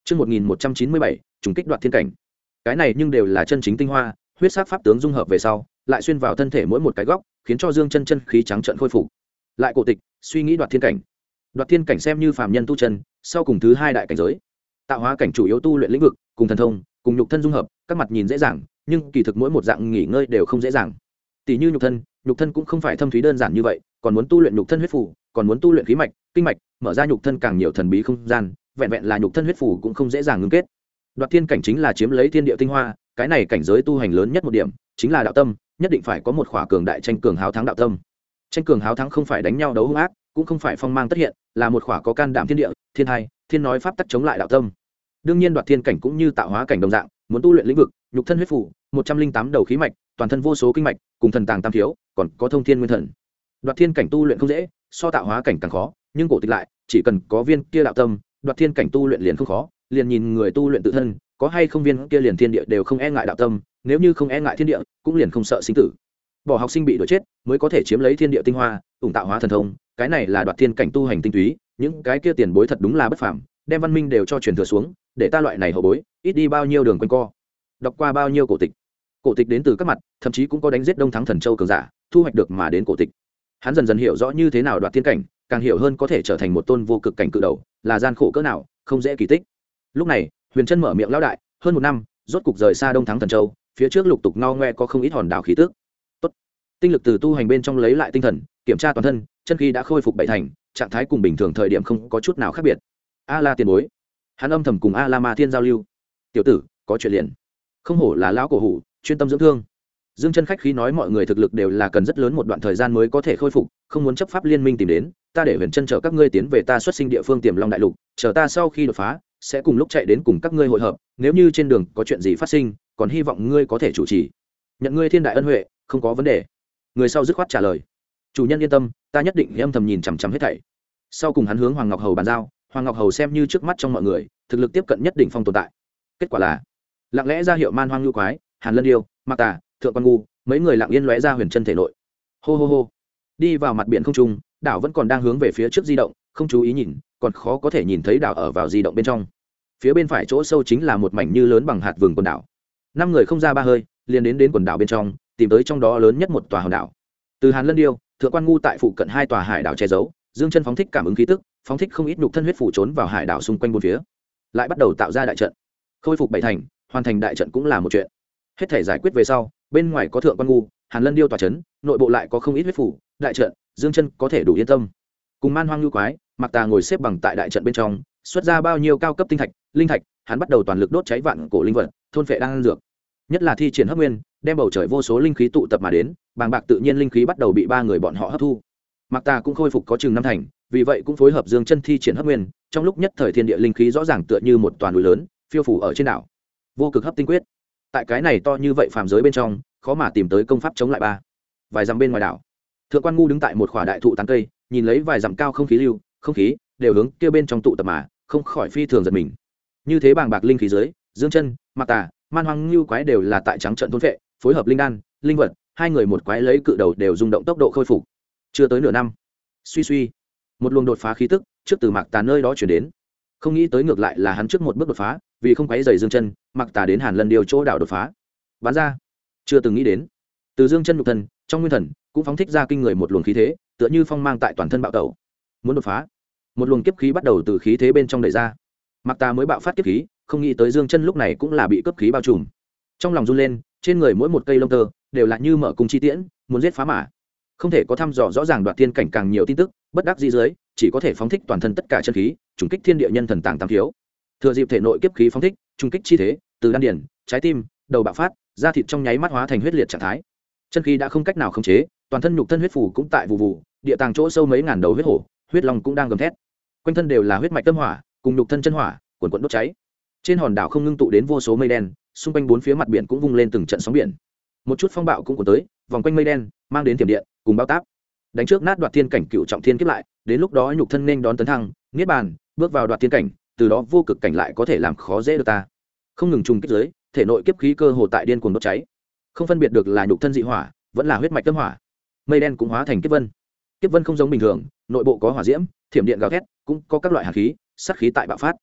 Chương 1197, trùng kích đoạt thiên cảnh. Cái này nhưng đều là chân chính tinh hoa, huyết sắc pháp tướng dung hợp về sau, lại xuyên vào thân thể mỗi một cái góc, khiến cho Dương Chân chân khí trắng trợn khôi phục. Lại cổ tịch, suy nghĩ đoạt thiên cảnh. Đoạt thiên cảnh xem như phàm nhân tu chân, sau cùng thứ hai đại cảnh giới. Tạo hóa cảnh chủ yếu tu luyện lĩnh vực, cùng thần thông, cùng nhục thân dung hợp, các mặt nhìn dễ dàng, nhưng kỳ thực mỗi một dạng nghỉ ngơi đều không dễ dàng. Tỷ như nhục thân cũng không phải thâm thúy đơn giản như vậy, còn muốn tu luyện nhục thân huyết phủ, còn muốn tu luyện khí mạch, kinh mạch, mở ra nhục thân càng nhiều thần bí không gian, vẹn vẹn là nhục thân huyết phủ cũng không dễ dàng ngưng kết. Đoạt thiên cảnh chính là chiếm lấy thiên địa tinh hoa, cái này cảnh giới tu hành lớn nhất một điểm, chính là đạo tâm, nhất định phải có một khỏa cường đại tranh cường háo thắng đạo tâm. Tranh cường háo thắng không phải đánh nhau đấu hung ác, cũng không phải phong mang tất hiện, là một khỏa có can đảm thiên địa, thiên hai, thiên nói pháp tắc chống lại đạo tâm. Đương nhiên đoạt thiên cảnh cũng như tạo hóa cảnh đồng dạng, muốn tu luyện lĩnh vực, nhục thân huyết phủ, 108 đầu khí mạch, toàn thân vô số kinh mạch, cùng thần tàng tam thiếu, còn có thông thiên nguyên thần. Đoạt thiên cảnh tu luyện không dễ, so tạo hóa cảnh càng khó, nhưng cổ tịch lại, chỉ cần có viên kia đạo tâm, đoạt thiên cảnh tu luyện liền không khó, liền nhìn người tu luyện tự thân, có hay không viên kia liền thiên địa đều không e ngại đạo tâm, nếu như không e ngại thiên địa, cũng liền không sợ sinh tử. Bỏ học sinh bị đuổi chết, mới có thể chiếm lấy thiên địa tinh hoa, ủng tạo hóa thần thông, cái này là đoạt thiên cảnh tu hành tinh túy, những cái kia tiền bối thật đúng là bất phàm, đem văn minh đều cho truyền thừa xuống, để ta loại này hậu bối, ít đi bao nhiêu đường quanh co. Đọc qua bao nhiêu cổ tịch đến từ các mặt, thậm chí cũng có đánh giết Đông Thắng Thần Châu cường giả, thu hoạch được mà đến cổ tịch. Hắn dần dần hiểu rõ như thế nào đoạt thiên cảnh, càng hiểu hơn có thể trở thành một tôn vô cực cảnh cự đầu, là gian khổ cỡ nào, không dễ kỳ tích. Lúc này, Huyền Trân mở miệng lão đại, hơn một năm, rốt cục rời xa Đông Thắng Thần Châu, phía trước lục tục ngao ngoe có không ít hòn đảo khí tức. Tốt. Tinh lực từ tu hành bên trong lấy lại tinh thần, kiểm tra toàn thân, chân khí đã khôi phục bảy thành, trạng thái cùng bình thường thời điểm không có chút nào khác biệt. A La tiền bối. Hắn âm thầm cùng A La Ma Thiên giao lưu. Tiểu tử, có chuyện liền. Không hổ là lão cổ hủ, chuyên tâm dưỡng thương. Dương Chân khách khí nói mọi người thực lực đều là cần rất lớn một đoạn thời gian mới có thể khôi phục, không muốn chấp pháp liên minh tìm đến, ta để Huyền Trân chở các ngươi tiến về ta xuất sinh địa phương Tiềm Long đại lục, chờ ta sau khi đột phá, sẽ cùng lúc chạy đến cùng các ngươi hội hợp, nếu như trên đường có chuyện gì phát sinh, còn hy vọng ngươi có thể chủ trì. Nhận ngươi thiên đại ân huệ, không có vấn đề. Người sau dứt khoát trả lời. Chủ nhân yên tâm, ta nhất định âm thầm nhìn chằm chằm hết thảy. Sau cùng hắn hướng Hoàng Ngọc Hầu bàn giao, Hoàng Ngọc Hầu xem như trước mắt trong mọi người, thực lực tiếp cận nhất định phong tồn tại. Kết quả là, lặng lẽ ra hiệu Man Hoang Nhu Quái, Hàn Lân Điêu, Mạc Tà, Thượng Quan Ngu, mấy người lặng yên lóe ra huyền chân thể nội. Hô hô hô. Đi vào mặt biển không trung, đảo vẫn còn đang hướng về phía trước di động, không chú ý nhìn, còn khó có thể nhìn thấy đảo ở vào di động bên trong. Phía bên phải chỗ sâu chính là một mảnh như lớn bằng hạt vừng quần đảo. Năm người không ra ba hơi, liền đến quần đảo bên trong, tìm tới trong đó lớn nhất một tòa hòn đảo. Từ Hàn Lân Điêu, Thượng Quan Ngu tại phụ cận hai tòa hải đảo che giấu, Dương Chân phóng thích cảm ứng khí tức, phóng thích không ít nhục thân huyết phủ trốn vào hải đảo xung quanh bốn phía, lại bắt đầu tạo ra đại trận. Khôi phục bảy thành, hoàn thành đại trận cũng là một chuyện. Hết thể giải quyết về sau, bên ngoài có Thượng Quan Ngu, Hàn Lân Điêu tòa chấn, nội bộ lại có không ít huyết phủ, đại trận, Dương Chân có thể đủ yên tâm. Cùng Man Hoang Nhu Quái, Mạc Tà ngồi xếp bằng tại đại trận bên trong, xuất ra bao nhiêu cao cấp tinh thạch, linh thạch, hắn bắt đầu toàn lực đốt cháy vạn cổ linh vật, thôn phệ đan dược. Nhất là thi triển hấp nguyên, đem bầu trời vô số linh khí tụ tập mà đến, bàng bạc tự nhiên linh khí bắt đầu bị ba người bọn họ hấp thu. Mạc Tà cũng khôi phục có chừng năm thành, vì vậy cũng phối hợp Dương Chân thi triển hấp nguyên, trong lúc nhất thời thiên địa linh khí rõ ràng tựa như một toàn núi lớn, phiêu phủ ở trên đảo. Vô cực hấp tinh quyết. Tại cái này to như vậy phàm giới bên trong, khó mà tìm tới công pháp chống lại ba. Vài dặm bên ngoài đảo, Thượng Quan Ngu đứng tại một khỏa đại thụ tán cây, nhìn lấy vài dặm cao không khí lưu, không khí đều hướng kia bên trong tụ tập mà, không khỏi phi thường giật mình. Như thế bàng bạc linh khí dưới, Dương Chân, Mạc Tà, Man Hoang Nhu Quái đều là tại trắng trận thôn phệ, phối hợp linh đan, linh vật, hai người một quái lấy cự đầu đều rung động tốc độ khôi phục. Chưa tới nửa năm, suy suy, một luồng đột phá khí tức trước từ Mạc Tà nơi đó chuyển đến. Không nghĩ tới ngược lại là hắn trước một bước đột phá, vì không quấy rầy Dương Chân, Mạc Tà đến Hàn Lân Điêu chỗ đảo đột phá. Bán ra, chưa từng nghĩ đến. Từ Dương Chân nhục thân, trong nguyên thần cũng phóng thích ra kinh người một luồng khí thế, tựa như phong mang tại toàn thân bạo tẩu. Muốn đột phá, một luồng kiếp khí bắt đầu từ khí thế bên trong đẩy ra. Mạc Tà mới bạo phát kiếp khí, không nghĩ tới Dương Chân lúc này cũng là bị cấp khí bao trùm. Trong lòng run lên, trên người mỗi một cây lông tơ đều là như mở cung chi tiễn, muốn giết phá mã. Không thể có thăm dò rõ ràng đoạt thiên cảnh càng nhiều tin tức, bất đắc dĩ dưới, chỉ có thể phóng thích toàn thân tất cả chân khí, trùng kích thiên địa nhân thần tàng tam thiếu. Thừa dịp thể nội kiếp khí phóng thích, trùng kích chi thế, từ đan điền, trái tim, đầu bạo phát, da thịt trong nháy mắt hóa thành huyết liệt trạng thái. Chân khí đã không cách nào khống chế, toàn thân nhục thân huyết phủ cũng tại vụ vụ, địa tàng chỗ sâu mấy ngàn đầu huyết hổ, huyết long cũng đang gầm thét. Quanh thân đều là huyết mạch tâm hỏa, cùng nhục thân chân hỏa, cuồn cuộn đốt cháy. Trên hòn đảo không ngưng tụ đến vô số mây đen, xung quanh bốn phía mặt biển cũng vung lên từng trận sóng biển. Một chút phong bạo cũng cuốn tới, vòng quanh mây đen, mang đến tiềm điện, cùng bao táp. Đánh trước nát đoạt thiên cảnh cựu trọng thiên kiếp lại, đến lúc đó nhục thân nên đón tấn thăng, niết bàn, bước vào đoạt thiên cảnh, từ đó vô cực cảnh lại có thể làm khó dễ được ta. Không ngừng trùng kích dưới, thể nội kiếp khí cơ hồ tại điên cuồng đốt cháy. Không phân biệt được là nhục thân dị hỏa, vẫn là huyết mạch tâm hỏa. Mây đen cũng hóa thành kiếp vân. Kiếp vân không giống bình thường, nội bộ có hỏa diễm, thiểm điện gào thét, cũng có các loại hàn khí, sát khí tại bạo phát.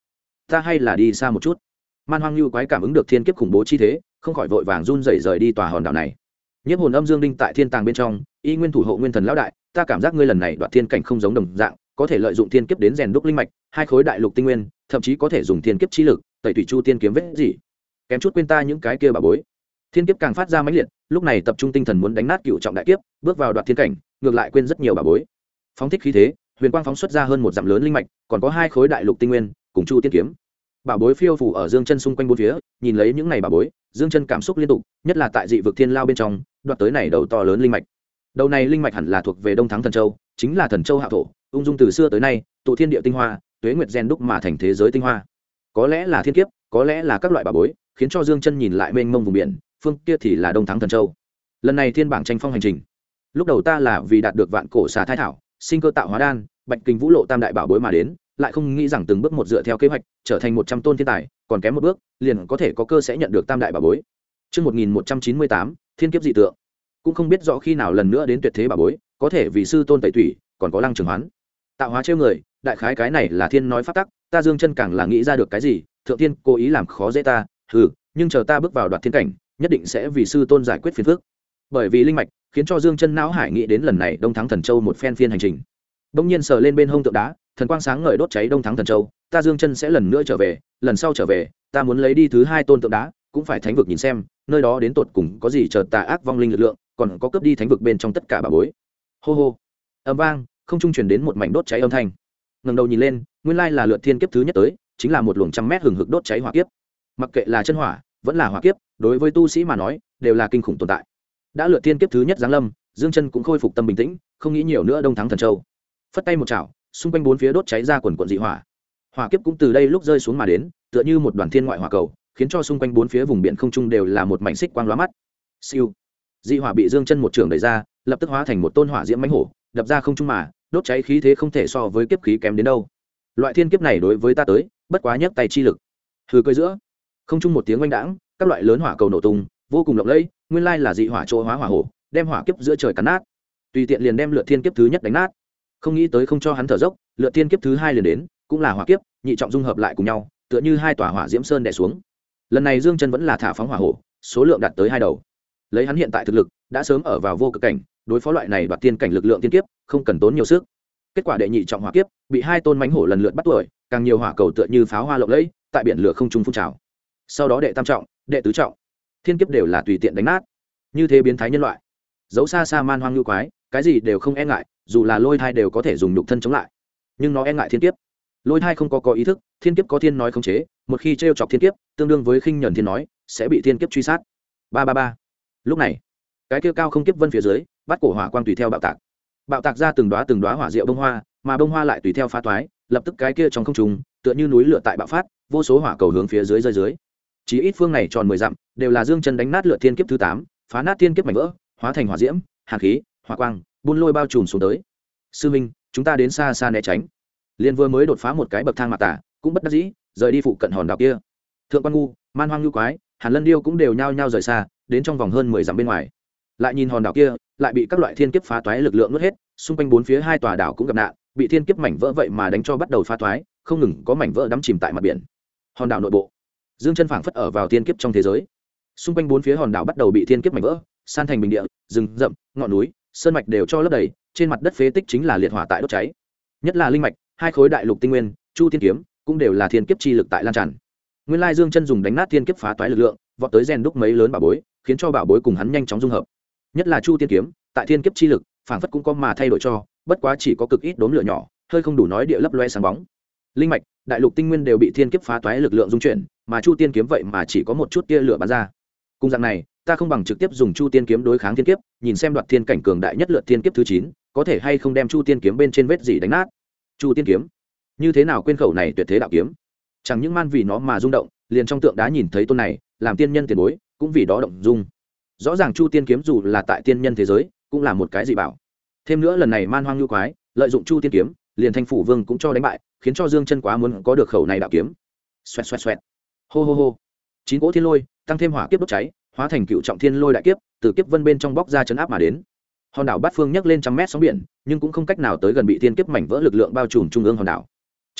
ta hay là đi xa một chút. Man Hoang Lưu Quái cảm ứng được thiên kiếp khủng bố chi thế, không khỏi vội vàng run rẩy rời đi tòa hòn đảo này. Nhiếp hồn âm dương đinh tại thiên tàng bên trong, y nguyên thủ hộ nguyên thần lão đại, ta cảm giác ngươi lần này đoạt thiên cảnh không giống đồng dạng, có thể lợi dụng thiên kiếp đến rèn đúc linh mạch, hai khối đại lục tinh nguyên, thậm chí có thể dùng thiên kiếp chi lực tẩy thủy chu tiên kiếm vết gì. Kém chút quên ta những cái kia bà bối. Thiên kiếp càng phát ra mãnh liệt, lúc này tập trung tinh thần muốn đánh nát cựu trọng đại kiếp, bước vào đoạt thiên cảnh, ngược lại quên rất nhiều bà bối. Phóng thích khí thế, huyền quang phóng xuất ra hơn một dặm lớn linh mạch, còn có hai khối đại lục tinh nguyên cùng chu tiên kiếm. Bảo bối phiêu phù ở dương chân xung quanh bốn phía, nhìn lấy những này bà bối, dương chân cảm xúc liên tục, nhất là tại dị vực thiên lao bên trong, đoạt tới này đầu to lớn linh mạch. Đầu này linh mạch hẳn là thuộc về Đông Thắng Thần Châu, chính là Thần Châu hạ thổ, ung dung từ xưa tới nay, tụ thiên địa tinh hoa, tuế nguyệt gen đúc mà thành thế giới tinh hoa. Có lẽ là thiên kiếp, có lẽ là các loại bà bối, khiến cho dương chân nhìn lại mênh mông vùng biển, phương kia thì là Đông Thắng Thần Châu. Lần này thiên bảng tranh phong hành trình, lúc đầu ta là vì đạt được vạn cổ xà thai thảo, sinh cơ tạo hóa đan, bạch kình vũ lộ tam đại bảo bối mà đến, lại không nghĩ rằng từng bước một dựa theo kế hoạch trở thành 100 tôn thiên tài, còn kém một bước liền có thể có cơ sẽ nhận được tam đại bảo bối. Chương 1198, thiên kiếp dị tượng. Cũng không biết rõ khi nào lần nữa đến tuyệt thế bảo bối, có thể vì sư tôn tẩy thủy, còn có lăng trường hoán. Tạo hóa trêu người, đại khái cái này là thiên nói pháp tắc, ta dương chân càng là nghĩ ra được cái gì, thượng thiên cố ý làm khó dễ ta, nhưng chờ ta bước vào đoạt thiên cảnh, nhất định sẽ vì sư tôn giải quyết phiền phức. Bởi vì linh mạch, khiến cho dương chân não hải nghĩ đến lần này Đông Thắng Thần Châu một phen phiên hành trình. Đông nhiên sờ lên bên hông tượng đá, thần quang sáng ngời đốt cháy Đông Thắng Thần Châu, ta dương chân sẽ lần nữa trở về, lần sau trở về, ta muốn lấy đi thứ hai tôn tượng đá, cũng phải thánh vực nhìn xem, nơi đó đến tột cùng có gì chờ tà ác vong linh lực lượng, còn có cướp đi thánh vực bên trong tất cả bà bối. Hô hô. Âm vang, không trung truyền đến một mảnh đốt cháy âm thanh. Ngẩng đầu nhìn lên, nguyên lai là lượt thiên kiếp thứ nhất tới, chính là một luồng trăm mét hừng hực đốt cháy hỏa kiếp. Mặc kệ là chân hỏa, vẫn là hỏa kiếp, đối với tu sĩ mà nói, đều là kinh khủng tồn tại. Đã lượt thiên kiếp thứ nhất giáng lâm, dương chân cũng khôi phục tâm bình tĩnh, không nghĩ nhiều nữa Đông Thắng Thần Châu. Phất tay một chảo, xung quanh bốn phía đốt cháy ra quần quần dị hỏa. Hỏa kiếp cũng từ đây lúc rơi xuống mà đến, tựa như một đoàn thiên ngoại hỏa cầu, khiến cho xung quanh bốn phía vùng biển không trung đều là một mảnh xích quang lóa mắt. Siêu. Dị hỏa bị dương chân một trường đẩy ra, lập tức hóa thành một tôn hỏa diễm mãnh hổ, đập ra không trung mà, đốt cháy khí thế không thể so với kiếp khí kém đến đâu. Loại thiên kiếp này đối với ta tới, bất quá nhấc tay chi lực. Hừ cười giữa, không trung một tiếng oanh đãng, các loại lớn hỏa cầu nổ tung, vô cùng lộng lẫy, nguyên lai là dị hỏa chỗ hóa hỏa hổ, đem hỏa kiếp giữa trời cắn nát. Tùy tiện liền đem lượt thiên kiếp thứ nhất đánh nát. Không nghĩ tới không cho hắn thở dốc, lượt thiên kiếp thứ hai liền đến, cũng là hỏa kiếp, nhị trọng dung hợp lại cùng nhau, tựa như hai tòa hỏa diễm sơn đè xuống. Lần này dương chân vẫn là thả phóng hỏa hổ, số lượng đạt tới hai đầu. Lấy hắn hiện tại thực lực, đã sớm ở vào vô cực cảnh, đối phó loại này đoạt thiên cảnh lực lượng thiên kiếp, không cần tốn nhiều sức. Kết quả đệ nhị trọng hỏa kiếp, bị hai tôn mãnh hổ lần lượt bắt đuổi, càng nhiều hỏa cầu tựa như pháo hoa lộng lẫy, tại biển lửa không trung phun trào. Sau đó đệ tam trọng, đệ tứ trọng, thiên kiếp đều là tùy tiện đánh nát. Như thế biến thái nhân loại, dẫu xa xa man hoang lưu quái, cái gì đều không e ngại, dù là lôi thai đều có thể dùng nhục thân chống lại, nhưng nó e ngại thiên kiếp. Lôi thai không có ý thức, thiên kiếp có thiên nói khống chế, một khi trêu chọc thiên kiếp, tương đương với khinh nhẫn thiên nói, sẽ bị thiên kiếp truy sát. Ba. Lúc này, cái kia cao không kiếp vân phía dưới, bắt cổ hỏa quang tùy theo bạo tạc ra từng đóa hỏa diệu bông hoa, mà bông hoa lại tùy theo phá toái, lập tức cái kia trong không trung, tựa như núi lửa tại bạo phát, vô số hỏa cầu hướng phía dưới rơi dưới. Chỉ ít phương này tròn 10 dặm, đều là dương chân đánh nát lửa thiên kiếp thứ 8, phá nát thiên kiếp mảnh vỡ, hóa thành hỏa diễm, hàn khí, hỏa quang, buôn lôi bao trùm xuống tới. Sư minh, chúng ta đến xa xa né tránh. Liên vừa mới đột phá một cái bậc thang mà tả, cũng bất đắc dĩ, rời đi phụ cận hòn đảo kia. Thượng quan ngu, man hoang lưu quái, hàn lân điêu cũng đều nhao nhao rời xa, đến trong vòng hơn 10 dặm bên ngoài. Lại nhìn hòn đảo kia, lại bị các loại thiên kiếp phá toái lực lượng nuốt hết, xung quanh bốn phía hai tòa đảo cũng gặp nạn, bị thiên kiếp mảnh vỡ vậy mà đánh cho bắt đầu phá toái, không ngừng có mảnh vỡ đắm chìm tại mặt biển. Hòn đảo nội bộ, dương chân phảng phất ở vào thiên kiếp trong thế giới. Xung quanh bốn phía hòn đảo bắt đầu bị thiên kiếp mảnh vỡ san thành bình địa, rừng rậm, ngọn núi, sơn mạch đều cho lấp đầy, trên mặt đất phế tích chính là liệt hỏa tại đốt cháy. Nhất là linh mạch, hai khối đại lục tinh nguyên, chu tiên kiếm, cũng đều là thiên kiếp chi lực tại lan tràn. Nguyên lai dương chân dùng đánh nát thiên kiếp phá toái lực lượng, vọt tới rèn đúc mấy lớn bảo bối, khiến cho bảo bối cùng hắn nhanh chóng dung hợp. Nhất là chu tiên kiếm, tại thiên kiếp chi lực, phảng phất cũng có mà thay đổi cho, bất quá chỉ có cực ít đốm lửa nhỏ, hơi không đủ nói địa lấp loe sáng bóng. Linh mạch, đại lục tinh nguyên đều bị thiên kiếp phá toái lực lượng dung chuyển, mà chu tiên kiếm vậy mà chỉ có một chút tia lửa bắn ra. Cùng dạng này, ta không bằng trực tiếp dùng chu tiên kiếm đối kháng thiên kiếp, nhìn xem đoạt thiên cảnh cường đại nhất lượt thiên kiếp thứ 9, có thể hay không đem chu tiên kiếm bên trên vết gì đánh nát. Chu tiên kiếm, như thế nào quên khẩu này tuyệt thế đạo kiếm? Chẳng những man vì nó mà rung động, liền trong tượng đá nhìn thấy tôn này, làm tiên nhân tiền bối, cũng vì đó động dung. Rõ ràng chu tiên kiếm dù là tại tiên nhân thế giới, cũng là một cái dị bảo. Thêm nữa lần này man hoang lưu quái, lợi dụng chu tiên kiếm, liền thanh phủ vương cũng cho đánh bại, khiến cho dương chân quá muốn có được khẩu này đạo kiếm. Xoẹt xoẹt xoẹt. Hô hô hô. 9 cỗ thiên lôi, tăng thêm hỏa kiếp đốt cháy, hóa thành cựu trọng thiên lôi đại kiếp, từ kiếp vân bên trong bóc ra chấn áp mà đến. Hòn đảo bát phương nhấc lên trăm mét sóng biển, nhưng cũng không cách nào tới gần bị thiên kiếp mảnh vỡ lực lượng bao trùm trung ương hòn đảo. Trong óc,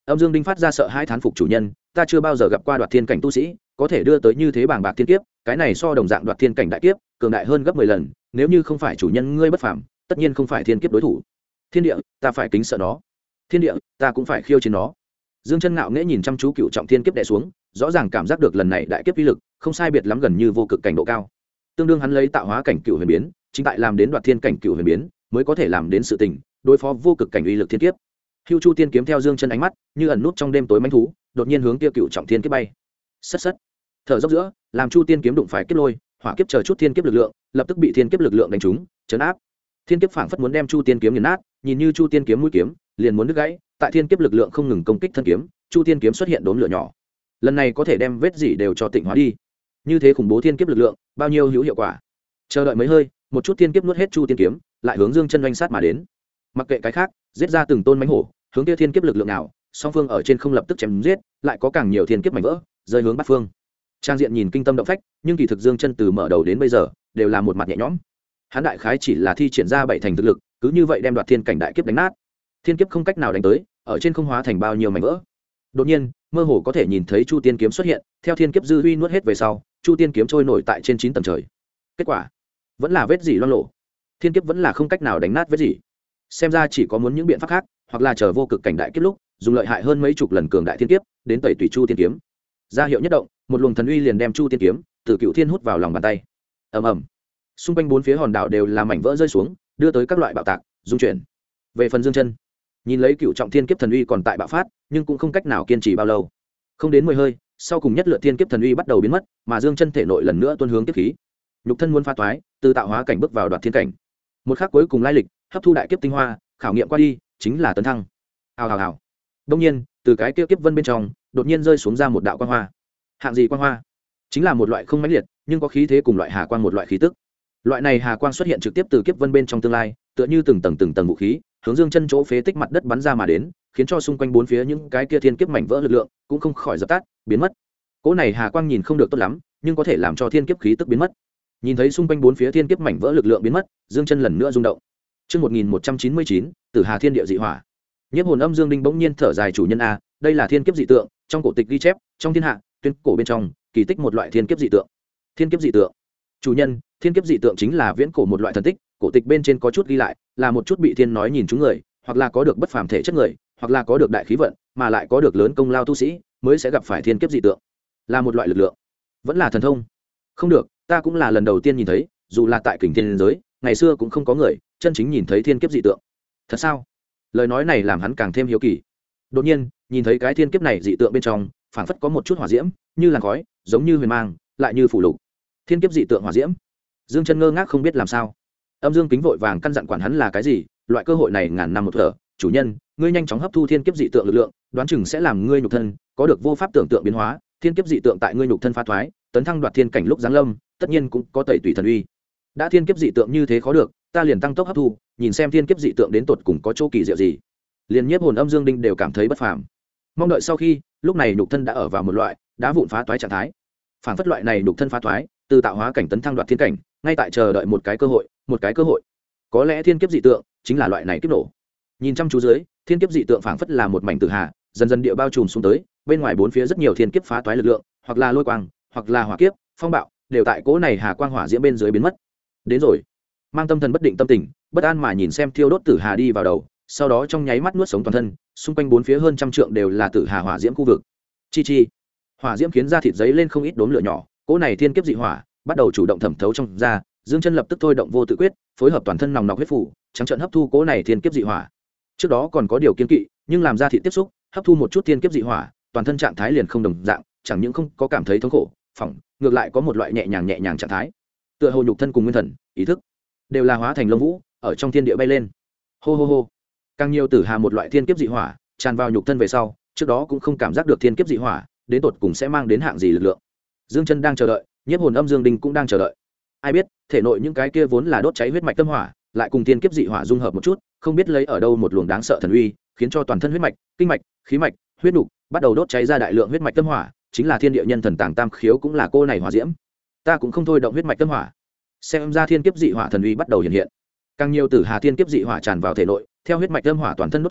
Âm Dương Đinh phát ra sợ hai thán phục chủ nhân, ta chưa bao giờ gặp qua đoạt thiên cảnh tu sĩ, có thể đưa tới như thế bảng bạc thiên kiếp, cái này so đồng dạng đoạt thiên cảnh đại kiếp, cường đại hơn gấp 10 lần, nếu như không phải chủ nhân ngươi bất phàm, tất nhiên không phải thiên kiếp đối thủ. Thiên địa, ta phải kính sợ nó. Thiên địa, ta cũng phải khiêu chiến nó. Dương Chân ngạo nghễ nhìn chăm chú cựu trọng thiên kiếp đè xuống, rõ ràng cảm giác được lần này đại kiếp uy lực, không sai biệt lắm gần như vô cực cảnh độ cao. Tương đương hắn lấy tạo hóa cảnh cựu huyền biến, chính tại làm đến đoạt thiên cảnh cựu huyền biến, mới có thể làm đến sự tình, đối phó vô cực cảnh uy lực thiên kiếp. Hưu Chu Tiên kiếm theo Dương Chân ánh mắt, như ẩn nút trong đêm tối manh thú, đột nhiên hướng kia cựu trọng thiên kiếp bay. Sất sất. Thở dốc giữa, làm Chu Tiên kiếm đụng phải kiếp lôi, hỏa kiếp chờ chút thiên kiếp lực lượng, lập tức bị thiên kiếp lực lượng đánh trúng, chấn áp. Thiên kiếp phảng phất muốn đem Chu Tiên kiếm nghiền nát, nhìn như Chu Tiên kiếm mũi kiếm, liền muốn đứt gãy, tại thiên kiếp lực lượng không ngừng công kích thân kiếm, Chu Tiên kiếm xuất hiện đốm lửa nhỏ. Lần này có thể đem vết gì đều cho tịnh hóa đi. Như thế khủng bố thiên kiếp lực lượng, bao nhiêu hữu hiệu quả. Chờ đợi mấy hơi, một chút thiên kiếp nuốt hết Chu Tiên kiếm, lại hướng Dương Chân oanh sát mà đến. Mặc kệ cái khác, giết ra từng tôn mãnh hổ, hướng kia thiên kiếp lực lượng nào, song phương ở trên không lập tức chém giết, lại có càng nhiều thiên kiếp mảnh vỡ, rơi hướng bát phương. Trang diện nhìn kinh tâm động phách, nhưng kỳ thực Dương Chân từ mở đầu đến bây giờ, đều là một mặt nhẹ nhõm. Hắn đại khái chỉ là thi triển ra 7 thành thực lực, cứ như vậy đem đoạt thiên cảnh đại kiếp đánh nát. Thiên kiếp không cách nào đánh tới, ở trên không hóa thành bao nhiêu mảnh vỡ. Đột nhiên, mơ hồ có thể nhìn thấy Chu Tiên kiếm xuất hiện, theo thiên kiếp dư uy nuốt hết về sau, Chu Tiên kiếm trôi nổi tại trên 9 tầng trời. Kết quả, vẫn là vết dỉ loang lổ. Thiên kiếp vẫn là không cách nào đánh nát vết dỉ. Xem ra chỉ có muốn những biện pháp khác, hoặc là chờ vô cực cảnh đại kiếp lúc, dùng lợi hại hơn mấy chục lần cường đại thiên kiếp, đến tẩy tùy Chu Tiên kiếm. Ra hiệu nhất động, một luồng thần uy liền đem Chu Tiên kiếm từ cựu thiên hút vào lòng bàn tay. Ầm ầm. Xung quanh bốn phía hòn đảo đều là mảnh vỡ rơi xuống, đưa tới các loại bạo tạc, dung chuyển. Về phần Dương Chân, nhìn lấy cựu trọng thiên kiếp thần uy còn tại bạo phát, nhưng cũng không cách nào kiên trì bao lâu. Không đến 10 hơi, sau cùng nhất lượt thiên kiếp thần uy bắt đầu biến mất, mà Dương Chân thể nội lần nữa tuôn hướng kiếp khí. Nhục thân muốn phá toái, từ tạo hóa cảnh bước vào đoạt thiên cảnh. Một khắc cuối cùng lai lịch, hấp thu đại kiếp tinh hoa, khảo nghiệm qua đi, chính là tấn thăng. Hào hào hào. Đương nhiên, từ cái kiếp vân bên trong, đột nhiên rơi xuống ra một đạo quang hoa. Hạng gì quang hoa? Chính là một loại không mãnh liệt, nhưng có khí thế cùng loại hà quang một loại khí tức. Loại này hà quang xuất hiện trực tiếp từ kiếp vân bên trong tương lai, tựa như từng tầng vũ khí, hướng Dương Chân chỗ phế tích mặt đất bắn ra mà đến, khiến cho xung quanh bốn phía những cái kia thiên kiếp mảnh vỡ lực lượng cũng không khỏi dập tắt, biến mất. Cỗ này hà quang nhìn không được tốt lắm, nhưng có thể làm cho thiên kiếp khí tức biến mất. Nhìn thấy xung quanh bốn phía thiên kiếp mảnh vỡ lực lượng biến mất, Dương Chân lần nữa rung động. Chương 1199, Tử Hà Thiên Địa dị hỏa. Nhiếp hồn âm Dương Đinh bỗng nhiên thở dài chủ nhân a, đây là thiên kiếp dị tượng, trong cổ tịch ghi chép, trong thiên hạ, tuyên cổ bên trong, kỳ tích một loại thiên kiếp dị tượng. Thiên kiếp dị tượng. Chủ nhân, thiên kiếp dị tượng chính là viễn cổ một loại thần tích, cổ tịch bên trên có chút ghi lại, là một chút bị thiên nói nhìn chúng người, hoặc là có được bất phàm thể chất người, hoặc là có được đại khí vận, mà lại có được lớn công lao tu sĩ, mới sẽ gặp phải thiên kiếp dị tượng. Là một loại lực lượng, vẫn là thần thông. Không được, ta cũng là lần đầu tiên nhìn thấy, dù là tại kình thiên giới, ngày xưa cũng không có người chân chính nhìn thấy thiên kiếp dị tượng. Thật sao? Lời nói này làm hắn càng thêm hiếu kỳ. Đột nhiên, nhìn thấy cái thiên kiếp này dị tượng bên trong, phảng phất có một chút hỏa diễm, như làn khói, giống như huyền mang, lại như phủ lục. Thiên kiếp dị tượng hỏa diễm. Dương Chân ngơ ngác không biết làm sao. Âm Dương Kính vội vàng căn dặn quản hắn là cái gì, loại cơ hội này ngàn năm một thở, chủ nhân, ngươi nhanh chóng hấp thu thiên kiếp dị tượng lực lượng, đoán chừng sẽ làm ngươi nhục thân có được vô pháp tưởng tượng biến hóa, thiên kiếp dị tượng tại ngươi nhục thân phá thoái, tấn thăng đoạt thiên cảnh lúc giáng lâm, tất nhiên cũng có tẩy tùy thần uy. Đã thiên kiếp dị tượng như thế khó được, ta liền tăng tốc hấp thu, nhìn xem thiên kiếp dị tượng đến tột cùng có chỗ kỳ diệu gì. Liên Nhiếp hồn âm Dương Đinh đều cảm thấy bất phàm. Mong đợi sau khi, lúc này nhục thân đã ở vào một loại đá vụn phá toái trạng thái. Phản phất loại này nhục thân phá toái, từ tạo hóa cảnh tấn thăng đoạt thiên cảnh, ngay tại chờ đợi một cái cơ hội, một cái cơ hội. Có lẽ thiên kiếp dị tượng chính là loại này kiếp nổ. Nhìn chăm chú dưới, thiên kiếp dị tượng phảng phất là một mảnh tử hà, dần dần địa bao trùm xuống tới, bên ngoài bốn phía rất nhiều thiên kiếp phá toái lực lượng, hoặc là lôi quang, hoặc là hỏa kiếp, phong bạo, đều tại cỗ này hà quang hỏa diễm bên dưới biến mất. Đến rồi. Mang tâm thần bất định tâm tình, bất an mà nhìn xem thiêu đốt tử hà đi vào đầu, sau đó trong nháy mắt nuốt sống toàn thân, xung quanh bốn phía hơn trăm trượng đều là tử hà hỏa diễm khu vực. Chi chi. Hỏa diễm khiến da thịt giấy lên không ít đốm lửa nhỏ, cỗ này thiên kiếp dị hỏa bắt đầu chủ động thẩm thấu trong da, Dương Chân lập tức thôi động vô tự quyết, phối hợp toàn thân nòng nọc huyết phủ, trắng trợn hấp thu cỗ này thiên kiếp dị hỏa. Trước đó còn có điều kiên kỵ, nhưng làm da thịt tiếp xúc, hấp thu một chút thiên kiếp dị hỏa, toàn thân trạng thái liền không đồng dạng, chẳng những không có cảm thấy thống khổ, phỏng, ngược lại có một loại nhẹ nhàng trạng thái. Tựa hồ nhục thân cùng nguyên thần, ý thức đều là hóa thành lông vũ, ở trong thiên địa bay lên. Hô hô hô. Càng nhiều tử hà một loại thiên kiếp dị hỏa tràn vào nhục thân về sau, trước đó cũng không cảm giác được thiên kiếp dị hỏa đến tột cùng sẽ mang đến hạng gì lực lượng. Dương Chân đang chờ đợi, Nhiếp hồn âm Dương Đinh cũng đang chờ đợi. Ai biết, thể nội những cái kia vốn là đốt cháy huyết mạch tâm hỏa, lại cùng thiên kiếp dị hỏa dung hợp một chút, không biết lấy ở đâu một luồng đáng sợ thần uy, khiến cho toàn thân huyết mạch, kinh mạch, khí mạch, huyết nục bắt đầu đốt cháy ra đại lượng huyết mạch tâm hỏa, chính là thiên địa nhân thần tàng tam khiếu cũng là cô này hỏa diễm. Ta cũng không thôi động huyết mạch tâm hỏa. Xem ra thiên kiếp dị hỏa thần uy bắt đầu hiện hiện. Càng nhiều tử hà thiên kiếp dị hỏa tràn vào thể nội, theo huyết mạch tâm hỏa toàn thân đốt cháy,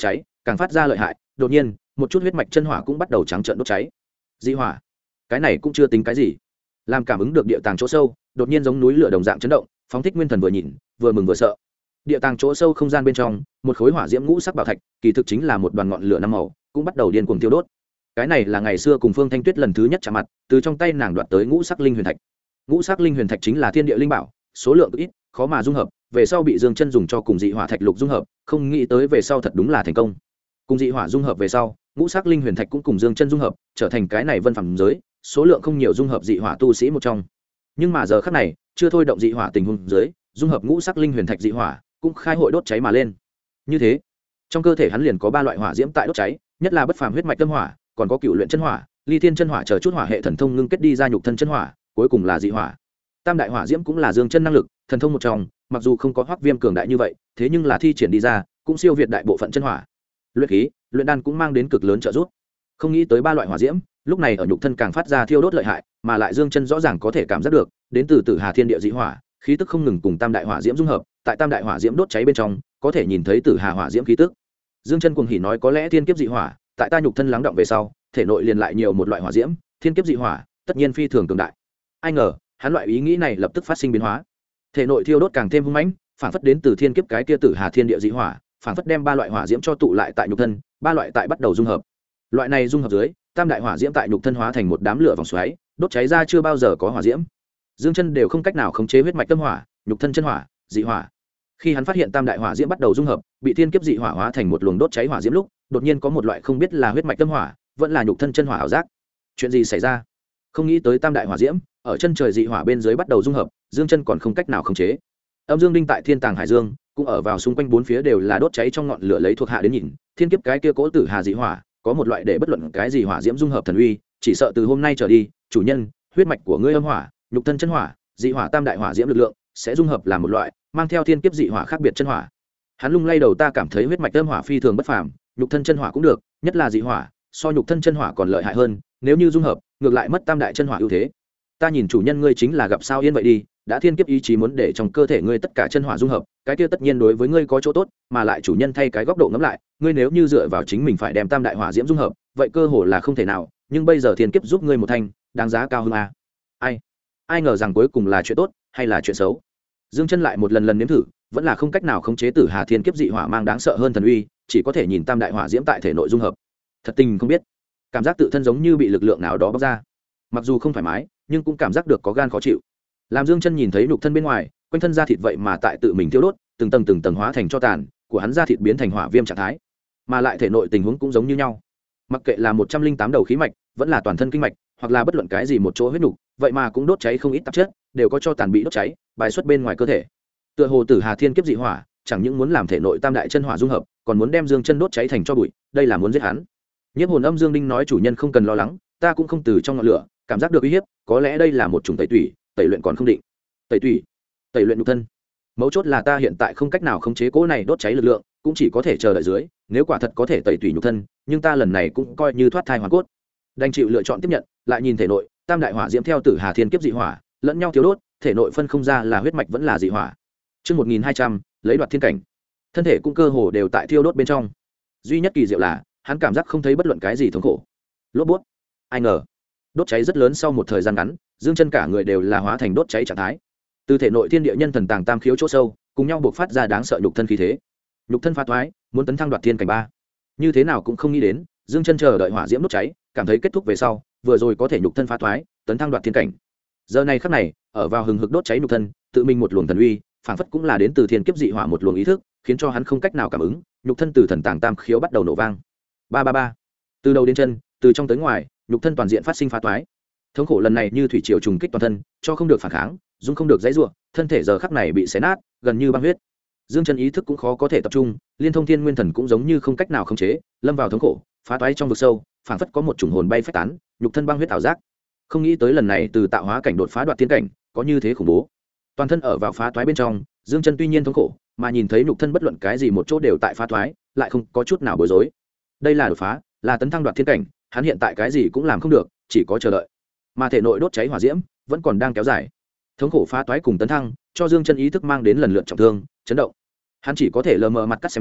càng phát ra lợi hại. Đột nhiên một chút huyết mạch chân hỏa cũng bắt đầu trắng trợn đốt cháy. Dị hỏa, cái này cũng chưa tính cái gì, làm cảm ứng được địa tàng chỗ sâu, đột nhiên giống núi lửa đồng dạng chấn động. Phóng thích nguyên thần vừa nhìn vừa mừng vừa sợ. Địa tàng chỗ sâu không gian bên trong, một khối hỏa diễm ngũ sắc bảo thạch, kỳ thực chính là một đoàn ngọn lửa năm màu, cũng bắt đầu điên cuồng tiêu đốt. Cái này là ngày xưa cùng Phương Thanh Tuyết lần thứ nhất chạm mặt, từ trong tay nàng đoạt tới ngũ sắc linh huyền thạch. Ngũ sắc linh huyền thạch chính là thiên địa linh bảo, số lượng ít, khó mà dung hợp, về sau bị Dương Chân dùng cho cùng dị hỏa thạch lục dung hợp, không nghĩ tới về sau thật đúng là thành công. Cùng dị hỏa dung hợp về sau, ngũ sắc linh huyền thạch cũng cùng Dương Chân dung hợp, trở thành cái này vân phẩm giới, số lượng không nhiều dung hợp dị hỏa tu sĩ một trong. Nhưng mà giờ khắc này, chưa thôi động dị hỏa tình huống dưới, dung hợp ngũ sắc linh huyền thạch dị hỏa, cũng khai hội đốt cháy mà lên. Như thế, trong cơ thể hắn liền có 3 loại hỏa diễm tại đốt cháy, nhất là bất phàm huyết mạch tâm hỏa, còn có cựu luyện chân hỏa, ly thiên chân hỏa chờ chút hỏa hệ thần thông ngưng kết đi ra nhục thân chân hỏa, cuối cùng là dị hỏa. Tam đại hỏa diễm cũng là Dương Chân năng lực, thần thông một trong, mặc dù không có Hoắc Viêm cường đại như vậy, thế nhưng là thi triển đi ra, cũng siêu việt đại bộ phận chân hỏa. Luyện khí, luyện đan cũng mang đến cực lớn trợ giúp. Không nghĩ tới 3 loại hỏa diễm, lúc này ở nhục thân càng phát ra thiêu đốt lợi hại, mà lại Dương Chân rõ ràng có thể cảm giác được, đến từ Tử Hà Thiên Địa dị hỏa, khí tức không ngừng cùng Tam đại hỏa diễm dung hợp, tại Tam đại hỏa diễm đốt cháy bên trong, có thể nhìn thấy Tử Hà hỏa diễm khí tức. Dương Chân cuồng hỉ nói có lẽ thiên kiếp dị hỏa, tại ta nhục thân lắng động về sau, thể nội liền lại nhiều một loại hỏa diễm, thiên kiếp dị hỏa, tất nhiên phi thường cường đại. Ai ngờ, hắn loại ý nghĩ này lập tức phát sinh biến hóa. Thể nội thiêu đốt càng thêm hung mãnh, phản phất đến từ thiên kiếp cái kia Tử Hà Thiên Địa dị hỏa, phản phất đem 3 loại hỏa diễm cho tụ lại tại nhục thân, 3 loại tại bắt đầu dung hợp. Loại này dung hợp dưới, Tam đại hỏa diễm tại nhục thân hóa thành một đám lửa vòng xoáy, đốt cháy ra chưa bao giờ có hỏa diễm. Dương Chân đều không cách nào khống chế huyết mạch tâm hỏa, nhục thân chân hỏa, dị hỏa. Khi hắn phát hiện Tam đại hỏa diễm bắt đầu dung hợp, bị thiên kiếp dị hỏa hóa thành một luồng đốt cháy hỏa diễm lúc, đột nhiên có một loại không biết là huyết mạch tâm hỏa, vẫn là nhục thân chân hỏa ảo giác. Chuyện gì xảy ra? Không nghĩ tới Tam đại hỏa diễm ở chân trời dị hỏa bên dưới bắt đầu dung hợp, Dương Chân còn không cách nào khống chế. Âm Dương Đinh tại Thiên Tàng Hải Dương, cũng ở vào xung quanh bốn phía đều là đốt cháy trong ngọn lửa lấy thuộc hạ đến nhìn, thiên kiếp cái kia cố Tử Hà dị hỏa, có một loại để bất luận cái gì hỏa diễm dung hợp thần uy, chỉ sợ từ hôm nay trở đi, chủ nhân, huyết mạch của ngươi âm hỏa, nhục thân chân hỏa, dị hỏa Tam đại hỏa diễm lực lượng sẽ dung hợp làm một loại, mang theo thiên kiếp dị hỏa khác biệt chân hỏa. Hắn lung lay đầu, ta cảm thấy huyết mạch âm hỏa phi thường bất phàm, nhục thân chân hỏa cũng được, nhất là dị hỏa, so nhục thân chân hỏa còn lợi hại hơn, nếu như dung hợp, ngược lại mất Tam đại chân hỏa ưu thế. Ta nhìn chủ nhân ngươi chính là gặp sao yên vậy đi, đã thiên kiếp ý chí muốn để trong cơ thể ngươi tất cả chân hỏa dung hợp, cái kia tất nhiên đối với ngươi có chỗ tốt, mà lại chủ nhân thay cái góc độ ngẫm lại, ngươi nếu như dựa vào chính mình phải đem Tam đại hỏa diễm dung hợp, vậy cơ hồ là không thể nào, nhưng bây giờ thiên kiếp giúp ngươi một thanh, đáng giá cao hơn a. Ai ngờ rằng cuối cùng là chuyện tốt hay là chuyện xấu. Dương Chân lại một lần nếm thử, vẫn là không cách nào khống chế Tử Hà Thiên Kiếp dị hỏa mang đáng sợ hơn thần uy, chỉ có thể nhìn Tam đại hỏa diễm tại thể nội dung hợp. Thật tình không biết, cảm giác tự thân giống như bị lực lượng nào đó bóc ra. Mặc dù không thoải mái, nhưng cũng cảm giác được có gan khó chịu. Làm Dương Chân nhìn thấy nhục thân bên ngoài, quanh thân da thịt vậy mà tại tự mình thiêu đốt, từng tầng hóa thành tro tàn, của hắn da thịt biến thành hỏa viêm trạng thái, mà lại thể nội tình huống cũng giống như nhau. Mặc kệ là 108 đầu khí mạch, vẫn là toàn thân kinh mạch, hoặc là bất luận cái gì một chỗ huyết nục, vậy mà cũng đốt cháy không ít tạp chất, đều có cho tàn bị đốt cháy, bài xuất bên ngoài cơ thể. Tựa hồ Tử Hà Thiên Kiếp dị hỏa, chẳng những muốn làm thể nội Tam đại chân hỏa dung hợp, còn muốn đem Dương Chân đốt cháy thành tro bụi, đây là muốn giết hắn. Nhiếp Hồn Âm Dương Đinh nói chủ nhân không cần lo lắng, ta cũng không từ trong ngọn lửa, cảm giác được uy hiếp, có lẽ đây là một chủng tẩy tủy, tẩy luyện còn không định. Tẩy tủy, tẩy luyện nhục thân. Mấu chốt là ta hiện tại không cách nào khống chế cỗ này đốt cháy lực lượng, cũng chỉ có thể chờ đợi dưới, nếu quả thật có thể tẩy tủy nhục thân, nhưng ta lần này cũng coi như thoát thai hoàn cốt. Đành chịu lựa chọn tiếp nhận, lại nhìn thể nội, Tam đại hỏa diễm theo Tử Hà Thiên Kiếp dị hỏa, lẫn nhau thiếu đốt, thể nội phân không ra là huyết mạch vẫn là dị hỏa. Chương 1200, lấy đoạt thiên cảnh. Thân thể cũng cơ hồ đều tại thiêu đốt bên trong. Duy nhất kỳ diệu là, hắn cảm giác không thấy bất luận cái gì thống khổ. Lốp bút. Ai ngờ, đốt cháy rất lớn sau một thời gian ngắn, Dương Chân cả người đều là hóa thành đốt cháy trạng thái. Từ thể nội thiên địa nhân thần tàng tam khiếu chỗ sâu, cùng nhau bộc phát ra đáng sợ nhục thân khí thế. Nhục thân phá thoái, muốn tấn thăng đoạt thiên cảnh 3. Như thế nào cũng không nghĩ đến, Dương Chân chờ đợi hỏa diễm đốt cháy, cảm thấy kết thúc về sau, vừa rồi có thể nhục thân phá thoái, tấn thăng đoạt thiên cảnh. Giờ này khắc này, ở vào hừng hực đốt cháy nhục thân, tự mình một luồng thần uy, phảng phất cũng là đến từ thiên kiếp dị hỏa một luồng ý thức, khiến cho hắn không cách nào cảm ứng, nhục thân từ thần tàng tam khiếu bắt đầu nổ vang. Ba ba ba. Từ đầu đến chân, từ trong tới ngoài, nhục thân toàn diện phát sinh phá toái. Thống khổ lần này như thủy triều trùng kích toàn thân, cho không được phản kháng, dung không được dãy rủa, thân thể giờ khắc này bị xé nát, gần như băng huyết. Dương Chân ý thức cũng khó có thể tập trung, liên thông thiên nguyên thần cũng giống như không cách nào khống chế, lâm vào thống khổ, phá toái trong vực sâu, phảng phất có một chủng hồn bay phách tán, nhục thân băng huyết ảo giác. Không nghĩ tới lần này từ tạo hóa cảnh đột phá đoạt thiên cảnh, có như thế khủng bố. Toàn thân ở vào phá toái bên trong, Dương Chân tuy nhiên thống khổ, mà nhìn thấy nhục thân bất luận cái gì một chỗ đều tại phá toái, lại không có chút nào bối rối. Đây là đột phá, là tấn thăng đoạt thiên cảnh, hắn hiện tại cái gì cũng làm không được, chỉ có chờ đợi. Mà thể nội đốt cháy hỏa diễm vẫn còn đang kéo dài. Thống khổ phá toái cùng tấn thăng, cho Dương Chân ý thức mang đến lần lượt trọng thương, chấn động. Hắn chỉ có thể lờ mờ mặt cắt xem đến,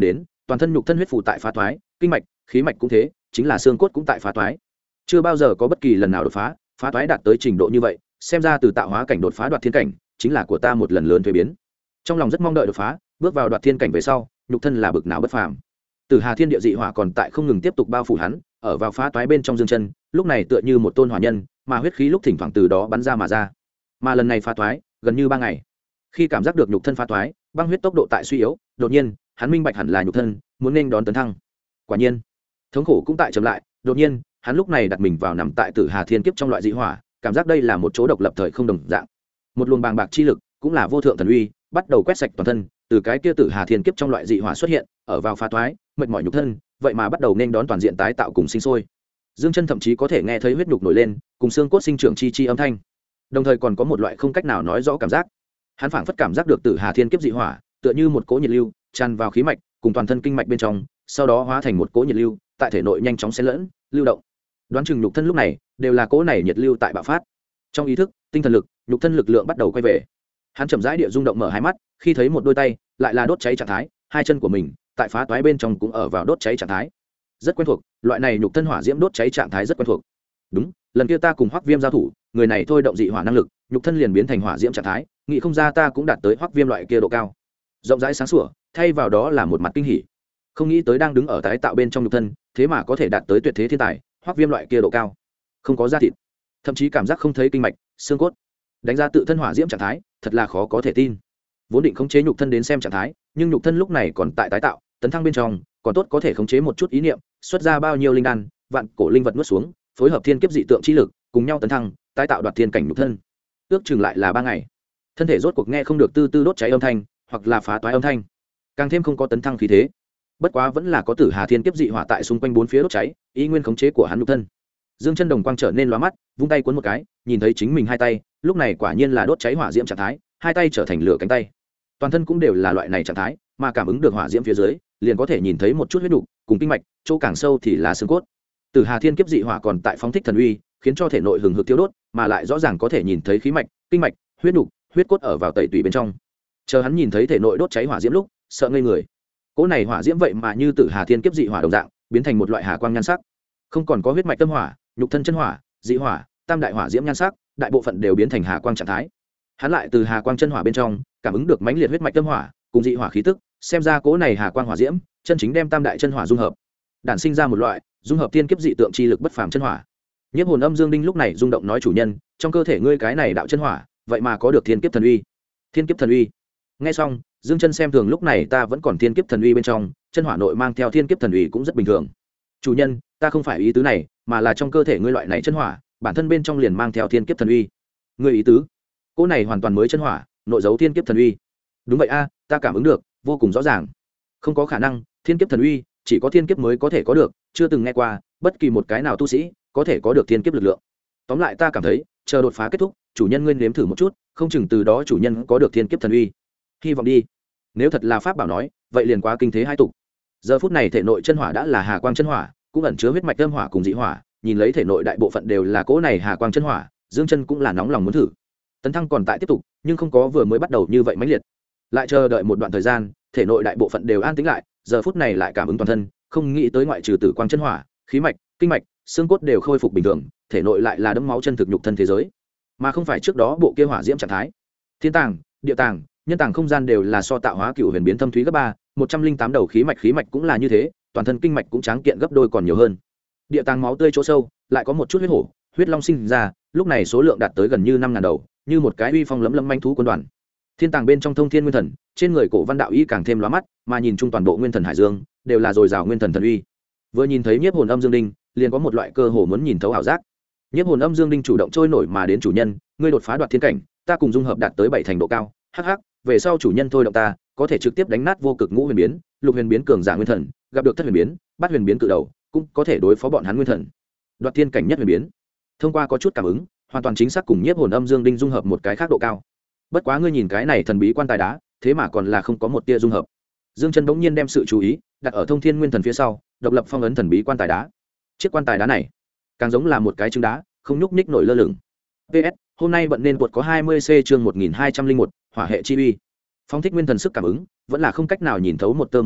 toàn thân nhục thân huyết phụ tại phá toái, kinh mạch khí mạch cũng thế, chính là xương cốt cũng tại phá toái. Chưa bao giờ có bất kỳ lần nào đột phá phá toái đạt tới trình độ như vậy, xem ra từ tạo hóa cảnh đột phá đoạt thiên cảnh chính là của ta một lần lớn thuế biến. Trong lòng rất mong đợi đột phá, bước vào đoạt thiên cảnh về sau, nhục thân là bực nào bất phàm. Từ Hà Thiên địa dị hỏa còn tại không ngừng tiếp tục bao phủ hắn, ở vào phá toái bên trong dương chân, lúc này tựa như một tôn hỏa nhân, mà huyết khí lúc thỉnh thoảng từ đó bắn ra mà ra. Mà lần này phá toái, gần như 3 ngày. Khi cảm giác được nhục thân phá toái, băng huyết tốc độ tại suy yếu, đột nhiên, hắn minh bạch hẳn là nhục thân muốn nên đón tấn thăng. Quả nhiên, thống khổ cũng tại chậm lại, đột nhiên, hắn lúc này đặt mình vào nằm tại Tử Hà Thiên kiếp trong loại dị hỏa, cảm giác đây là một chỗ độc lập thời không đồng dạng. Một luồng bàng bạc chi lực, cũng là vô thượng thần uy, bắt đầu quét sạch toàn thân, từ cái kia Tử Hà Thiên kiếp trong loại dị hỏa xuất hiện, ở vào phá toái, mệt mỏi nhục thân, vậy mà bắt đầu nên đón toàn diện tái tạo cùng sinh sôi. Dương Chân thậm chí có thể nghe thấy huyết nhục nổi lên, cùng xương cốt sinh trưởng chi chi âm thanh. Đồng thời còn có một loại không cách nào nói rõ cảm giác. Hắn phảng phất cảm giác được Tử Hà Thiên kiếp dị hỏa, tựa như một cỗ nhiệt lưu, tràn vào khí mạch, cùng toàn thân kinh mạch bên trong, sau đó hóa thành một cỗ nhiệt lưu, tại thể nội nhanh chóng xen lẫn, lưu động. Đoán chừng nhục thân lúc này đều là cỗ này nhiệt lưu tại bạo phát. Trong ý thức, tinh thần lực, nhục thân lực lượng bắt đầu quay về. Hắn chậm rãi địa rung động mở hai mắt, khi thấy một đôi tay lại là đốt cháy trạng thái, hai chân của mình tại phá toái bên trong cũng ở vào đốt cháy trạng thái. Rất quen thuộc, loại này nhục thân hỏa diễm đốt cháy trạng thái rất quen thuộc. Đúng, lần kia ta cùng Hoắc Viêm giao thủ, người này thôi động dị hỏa năng lực, nhục thân liền biến thành hỏa diễm trạng thái, nghĩ không ra ta cũng đạt tới Hoắc Viêm loại kia độ cao. Rộng rãi sáng sủa, thay vào đó là một mặt kinh hỉ. Không nghĩ tới đang đứng ở tái tạo bên trong nhục thân, thế mà có thể đạt tới tuyệt thế thiên tài, Hoắc Viêm loại kia độ cao. Không có da thịt, thậm chí cảm giác không thấy kinh mạch, xương cốt. Đánh ra tự thân hỏa diễm trạng thái, thật là khó có thể tin. Vốn định khống chế nhục thân đến xem trạng thái, nhưng nhục thân lúc này còn tại tái tạo, tấn thăng bên trong, còn tốt có thể khống chế một chút ý niệm, xuất ra bao nhiêu linh đan, vạn cổ linh vật nuốt xuống, phối hợp thiên kiếp dị tượng chi lực, cùng nhau tấn thăng, tái tạo đoạt thiên cảnh nhục thân. Ước chừng lại là 3 ngày. Thân thể rốt cuộc nghe không được tư tư đốt cháy âm thanh, hoặc là phá toái âm thanh, càng thêm không có tấn thăng khí thế. Bất quá vẫn là có Tử Hà Thiên kiếp dị hỏa tại xung quanh bốn phía đốt cháy, ý nguyên khống chế của hắn nhục thân. Dương Chân đồng quang trở nên lóa mắt, vung tay cuốn một cái, nhìn thấy chính mình hai tay, lúc này quả nhiên là đốt cháy hỏa diễm trạng thái, hai tay trở thành lửa cánh tay. Toàn thân cũng đều là loại này trạng thái, mà cảm ứng được hỏa diễm phía dưới, liền có thể nhìn thấy một chút huyết nục, cùng kinh mạch, chỗ càng sâu thì là xương cốt. Tử Hà Thiên kiếp dị hỏa còn tại phóng thích thần uy, khiến cho thể nội hừng hực thiêu đốt, mà lại rõ ràng có thể nhìn thấy khí mạch, kinh mạch, huyết nục, huyết cốt ở vào tẩy tủy bên trong. Chờ hắn nhìn thấy thể nội đốt cháy hỏa diễm lúc, sợ ngây người. Cỗ này hỏa diễm vậy mà như Tử Hà Thiên kiếp dị hỏa đồng dạng, biến thành một loại hà quang nhan sắc. Không còn có huyết mạch tâm hỏa, nhục thân chân hỏa, dị hỏa, tam đại hỏa diễm nhan sắc, đại bộ phận đều biến thành hà quang trạng thái. Hắn lại từ hà quang chân hỏa bên trong cảm ứng được mãnh liệt huyết mạch tâm hỏa cùng dị hỏa khí tức, xem ra cỗ này hà quang hỏa diễm chân chính đem tam đại chân hỏa dung hợp, đản sinh ra một loại dung hợp thiên kiếp dị tượng chi lực bất phàm chân hỏa. Nhiếp hồn âm dương đinh lúc này rung động nói, chủ nhân, trong cơ thể ngươi cái này đạo chân hỏa vậy mà có được thiên kiếp thần uy. Thiên kiếp thần uy. Nghe xong, Dương Chân xem thường lúc này ta vẫn còn thiên kiếp thần uy bên trong, chân hỏa nội mang theo thiên kiếp thần uy cũng rất bình thường. Chủ nhân, ta không phải ý tứ này, mà là trong cơ thể ngươi loại này chân hỏa bản thân bên trong liền mang theo thiên kiếp thần uy. Ngươi ý tứ? Cỗ này hoàn toàn mới chân hỏa nội giấu thiên kiếp thần uy. Đúng vậy a, ta cảm ứng được vô cùng rõ ràng. Không có khả năng, thiên kiếp thần uy chỉ có thiên kiếp mới có thể có được, chưa từng nghe qua bất kỳ một cái nào tu sĩ có thể có được thiên kiếp lực lượng. Tóm lại ta cảm thấy chờ đột phá kết thúc, chủ nhân ngươi nếm thử một chút, không chừng từ đó chủ nhân có được thiên kiếp thần uy. Hy vọng đi. Nếu thật là pháp bảo nói, vậy liền quá kinh thế hai tục. Giờ phút này thể nội chân hỏa đã là hà quang chân hỏa, cũng ẩn chứa huyết mạch âm hỏa cùng dị hỏa, nhìn lấy thể nội đại bộ phận đều là cỗ này hà quang chân hỏa, Dương Chân cũng là nóng lòng muốn thử. Tấn thăng còn tại tiếp tục, nhưng không có vừa mới bắt đầu như vậy mãnh liệt. Lại chờ đợi một đoạn thời gian, thể nội đại bộ phận đều an tĩnh lại, giờ phút này lại cảm ứng toàn thân, không nghĩ tới ngoại trừ tử quang chân hỏa, khí mạch, kinh mạch, xương cốt đều khôi phục bình thường, thể nội lại là đẫm máu chân thực nhục thân thế giới, mà không phải trước đó bộ kia hỏa diễm trạng thái. Thiên tàng, địa tàng, nhân tàng không gian đều là so tạo hóa cựu huyền biến thâm thúy gấp 3, 108 đầu khí mạch cũng là như thế, toàn thân kinh mạch cũng tráng kiện gấp đôi còn nhiều hơn. Địa tàng máu tươi chỗ sâu, lại có một chút huyết hổ, huyết long sinh ra, lúc này số lượng đạt tới gần như 5000 đầu, như một cái uy phong lẫm lẫm manh thú quân đoàn. Thiên tàng bên trong thông thiên nguyên thần, trên người cổ văn đạo y càng thêm lóa mắt, mà nhìn chung toàn bộ nguyên thần hải dương, đều là dồi dào nguyên thần thần uy. Vừa nhìn thấy Nhiếp Hồn Âm Dương Đinh, liền có một loại cơ hồ muốn nhìn thấu ảo giác. Nhiếp Hồn Âm Dương Đinh chủ động trôi nổi mà đến, chủ nhân, ngươi đột phá đoạt thiên cảnh, ta cùng dung hợp đạt tới 7 thành độ cao. Hắc hắc, về sau chủ nhân thôi động ta, có thể trực tiếp đánh nát vô cực ngũ huyền biến, lục huyền biến cường giả nguyên thần, gặp được thất huyền biến, bát huyền biến cự đầu, cũng có thể đối phó bọn hắn nguyên thần. Đoạt thiên cảnh nhất huyền biến. Thông qua có chút cảm ứng, hoàn toàn chính xác cùng Nhiếp Hồn Âm Dương Đinh dung hợp một cái khác độ cao. Bất quá ngươi nhìn cái này thần bí quan tài đá, thế mà còn là không có một tia dung hợp. Dương Chân bỗng nhiên đem sự chú ý đặt ở thông thiên nguyên thần phía sau, độc lập phong ấn thần bí quan tài đá. Chiếc quan tài đá này càng giống là một cái trứng đá, không nhúc nhích nổi lơ lửng. PS, hôm nay bận nên tuột có 20C chương 1201, hỏa hệ chi uy. Phong thích nguyên thần sức cảm ứng, vẫn là không cách nào nhìn thấu một tơ một hào,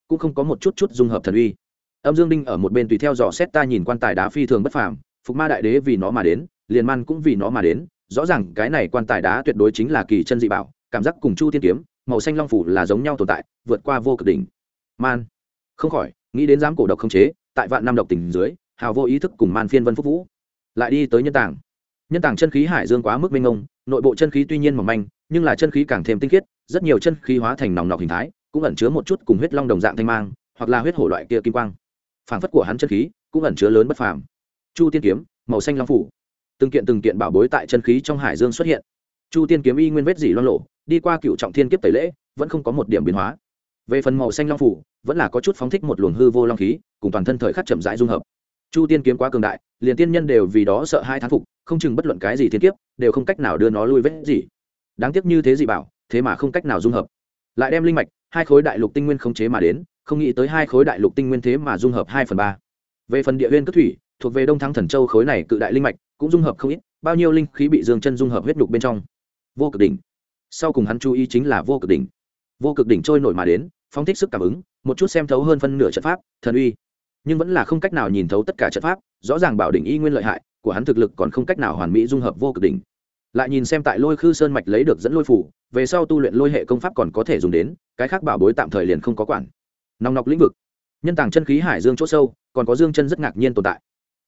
cũng không có một chút dung hợp thần uy. Âm Dương Đinh ở một bên tùy theo dò xét ta nhìn quan tài đá phi thường bất phàm, Phục Ma Đại Đế vì nó mà đến, liền man cũng vì nó mà đến, rõ ràng cái này quan tài đá tuyệt đối chính là kỳ chân dị bảo, cảm giác cùng Chu Tiên kiếm, màu xanh long phủ là giống nhau tồn tại, vượt qua vô cực đỉnh. Man, không khỏi nghĩ đến dám cổ độc không chế, tại vạn năm độc tình dưới, hào vô ý thức cùng man phiên vân phúc vũ. Lại đi tới nhân tàng. Nhân tàng chân khí hải dương quá mức mênh mông, nội bộ chân khí tuy nhiên mỏng manh, nhưng là chân khí càng thêm tinh khiết, rất nhiều chân khí hóa thành nòng nọc hình thái, cũng ẩn chứa một chút cùng huyết long đồng dạng thanh mang, hoặc là huyết hổ loại kia kim quang. Phảng phất của hắn chân khí cũng ẩn chứa lớn bất phàm. Chu Tiên kiếm, màu xanh long phủ, từng kiện bảo bối tại chân khí trong hải dương xuất hiện. Chu Tiên kiếm y nguyên vết dỉ loang lộ, đi qua cựu trọng thiên kiếp tẩy lễ, vẫn không có một điểm biến hóa. Về phần màu xanh long phủ, vẫn là có chút phóng thích một luồng hư vô long khí, cùng toàn thân thời khắc chậm rãi dung hợp. Chu Tiên kiếm quá cường đại, liền tiên nhân đều vì đó sợ hai thán phục, không chừng bất luận cái gì thiên kiếp, đều không cách nào đưa nó lui vết gì. Đáng tiếc như thế dị bảo, thế mà không cách nào dung hợp. Lại đem linh mạch, hai khối đại lục tinh nguyên khống chế mà đến, không nghĩ tới hai khối đại lục tinh nguyên thế mà dung hợp 2/3. Về phần địa nguyên cất thủy, thuộc về Đông Thắng Thần Châu khối này cự đại linh mạch, cũng dung hợp không ít, bao nhiêu linh khí bị Dương Chân dung hợp huyết nhục bên trong. Vô cực đỉnh. Sau cùng hắn chú ý chính là vô cực đỉnh. Vô cực đỉnh trôi nổi mà đến, phóng thích sức cảm ứng, một chút xem thấu hơn phân nửa trận pháp, thần uy, nhưng vẫn là không cách nào nhìn thấu tất cả trận pháp, rõ ràng bảo đỉnh y nguyên lợi hại, của hắn thực lực còn không cách nào hoàn mỹ dung hợp vô cực đỉnh. Lại nhìn xem tại Lôi Khư Sơn mạch lấy được dẫn lôi phủ, về sau tu luyện lôi hệ công pháp còn có thể dùng đến, cái khác bảo bối tạm thời liền không có quản. Nòng nọc lĩnh vực, nhân tàng chân khí hải dương chỗ sâu, còn có Dương Chân rất ngạc nhiên tồn tại.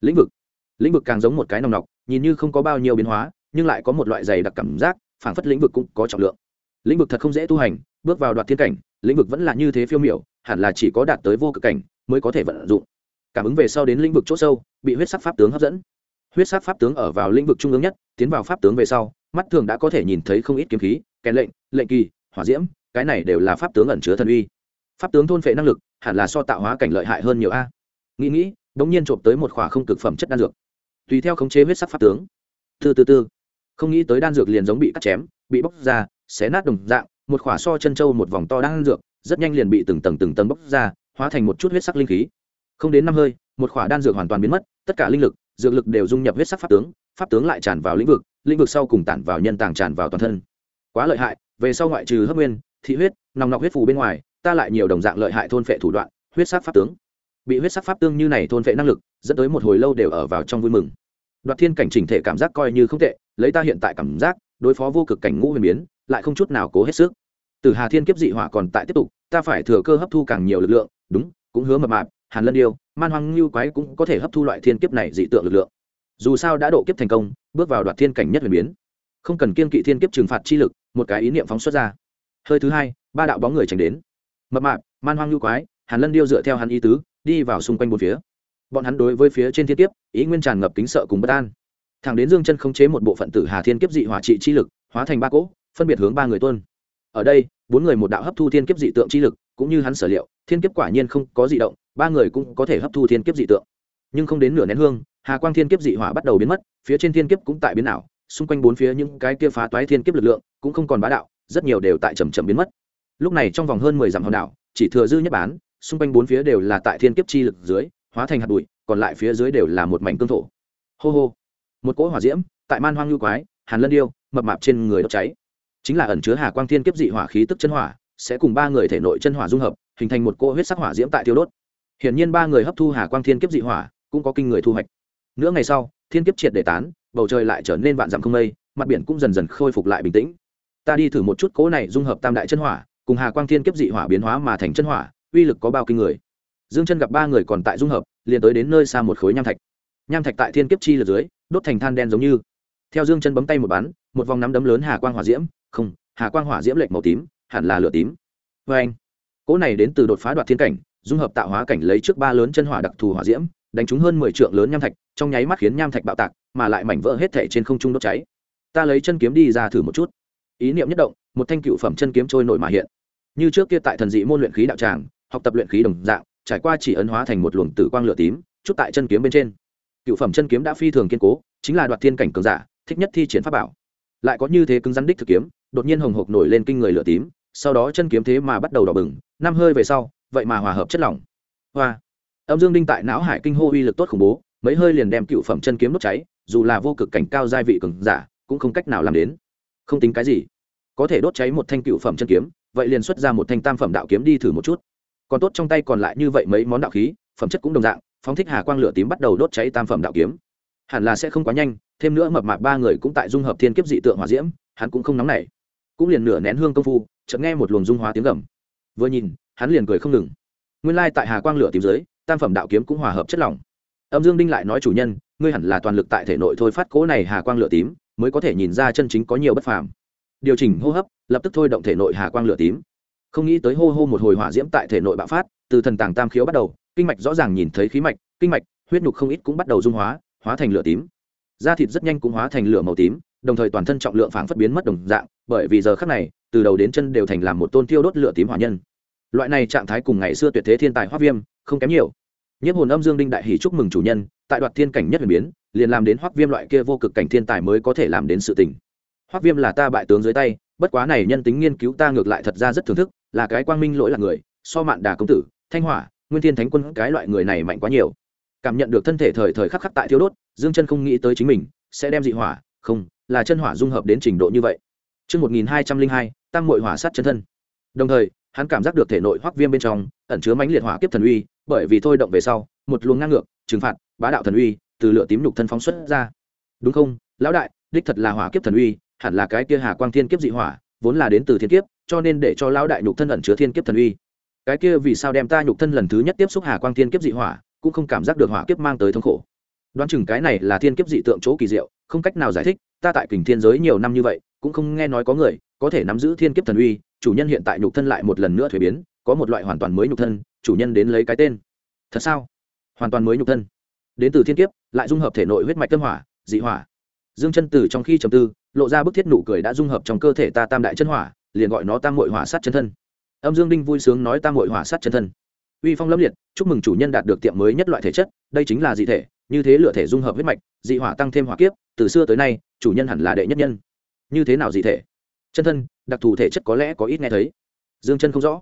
Lĩnh vực càng giống một cái nòng nọc, nhìn như không có bao nhiêu biến hóa, nhưng lại có một loại dày đặc cảm giác, phảng phất lĩnh vực cũng có trọng lượng. Lĩnh vực thật không dễ tu hành, bước vào đoạt thiên cảnh, lĩnh vực vẫn là như thế phiêu miểu, hẳn là chỉ có đạt tới vô cực cảnh mới có thể vận dụng. Cảm ứng về sau đến lĩnh vực chỗ sâu, bị huyết sắc pháp tướng hấp dẫn. Huyết sắc pháp tướng ở vào lĩnh vực trung ương nhất, tiến vào pháp tướng về sau, mắt thường đã có thể nhìn thấy không ít kiếm khí, kèn lệnh, lệnh kỳ, hỏa diễm, cái này đều là pháp tướng ẩn chứa thần uy. Pháp tướng thôn phệ năng lực, hẳn là so tạo hóa cảnh lợi hại hơn nhiều a. Nghĩ, đống nhiên trộm tới một khỏa không cực phẩm chất đan dược. Tùy theo khống chế huyết sắc pháp tướng. Từ, không nghĩ tới đan dược liền giống bị cắt chém, bị bóc ra, xé nát đồng dạng, một khỏa so chân châu một vòng to đan dược, rất nhanh liền bị từng tầng bóc ra, hóa thành một chút huyết sắc linh khí. Không đến 5 hơi, một khỏa đan dược hoàn toàn biến mất, tất cả linh lực, dược lực đều dung nhập huyết sắc pháp tướng lại tràn vào lĩnh vực sau cùng tản vào nhân tàng tràn vào toàn thân. Quá lợi hại, về sau ngoại trừ hấp nguyên, thị huyết, nòng nọc huyết phù bên ngoài, ta lại nhiều đồng dạng lợi hại thôn phệ thủ đoạn, huyết sắc pháp tướng. Bị huyết sắc pháp tương như này thôn phệ năng lực, dẫn tới một hồi lâu đều ở vào trong vui mừng. Đoạt thiên cảnh chỉnh thể cảm giác coi như không tệ, lấy ta hiện tại cảm giác, đối phó vô cực cảnh ngũ huyền biến, lại không chút nào cố hết sức. Từ Hà Thiên kiếp dị hỏa còn tại tiếp tục, ta phải thừa cơ hấp thu càng nhiều lực lượng, đúng, cũng hứa mập mạp, Hàn Lân Điêu, Man Hoang Lưu Quái cũng có thể hấp thu loại thiên kiếp này dị tượng lực lượng. Dù sao đã độ kiếp thành công, bước vào đoạt thiên cảnh nhất huyền biến, không cần kiên kỵ thiên kiếp trừng phạt chi lực, một cái ý niệm phóng xuất ra. Hơi thứ hai, ba đạo bóng người tránh đến. Mập mạp, Man Hoang Lưu Quái, Hàn Lân Điêu dựa theo hắn ý tứ, đi vào xung quanh bốn phía. Bọn hắn đối với phía trên thiên kiếp, ý nguyên tràn ngập kính sợ cùng bất an. Thẳng đến Dương Chân khống chế một bộ phận tử Hà Thiên kiếp dị hỏa trị chi lực, hóa thành ba cỗ, phân biệt hướng ba người tuôn. Ở đây, bốn người một đạo hấp thu thiên kiếp dị tượng chi lực, cũng như hắn sở liệu, thiên kiếp quả nhiên không có dị động, ba người cũng có thể hấp thu thiên kiếp dị tượng. Nhưng không đến nửa nén hương, Hà Quang thiên kiếp dị hỏa bắt đầu biến mất, phía trên thiên kiếp cũng tại biến ảo, xung quanh bốn phía những cái kia phá toái thiên kiếp lực lượng, cũng không còn bá đạo, rất nhiều đều tại chậm biến mất. Lúc này trong vòng hơn 10 dặm hòn đảo, chỉ thừa dư nhất bán, xung quanh bốn phía đều là tại thiên kiếp chi lực dưới, hóa thành hạt bụi, còn lại phía dưới đều là một mảnh cương thổ. Hô hô, một cỗ hỏa diễm, tại Man Hoang Lưu Quái, Hàn Lân Điêu, mập mạp trên người đốt cháy. Chính là ẩn chứa Hà Quang thiên kiếp dị hỏa khí tức chân hỏa, sẽ cùng ba người thể nội chân hỏa dung hợp, hình thành một cỗ huyết sắc hỏa diễm tại tiêu đốt. Hiển nhiên ba người hấp thu Hà Quang thiên kiếp dị hỏa, cũng có kinh người thu hoạch. Nửa ngày sau, thiên kiếp triệt để tán, bầu trời lại trở nên vạn dặm không mây, mặt biển cũng dần dần khôi phục lại bình tĩnh. Ta đi thử một chút cỗ này dung hợp tam đại chân hỏa, cùng Hà Quang thiên kiếp dị hỏa biến hóa mà thành chân hỏa, uy lực có bao kinh người. Dương Chân gặp ba người còn tại dung hợp, liền tới đến nơi xa một khối nham thạch. Nham thạch tại thiên kiếp chi lực dưới, đốt thành than đen giống như. Theo Dương Chân bấm tay một bắn, một vòng nắm đấm lớn Hà Quang hỏa diễm, không, Hà Quang hỏa diễm lệch màu tím, hẳn là lửa tím. Oeng. Cỗ này đến từ đột phá đoạt thiên cảnh, dung hợp tạo hóa cảnh lấy trước ba lớn chân hỏa đặc thù hỏa diễm, đánh trúng hơn 10 trượng lớn nham thạch, trong nháy mắt khiến nham thạch bạo tạc, mà lại mảnh vỡ hết thảy trên không trung đốt cháy. Ta lấy chân kiếm đi ra thử một chút. Ý niệm nhất động, một thanh cựu phẩm chân kiếm trôi nổi mà hiện. Như trước kia tại thần dị môn luyện khí đạo tràng, học tập luyện khí đồng dạng, trải qua chỉ ấn hóa thành một luồng tử quang lửa tím, chút tại chân kiếm bên trên. Cựu phẩm chân kiếm đã phi thường kiên cố, chính là đoạt thiên cảnh cường giả, thích nhất thi triển pháp bảo. Lại có như thế cứng rắn đích thực kiếm, đột nhiên hồng hộc nổi lên kinh người lửa tím, sau đó chân kiếm thế mà bắt đầu đỏ bừng, năm hơi về sau, vậy mà hòa hợp chất lỏng. Hoa. Âm Dương Đinh tại não hải kinh hô uy lực tốt khủng bố, mấy hơi liền đem cựu phẩm chân kiếm đốt cháy, dù là vô cực cảnh cao giai vị cường giả, cũng không cách nào làm đến. Không tính cái gì, có thể đốt cháy một thanh cựu phẩm chân kiếm, vậy liền xuất ra một thanh tam phẩm đạo kiếm đi thử một chút. còn tốt trong tay còn lại như vậy mấy món đạo khí phẩm chất cũng đồng dạng, phóng thích hà quang lửa tím bắt đầu đốt cháy tam phẩm đạo kiếm. Hẳn là sẽ không quá nhanh, thêm nữa mập mạp ba người cũng tại dung hợp thiên kiếp dị tượng hỏa diễm, hắn cũng không nóng nảy, cũng liền nửa nén hương công phu, chợt nghe một luồng dung hóa tiếng gầm. Vừa nhìn, hắn liền cười không ngừng. Nguyên lai tại hà quang lửa tím dưới, tam phẩm đạo kiếm cũng hòa hợp chất lỏng. Âm Dương Đinh lại nói chủ nhân, ngươi hẳn là toàn lực tại thể nội thôi phát cỗ này hà quang lửa tím, mới có thể nhìn ra chân chính có nhiều bất phàm. Điều chỉnh hô hấp, lập tức thôi động thể nội hà quang lửa tím. Không nghĩ tới hô hô một hồi hỏa diễm tại thể nội bạo phát, từ thần tàng tam khiếu bắt đầu, kinh mạch rõ ràng nhìn thấy khí mạch, kinh mạch, huyết nhục không ít cũng bắt đầu dung hóa, hóa thành lửa tím. Da thịt rất nhanh cũng hóa thành lửa màu tím, đồng thời toàn thân trọng lượng phảng phất biến mất đồng dạng, bởi vì giờ khắc này, từ đầu đến chân đều thành làm một tôn tiêu đốt lửa tím hỏa nhân. Loại này trạng thái cùng ngày xưa tuyệt thế thiên tài Hoắc Viêm không kém nhiều. Nhiếp hồn Âm Dương Đinh đại hỉ chúc mừng chủ nhân, tại đoạt thiên cảnh nhất huyền biến, liền làm đến Hoắc Viêm loại kia vô cực cảnh thiên tài mới có thể làm đến sự tình. Hoắc Viêm là ta bại tướng dưới tay, bất quá này nhân tính nghiên cứu ta ngược lại thật ra rất thưởng thức, là cái quang minh lỗi là người, so Mạn Đà công tử, Thanh Hỏa, Nguyên Thiên Thánh Quân cái loại người này mạnh quá nhiều. Cảm nhận được thân thể thời thời khắc khắc tại thiếu đốt, Dương Chân không nghĩ tới chính mình sẽ đem dị hỏa, không, là chân hỏa dung hợp đến trình độ như vậy. Chương 1202, Tam Muội Hỏa Sát chân thân. Đồng thời, hắn cảm giác được thể nội Hoắc Viêm bên trong ẩn chứa mãnh liệt hỏa kiếp thần uy, bởi vì thôi động về sau, một luồng ngang ngược, trừng phạt, bá đạo thần uy từ lửa tím nhục thân phóng xuất ra. Đúng không, lão đại, đích thật là hỏa kiếp thần uy, hẳn là cái kia Hà Quang Thiên Kiếp dị hỏa, vốn là đến từ thiên kiếp, cho nên để cho lão đại nhục thân ẩn chứa thiên kiếp thần uy. Cái kia vì sao đem ta nhục thân lần thứ nhất tiếp xúc Hà Quang Thiên Kiếp dị hỏa, cũng không cảm giác được hỏa kiếp mang tới thống khổ. Đoán chừng cái này là thiên kiếp dị tượng chỗ kỳ diệu, không cách nào giải thích, ta tại Kình Thiên giới nhiều năm như vậy, cũng không nghe nói có người có thể nắm giữ thiên kiếp thần uy, chủ nhân hiện tại nhục thân lại một lần nữa thuế biến, có một loại hoàn toàn mới nhục thân, chủ nhân đến lấy cái tên. Thật sao? Hoàn toàn mới nhục thân, đến từ thiên kiếp, lại dung hợp thể nội huyết mạch tâm hỏa, dị hỏa. Dương Chân Tử trong khi trầm tư, lộ ra bức thiết nụ cười đã dung hợp trong cơ thể ta tam đại chân hỏa, liền gọi nó Tam Muội Hỏa Sát chân thân. Âm Dương Đinh vui sướng nói Tam Muội Hỏa Sát chân thân. Uy phong lẫm liệt, chúc mừng chủ nhân đạt được tiệm mới nhất loại thể chất, đây chính là dị thể, như thế lửa thể dung hợp huyết mạch, dị hỏa tăng thêm hỏa kiếp, từ xưa tới nay, chủ nhân hẳn là đệ nhất nhân. Như thế nào dị thể? Chân thân, đặc thù thể chất có lẽ có ít nghe thấy. Dương Chân không rõ.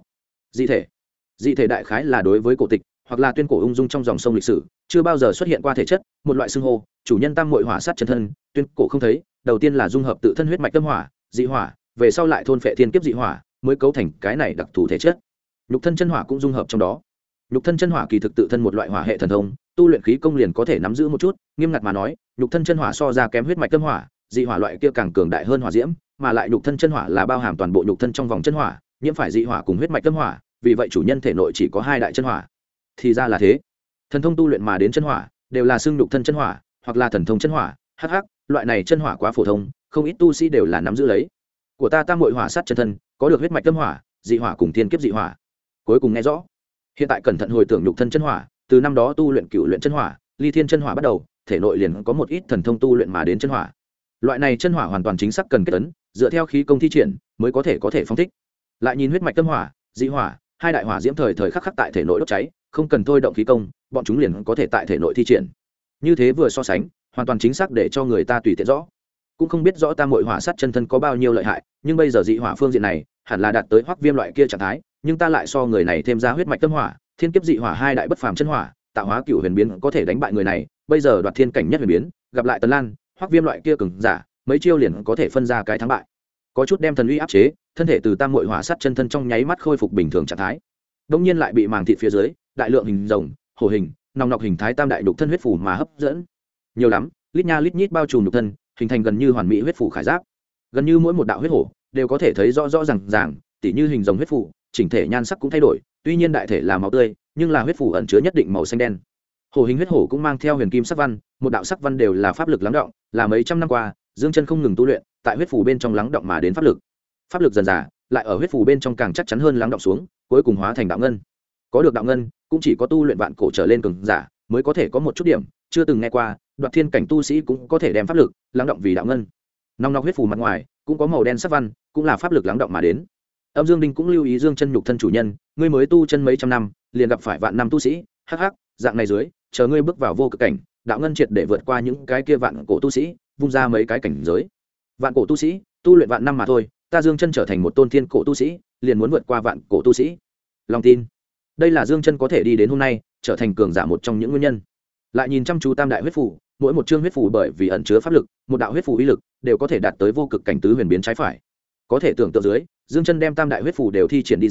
Dị thể đại khái là đối với cổ tịch hoặc là tuyên cổ ung dung trong dòng sông lịch sử, chưa bao giờ xuất hiện qua thể chất, một loại xưng hô, chủ nhân Tam Muội Hỏa Sát chân thân, tuyên cổ không thấy, đầu tiên là dung hợp tự thân huyết mạch tâm hỏa, dị hỏa, về sau lại thôn phệ thiên kiếp dị hỏa, mới cấu thành cái này đặc thù thể chất. Nhục thân chân hỏa cũng dung hợp trong đó. Nhục thân chân hỏa kỳ thực tự thân một loại hỏa hệ thần thông, tu luyện khí công liền có thể nắm giữ một chút, nghiêm ngặt mà nói, nhục thân chân hỏa so ra kém huyết mạch tâm hỏa, dị hỏa loại kia càng cường đại hơn hỏa diễm, mà lại nhục thân chân hỏa là bao hàm toàn bộ nhục thân trong vòng chân hỏa, nhiễm phải dị hỏa cùng huyết mạch tâm hỏa, vì vậy chủ nhân thể nội chỉ có hai đại chân hỏa. Thì ra là thế. Thần thông tu luyện mà đến chân hỏa, đều là xương nhục thân chân hỏa, hoặc là thần thông chân hỏa, hắc, loại này chân hỏa quá phổ thông, không ít tu sĩ đều là nắm giữ lấy. Của ta Tam Muội Hỏa Sát chân thân, có được huyết mạch tâm hỏa, dị hỏa cùng thiên kiếp dị hỏa. Cuối cùng nghe rõ. Hiện tại cẩn thận hồi tưởng nhục thân chân hỏa, từ năm đó tu luyện cựu luyện chân hỏa, ly thiên chân hỏa bắt đầu, thể nội liền có một ít thần thông tu luyện mà đến chân hỏa. Loại này chân hỏa hoàn toàn chính xác cần kết ấn, dựa theo khí công thi triển, mới có thể phóng thích. Lại nhìn huyết mạch tâm hỏa, dị hỏa, hai đại hỏa diễm thời thời khắc khắc tại thể nội đốt cháy, không cần thôi động khí công, bọn chúng liền có thể tại thể nội thi triển. Như thế vừa so sánh, hoàn toàn chính xác để cho người ta tùy tiện rõ. Cũng không biết rõ Tam Muội Hỏa Sát chân thân có bao nhiêu lợi hại, nhưng bây giờ dị hỏa phương diện này, hẳn là đạt tới Hoắc Viêm loại kia trạng thái, nhưng ta lại so người này thêm ra huyết mạch tâm hỏa, thiên kiếp dị hỏa hai đại bất phàm chân hỏa, tạo hóa cửu huyền biến có thể đánh bại người này, bây giờ đoạt thiên cảnh nhất huyền biến, gặp lại Tần Lan, Hoắc Viêm loại kia cường giả, mấy chiêu liền có thể phân ra cái thắng bại. Có chút đem thần uy áp chế, thân thể từ Tam Muội Hỏa Sát chân thân trong nháy mắt khôi phục bình thường trạng thái. Đống nhiên lại bị màng thịt phía dưới, đại lượng hình rồng, hổ hình, nòng nọc hình thái tam đại đục thân huyết phủ mà hấp dẫn. Nhiều lắm, lít nha lít nhít bao trùm đục thân, hình thành gần như hoàn mỹ huyết phủ khải giáp. Gần như mỗi một đạo huyết hổ đều có thể thấy rõ rõ ràng, tỉ như hình rồng huyết phủ, chỉnh thể nhan sắc cũng thay đổi, tuy nhiên đại thể là máu tươi, nhưng là huyết phủ ẩn chứa nhất định màu xanh đen. Hổ hình huyết hổ cũng mang theo huyền kim sắc văn, một đạo sắc văn đều là pháp lực lắng động, là mấy trăm năm qua, Dương Chân không ngừng tu luyện, tại huyết phủ bên trong lắng động mà đến pháp lực. Pháp lực dần dà, lại ở huyết phủ bên trong càng chắc chắn hơn lắng động xuống, cuối cùng hóa thành đạo ngân. Có được đạo ngân, cũng chỉ có tu luyện vạn cổ trở lên cường giả mới có thể có một chút điểm, chưa từng nghe qua, đoạt thiên cảnh tu sĩ cũng có thể đem pháp lực lắng động vì đạo ngân. Nòng nọc huyết phủ mặt ngoài cũng có màu đen sắc văn, cũng là pháp lực lắng động mà đến. Âm Dương Đinh cũng lưu ý Dương Chân nhục thân chủ nhân, ngươi mới tu chân mấy trăm năm, liền gặp phải vạn năm tu sĩ, hắc, dạng này dưới, chờ ngươi bước vào vô cực cảnh, đạo ngân triệt để vượt qua những cái kia vạn cổ tu sĩ, vung ra mấy cái cảnh giới. Vạn cổ tu sĩ, tu luyện vạn năm mà thôi, ta Dương Chân trở thành một tôn thiên cổ tu sĩ, liền muốn vượt qua vạn cổ tu sĩ. Lòng tin. Đây là Dương Chân có thể đi đến hôm nay, trở thành cường giả một trong những nguyên nhân. Lại nhìn chăm chú tam đại huyết phù, mỗi một chương huyết phù bởi vì ẩn chứa pháp lực, một đạo huyết phù uy lực đều có thể đạt tới vô cực cảnh tứ huyền biến trái phải. Có thể tưởng tượng dưới, Dương Chân đem tam đại huyết phù đều thi triển đi ra,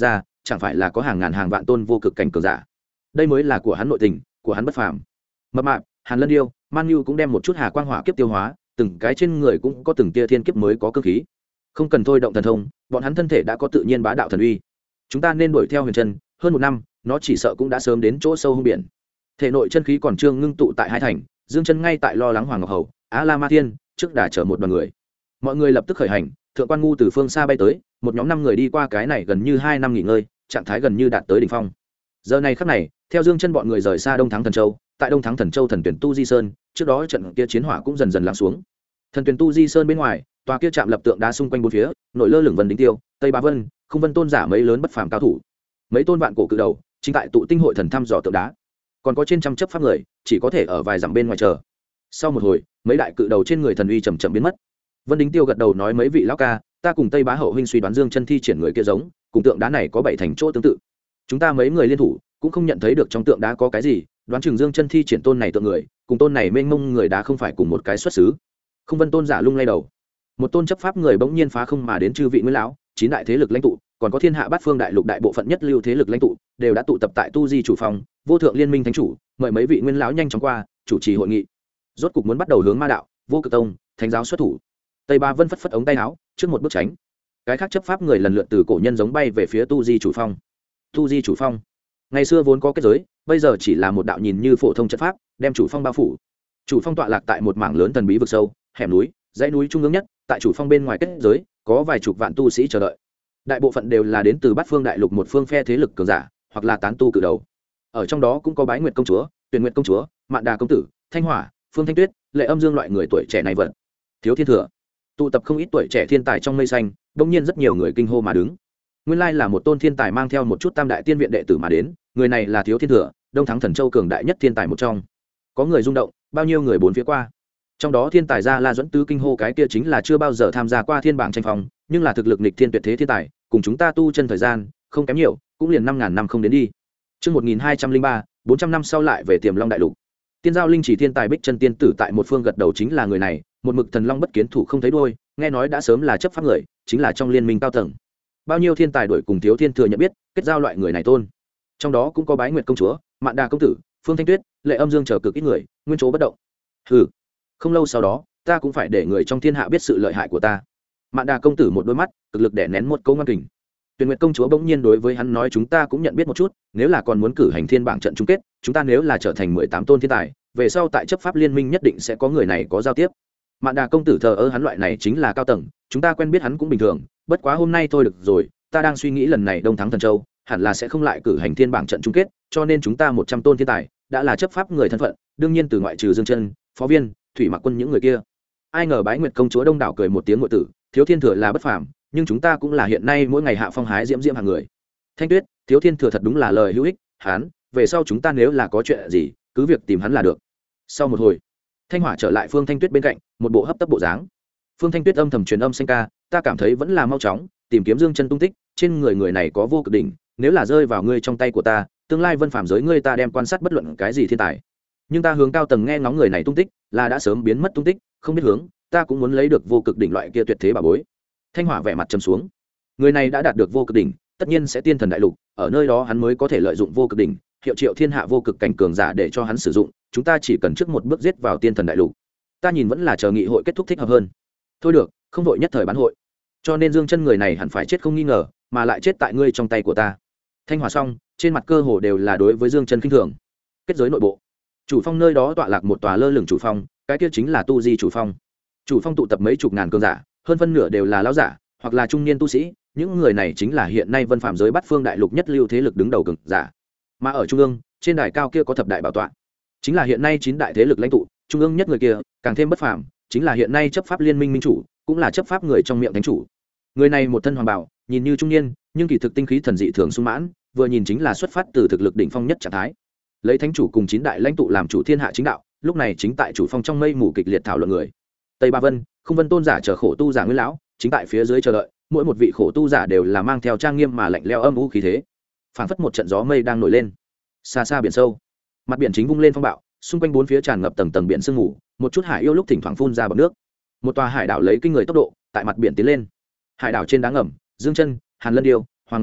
chẳng phải là có hàng ngàn hàng vạn tôn vô cực cảnh cường giả. Đây mới là của hắn nội tình, của hắn bất phàm. Mập mạp, Hàn Lân Điêu, Man Nhu cũng đem một chút hà quang hỏa kiếp tiêu hóa, từng cái trên người cũng có từng tia thiên kiếp mới có cơ khí. Không cần thôi động thần thông, bọn hắn thân thể đã có tự nhiên bá đạo thần uy. Chúng ta nên đuổi theo Huyền Chân, hơn 1 năm, nó chỉ sợ cũng đã sớm đến chỗ sâu hung biển. Thể nội chân khí còn chưa ngưng tụ tại hai thành, Dương Chân ngay tại lo lắng Hoàng Ngọc Hầu, Á La Ma Thiên, trước đã chở một đoàn người. Mọi người lập tức khởi hành, Thượng Quan Ngu từ phương xa bay tới, một nhóm 5 người đi qua cái này gần như 2 năm nghỉ ngơi, trạng thái gần như đạt tới đỉnh phong. Giờ này khắc này, theo Dương Chân bọn người rời xa Đông Thắng Thần Châu, tại Đông Thắng Thần Châu Thần Tuyển Tu Di Sơn, trước đó trận kia chiến hỏa cũng dần dần lắng xuống. Thần Tuyển Tu Di Sơn bên ngoài, tòa kia chạm lập tượng đá xung quanh bốn phía, nội lơ lửng Vân Đính Tiêu, Tây Bá Vân, Không Vân Tôn giả mấy lớn bất phàm cao thủ. Mấy tôn vạn cổ cự đầu, chính tại tụ tinh hội thần thăm dò tượng đá. Còn có trên trăm chấp pháp người, chỉ có thể ở vài dặm bên ngoài chờ. Sau một hồi, mấy đại cự đầu trên người thần uy chậm chậm biến mất. Vân Đính Tiêu gật đầu nói mấy vị lão ca, ta cùng Tây Bá hậu huynh suy đoán Dương Chân thi triển người kia giống, cùng tượng đá này có 7 thành chỗ tương tự. Chúng ta mấy người liên thủ, cũng không nhận thấy được trong tượng đá có cái gì, đoán chừng Dương Chân thi triển tôn này tượng người, cùng tôn này mênh mông người đá không phải cùng một cái xuất xứ. Không Vân Tôn giả lung lay đầu. Một tôn chấp pháp người bỗng nhiên phá không mà đến chư vị nguyên lão, 9 đại thế lực lãnh tụ, còn có thiên hạ bát phương đại lục đại bộ phận nhất lưu thế lực lãnh tụ, đều đã tụ tập tại Tu Di chủ phòng, vô thượng liên minh thánh chủ, mời mấy vị nguyên lão nhanh chóng qua, chủ trì hội nghị. Rốt cục muốn bắt đầu hướng ma đạo, vô cực tông, thánh giáo xuất thủ. Tây Ba Vân phất phất ống tay áo, trước một bước tránh. Cái khác chấp pháp người lần lượt từ cổ nhân giống bay về phía Tu Di chủ phong. Tu Di chủ phong, ngày xưa vốn có kết giới, bây giờ chỉ là một đạo nhìn như phổ thông trận pháp, đem chủ phong bao phủ. Chủ phong tọa lạc tại một mảng lớn thần bí vực sâu, hẻm núi, dãy núi trung ương nhất, tại chủ phong bên ngoài kết giới, có vài chục vạn tu sĩ chờ đợi. Đại bộ phận đều là đến từ bát phương đại lục một phương phe thế lực cường giả, hoặc là tán tu cự đầu. Ở trong đó cũng có Bái Nguyệt công chúa, Tuyển Nguyệt công chúa, Mạn Đà công tử, Thanh Hỏa, Phương Thanh Tuyết, Lệ Âm Dương loại người tuổi trẻ này vận. Thiếu Thiên Thừa, tụ tập không ít tuổi trẻ thiên tài trong mây xanh, đương nhiên rất nhiều người kinh hô mà đứng. Nguyên lai là một tôn thiên tài mang theo một chút tam đại tiên viện đệ tử mà đến, người này là Thiếu Thiên Thừa, Đông Thắng Thần Châu cường đại nhất thiên tài một trong. Có người rung động, bao nhiêu người bốn phía qua. Trong đó thiên tài gia La Duẫn Tứ kinh hô cái kia chính là chưa bao giờ tham gia qua thiên bảng tranh phong, nhưng là thực lực nghịch thiên tuyệt thế thiên tài, cùng chúng ta tu chân thời gian không kém nhiều, cũng liền 5000 năm không đến đi. Chương 1203, 400 năm sau lại về Tiềm Long đại lục. Tiên giao linh chỉ thiên tài Bích Chân tiên tử tại một phương gật đầu chính là người này, một mực thần long bất kiến thủ không thấy đuôi, nghe nói đã sớm là chấp pháp người, chính là trong liên minh cao tầng. Bao nhiêu thiên tài đuổi cùng Thiếu Thiên Thừa nhận biết, kết giao loại người này tôn. Trong đó cũng có Bái Nguyệt công chúa, Mạn Đà công tử, Phương Thanh Tuyết, Lệ Âm Dương chờ cực ít người, nguyên chỗ bất động. Hừ, không lâu sau đó, ta cũng phải để người trong thiên hạ biết sự lợi hại của ta. Mạn Đà công tử một đôi mắt, cực lực đè nén một câu ngoan kình. Tuyển Nguyệt công chúa bỗng nhiên đối với hắn nói chúng ta cũng nhận biết một chút, nếu là còn muốn cử hành thiên bảng trận chung kết, chúng ta nếu là trở thành 18 tôn thiên tài, về sau tại chấp pháp liên minh nhất định sẽ có người này có giao tiếp. Mạn Đà công tử thờ ơ hắn loại này chính là cao tầng, chúng ta quen biết hắn cũng bình thường, bất quá hôm nay thôi được rồi, ta đang suy nghĩ lần này Đông Thắng Thần Châu, hẳn là sẽ không lại cử hành thiên bảng trận chung kết, cho nên chúng ta 100 tôn thiên tài, đã là chấp pháp người thân phận, đương nhiên từ ngoại trừ Dương Chân, Phó Viên, Thủy Mặc Quân những người kia. Ai ngờ Bái Nguyệt công chúa đông đảo cười một tiếng ngụy tử, Thiếu Thiên Thừa là bất phàm, nhưng chúng ta cũng là hiện nay mỗi ngày hạ phong hái diễm diễm hàng người. Thanh Tuyết, Thiếu Thiên Thừa thật đúng là lời hữu ích, hắn, về sau chúng ta nếu là có chuyện gì, cứ việc tìm hắn là được. Sau một hồi, Thanh Hỏa trở lại Phương Thanh Tuyết bên cạnh, một bộ hấp tấp bộ dáng. Phương Thanh Tuyết âm thầm truyền âm xanh ca, ta cảm thấy vẫn là mau chóng tìm kiếm Dương Chân tung tích, trên người người này có vô cực đỉnh, nếu là rơi vào ngươi trong tay của ta, tương lai vân phàm giới ngươi ta đem quan sát bất luận cái gì thiên tài. Nhưng ta hướng cao tầng nghe ngóng người này tung tích, là đã sớm biến mất tung tích, không biết hướng, ta cũng muốn lấy được vô cực đỉnh loại kia tuyệt thế bảo bối. Thanh Hỏa vẻ mặt trầm xuống. Người này đã đạt được vô cực đỉnh, tất nhiên sẽ tiên thần đại lục, ở nơi đó hắn mới có thể lợi dụng vô cực đỉnh, hiệu triệu thiên hạ vô cực cảnh cường giả để cho hắn sử dụng, chúng ta chỉ cần trước một bước giết vào tiên thần đại lục. Ta nhìn vẫn là chờ nghị hội kết thúc thích hợp hơn. Thôi được, không vội nhất thời bán hội. Cho nên Dương Chân người này hẳn phải chết không nghi ngờ, mà lại chết tại ngươi trong tay của ta. Thanh Hỏa xong, trên mặt cơ hồ đều là đối với Dương Chân khinh thường. Kết giới nội bộ, chủ phong nơi đó tọa lạc một tòa lơ lửng chủ phong, cái kia chính là Tu Di chủ phong. Chủ phong tụ tập mấy chục ngàn cường giả, hơn phân nửa đều là lão giả hoặc là trung niên tu sĩ, những người này chính là hiện nay vân phạm giới bát phương đại lục nhất lưu thế lực đứng đầu cường giả. Mà ở trung ương, trên đài cao kia có thập đại bảo tọa, chính là hiện nay 9 đại thế lực lãnh tụ, trung ương nhất người kia, càng thêm bất phàm, chính là hiện nay chấp pháp liên minh minh chủ, cũng là chấp pháp người trong miệng thánh chủ. Người này một thân hoàng bào, nhìn như trung niên, nhưng kỳ thực tinh khí thần dị thường sung mãn, vừa nhìn chính là xuất phát từ thực lực đỉnh phong nhất trạng thái. Lấy thánh chủ cùng 9 đại lãnh tụ làm chủ thiên hạ chính đạo, lúc này chính tại chủ phong trong mây mù kịch liệt thảo luận người. Tây Ba Vân, Không Vân tôn giả chờ khổ tu giả Nguyên lão, chính tại phía dưới chờ đợi, mỗi một vị khổ tu giả đều là mang theo trang nghiêm mà lạnh lẽo âm u khí thế. Phảng phất một trận gió mây đang nổi lên. Xa xa biển sâu, mặt biển chính vung lên phong bạo, xung quanh bốn phía tràn ngập tầng tầng biển sương mù, một chút hải yêu lúc thỉnh thoảng phun ra bọt nước. Một tòa hải đảo lấy kinh người tốc độ tại mặt biển tiến lên. Hải đảo trên đá ngầm, Dương Chân, Hàn Lân Điêu, Hoàng Ngọc Hầu,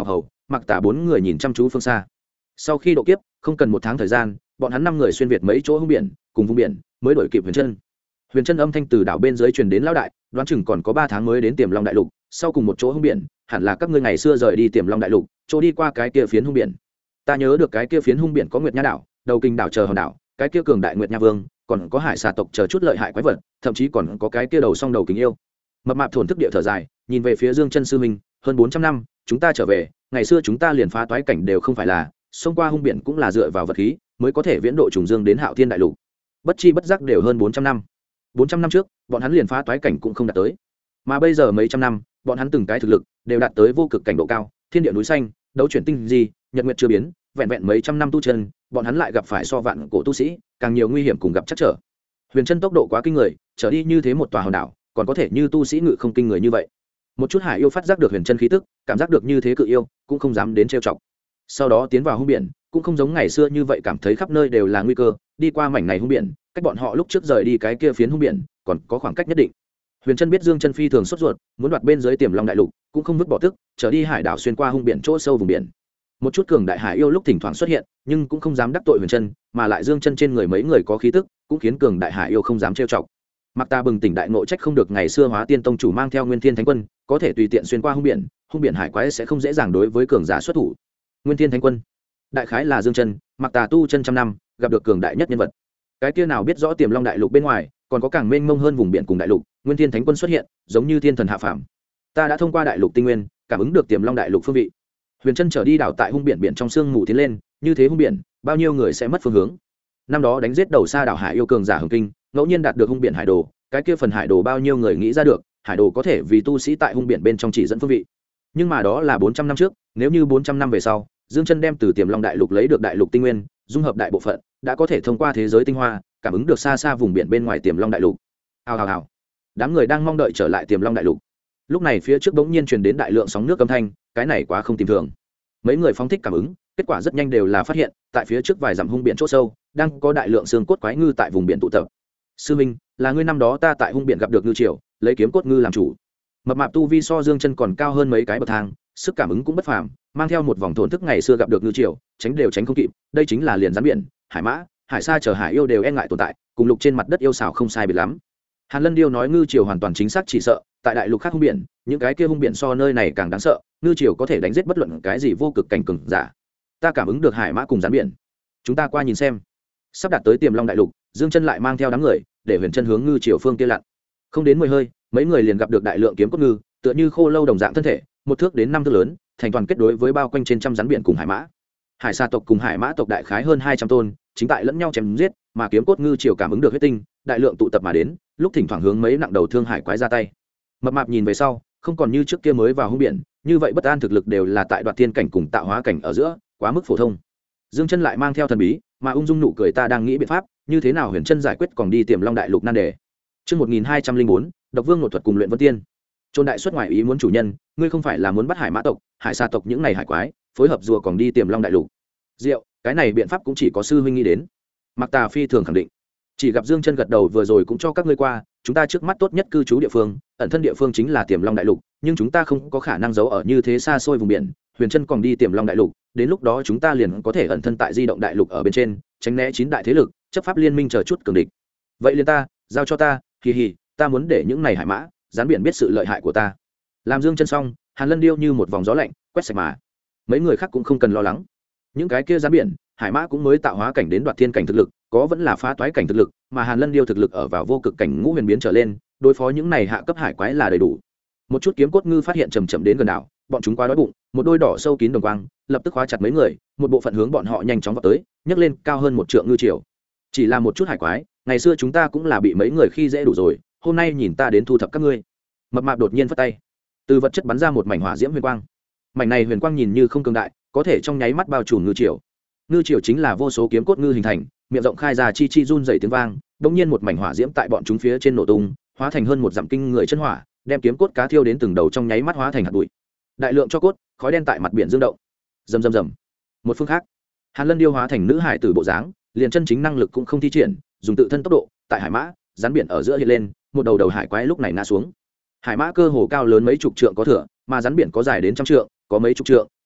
Mặc Tà bốn người nhìn chăm chú phương xa. Sau khi độ kiếp không cần 1 tháng thời gian, bọn hắn 5 người xuyên việt mấy chỗ hung biển cùng vùng biển mới đổi kịp Huyền Trân âm thanh từ đảo bên dưới truyền đến lão đại, đoán chừng còn có 3 tháng mới đến Tiềm Long đại lục, sau cùng một chỗ hung biển, hẳn là các ngươi ngày xưa rời đi Tiềm Long đại lục, chỗ đi qua cái kia phiến hung biển. Ta nhớ được cái kia phiến hung biển có Nguyệt Nha đảo, Đầu Kinh đảo chờ hòn đảo, cái kia cường đại Nguyệt Nha vương, còn có hải xà tộc chờ chút lợi hại quái vật, thậm chí còn có cái kia đầu song đầu kính yêu. Mập mạp thổn thức địa thở dài, nhìn về phía Dương Chân sư huynh, hơn 400 năm, chúng ta trở về, ngày xưa chúng ta liền phá toái cảnh đều không phải là, xông qua hung biển cũng là dựa vào vật khí, mới có thể viễn độ trùng dương đến Hạo Thiên đại lục. Bất chi bất giác đều hơn 400 năm. 400 năm trước, bọn hắn liền phá toái cảnh cũng không đạt tới. Mà bây giờ mấy trăm năm, bọn hắn từng cái thực lực đều đạt tới vô cực cảnh độ cao, thiên địa núi xanh, đấu chuyển tinh gì, nhật nguyệt chưa biến, vẹn vẹn mấy trăm năm tu chân, bọn hắn lại gặp phải so vạn cổ tu sĩ, càng nhiều nguy hiểm cùng gặp chắc trở. Huyền Chân tốc độ quá kinh người, trở đi như thế một tòa hòn đảo, còn có thể như tu sĩ ngự không kinh người như vậy. Một chút hải yêu phát giác được Huyền Chân khí tức, cảm giác được như thế cự yêu, cũng không dám đến trêu chọc. Sau đó tiến vào hung biển, cũng không giống ngày xưa như vậy cảm thấy khắp nơi đều là nguy cơ, đi qua mảnh này hung biển, cách bọn họ lúc trước rời đi cái kia phiến hung biển, còn có khoảng cách nhất định. Huyền Trân biết Dương Chân phi thường sốt ruột, muốn đoạt bên dưới Tiềm Long đại lục, cũng không vứt bỏ tức, trở đi hải đảo xuyên qua hung biển chỗ sâu vùng biển. Một chút cường đại hải yêu lúc thỉnh thoảng xuất hiện, nhưng cũng không dám đắc tội Huyền Trân, mà lại Dương Chân trên người mấy người có khí tức, cũng khiến cường đại hải yêu không dám trêu chọc. Mặc Ta bừng tỉnh đại ngộ trách không được ngày xưa Hóa Tiên tông chủ mang theo Nguyên Thiên Thánh Quân, có thể tùy tiện xuyên qua hung biển hải quái sẽ không dễ dàng đối với cường giả xuất thủ. Nguyên Thiên Thánh Quân, đại khái là Dương Chân, Mặc Ta tu chân trăm năm, gặp được cường đại nhất nhân vật. Cái kia nào biết rõ Tiềm Long đại lục bên ngoài còn có càng mênh mông hơn vùng biển cùng đại lục, Nguyên Thiên Thánh Quân xuất hiện, giống như thiên thần hạ phàm. Ta đã thông qua đại lục tinh nguyên, cảm ứng được Tiềm Long đại lục phương vị. Huyền Trân trở đi đảo tại hung biển trong sương mù tiến lên, như thế hung biển, bao nhiêu người sẽ mất phương hướng. Năm đó đánh giết đầu xa đảo hải yêu cường giả hùng kinh, ngẫu nhiên đạt được hung biển hải đồ, cái kia phần hải đồ bao nhiêu người nghĩ ra được, hải đồ có thể vì tu sĩ tại hung biển bên trong chỉ dẫn phương vị. Nhưng mà đó là 400 năm trước, nếu như 400 năm về sau, Dương Chân đem từ Tiềm Long đại lục lấy được đại lục tinh nguyên, dung hợp đại bộ phận, đã có thể thông qua thế giới tinh hoa, cảm ứng được xa xa vùng biển bên ngoài Tiềm Long đại lục. Hào hào hào. Đám người đang mong đợi trở lại Tiềm Long đại lục. Lúc này phía trước bỗng nhiên truyền đến đại lượng sóng nước âm thanh, cái này quá không tìm thường. Mấy người phóng thích cảm ứng, kết quả rất nhanh đều là phát hiện, tại phía trước vài dặm hung biển chỗ sâu, đang có đại lượng xương cốt quái ngư tại vùng biển tụ tập. Sư Minh, là ngươi năm đó ta tại hung biển gặp được ngư triều, lấy kiếm cốt ngư làm chủ. Mập mạp tu vi so Dương Chân còn cao hơn mấy cái bậc thang, sức cảm ứng cũng bất phàm, mang theo một vòng thổn thức ngày xưa gặp được ngư triều, tránh đều tránh không kịp, đây chính là liền rắn biển, hải mã, hải sa chờ hải yêu đều e ngại tồn tại, cùng lục trên mặt đất yêu xảo không sai biệt lắm. Hàn Lân Điêu nói ngư triều hoàn toàn chính xác chỉ sợ, tại đại lục khác hung biển, những cái kia hung biển so nơi này càng đáng sợ, ngư triều có thể đánh giết bất luận cái gì vô cực cảnh cường giả. Ta cảm ứng được hải mã cùng rắn biển, chúng ta qua nhìn xem. Sắp đạt tới Tiềm Long đại lục, Dương Chân lại mang theo đám người, để Huyền Chân hướng ngư triều phương kia lặn. Không đến 10 hơi, mấy người liền gặp được đại lượng kiếm cốt ngư, tựa như khô lâu đồng dạng thân thể, 1 thước đến 5 thước lớn, thành toàn kết đối với bao quanh trên trăm rắn biển cùng hải mã. Hải sa tộc cùng hải mã tộc đại khái hơn 200 tôn, chính tại lẫn nhau chém giết, mà kiếm cốt ngư triều cảm ứng được huyết tinh, đại lượng tụ tập mà đến, lúc thỉnh thoảng hướng mấy nặng đầu thương hải quái ra tay. Mập mạp nhìn về sau, không còn như trước kia mới vào hung biển, như vậy bất an thực lực đều là tại đoạt thiên cảnh cùng tạo hóa cảnh ở giữa, quá mức phổ thông. Dương Chân lại mang theo thần bí, mà ung dung nụ cười, ta đang nghĩ biện pháp, như thế nào Huyền Chân giải quyết còn đi Tiềm Long đại lục nan đề. Chương 1204, Độc Vương nội thuật cùng luyện vân tiên. Trôn đại xuất ngoài ý muốn chủ nhân, ngươi không phải là muốn bắt hải mã tộc, hải sa tộc những này hải quái, phối hợp rùa còn đi Tiềm Long đại lục. Diệu, cái này biện pháp cũng chỉ có sư huynh nghĩ đến. Mạc Tà phi thường khẳng định. Chỉ gặp Dương Chân gật đầu, vừa rồi cũng cho các ngươi qua, chúng ta trước mắt tốt nhất cư trú địa phương, ẩn thân địa phương chính là Tiềm Long đại lục, nhưng chúng ta không có khả năng giấu ở như thế xa xôi vùng biển, Huyền Chân còn đi Tiềm Long đại lục, đến lúc đó chúng ta liền có thể ẩn thân tại di động đại lục ở bên trên, tránh né 9 đại thế lực, chấp pháp liên minh chờ chút cường địch. Vậy liền ta, giao cho ta, hì hì, ta muốn để những này hải mã, rắn biển biết sự lợi hại của ta. Làm Dương Chân xong, Hàn Lân Điêu như một vòng gió lạnh, quét sạch mà. Mấy người khác cũng không cần lo lắng. Những cái kia rắn biển, hải mã cũng mới tạo hóa cảnh đến đoạt thiên cảnh thực lực, có vẫn là phá toái cảnh thực lực, mà Hàn Lân Điêu thực lực ở vào vô cực cảnh ngũ huyền biến trở lên, đối phó những này hạ cấp hải quái là đầy đủ. Một chút kiếm cốt ngư phát hiện chậm chậm đến gần đảo, bọn chúng quá đói bụng, một đôi đỏ sâu kín đồng quang, lập tức khóa chặt mấy người, một bộ phận hướng bọn họ nhanh chóng vọt tới, nhấc lên cao hơn 1 trượng ngư triều. Chỉ là một chút hải quái, ngày xưa chúng ta cũng là bị mấy người khi dễ đủ rồi, hôm nay nhìn ta đến thu thập các ngươi. Mập mạp đột nhiên phất tay, từ vật chất bắn ra một mảnh hỏa diễm huyền quang. Mảnh này huyền quang nhìn như không cường đại, có thể trong nháy mắt bao trùm ngư triều. Ngư triều chính là vô số kiếm cốt ngư hình thành, miệng rộng khai ra chi chi run dày tiếng vang, đột nhiên một mảnh hỏa diễm tại bọn chúng phía trên nổ tung, hóa thành hơn 1 dặm kinh người chân hỏa, đem kiếm cốt cá thiêu đến từng đầu trong nháy mắt hóa thành hạt bụi. Đại lượng cho cốt, khói đen tại mặt biển dương động. Rầm rầm rầm. Một phương khác, Hàn Lân Điêu hóa thành nữ hải tử bộ dáng, liền chân chính năng lực cũng không thi triển, dùng tự thân tốc độ, tại hải mã, rắn biển ở giữa hiện lên, một đầu đầu hải quái lúc này ngã xuống. Hải mã cơ hồ cao lớn mấy chục trượng có thừa, mà rắn biển có dài đến trăm trượng, có mấy chục trượng,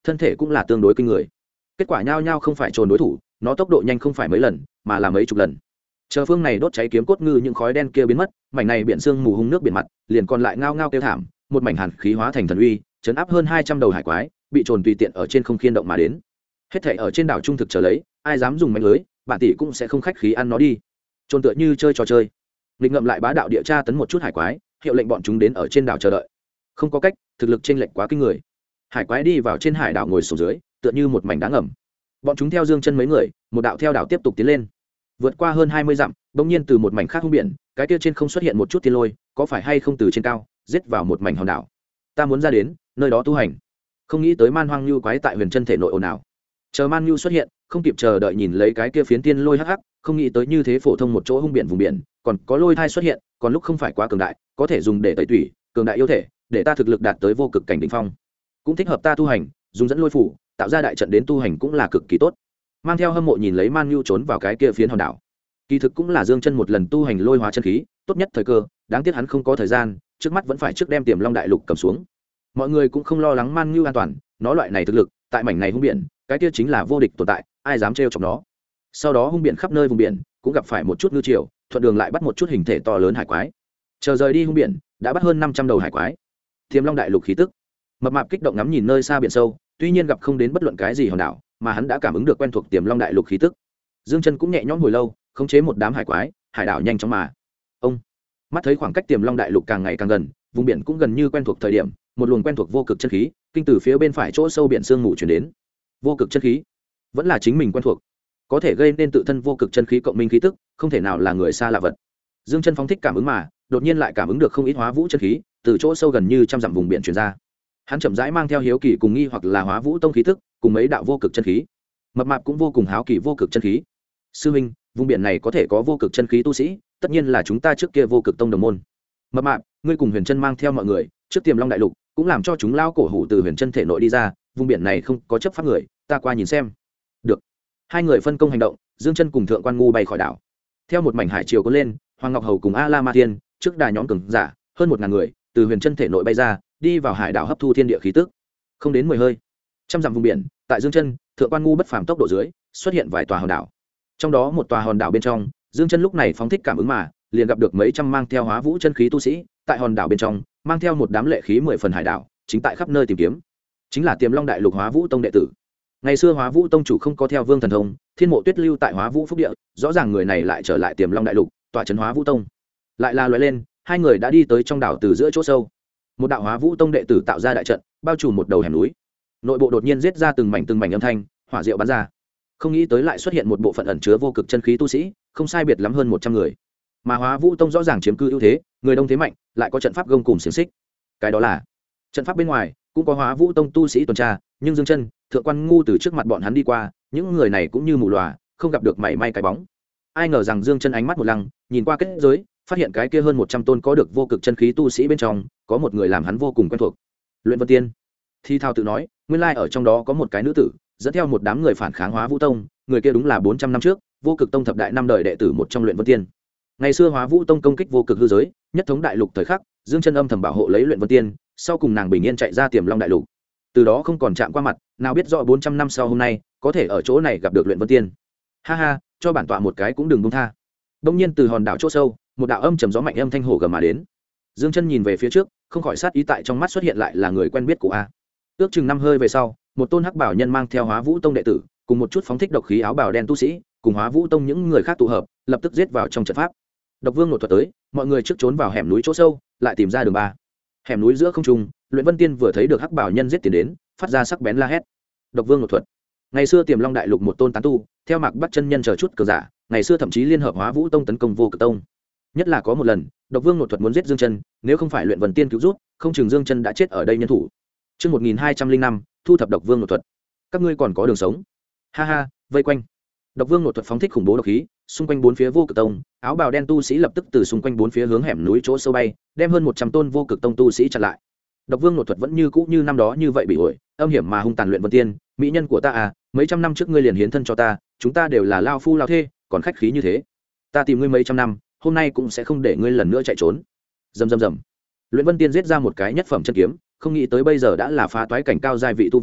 thân thể cũng là tương đối kinh người. Kết quả nhao nhao không phải trồn đối thủ, nó tốc độ nhanh không phải mấy lần mà là mấy chục lần. Chờ phương này đốt cháy kiếm cốt ngư những khói đen kia biến mất, mảnh này biển sương mù hung nước biển mặt liền còn lại ngao ngao kêu thảm, một mảnh hàn khí hóa thành thần uy, chấn áp hơn 200 đầu hải quái, bị trồn tùy tiện ở trên không khiên động mà đến. Hết thảy ở trên đảo trung thực chờ lấy, ai dám dùng mánh lưới, bản tỷ cũng sẽ không khách khí ăn nó đi. Trồn tựa như chơi trò chơi, nghịch ngậm lại bá đạo địa tra tấn một chút hải quái, hiệu lệnh bọn chúng đến ở trên đảo chờ đợi. Không có cách, thực lực chênh lệch quá kinh người. Hải quái đi vào trên hải đảo ngồi xuống dưới, tựa như một mảnh đá ngầm. Bọn chúng theo Dương Chân mấy người, một đạo theo đảo tiếp tục tiến lên. Vượt qua hơn 20 dặm, bỗng nhiên từ một mảnh khác hung biển, cái kia trên không xuất hiện một chút tiên lôi, có phải hay không từ trên cao, giết vào một mảnh hòn đảo. Ta muốn ra đến, nơi đó tu hành. Không nghĩ tới man hoang lưu quái tại Huyền Chân thể nội ồn ào. Chờ man lưu xuất hiện, không kịp chờ đợi nhìn lấy cái kia phiến tiên lôi hắc hắc, không nghĩ tới như thế phổ thông một chỗ hung biển vùng biển, còn có lôi thai xuất hiện, còn lúc không phải quá cường đại, có thể dùng để tẩy tủy, cường đại yêu thể, để ta thực lực đạt tới vô cực cảnh đỉnh phong. Cũng thích hợp ta tu hành, dùng dẫn lôi phủ, tạo ra đại trận đến tu hành cũng là cực kỳ tốt. Mang theo hâm mộ nhìn lấy man lưu trốn vào cái kia phiến hòn đảo. Kỳ thực cũng là Dương Chân một lần tu hành lôi hóa chân khí, tốt nhất thời cơ, đáng tiếc hắn không có thời gian, trước mắt vẫn phải trước đem Tiềm Long đại lục cầm xuống. Mọi người cũng không lo lắng man lưu an toàn, nó loại này thực lực, tại mảnh này hung biển, cái kia chính là vô địch tồn tại, ai dám trêu chọc nó. Sau đó hung biển khắp nơi vùng biển, cũng gặp phải một chút ngư triều, thuận đường lại bắt một chút hình thể to lớn hải quái. Chờ rời đi hung biển, đã bắt hơn 500 đầu hải quái. Tiềm Long đại lục khí tức. Mập mạp kích động ngắm nhìn nơi xa biển sâu, tuy nhiên gặp không đến bất luận cái gì hòn đảo, mà hắn đã cảm ứng được quen thuộc Tiềm Long đại lục khí tức. Dương Chân cũng nhẹ nhõm hồi lâu, khống chế một đám hải quái, hải đảo nhanh chóng mà. Ông mắt thấy khoảng cách Tiềm Long đại lục càng ngày càng gần, vùng biển cũng gần như quen thuộc thời điểm, một luồng quen thuộc vô cực chân khí, kinh từ phía bên phải chỗ sâu biển sương mù truyền đến. Vô cực chân khí, vẫn là chính mình quen thuộc, có thể gây nên tự thân vô cực chân khí cộng minh khí tức, không thể nào là người xa lạ vật. Dương Chân phóng thích cảm ứng mà, đột nhiên lại cảm ứng được không ít hóa vũ chân khí, từ chỗ sâu gần như trăm dặm vùng biển truyền ra. Hắn chậm rãi mang theo hiếu kỳ cùng nghi hoặc là hóa vũ tông khí tức, cùng mấy đạo vô cực chân khí. Mập mạp cũng vô cùng háo kỳ vô cực chân khí. Sư huynh, vùng biển này có thể có vô cực chân khí tu sĩ, tất nhiên là chúng ta trước kia vô cực tông đồng môn. Mập mạp, ngươi cùng Huyền Chân mang theo mọi người, trước Tiềm Long đại lục, cũng làm cho chúng lao cổ hủ từ Huyền Chân thể nội đi ra, vùng biển này không có chấp pháp người, ta qua nhìn xem. Được. Hai người phân công hành động, Dương Chân cùng Thượng Quan Ngu bay khỏi đảo. Theo một mảnh hải chiều cuốn lên, Hoàng Ngọc Hầu cùng A La Ma Tiên, trước đài nhóm cường giả, hơn 1000 người, từ Huyền Chân thể nội bay ra, đi vào hải đảo hấp thu thiên địa khí tức. Không đến 10 hơi, trăm dặm vùng biển, tại Dương Chân, Thượng Quan Ngu bất phàm tốc độ dưới, xuất hiện vài tòa hòn đảo. Trong đó một tòa hòn đảo bên trong, Dương Chân lúc này phóng thích cảm ứng mà, liền gặp được mấy trăm mang theo hóa vũ chân khí tu sĩ, tại hòn đảo bên trong, mang theo một đám lệ khí 10 phần hải đảo, chính tại khắp nơi tìm kiếm. Chính là Tiềm Long đại lục Hóa Vũ tông đệ tử. Ngày xưa Hóa Vũ tông chủ không có theo Vương Thần Thông, Thiên Mộ Tuyết lưu tại Hóa Vũ phúc địa, rõ ràng người này lại trở lại Tiềm Long đại lục, tọa trấn Hóa Vũ tông. Lại là lóe lên, hai người đã đi tới trong đảo từ giữa chỗ sâu. Một đạo Hóa Vũ tông đệ tử tạo ra đại trận, bao trùm một đầu hẻm núi. Nội bộ đột nhiên giết ra từng mảnh âm thanh, hỏa diệu bắn ra. Không nghĩ tới lại xuất hiện một bộ phận ẩn chứa vô cực chân khí tu sĩ, không sai biệt lắm hơn 100 người. Mà Hóa Vũ tông rõ ràng chiếm cư ưu thế, người đông thế mạnh, lại có trận pháp gông cùng xiềng xích. Cái đó là trận pháp bên ngoài cũng có Hóa Vũ tông tu sĩ tuần tra, nhưng Dương Chân, Thượng Quan Ngu từ trước mặt bọn hắn đi qua, những người này cũng như mù lòa, không gặp được mảy may cái bóng. Ai ngờ rằng Dương Chân ánh mắt một lăng, nhìn qua kết giới, phát hiện cái kia hơn 100 tôn có được vô cực chân khí tu sĩ bên trong, có một người làm hắn vô cùng quen thuộc. Luyện Vân Tiên. Thi Thao tự nói, nguyên lai ở trong đó có một cái nữ tử, dẫn theo một đám người phản kháng Hóa Vũ tông, người kia đúng là 400 năm trước, vô cực tông thập đại năm đời đệ tử một trong Luyện Vân Tiên. Ngày xưa Hóa Vũ tông công kích vô cực hư giới, nhất thống đại lục thời khắc, Dương Chân âm thầm bảo hộ lấy Luyện Vân Tiên, sau cùng nàng bình yên chạy ra Tiềm Long đại lục. Từ đó không còn chạm qua mặt, nào biết rõ 400 năm sau hôm nay, có thể ở chỗ này gặp được Luyện Vân Tiên. Ha ha, cho bản tọa một cái cũng đừng buông tha. Đông nhiên từ hòn đảo chỗ sâu, một đạo âm trầm gió mạnh âm thanh hổ gầm mà đến. Dương Chân nhìn về phía trước, không khỏi sát ý tại trong mắt xuất hiện lại là người quen biết của a. Ước chừng năm hơi về sau, một tôn hắc bảo nhân mang theo Hóa Vũ tông đệ tử, cùng một chút phóng thích độc khí áo bào đen tu sĩ, cùng Hóa Vũ tông những người khác tụ hợp, lập tức giết vào trong trận pháp. Độc Vương nổ thuật tới, mọi người trước trốn vào hẻm núi chỗ sâu, lại tìm ra đường ba. Hẻm núi giữa không trung, Luyện Vân Tiên vừa thấy được hắc bảo nhân giết tiến đến, phát ra sắc bén la hét. Độc Vương nổ thuật. Ngày xưa Tiềm Long đại lục một tôn tán tu, theo Mạc Bắc chân nhân chờ chút cờ giả, ngày xưa thậm chí liên hợp Hóa Vũ tông tấn công Vô Cực tông. Nhất là có một lần, Độc Vương nổ thuật muốn giết Dương Chân, nếu không phải Luyện Vân Tiên cứu giúp, không chừng Dương Chân đã chết ở đây nhân thủ. Chương 1205, thu thập Độc Vương nổ thuật. Các ngươi còn có đường sống. Ha ha, vây quanh. Độc Vương nổ thuật phóng thích khủng bố độc khí, xung quanh bốn phía Vô Cực tông, áo bào đen tu sĩ lập tức từ xung quanh bốn phía hướng hẻm núi chỗ sâu bay, đem hơn 100 tôn Vô Cực tông tu sĩ chặn lại. Độc Vương nổ thuật vẫn như cũ như năm đó như vậy bị ổi, âm hiểm mà hung tàn. Luyện Vân Tiên, mỹ nhân của ta à, mấy trăm năm trước ngươi liền hiến thân cho ta, chúng ta đều là lao phu lao thê, còn khách khí như thế. Ta tìm ngươi mấy trăm năm, hôm nay cũng sẽ không để ngươi lần nữa chạy trốn. Rầm rầm rầm. Luyện Vân Tiên giết ra một cái nhất phẩm chân kiếm, không nghĩ tới bây giờ đã là phá toái cảnh cao giai vị tu vi,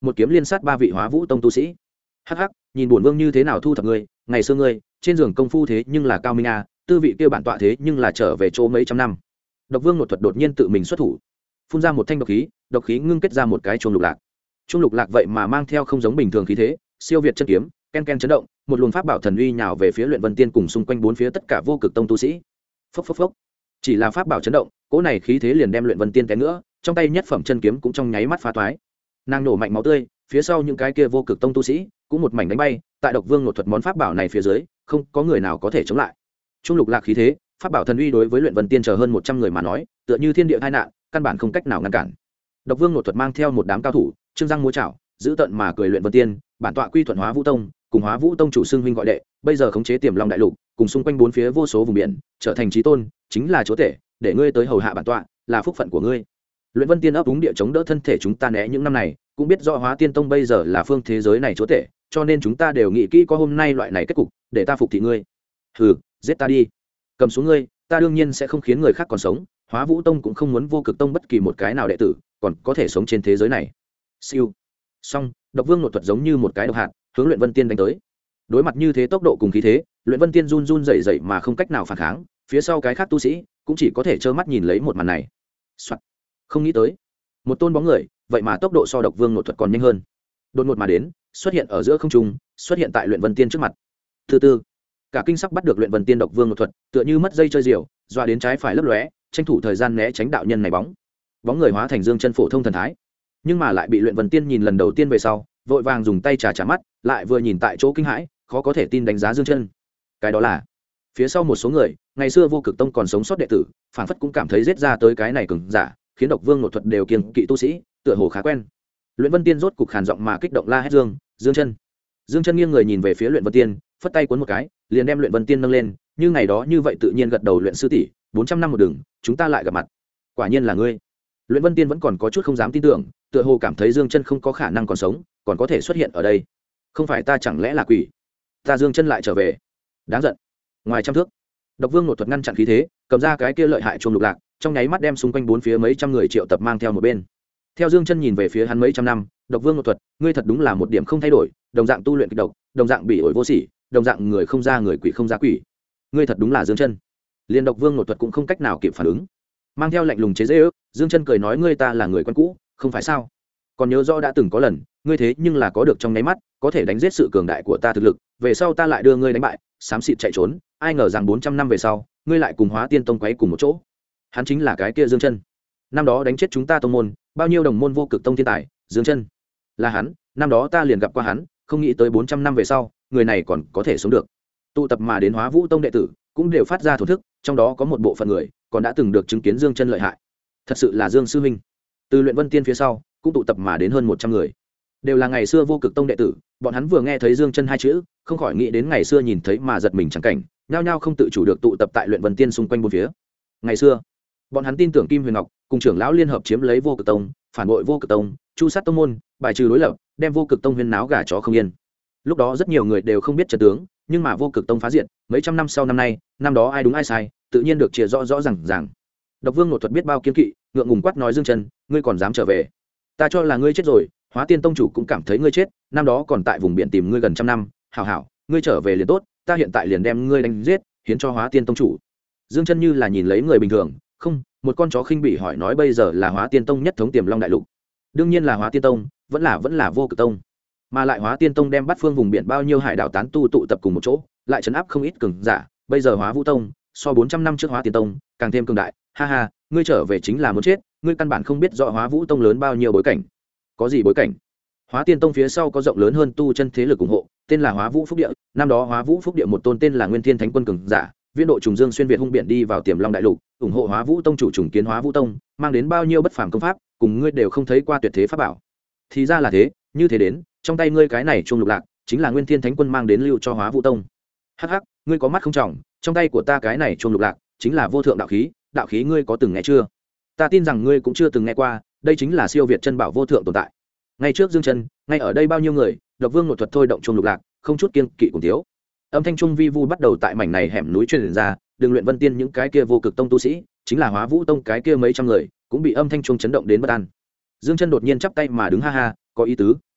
một kiếm liên sát 3 vị Hóa Vũ Tông tu sĩ. Hắc hắc, nhìn bổn vương như thế nào thu thập ngươi, ngày xưa ngươi trên giường công phu thế nhưng là cao minh a, tư vị kia bản tọa thế nhưng là trở về chỗ mấy trăm năm. Độc Vương Nội Thuật đột nhiên tự mình xuất thủ, phun ra một thanh độc khí ngưng kết ra một cái chuông lục lạc. Chuông lục lạc vậy mà mang theo không giống bình thường khí thế, siêu việt chân kiếm, ken ken chấn động, một luồng pháp bảo thần uy nhào về phía Luyện Vân Tiên cùng xung quanh bốn phía tất cả vô cực tông tu sĩ. Phốc phốc phốc. Chỉ là pháp bảo chấn động, cỗ này khí thế liền đem Luyện Vân Tiên té nữa, trong tay nhất phẩm chân kiếm cũng trong nháy mắt phá toái. Nàng nổ mạnh máu tươi, phía sau những cái kia vô cực tông tu sĩ cũng một mảnh đánh bay, tại Độc Vương Nội Thuật món pháp bảo này phía dưới, không có người nào có thể chống lại. Trung lục lạc khí thế, pháp bảo thần uy đối với Luyện Vân Tiên chờ hơn 100 người mà nói, tựa như thiên địa tai nạn, căn bản không cách nào ngăn cản. Độc Vương Nội Thuật mang theo một đám cao thủ, trương răng múa chảo, giữ tận mà cười Luyện Vân Tiên, bản tọa quy thuận Hóa Vũ Tông, cùng Hóa Vũ Tông chủ xưng huynh gọi đệ, bây giờ khống chế Tiềm Long đại lục, cùng xung quanh bốn phía vô số vùng biển, trở thành chí tôn, chính là chúa tể, để ngươi tới hầu hạ bản tọa, là phúc phận của ngươi. Luyện Vân Tiên ấp úng địa chống đỡ thân thể chúng ta né những năm này, cũng biết rõ Hóa Tiên Tông bây giờ là phương thế giới này chúa tể, cho nên chúng ta đều nghĩ kỹ có hôm nay loại này kết cục, để ta phục thị ngươi. Hừ, giết ta đi. Cầm xuống ngươi, ta đương nhiên sẽ không khiến người khác còn sống, Hóa Vũ Tông cũng không muốn vô cực tông bất kỳ một cái nào đệ tử còn có thể sống trên thế giới này. Siêu. Song, Độc Vương Nội Thuật giống như một cái độc hạt, hướng Luyện Vân Tiên đánh tới. Đối mặt như thế tốc độ cùng khí thế, Luyện Vân Tiên run run rẩy rẩy mà không cách nào phản kháng, phía sau cái khác tu sĩ cũng chỉ có thể trơ mắt nhìn lấy một màn này. Soạt. Không nghĩ tới, một tôn bóng người, vậy mà tốc độ so Độc Vương Nội Thuật còn nhanh hơn. Đột ngột mà đến, xuất hiện ở giữa không trung, xuất hiện tại Luyện Vân Tiên trước mặt. Từ từ, cả kinh sắc bắt được Luyện Vân Tiên Độc Vương Nội Thuật, tựa như mất dây chơi diều, dọa đến trái phải lấp lóe, tranh thủ thời gian né tránh đạo nhân này bóng. Bóng người hóa thành Dương Chân phổ thông thần thái, nhưng mà lại bị Luyện Vân Tiên nhìn lần đầu tiên về sau, vội vàng dùng tay trà mắt, lại vừa nhìn tại chỗ kinh hãi, khó có thể tin đánh giá Dương Chân. Cái đó là phía sau một số người, ngày xưa vô cực tông còn sống sót đệ tử, phản phất cũng cảm thấy giết ra tới cái này cường giả, khiến Độc Vương Nội Thuật đều kiêng kỵ tu sĩ, tựa hồ khá quen. Luyện Vân Tiên rốt cục khàn giọng mà kích động la hét Dương Chân. Dương Chân nghiêng người nhìn về phía Luyện Vân Tiên, phất tay cuốn một cái, liền đem Luyện Vân Tiên nâng lên, như ngày đó như vậy tự nhiên gật đầu Luyện sư tỷ, 400 năm một đường, chúng ta lại gặp mặt. Quả nhiên là ngươi. Luyện Vân Tiên vẫn còn có chút không dám tin tưởng, tựa hồ cảm thấy Dương Chân không có khả năng còn sống, còn có thể xuất hiện ở đây. Không phải ta chẳng lẽ là quỷ? Ta Dương Chân lại trở về. Đáng giận. Ngoài trăm thước, Độc Vương Nội Thuật ngăn chặn khí thế, cầm ra cái kia lợi hại chuông lục lạc, trong nháy mắt đem xung quanh bốn phía mấy trăm người triệu tập mang theo một bên. Theo Dương Chân nhìn về phía hắn mấy trăm năm, Độc Vương Nội Thuật, ngươi thật đúng là một điểm không thay đổi, đồng dạng tu luyện kịch độc, đồng dạng bị ổi vô sỉ, đồng dạng người không ra người quỷ không ra quỷ. Ngươi thật đúng là Dương Chân. Liên Độc Vương Nội Thuật cũng không cách nào kịp phản ứng, mang theo lạnh lùng chế giễu, Dương Chân cười nói ngươi ta là người quen cũ, không phải sao? Còn nhớ rõ đã từng có lần, ngươi thế nhưng là có được trong nháy mắt, có thể đánh giết sự cường đại của ta thực lực, về sau ta lại đưa ngươi đánh bại, xám xịt chạy trốn, ai ngờ rằng 400 năm về sau, ngươi lại cùng Hóa Tiên Tông quấy cùng một chỗ. Hắn chính là cái kia Dương Chân. Năm đó đánh chết chúng ta tông môn, bao nhiêu đồng môn vô cực tông thiên tài, Dương Chân là hắn, năm đó ta liền gặp qua hắn, không nghĩ tới 400 năm về sau, người này còn có thể sống được. Tụ tập mà đến Hóa Vũ Tông đệ tử, cũng đều phát ra thổ thức, trong đó có một bộ phận người còn đã từng được chứng kiến Dương Chân lợi hại. Thật sự là Dương sư huynh. Từ Luyện Vân Tiên phía sau, cũng tụ tập mà đến hơn 100 người, đều là ngày xưa vô cực tông đệ tử, bọn hắn vừa nghe thấy Dương Chân hai chữ, không khỏi nghĩ đến ngày xưa nhìn thấy mà giật mình chẳng cảnh, nhao nhao không tự chủ được tụ tập tại Luyện Vân Tiên xung quanh bốn phía. Ngày xưa, bọn hắn tin tưởng Kim Huyền Ngọc cùng trưởng lão liên hợp chiếm lấy vô cực tông, phản bội vô cực tông, chu sát tông môn, bài trừ đối lập, đem vô cực tông huyên náo gà chó không yên. Lúc đó rất nhiều người đều không biết trận tướng, nhưng mà vô cực tông phá diệt, mấy trăm năm sau năm nay, năm đó ai đúng ai sai, tự nhiên được chia rõ rõ ràng. Độc Vương Nội Thuật biết bao kiên kỵ, ngượng ngùng quát nói Dương Chân, ngươi còn dám trở về? Ta cho là ngươi chết rồi, Hóa Tiên Tông chủ cũng cảm thấy ngươi chết, năm đó còn tại vùng biển tìm ngươi gần trăm năm, hảo, ngươi trở về liền tốt, ta hiện tại liền đem ngươi đánh giết, hiến cho Hóa Tiên Tông chủ. Dương Chân như là nhìn lấy người bình thường, không, một con chó khinh bỉ hỏi nói bây giờ là Hóa Tiên Tông nhất thống Tiềm Long đại lục. Đương nhiên là Hóa Tiên Tông, vẫn là vô cực tông. Mà lại Hóa Tiên Tông đem bắt phương vùng biển bao nhiêu hải đảo tán tu tụ tập cùng một chỗ, lại trấn áp không ít cường giả, bây giờ Hóa Vũ Tông so 400 năm trước Hóa Tiên Tông càng thêm cường đại, ha, ngươi trở về chính là muốn chết, ngươi căn bản không biết rõ Hóa Vũ Tông lớn bao nhiêu bối cảnh. Có gì bối cảnh? Hóa Tiên Tông phía sau có rộng lớn hơn tu chân thế lực ủng hộ, tên là Hóa Vũ Phúc Địa, năm đó Hóa Vũ Phúc Địa một tôn tên là Nguyên Thiên Thánh Quân cường giả, viên độ trùng dương xuyên việt hung biển đi vào Tiềm Long đại lục, ủng hộ Hóa Vũ Tông chủ trùng kiến Hóa Vũ Tông, mang đến bao nhiêu bất phàm công pháp, cùng ngươi đều không thấy qua tuyệt thế pháp bảo. Thì ra là thế, như thế đến, trong tay ngươi cái này chuông lục lạc, chính là Nguyên Thiên Thánh Quân mang đến lưu cho Hóa Vũ Tông. Hắc, ngươi có mắt không tròng, trong tay của ta cái này chuông lục lạc, chính là vô thượng đạo khí ngươi có từng nghe chưa? Ta tin rằng ngươi cũng chưa từng nghe qua, đây chính là siêu việt chân bảo vô thượng tồn tại. Ngay trước Dương Chân, ngay ở đây bao nhiêu người, Độc Vương Nội Thuật thôi động chuông lục lạc, không chút kiêng kỵ cùng thiếu. Âm thanh trung vi vu bắt đầu tại mảnh này hẻm núi truyền ra, Đường Luyện Vân Tiên những cái kia vô cực tông tu sĩ, chính là Hóa Vũ Tông cái kia mấy trăm người, cũng bị âm thanh trung chấn động đến bất an. Dương Chân đột nhiên chắp tay mà đứng ha, có ý tứ,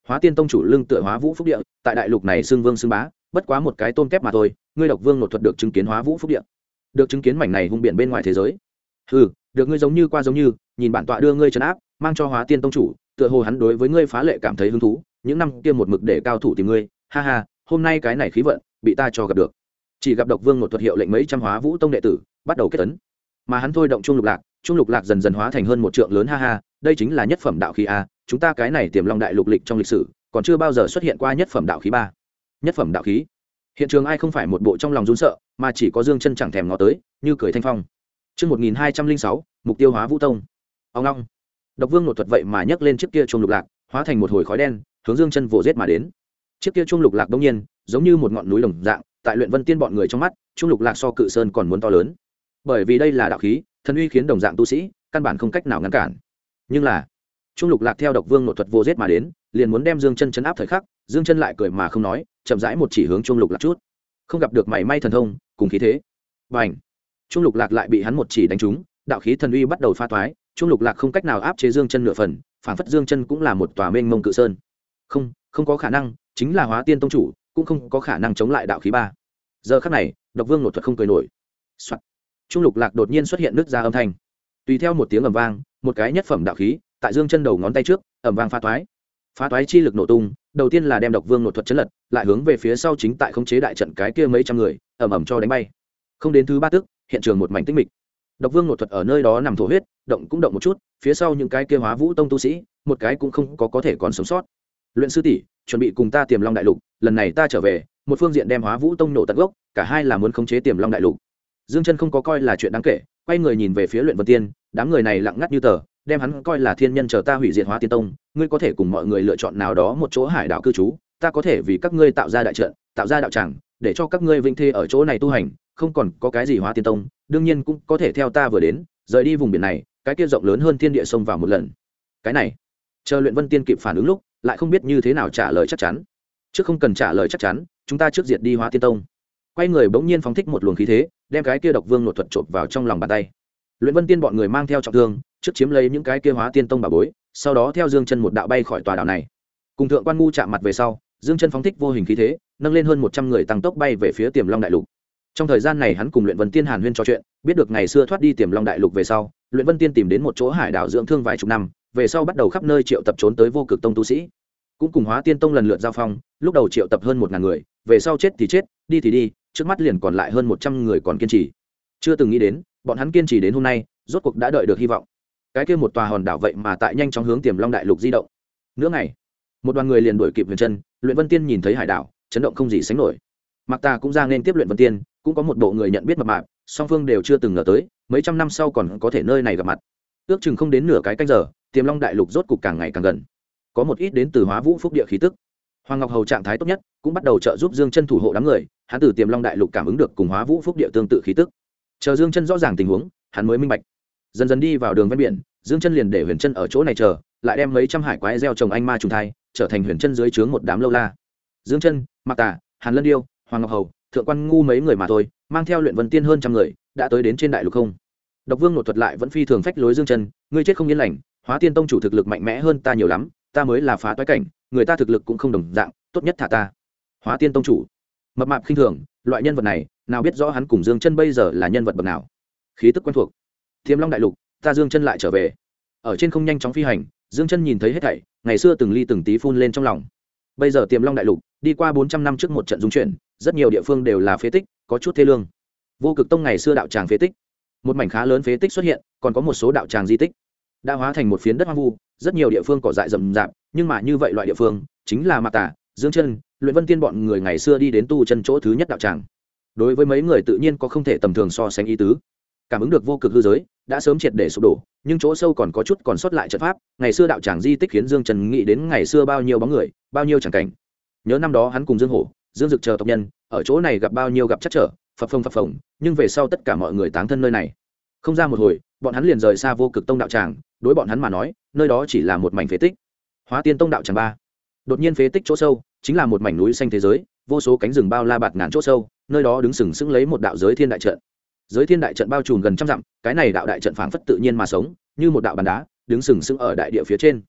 Hóa Tiên tông chủ lưng tựa Hóa Vũ Phúc Địa, tại đại lục này xưng vương xưng bá, bất quá một cái tôm kép mà thôi, ngươi Độc Vương Nột thuật được chứng kiến Hóa Vũ Phúc Địa, được chứng kiến mảnh này hung biển bên ngoài thế giới. Ừ, được ngươi giống như qua giống như, nhìn bản tọa đưa ngươi trấn áp, mang cho Hóa Tiên tông chủ, tựa hồ hắn đối với ngươi phá lệ cảm thấy hứng thú, những năm kia một mực để cao thủ tìm ngươi, ha ha, hôm nay cái này khí vận, bị ta cho gặp được. Chỉ gặp Độc Vương Nột thuật hiệu lệnh mấy trăm Hóa Vũ tông đệ tử, bắt đầu kết tấn. Mà hắn thôi động trung lục lạc dần dần hóa thành hơn một trượng lớn, ha ha, đây chính là nhất phẩm đạo khí a, chúng ta cái này Tiềm Long đại lục lịch trong lịch sử, còn chưa bao giờ xuất hiện qua nhất phẩm đạo khí ba. Nhất phẩm đạo khí. Hiện trường ai không phải một bộ trong lòng run sợ, mà chỉ có Dương Chân chẳng thèm ngó tới, như cười thanh phong. Chương 1206, mục tiêu Hóa Vũ tông. Ông long. Độc Vương Nột thuật vậy mà nhấc lên chiếc kia trung lục lạc, hóa thành một hồi khói đen, hướng Dương Chân vồ giết mà đến. Chiếc kia trung lục lạc đống nhiên, giống như một ngọn núi đồng dạng, tại Luyện Vân Tiên bọn người trong mắt, trung lục lạc so cự sơn còn muốn to lớn. Bởi vì đây là đạo khí, thần uy khiến đồng dạng tu sĩ, căn bản không cách nào ngăn cản. Nhưng là, trung lục lạc theo Độc Vương Nột thuật vô giết mà đến, liền muốn đem Dương Chân chấn áp thời khắc, Dương Chân lại cười mà không nói, chậm rãi một chỉ hướng trung lục lạc chút. Không gặp được mảy may thần thông, cùng khí thế. Bành! Trung lục lạc lại bị hắn một chỉ đánh trúng, đạo khí thần uy bắt đầu pha toái, trung lục lạc không cách nào áp chế Dương Chân nửa phần, phảng phất Dương Chân cũng là một tòa mênh mông cự sơn. Không có khả năng, chính là Hóa Tiên tông chủ, cũng không có khả năng chống lại đạo khí ba. Giờ khắc này, Độc Vương Nột thuật không cười nổi. Soạt. Trung lục lạc đột nhiên xuất hiện nứt ra âm thanh. Tùy theo một tiếng ầm vang, một cái nhất phẩm đạo khí, tại Dương Chân đầu ngón tay trước, ầm vang pha toái. Phá toái chi lực nổ tung, đầu tiên là đem Độc Vương Nột thuật chấn lật, lại hướng về phía sau chính tại khống chế đại trận cái kia mấy trăm người, ầm ầm cho đánh bay. Không đến thứ ba tức, hiện trường một mảnh tĩnh mịch. Độc Vương Nột thuật ở nơi đó nằm thổ huyết, động cũng động một chút, phía sau những cái kia Hóa Vũ tông tu sĩ, một cái cũng không có thể còn sống sót. Luyện sư tỷ, chuẩn bị cùng ta Tiềm Long đại lục, lần này ta trở về, một phương diện đem Hóa Vũ tông nổ tận gốc, cả hai là muốn khống chế Tiềm Long đại lục. Dương Chân không có coi là chuyện đáng kể, quay người nhìn về phía Luyện Vân Tiên, đám người này lặng ngắt như tờ, đem hắn coi là thiên nhân chờ ta hủy diệt Hóa Tiên tông, ngươi có thể cùng mọi người lựa chọn nào đó một chỗ hải đảo cư trú, ta có thể vì các ngươi tạo ra đại trận, tạo ra đạo tràng, để cho các ngươi vinh thê ở chỗ này tu hành, không còn có cái gì Hóa Tiên tông, đương nhiên cũng có thể theo ta vừa đến, rời đi vùng biển này, cái kia rộng lớn hơn thiên địa sông vào một lần. Cái này, chờ Luyện Vân Tiên kịp phản ứng lúc, lại không biết như thế nào trả lời chắc chắn. Trước không cần trả lời chắc chắn, chúng ta trước diệt đi Hóa Tiên tông. Quay người bỗng nhiên phóng thích một luồng khí thế, đem cái kia Độc Vương Nột thuật chộp vào trong lòng bàn tay. Luyện Vân Tiên bọn người mang theo trọng thương, trước chiếm lấy những cái kia Hóa Tiên tông bà bối, sau đó theo Dương Chân một đạo bay khỏi tòa đảo này. Cùng Thượng Quan Ngu chạm mặt về sau, Dương Chân phóng thích vô hình khí thế, nâng lên hơn 100 người tăng tốc bay về phía Tiềm Long đại lục. Trong thời gian này hắn cùng Luyện Vân Tiên hàn huyên trò chuyện, biết được ngày xưa thoát đi Tiềm Long đại lục về sau, Luyện Vân Tiên tìm đến một chỗ hải đảo dưỡng thương vài chục năm, về sau bắt đầu khắp nơi triệu tập trốn tới Vô Cực tông tu sĩ, cũng cùng Hóa Tiên tông lần lượt giao phong, lúc đầu triệu tập hơn 1000 người, về sau chết thì chết, đi thì đi, trước mắt liền còn lại hơn 100 người còn kiên trì. Chưa từng nghĩ đến, bọn hắn kiên trì đến hôm nay, rốt cuộc đã đợi được hy vọng. Cái kia một tòa hòn đảo vậy mà tại nhanh chóng hướng Tiềm Long đại lục di động. Nửa ngày, một đoàn người liền đuổi kịp Huyền Chân, Luyện Vân Tiên nhìn thấy hải đảo, chấn động không gì sánh nổi. Mạc Tà cũng ra nên tiếp Luyện Vân Tiên, cũng có một bộ người nhận biết mập mạp, song phương đều chưa từng ngờ tới, mấy trăm năm sau còn có thể nơi này gặp mặt. Ước chừng không đến nửa cái canh giờ, Tiềm Long đại lục rốt cục càng ngày càng gần. Có một ít đến từ Hóa Vũ Phúc địa khí tức. Hoàng Ngọc Hầu trạng thái tốt nhất, cũng bắt đầu trợ giúp Dương Chân thủ hộ đám người, hắn từ Tiềm Long đại lục cảm ứng được cùng Hóa Vũ Phúc địa tương tự khí tức. Chờ Dương Chân rõ ràng tình huống, hắn mới minh bạch. Dần dần đi vào đường ven biển, Dương Chân liền để Huyền Chân ở chỗ này chờ, lại đem mấy trăm hải quái gieo trồng anh ma trùng thai, trở thành Huyền Chân dưới trướng một đám lâu la. Dương Chân, Mạc Tà, Hàn Lân Điêu, Hoàng Ngọc Hầu, Thượng Quan Ngu mấy người mà thôi, mang theo Luyện Vân Tiên hơn trăm người, đã tới đến trên đại lục không. Độc Vương Nột thuật lại vẫn phi thường phách lối Dương Chân, ngươi chết không yên lành, Hóa Tiên tông chủ thực lực mạnh mẽ hơn ta nhiều lắm, ta mới là phá toái cảnh, người ta thực lực cũng không đồng dạng, tốt nhất thả ta. Hóa Tiên tông chủ, mập mạp khinh thường, loại nhân vật này, nào biết rõ hắn cùng Dương Chân bây giờ là nhân vật bậc nào. Khí tức quen thuộc. Tiềm Long đại lục, ta Dương Chân lại trở về. Ở trên không nhanh chóng phi hành, Dương Chân nhìn thấy hết thảy, ngày xưa từng ly từng tí phun lên trong lòng. Bây giờ Tiềm Long đại lục, đi qua 400 năm trước một trận dung chuyển, rất nhiều địa phương đều là phế tích, có chút thê lương. Vô Cực tông ngày xưa đạo tràng phế tích, một mảnh khá lớn phế tích xuất hiện, còn có một số đạo tràng di tích đã hóa thành một phiến đất hoang vu, rất nhiều địa phương cỏ dại rậm rạp, nhưng mà như vậy loại địa phương chính là Mạc Tà, Dương Chân, Luyện Vân Tiên bọn người ngày xưa đi đến tu chân chỗ thứ nhất đạo tràng. Đối với mấy người tự nhiên có không thể tầm thường so sánh ý tứ. Cảm ứng được vô cực hư giới đã sớm triệt để sụp đổ, nhưng chỗ sâu còn có chút còn sót lại trận pháp, ngày xưa đạo tràng di tích khiến Dương Chân nghĩ đến ngày xưa bao nhiêu bóng người, bao nhiêu chẳng cảnh. Nhớ năm đó hắn cùng Dương Hổ, Dương Dực chờ tộc nhân, ở chỗ này gặp bao nhiêu gặp trắc trở, phập phồng, nhưng về sau tất cả mọi người táng thân nơi này. Không ra một hồi, bọn hắn liền rời xa vô cực tông đạo tràng, đối bọn hắn mà nói, nơi đó chỉ là một mảnh phế tích. Hóa Tiên tông đạo tràng ba. Đột nhiên phế tích chỗ sâu, chính là một mảnh núi xanh thế giới, vô số cánh rừng bao la bạt ngàn chỗ sâu, nơi đó đứng sừng sững lấy một đạo giới thiên đại trận. Giới thiên đại trận bao trùm gần trăm dặm, cái này đạo đại trận phảng phất tự nhiên mà sống, như một đạo bàn đá, đứng sừng sững ở đại địa phía trên.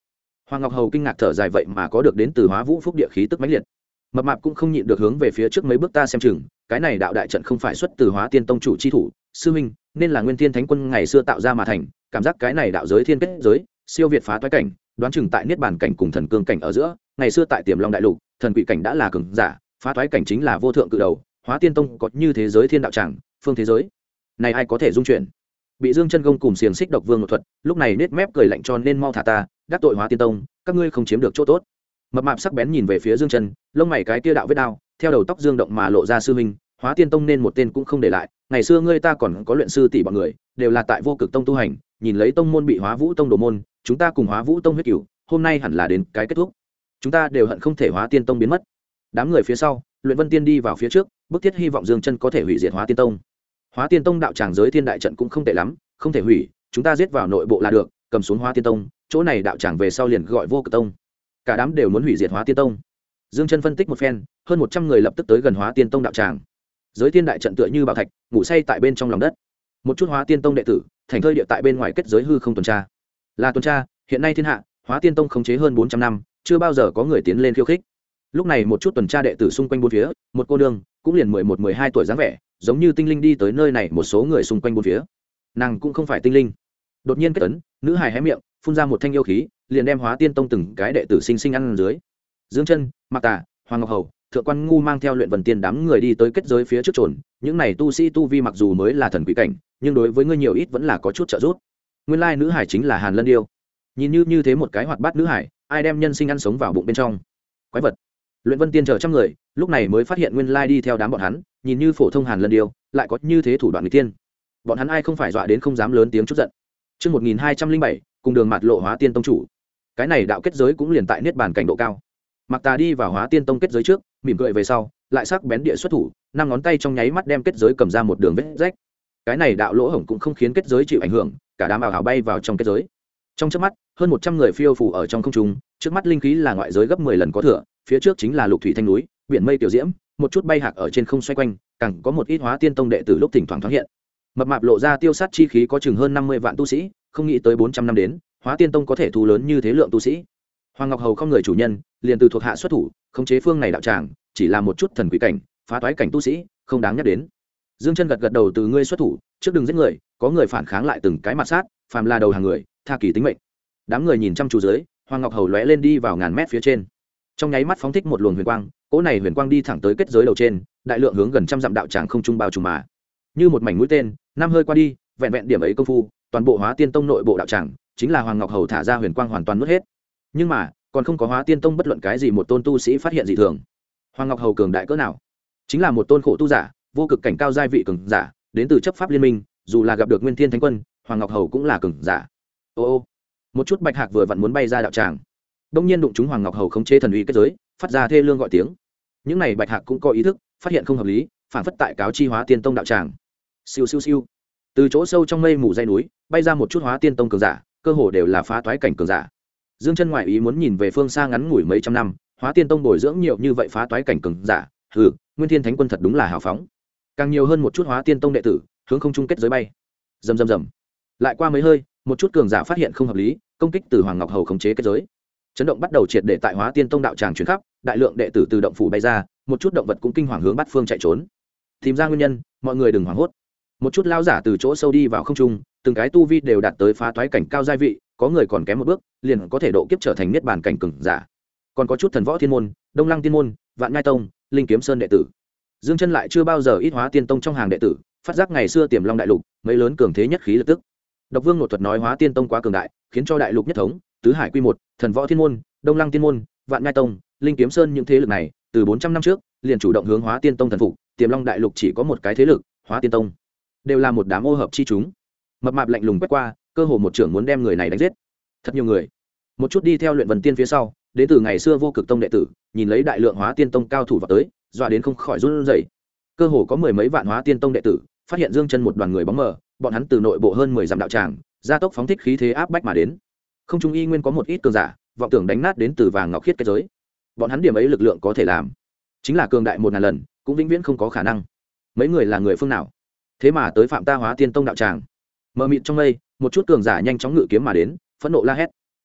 Hoàng Ngọc Hầu kinh ngạc thở dài, vậy mà có được đến từ Hóa Vũ Phúc địa khí tức mãnh liệt. Mập mạp cũng không nhịn được hướng về phía trước mấy bước, ta xem chừng cái này đạo đại trận không phải xuất từ Hóa Tiên tông chủ chi thủ, sư minh, nên là Nguyên Thiên Thánh Quân ngày xưa tạo ra mà thành. Cảm giác cái này đạo giới thiên kết giới siêu việt phá toái cảnh, đoán chừng tại niết bàn cảnh cùng thần cương cảnh ở giữa, ngày xưa tại Tiềm Long đại lục, thần quỷ cảnh đã là cường giả, phá toái cảnh chính là vô thượng cự đầu. Hóa Tiên tông có như thế giới thiên đạo tràng, phương thế giới này ai có thể dung chuyển. Bị Dương Chân Gông cùng xiềng xích độc vương một thuật, lúc này nết mép cười lạnh, cho nên mau thả ta, đắc tội Hóa Tiên tông, các ngươi không chiếm được chỗ tốt. Mập mạp sắc bén nhìn về phía Dương Chân, lông mày cái kia đạo vết đao theo đầu tóc dương động mà lộ ra, sư huynh, Hóa Tiên tông nên một tên cũng không để lại, ngày xưa ngươi ta còn có luyện sư tỷ bọn người, đều là tại Vô Cực tông tu hành, nhìn lấy tông môn bị Hóa Vũ tông đổ môn, chúng ta cùng Hóa Vũ tông huyết cửu, hôm nay hẳn là đến cái kết thúc. Chúng ta đều hận không thể Hóa Tiên tông biến mất. Đám người phía sau, Luyện Vân Tiên đi vào phía trước, bức thiết hy vọng Dương Chân có thể hủy diệt Hóa Tiên tông. Hóa Tiên tông đạo tràng giới thiên đại trận cũng không tệ lắm, không thể hủy, chúng ta giết vào nội bộ là được, cầm xuống Hóa Tiên tông, chỗ này đạo tràng về sau liền gọi Vô Cực tông. Cả đám đều muốn hủy diệt Hóa Tiên tông. Dương Chân phân tích một phen, hơn 100 người lập tức tới gần Hóa Tiên tông đạo tràng. Giới thiên đại trận tựa như bảo thạch, ngủ say tại bên trong lòng đất. Một chút Hóa Tiên tông đệ tử, thành thơi địa tại bên ngoài kết giới hư không tuần tra. Là tuần tra, hiện nay thiên hạ, Hóa Tiên tông khống chế hơn 400 năm, chưa bao giờ có người tiến lên khiêu khích. Lúc này một chút tuần tra đệ tử xung quanh bốn phía, một cô nương, cũng liền 11, 12 tuổi dáng vẻ, giống như tinh linh đi tới nơi này, một số người xung quanh bốn phía. Nàng cũng không phải tinh linh. Đột nhiên kết ấn, nữ hài hé miệng, phun ra một thanh yêu khí, liền đem Hóa Tiên tông từng cái đệ tử sinh sinh ăn dưới. Dương Chân, Mạc Tà, Hoàng Ngọc Hầu, Thượng Quan Ngu mang theo Luyện Vân Tiên đám người đi tới kết giới phía trước trồn, những này tu sĩ tu vi mặc dù mới là thần quỷ cảnh, nhưng đối với ngươi nhiều ít vẫn là có chút trợ giúp. Nguyên lai nữ hải chính là Hàn Lân Điêu. Nhìn như thế một cái hoạt bát nữ hải, ai đem nhân sinh ăn sống vào bụng bên trong. Quái vật. Luyện Vân Tiên chờ trăm người, lúc này mới phát hiện nguyên lai đi theo đám bọn hắn, nhìn như phổ thông Hàn Lân Điêu, lại có như thế thủ đoạn nghịch tiên. Bọn hắn ai không phải dọa đến không dám lớn tiếng chút giận. Chương 1207, cùng đường mặt lộ Hóa Tiên tông chủ. Cái này đạo kết giới cũng liền tại niết bàn cảnh độ cao. Mạc Tà đi vào Hóa Tiên tông kết giới trước, mỉm cười về sau, lại sắc bén địa xuất thủ, năm ngón tay trong nháy mắt đem kết giới cầm ra một đường vết rách. Cái này đạo lỗ hổng cũng không khiến kết giới chịu ảnh hưởng, cả đám ảo ảo bay vào trong kết giới. Trong chớp mắt, hơn 100 người phiêu phù ở trong không trung, trước mắt linh khí là ngoại giới gấp 10 lần có thừa, phía trước chính là lục thủy thanh núi, biển mây tiểu diễm, một chút bay hạc ở trên không xoay quanh, càng có một ít Hóa Tiên tông đệ tử lúc thỉnh thoảng thoáng hiện. Mập mạp lộ ra tiêu sát chi khí có chừng hơn 50 vạn tu sĩ, không nghĩ tới 400 năm đến, Hóa Tiên tông có thể thu lớn như thế lượng tu sĩ. Hoàng Ngọc Hầu không người chủ nhân, liền từ thuộc hạ xuất thủ, khống chế phương này đạo tràng, chỉ là một chút thần quỷ cảnh, phá toái cảnh tu sĩ, không đáng nhắc đến. Dương Chân gật gật đầu, từ ngươi xuất thủ, trước đừng giết người, có người phản kháng lại từng cái mặt sát, phàm là đầu hàng người, tha kỳ tính mệnh. Đám người nhìn chăm chú dưới, Hoàng Ngọc Hầu lóe lên đi vào ngàn mét phía trên. Trong nháy mắt phóng thích một luồng huyền quang, cỗ này huyền quang đi thẳng tới kết giới đầu trên, đại lượng hướng gần trăm dặm đạo tràng không trung bao trùm mà. Như một mảnh mũi tên, năm hơi qua đi, vẹn vẹn điểm ấy công phu, toàn bộ Hóa Tiên tông nội bộ đạo tràng, chính là Hoàng Ngọc Hầu thả ra huyền quang hoàn toàn nuốt hết. Nhưng mà, còn không có Hóa Tiên tông bất luận cái gì một tôn tu sĩ phát hiện dị thường. Hoàng Ngọc Hầu cường đại cỡ nào? Chính là một tôn khổ tu giả, vô cực cảnh cao giai vị cường giả, đến từ chấp pháp liên minh, dù là gặp được Nguyên Thiên Thánh Quân, Hoàng Ngọc Hầu cũng là cường giả. Ô ô, một chút bạch hạc vừa vặn muốn bay ra đạo tràng, đông nhiên đụng trúng Hoàng Ngọc Hầu khống chế thần uy kết giới, phát ra thê lương gọi tiếng. Những này bạch hạc cũng có ý thức, phát hiện không hợp lý, phản phất tại cáo chi Hóa Tiên tông đạo tràng. Siêu siêu siêu, từ chỗ sâu trong mây mù dãy núi, bay ra một chút Hóa Tiên tông cường giả, cơ hồ đều là phá toái cảnh cường giả. Dương Chân ngoại ý muốn nhìn về phương xa, ngắn ngủi mấy trăm năm, Hóa Tiên tông bồi dưỡng nhiều như vậy phá toái cảnh cường giả, Nguyên Thiên Thánh Quân thật đúng là hào phóng. Càng nhiều hơn một chút Hóa Tiên tông đệ tử, hướng không trung kết giới bay. Rầm rầm rầm. Lại qua mấy hơi, một chút cường giả phát hiện không hợp lý, công kích từ Hoàng Ngọc Hầu khống chế kết giới. Chấn động bắt đầu triệt để tại Hóa Tiên tông đạo tràng truyền khắp, đại lượng đệ tử từ động phủ bay ra, một chút động vật cũng kinh hoàng hướng bát phương chạy trốn. Tìm ra nguyên nhân, mọi người đừng hoảng hốt. Một chút lão giả từ chỗ sâu đi vào không trung, từng cái tu vi đều đạt tới phá toái cảnh cao giai vị, có người còn kém một bước, liền có thể độ kiếp trở thành niết bàn cảnh cường giả. Còn có chút thần võ thiên môn, Đông Lăng tiên môn, Vạn Nhai tông, Linh Kiếm Sơn đệ tử. Dương Chân lại chưa bao giờ ít Hóa Tiên tông trong hàng đệ tử, phát giác ngày xưa Tiềm Long đại lục, mấy lớn cường thế nhất khí lập tức. Độc Vương nội thuật nói Hóa Tiên tông quá cường đại, khiến cho đại lục nhất thống, tứ hải quy một, thần võ thiên môn, Đông Lăng tiên môn, Vạn Nhai tông, Linh Kiếm Sơn những thế lực này, từ 400 năm trước, liền chủ động hướng Hóa Tiên tông thần phục, Tiềm Long đại lục chỉ có một cái thế lực, Hóa Tiên tông. Đều là một đám ô hợp chi chúng. Mập mạp lạnh lùng quét qua, cơ hồ một trưởng muốn đem người này đánh giết. Thật nhiều người. Một chút đi theo Luyện Vân Tiên phía sau, đến từ ngày xưa Vô Cực tông đệ tử, nhìn lấy đại lượng Hóa Tiên tông cao thủ vào tới, dọa đến không khỏi run rẩy. Cơ hồ có mười mấy vạn Hóa Tiên tông đệ tử, phát hiện Dương Chân một đoàn người bóng mờ, bọn hắn từ nội bộ hơn 10 dặm đạo tràng, gia tốc phóng thích khí thế áp bách mà đến. Không trung y nguyên có một ít cường giả, vọng tưởng đánh nát đến từ vàng ngọc khiết kết giới. Bọn hắn điểm ấy lực lượng có thể làm, chính là cường đại 1000 lần, cũng vĩnh viễn không có khả năng. Mấy người là người phương nào? Thế mà tới phạm ta Hóa Tiên tông đạo tràng? Mờ mịt trong mây, một chút cường giả nhanh chóng ngự kiếm mà đến, phẫn nộ la hét.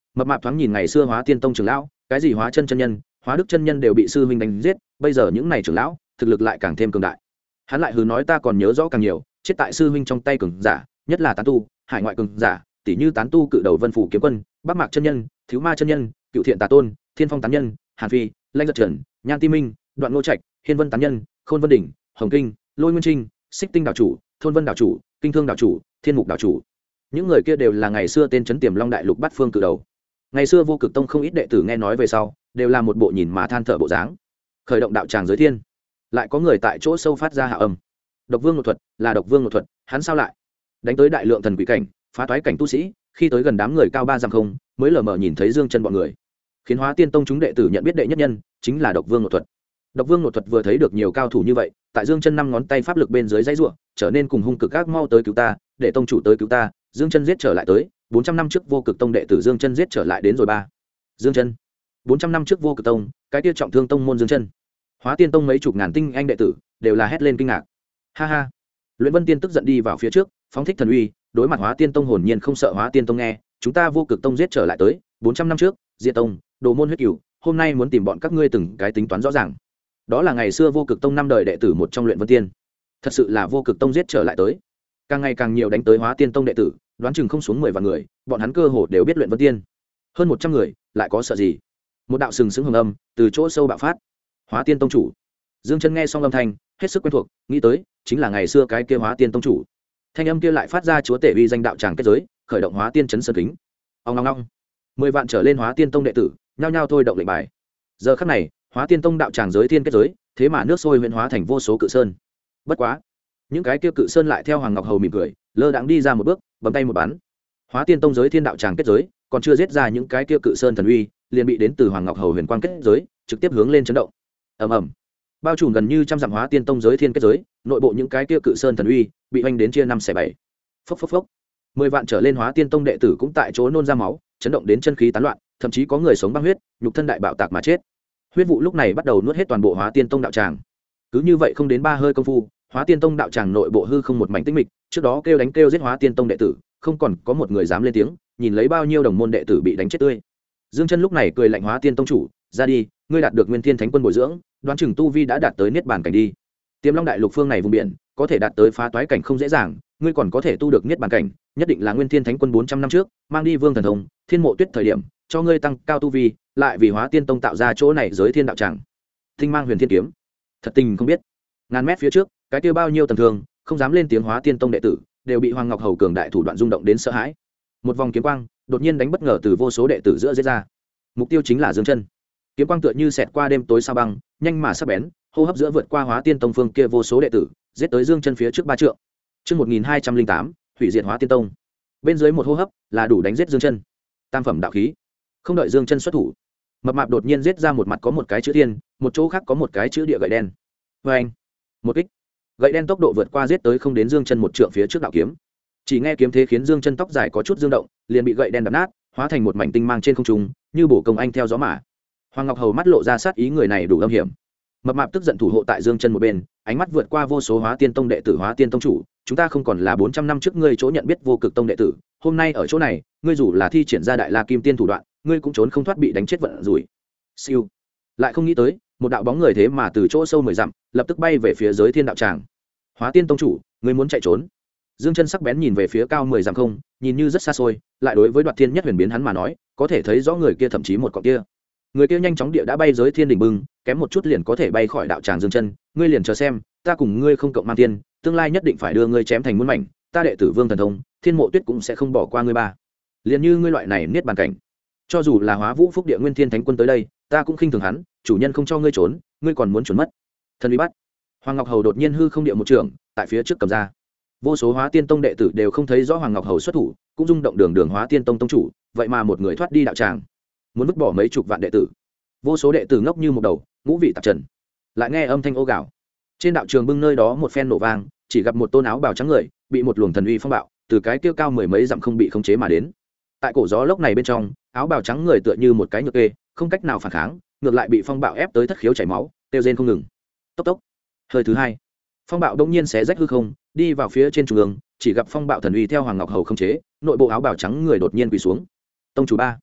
Mập mạp thoáng nhìn ngày xưa Hóa Tiên Tông trưởng lão, cái gì Hóa Chân chân nhân, Hóa Đức chân nhân đều bị sư huynh đánh giết, bây giờ những này trưởng lão thực lực lại càng thêm cường đại. Hắn lại hừ nói ta còn nhớ rõ càng nhiều, chết tại sư huynh trong tay cường giả, nhất là tán tu, hải ngoại cường giả, tỷ như tán tu cự đầu Vân Phủ kiếm quân, Bắc Mạc chân nhân, Thiếu Ma chân nhân, Cựu Thiện Tà tôn, Thiên Phong tán nhân, Hàn Phi, Lanh Giật Trần, Nhan Ti Minh, Đoạn Ngô Trạch, Hiên Vân tán nhân, Khôn Vân đỉnh, Hồng Kinh, Lôi Nguyên Trinh, Xích Tinh đạo chủ, Thôn Vân đạo chủ, Kinh Thương đạo chủ, Thiên Mục đạo chủ. Những người kia đều là ngày xưa tên trấn Tiềm Long đại lục bát phương cự đầu. Ngày xưa Vô Cực Tông không ít đệ tử nghe nói về sau, đều là một bộ nhìn mà than thở bộ dáng. Khởi động đạo tràng giới thiên, lại có người tại chỗ sâu phát ra hạ âm. Độc Vương Ngộ Thuật, là Độc Vương Ngộ Thuật, hắn sao lại đánh tới đại lượng thần quỷ cảnh, phá toái cảnh tu sĩ, khi tới gần đám người cao 3 dặm không, mới lờ mờ nhìn thấy Dương Chân bọn người. Khiến Hóa Tiên Tông chúng đệ tử nhận biết đệ nhất nhân chính là Độc Vương Ngộ Thuật. Độc Vương Ngộ Thuật vừa thấy được nhiều cao thủ như vậy, tại Dương Chân 5 ngón tay pháp lực bên dưới dãy rủa, trở nên cùng hung cực ác, mau tới cứu ta, để tông chủ tới cứu ta. Dương Chân giết trở lại tới, 400 năm trước Vô Cực Tông đệ tử Dương Chân giết trở lại đến rồi ba. Dương Chân, 400 năm trước Vô Cực Tông, cái kia trọng thương tông môn Dương Chân. Hóa Tiên Tông mấy chục ngàn tinh anh đệ tử đều là hét lên kinh ngạc. Ha ha. Luyện Vân Tiên tức giận đi vào phía trước, phóng thích thần uy, đối mặt Hóa Tiên Tông hồn nhiên không sợ. Hóa Tiên Tông nghe, chúng ta Vô Cực Tông giết trở lại tới, 400 năm trước, diệt tông, đồ môn huyết cửu, hôm nay muốn tìm bọn các ngươi từng cái tính toán rõ ràng. Đó là ngày xưa Vô Cực Tông 5 đời đệ tử một trong Luyện Vân Tiên. Thật sự là Vô Cực Tông giết trở lại tới. Càng ngày càng nhiều đánh tới Hóa Tiên Tông đệ tử, đoán chừng không xuống 10 vạn người, bọn hắn cơ hồ đều biết Luyện Vân Tiên. Hơn 100 người, lại có sợ gì? Một đạo sừng sững hồng âm từ chỗ sâu bạo phát. Hóa Tiên Tông chủ. Dương Chân nghe xong âm thanh, hết sức quen thuộc, nghĩ tới chính là ngày xưa cái kia Hóa Tiên Tông chủ. Thanh âm kia lại phát ra chúa tể uy danh đạo tràng kết giới, khởi động Hóa Tiên chấn sơn kính. Ong ong ong. 10 vạn trở lên Hóa Tiên Tông đệ tử, nhao nhao thôi động lệnh bài. Giờ khắc này, Hóa Tiên Tông đạo tràng giới thiên kết giới, thế mà nước sôi huyễn hóa thành vô số cự sơn. Bất quá, những cái kia cự sơn lại theo Hoàng Ngọc Hầu mỉm cười, lơ đãng đi ra một bước, bấm tay một bắn. Hóa Tiên Tông giới thiên đạo tràng kết giới, còn chưa giết ra những cái kia cự sơn thần uy, liền bị đến từ Hoàng Ngọc Hầu huyền quang kết giới, trực tiếp hướng lên chấn động. Ầm ầm. Bao trùm gần như trăm dặm Hóa Tiên Tông giới thiên kết giới, nội bộ những cái kia cự sơn thần uy, bị hoành đến chia 5 xẻ 7. Phốc phốc phốc. 10 vạn trở lên Hóa Tiên Tông đệ tử cũng tại chỗ nôn ra máu, chấn động đến chân khí tán loạn, thậm chí có người sống băng huyết, nhục thân đại bạo tạc mà chết. Huyết vụ lúc này bắt đầu nuốt hết toàn bộ Hóa Tiên Tông đạo tràng. Cứ như vậy không đến 3 hơi công phu, Hóa Tiên Tông đạo tràng nội bộ hư không một mảnh tĩnh mịch, trước đó kêu đánh kêu giết Hóa Tiên Tông đệ tử, không còn có một người dám lên tiếng, nhìn lấy bao nhiêu đồng môn đệ tử bị đánh chết tươi. Dương Chân lúc này cười lạnh Hóa Tiên Tông chủ, ra đi, ngươi đạt được Nguyên Thiên Thánh Quân bồi dưỡng, đoán chừng tu vi đã đạt tới niết bàn cảnh đi. Tiềm Long đại lục phương này vùng biển, có thể đạt tới phá toái cảnh không dễ dàng, ngươi còn có thể tu được niết bàn cảnh, nhất định là Nguyên Thiên Thánh Quân 400 năm trước, mang đi Vương Thần Thông, Thiên Mộ Tuyết thời điểm, cho ngươi tăng cao tu vi, lại vì Hóa Tiên Tông tạo ra chỗ này giới thiên đạo tràng. Tinh mang Huyền Thiên kiếm, thật tình không biết, ngàn mét phía trước, cái kia bao nhiêu tầm thường, không dám lên tiếng Hóa Tiên Tông đệ tử, đều bị Hoàng Ngọc Hầu cường đại thủ đoạn rung động đến sợ hãi. Một vòng kiếm quang, đột nhiên đánh bất ngờ từ vô số đệ tử giữa giết ra. Mục tiêu chính là Dương Chân. Kiếm quang tựa như xẹt qua đêm tối sao băng, nhanh mà sắc bén, hô hấp giữa vượt qua Hóa Tiên Tông phương kia vô số đệ tử, giết tới Dương Chân phía trước 3 trượng. Chương 1208, hủy diệt Hóa Tiên Tông. Bên dưới một hô hấp, là đủ đánh giết Dương Chân. Tam phẩm đạo khí. Không đợi Dương Chân xuất thủ, mập mạp đột nhiên giết ra một mặt có một cái chữ thiên, một chỗ khác có một cái chữ địa gậy đen. Oeng! Một kích. Gậy đen tốc độ vượt qua giết tới không đến Dương Chân một trượng phía trước đạo kiếm. Chỉ nghe kiếm thế khiến Dương Chân tóc dài có chút dương động, liền bị gậy đen đập nát, hóa thành một mảnh tinh mang trên không trung, như bổ công anh theo gió mà. Hoàng Ngọc Hầu mắt lộ ra sát ý, người này đủ âm hiểm. Mập mạp tức giận thủ hộ tại Dương Chân một bên, ánh mắt vượt qua vô số Hóa Tiên Tông đệ tử. Hóa Tiên Tông chủ, chúng ta không còn là 400 năm trước ngươi chỗ nhận biết Vô Cực Tông đệ tử, hôm nay ở chỗ này, ngươi dù là thi triển ra Đại La Kim Tiên thủ đoạn, ngươi cũng trốn không thoát bị đánh chết vận rủi. Siêu. Lại không nghĩ tới, một đạo bóng người thế mà từ chỗ sâu 10 dặm, lập tức bay về phía giới thiên đạo tràng. Hóa Tiên Tông chủ, ngươi muốn chạy trốn? Dương Chân sắc bén nhìn về phía cao 10 dặm không, nhìn như rất xa xôi, lại đối với Đoạt Thiên Nhất Huyền biến hắn mà nói, có thể thấy rõ người kia thậm chí một cọng kia. Người kia nhanh chóng địa đã bay giới thiên đỉnh bưng, kém một chút liền có thể bay khỏi đạo tràng. Dương Chân, ngươi liền chờ xem, ta cùng ngươi không cộng mang tiên, tương lai nhất định phải đưa ngươi chém thành muôn mảnh, ta đệ tử Vương Thần Thông, Thiên Mộ Tuyết cũng sẽ không bỏ qua ngươi ba. Liền như ngươi loại này niết bàn cảnh, cho dù là Hóa Vũ Phúc Địa Nguyên Thiên Thánh Quân tới đây, ta cũng khinh thường hắn, chủ nhân không cho ngươi trốn, ngươi còn muốn trốn mất. Thần uy bắt. Hoàng Ngọc Hầu đột nhiên hư không địa một trường, tại phía trước cầm ra. Vô số Hóa Tiên Tông đệ tử đều không thấy rõ Hoàng Ngọc Hầu xuất thủ, cũng rung động đường Hóa Tiên Tông tông chủ, vậy mà một người thoát đi đạo tràng, muốn vứt bỏ mấy chục vạn đệ tử. Vô số đệ tử ngốc như một đầu, ngũ vị tạp trần. Lại nghe âm thanh ô gào. Trên đạo trường bưng nơi đó một phen nổ vang, chỉ gặp một tôn áo bào trắng người, bị một luồng thần uy phong bạo, từ cái kia cao 10 mấy dặm không bị khống chế mà đến. Tại cổ gió lốc này bên trong, áo bào trắng người tựa như một cái nhược kê, không cách nào phản kháng, ngược lại bị phong bạo ép tới thất khiếu chảy máu, tiêu rên không ngừng. Tốc tốc. Hơi thứ hai, phong bạo đông nhiên xé rách hư không, đi vào phía trên trung ương, chỉ gặp phong bạo thần uy theo Hoàng Ngọc Hầu khống chế, nội bộ áo bào trắng người đột nhiên quỳ xuống. Tông chủ ba,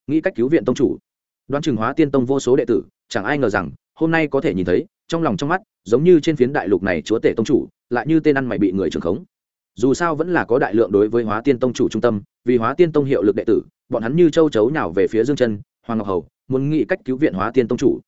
nghĩ cách cứu viện tông chủ. Đoán chừng Hóa Tiên Tông vô số đệ tử, chẳng ai ngờ rằng hôm nay có thể nhìn thấy trong lòng trong mắt giống như trên phiến đại lục này chúa tể tông chủ lại như tên ăn mày bị người trưởng khống. Dù sao vẫn là có đại lượng đối với Hóa Tiên Tông chủ trung tâm, vì Hóa Tiên Tông hiệu lực đệ tử, bọn hắn như châu chấu nhào về phía Dương Chân, Hoàng Ngọc Hầu, muốn nghĩ cách cứu viện Hóa Tiên Tông chủ.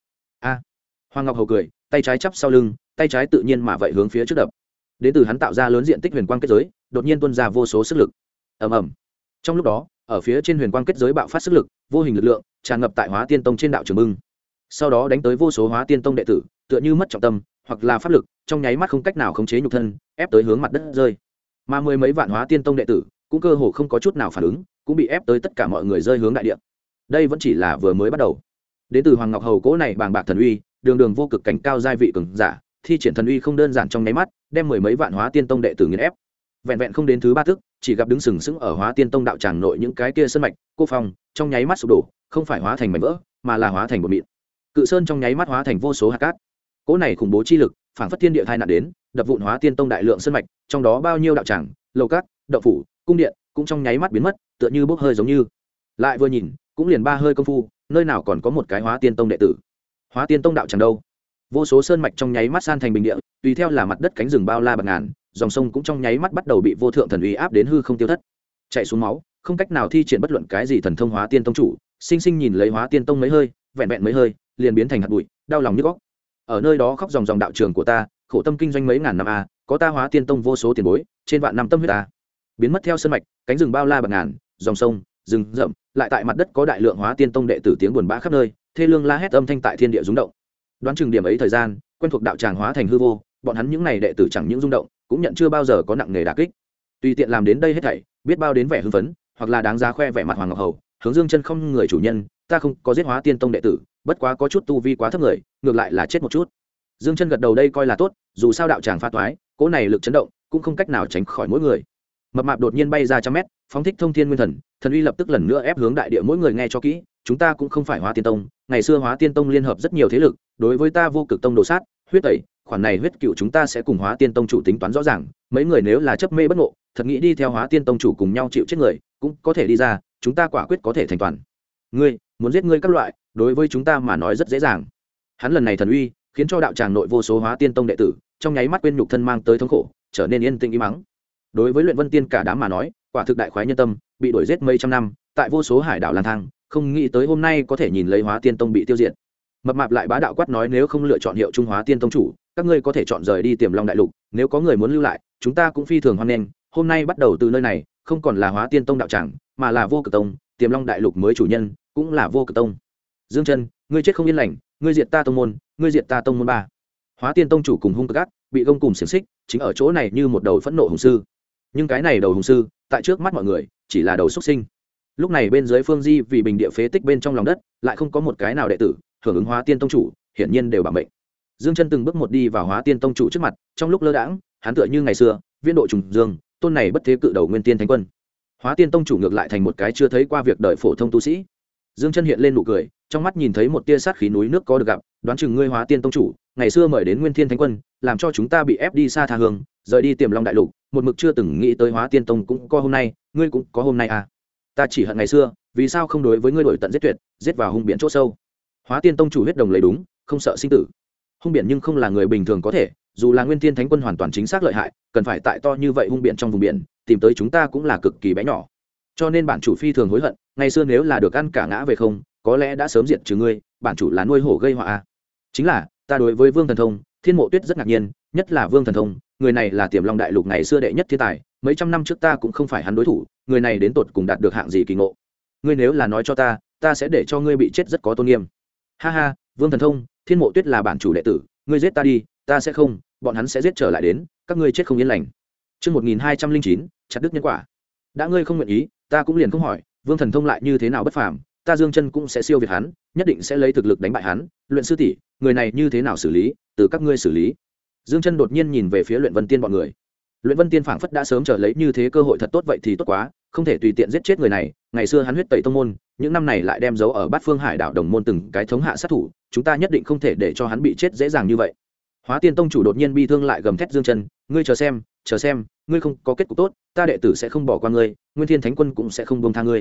Hoàng Ngọc Hầu cười, tay trái chắp sau lưng, tay trái tự nhiên mà vậy hướng phía trước đập. Đến từ hắn tạo ra lớn diện tích huyền quang kết giới, đột nhiên tuôn ra vô số sức lực. Ầm ầm. Trong lúc đó, ở phía trên huyền quang kết giới bạo phát sức lực, vô hình lực lượng tràn ngập tại Hóa Tiên Tông trên đạo trường bưng. Sau đó đánh tới vô số Hóa Tiên Tông đệ tử, tựa như mất trọng tâm, hoặc là pháp lực, trong nháy mắt không cách nào khống chế nhục thân, ép tới hướng mặt đất rơi. Mà mười mấy vạn Hóa Tiên Tông đệ tử, cũng cơ hồ không có chút nào phản ứng, cũng bị ép tới tất cả mọi người rơi hướng đại địa. Đây vẫn chỉ là vừa mới bắt đầu. Đến từ Hoàng Ngọc Hầu cố này bàng bạc thần uy, đường đường vô cực cảnh cao giai vị cường giả, thi triển thần uy không đơn giản trong nháy mắt, đem mười mấy vạn Hóa Tiên Tông đệ tử nghiền ép. Vẹn vẹn không đến thứ ba thức, chỉ gặp đứng sừng sững ở Hóa Tiên Tông đạo tràng nội những cái kia sơn mạch, cô phong, trong nháy mắt sụp đổ, không phải hóa thành mảnh vỡ, mà là hóa thành bột mịn. Cự sơn trong nháy mắt hóa thành vô số hạt cát. Cỗ này khủng bố chi lực, phảng phất thiên địa tai nạn đến, đập vụn Hóa Tiên Tông đại lượng sơn mạch, trong đó bao nhiêu đạo tràng, lầu cát, động phủ, cung điện, cũng trong nháy mắt biến mất, tựa như bốc hơi giống như. Lại vừa nhìn, cũng liền ba hơi công phu, nơi nào còn có một cái Hóa Tiên Tông đệ tử. Hóa Tiên Tông đạo tràng đâu? Vô số sơn mạch trong nháy mắt san thành bình địa, tùy theo là mặt đất cánh rừng bao la bạt ngàn, dòng sông cũng trong nháy mắt bắt đầu bị vô thượng thần uy áp đến hư không tiêu thất. Chạy xuống máu, không cách nào thi triển bất luận cái gì thần thông Hóa Tiên Tông chủ, sinh sinh nhìn lấy Hóa Tiên Tông mấy hơi, vẹn vẹn mấy hơi, liền biến thành hạt bụi, đau lòng nhức óc. Ở nơi đó khóc dòng đạo trường của ta, khổ tâm kinh doanh mấy ngàn năm a, có ta Hóa Tiên Tông vô số tiền bối, trên vạn năm tâm huyết ta. Biến mất theo sơn mạch, cánh rừng bao la bạt ngàn, dòng sông, rừng rậm, lại tại mặt đất có đại lượng Hóa Tiên Tông đệ tử tiếng buồn bã khắp nơi, thê lương la hét âm thanh tại thiên địa rung động. Đoán chừng điểm ấy thời gian, quen thuộc đạo tràng hóa thành hư vô, bọn hắn những này đệ tử chẳng những rung động, cũng nhận chưa bao giờ có nặng nề đả kích. Tùy tiện làm đến đây hết thảy, biết bao đến vẻ hưng phấn, hoặc là đáng giá khoe vẻ mặt Hoàng Ngọc Hầu, hướng Dương Chân không người chủ nhân, ta không có giết Hóa Tiên Tông đệ tử, bất quá có chút tu vi quá thấp người, ngược lại là chết một chút. Dương Chân gật đầu đây coi là tốt, dù sao đạo tràng phá toái, cỗ này lực chấn động, cũng không cách nào tránh khỏi mỗi người. Mập mạp đột nhiên bay ra trăm mét, phóng thích thông thiên nguyên thần, thần uy lập tức lần nữa ép hướng đại địa mỗi người nghe cho kỹ, chúng ta cũng không phải Hóa Tiên Tông, ngày xưa Hóa Tiên Tông liên hợp rất nhiều thế lực, đối với ta vô cực tông đồ sát, huyết tẩy, khoản này huyết cựu chúng ta sẽ cùng Hóa Tiên Tông chủ tính toán rõ ràng, mấy người nếu là chấp mê bất ngộ, thật nghĩ đi theo Hóa Tiên Tông chủ cùng nhau chịu chết người, cũng có thể đi ra, chúng ta quả quyết có thể thành toàn. Ngươi, muốn giết ngươi các loại, đối với chúng ta mà nói rất dễ dàng. Hắn lần này thần uy, khiến cho đạo tràng nội vô số Hóa Tiên Tông đệ tử, trong nháy mắt quên nhục thân mang tới thống khổ, trở nên yên tĩnh im mắng. Đối với Luyện Vân Tiên cả đám mà nói, quả thực đại khoái nhân tâm, bị đuổi giết mấy trăm năm, tại vô số hải đảo lang thang, không nghĩ tới hôm nay có thể nhìn lấy Hóa Tiên Tông bị tiêu diệt. Mập mạp lại bá đạo quát nói nếu không lựa chọn hiệu Trung Hóa Tiên Tông chủ, các ngươi có thể chọn rời đi Tiềm Long đại lục, nếu có người muốn lưu lại, chúng ta cũng phi thường hoan nghênh, hôm nay bắt đầu từ nơi này, không còn là Hóa Tiên Tông đạo tràng, mà là Vô Cực Tông, Tiềm Long đại lục mới chủ nhân, cũng là Vô Cực Tông. Dương Chân, ngươi chết không yên lành, ngươi diệt ta tông môn, ngươi diệt ta tông môn ba. Hóa Tiên Tông chủ cùng hung cực ác, bị gông cùng xiềng xích, chính ở chỗ này như một đầu phẫn nộ hùng sư. Nhưng cái này đầu hùng sư, tại trước mắt mọi người, chỉ là đầu xuất sinh. Lúc này bên dưới phương di vì bình địa phế tích bên trong lòng đất, lại không có một cái nào đệ tử hưởng ứng Hóa Tiên Tông chủ, hiển nhiên đều bảo mệnh. Dương Chân từng bước một đi vào Hóa Tiên Tông chủ trước mặt, trong lúc lơ đãng, hắn tựa như ngày xưa, viên độ trùng dương, tôn này bất thế cự đầu nguyên tiên thánh quân. Hóa Tiên Tông chủ ngược lại thành một cái chưa thấy qua việc đời phổ thông tu sĩ. Dương Chân hiện lên nụ cười, trong mắt nhìn thấy một tia sát khí núi nước có được gặp, đoán chừng ngươi Hóa Tiên Tông chủ, ngày xưa mời đến Nguyên Thiên Thánh Quân, làm cho chúng ta bị ép đi xa tha hương, rời đi Tiềm Long đại lục, một mực chưa từng nghĩ tới Hóa Tiên Tông cũng có hôm nay, ngươi cũng có hôm nay à? Ta chỉ hận ngày xưa, vì sao không đối với ngươi đổi tận giết tuyệt, giết vào hung biển chỗ sâu. Hóa Tiên Tông chủ huyết đồng lấy đúng, không sợ sinh tử. Hung biển nhưng không là người bình thường có thể, dù là Nguyên Thiên Thánh Quân hoàn toàn chính xác lợi hại, cần phải tại to như vậy hung biển trong vùng biển, tìm tới chúng ta cũng là cực kỳ bé nhỏ. Cho nên bản chủ phi thường hối hận, ngày xưa nếu là được ăn cả ngã về không, có lẽ đã sớm diệt trừ ngươi, bản chủ là nuôi hổ gây họa à. Chính là, ta đối với Vương Thần Thông, Thiên Mộ Tuyết rất ngạc nhiên, nhất là Vương Thần Thông, người này là Tiềm Long đại lục ngày xưa đệ nhất thiên tài, mấy trăm năm trước ta cũng không phải hắn đối thủ, người này đến tột cùng đạt được hạng gì kỳ ngộ. Ngươi nếu là nói cho ta, ta sẽ để cho ngươi bị chết rất có tôn nghiêm. Ha ha, Vương Thần Thông, Thiên Mộ Tuyết là bản chủ đệ tử, ngươi giết ta đi, ta sẽ không, bọn hắn sẽ giết trở lại đến, các ngươi chết không yên lành. Chương 1209, chặt đứt nhân quả. Đã ngươi không nguyện ý, ta cũng liền không hỏi, Vương Thần Thông lại như thế nào bất phàm, ta Dương Chân cũng sẽ siêu việt hắn, nhất định sẽ lấy thực lực đánh bại hắn. Luyện sư tỷ, người này như thế nào xử lý, từ các ngươi xử lý. Dương Chân đột nhiên nhìn về phía Luyện Vân Tiên bọn người. Luyện Vân Tiên phảng phất đã sớm chờ lấy như thế cơ hội thật tốt vậy thì tốt quá, không thể tùy tiện giết chết người này, ngày xưa hắn huyết tẩy tông môn, những năm này lại đem giấu ở Bát Phương Hải đảo đồng môn từng cái thống hạ sát thủ, chúng ta nhất định không thể để cho hắn bị chết dễ dàng như vậy. Hóa Tiên Tông chủ đột nhiên bi thương lại gầm thét Dương Chân, ngươi chờ xem, ngươi không có kết cục tốt, ta đệ tử sẽ không bỏ qua ngươi, Nguyên Thiên Thánh Quân cũng sẽ không buông tha ngươi.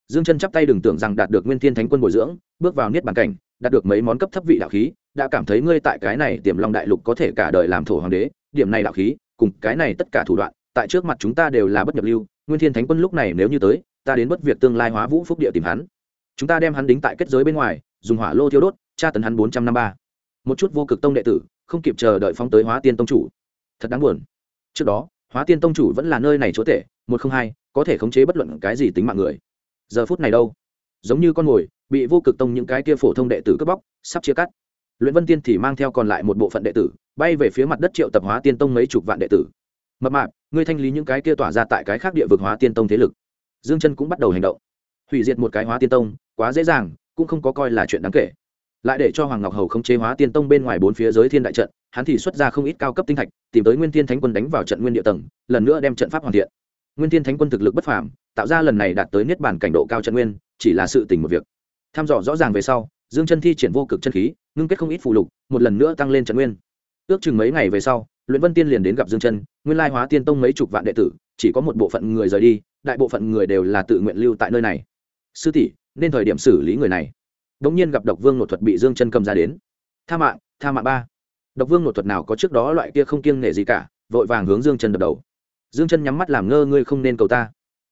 Dương Chân chắp tay đừng tưởng rằng đạt được Nguyên Thiên Thánh Quân bồi dưỡng, bước vào niết bàn cảnh, đạt được mấy món cấp thấp vị đạo khí, đã cảm thấy ngươi tại cái này Tiềm Long đại lục có thể cả đời làm thổ hoàng đế, điểm này đạo khí, cùng cái này tất cả thủ đoạn, tại trước mặt chúng ta đều là bất nhập lưu. Nguyên Thiên Thánh Quân lúc này nếu như tới, ta đến bất việc tương lai hóa vũ phúc địa tìm hắn. Chúng ta đem hắn đính tại kết giới bên ngoài, dùng hỏa lô thiêu đốt, tra tấn hắn 453. Một chút Vô Cực Tông đệ tử, không kịp chờ đợi phóng tới Hóa Tiên Tông chủ. Thật đáng buồn. Trước đó, Hóa Tiên Tông chủ vẫn là nơi này chúa tể, 102, có thể khống chế bất luận cái gì tính mạng người. Giờ phút này đâu? Giống như con mồi, bị Vô Cực Tông những cái kia phổ thông đệ tử cướp bóc, sắp chia cắt. Luyện Vân Tiên thì mang theo còn lại một bộ phận đệ tử, bay về phía mặt đất triệu tập Hóa Tiên Tông mấy chục vạn đệ tử. Mập mạp, ngươi thanh lý những cái kia tỏa ra tại cái khác địa vực Hóa Tiên Tông thế lực. Dương Chân cũng bắt đầu hành động. Hủy diệt một cái Hóa Tiên Tông, quá dễ dàng, cũng không có coi là chuyện đáng kể. Lại để cho Hoàng Ngọc Hầu khống chế Hóa Tiên Tông bên ngoài bốn phía giới thiên đại trận, hắn thì xuất ra không ít cao cấp tinh thạch, tìm tới Nguyên Thiên Thánh Quân đánh vào trận nguyên địa tầng, lần nữa đem trận pháp hoàn thiện. Nguyên Thiên Thánh Quân thực lực bất phàm, tạo ra lần này đạt tới niết bàn cảnh độ cao trận nguyên, chỉ là sự tình một việc. Tham dò rõ ràng về sau, Dương Chân thi triển vô cực chân khí, ngưng kết không ít phù lục, một lần nữa tăng lên trận nguyên. Ước chừng mấy ngày về sau, Luyện Vân Tiên liền đến gặp Dương Chân, nguyên lai Hóa Tiên Tông mấy chục vạn đệ tử, chỉ có một bộ phận người rời đi, đại bộ phận người đều là tự nguyện lưu tại nơi này. Sư tỷ, nên thời điểm xử lý người này. Đống nhiên gặp Độc Vương Nột Thuật bị Dương Chân cầm ra đến. Tha mạng ba. Độc Vương Nột Thuật nào có trước đó loại kia không kiêng nể gì cả, vội vàng hướng Dương Chân đập đầu. Dương Chân nhắm mắt làm ngơ, ngươi không nên cầu ta.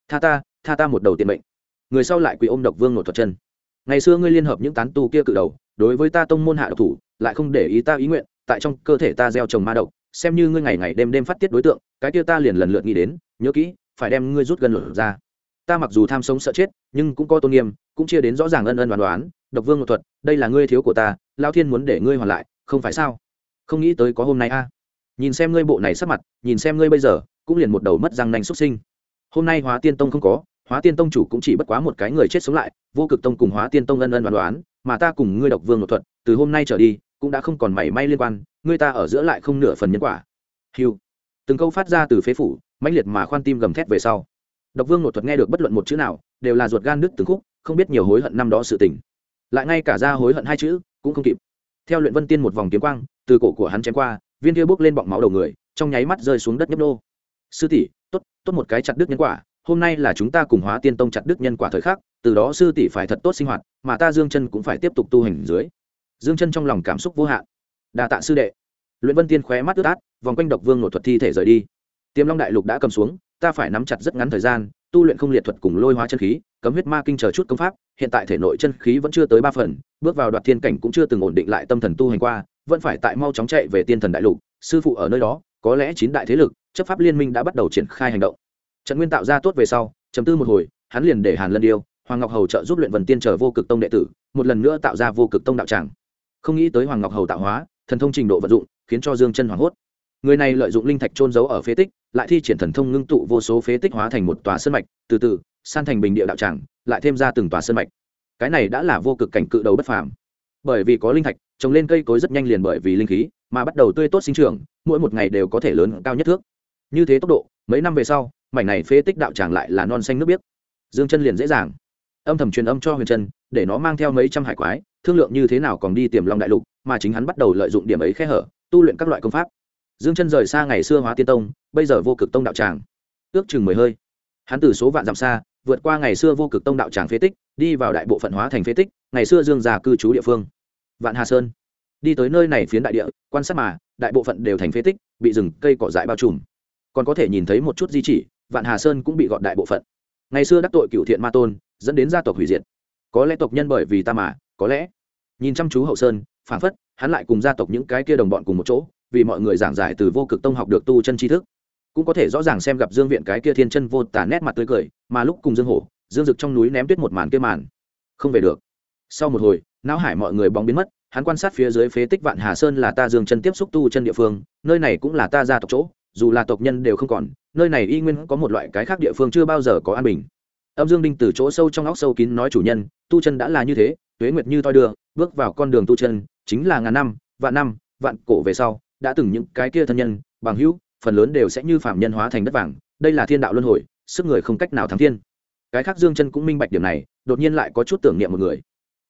Tha ta một đầu tiền mệnh. Người sau lại quỳ ôm Độc Vương Nột Thuật chân. Ngày xưa ngươi liên hợp những tán tu kia cự đầu, đối với ta tông môn hạ độc thủ, lại không để ý ta ý nguyện, tại trong cơ thể ta gieo trồng ma độc, xem như ngươi ngày ngày đêm đêm phát tiết đối tượng, cái kia ta liền lần lượt nghĩ đến, nhớ kỹ, phải đem ngươi rút gần lột ra. Ta mặc dù tham sống sợ chết, nhưng cũng có tôn nghiêm, cũng chia đến rõ ràng ân ân đoán đoán. Độc Vương Nột Thuật, đây là ngươi thiếu của ta, Lão Thiên muốn để ngươi hoàn lại, không phải sao? Không nghĩ tới có hôm nay a. Nhìn xem ngươi bộ này sắc mặt, nhìn xem ngươi bây giờ, cũng liền một đầu mất răng nanh xuất sinh. Hôm nay Hóa Tiên Tông không có, Hóa Tiên Tông chủ cũng chỉ bất quá một cái người chết sống lại, Vô Cực Tông cùng Hóa Tiên Tông ân ân đoán đoán, mà ta cùng ngươi Độc Vương Nột Thuật, từ hôm nay trở đi, cũng đã không còn mảy may liên quan, ngươi ta ở giữa lại không nửa phần nhân quả. Hưu. Từng câu phát ra từ phế phủ, mãnh liệt mà khoan tim gầm thét về sau. Độc Vương Nột Thuật nghe được bất luận một chữ nào, đều là ruột gan nứt từng khúc, không biết nhiều hối hận năm đó sự tình. Lại ngay cả ra hối hận hai chữ cũng không kịp. Theo Luyện Vân Tiên một vòng kiếm quang, từ cổ của hắn chém qua, viên kia bước lên bọng máu đầu người, trong nháy mắt rơi xuống đất nhấp nô. Sư tỷ, tốt một cái chặt đứt nhân quả, hôm nay là chúng ta cùng Hóa Tiên Tông chặt đứt nhân quả thời khắc, từ đó sư tỷ phải thật tốt sinh hoạt, mà ta Dương Chân cũng phải tiếp tục tu hành dưới. Dương Chân trong lòng cảm xúc vô hạn. Đa tạ sư đệ. Luyện Vân Tiên khóe mắt ướt át, vòng quanh Độc Vương Nột Thuật thi thể rời đi. Tiềm Long đại lục đã cầm xuống, ta phải nắm chặt rất ngắn thời gian, tu luyện không liệt thuật cùng lôi hóa chân khí, cấm huyết ma kinh chờ chút công pháp, hiện tại thể nội chân khí vẫn chưa tới 3 phần, bước vào Đoạt Thiên cảnh cũng chưa từng ổn định lại tâm thần tu hành qua, vẫn phải tại mau chóng chạy về Tiên Thần đại lục, sư phụ ở nơi đó, có lẽ 9 đại thế lực, chấp pháp liên minh đã bắt đầu triển khai hành động. Trận nguyên tạo ra tốt về sau, trầm tư một hồi, hắn liền để Hàn Lân Điêu, Hoàng Ngọc Hầu trợ giúp Luyện Vân Tiên chờ Vô Cực Tông đệ tử, một lần nữa tạo ra Vô Cực Tông đạo tràng. Không nghĩ tới Hoàng Ngọc Hầu tạo hóa, thần thông trình độ vận dụng, khiến cho Dương Chân hoảng hốt. Người này lợi dụng linh thạch trôn giấu ở phế tích, lại thi triển thần thông ngưng tụ vô số phế tích hóa thành một tòa sơn mạch, từ từ san thành bình địa đạo tràng, lại thêm ra từng tòa sơn mạch. Cái này đã là vô cực cảnh cự đầu bất phàm. Bởi vì có linh thạch, trồng lên cây cối rất nhanh liền bởi vì linh khí mà bắt đầu tươi tốt sinh trưởng, mỗi một ngày đều có thể lớn cao nhất thước. Như thế tốc độ, mấy năm về sau, mảnh này phế tích đạo tràng lại là non xanh nước biếc. Dương Chân liền dễ dàng âm thầm truyền âm cho Huyền Trân, để nó mang theo mấy trăm hải quái, thương lượng như thế nào còn đi Tiềm Long đại lục, mà chính hắn bắt đầu lợi dụng điểm ấy khe hở, tu luyện các loại công pháp. Dương Chân rời xa ngày xưa Hóa Tiên Tông, bây giờ Vô Cực Tông đạo tràng, ước chừng 10 hơi. Hắn từ số vạn dặm xa, vượt qua ngày xưa Vô Cực Tông đạo tràng phế tích, đi vào đại bộ phận hóa thành phế tích, ngày xưa Dương gia cư trú địa phương, Vạn Hà Sơn. Đi tới nơi này phiến đại địa, quan sát mà, đại bộ phận đều thành phế tích, bị rừng cây cỏ dại bao trùm. Còn có thể nhìn thấy một chút di chỉ, Vạn Hà Sơn cũng bị gọt đại bộ phận. Ngày xưa đắc tội Cửu Thiện Ma Tôn, dẫn đến gia tộc hủy diệt. Có lẽ tộc nhân bởi vì ta mà, có lẽ. Nhìn chăm chú Hậu Sơn, phảng phất, hắn lại cùng gia tộc những cái kia đồng bọn cùng một chỗ, vì mọi người giảng giải từ Vô Cực Tông học được tu chân tri thức. Cũng có thể rõ ràng xem gặp Dương Viện cái kia thiên chân vô tả nét mặt tươi cười, mà lúc cùng Dương Hổ, Dương Dực trong núi ném tuyết một màn kia màn. Không về được. Sau một hồi, não hải mọi người bóng biến mất, hắn quan sát phía dưới phế tích Vạn Hà Sơn là ta Dương Chân tiếp xúc tu chân địa phương, nơi này cũng là ta gia tộc chỗ, dù là tộc nhân đều không còn, nơi này y nguyên có một loại cái khác địa phương chưa bao giờ có an bình. Âm Dương Đinh từ chỗ sâu trong óc sâu kín nói chủ nhân, tu chân đã là như thế, tuế nguyệt như toi đưa, bước vào con đường tu chân, chính là ngàn năm, vạn cổ về sau, đã từng những cái kia thân nhân, bằng hữu, phần lớn đều sẽ như phàm nhân hóa thành đất vàng, đây là thiên đạo luân hồi, sức người không cách nào thắng thiên. Cái khác Dương Chân cũng minh bạch điểm này, đột nhiên lại có chút tưởng niệm một người.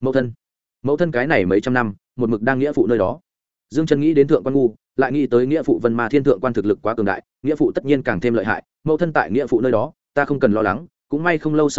Mẫu thân cái này mấy trăm năm, một mực đang nghĩa phụ nơi đó. Dương Chân nghĩ đến thượng quan ngu, lại nghĩ tới nghĩa phụ Vân Ma Thiên thượng quan thực lực quá cường đại, nghĩa phụ tất nhiên càng thêm lợi hại, mẫu thân tại nghĩa phụ nơi đó, ta không cần lo lắng, cũng may không lâu sau đó,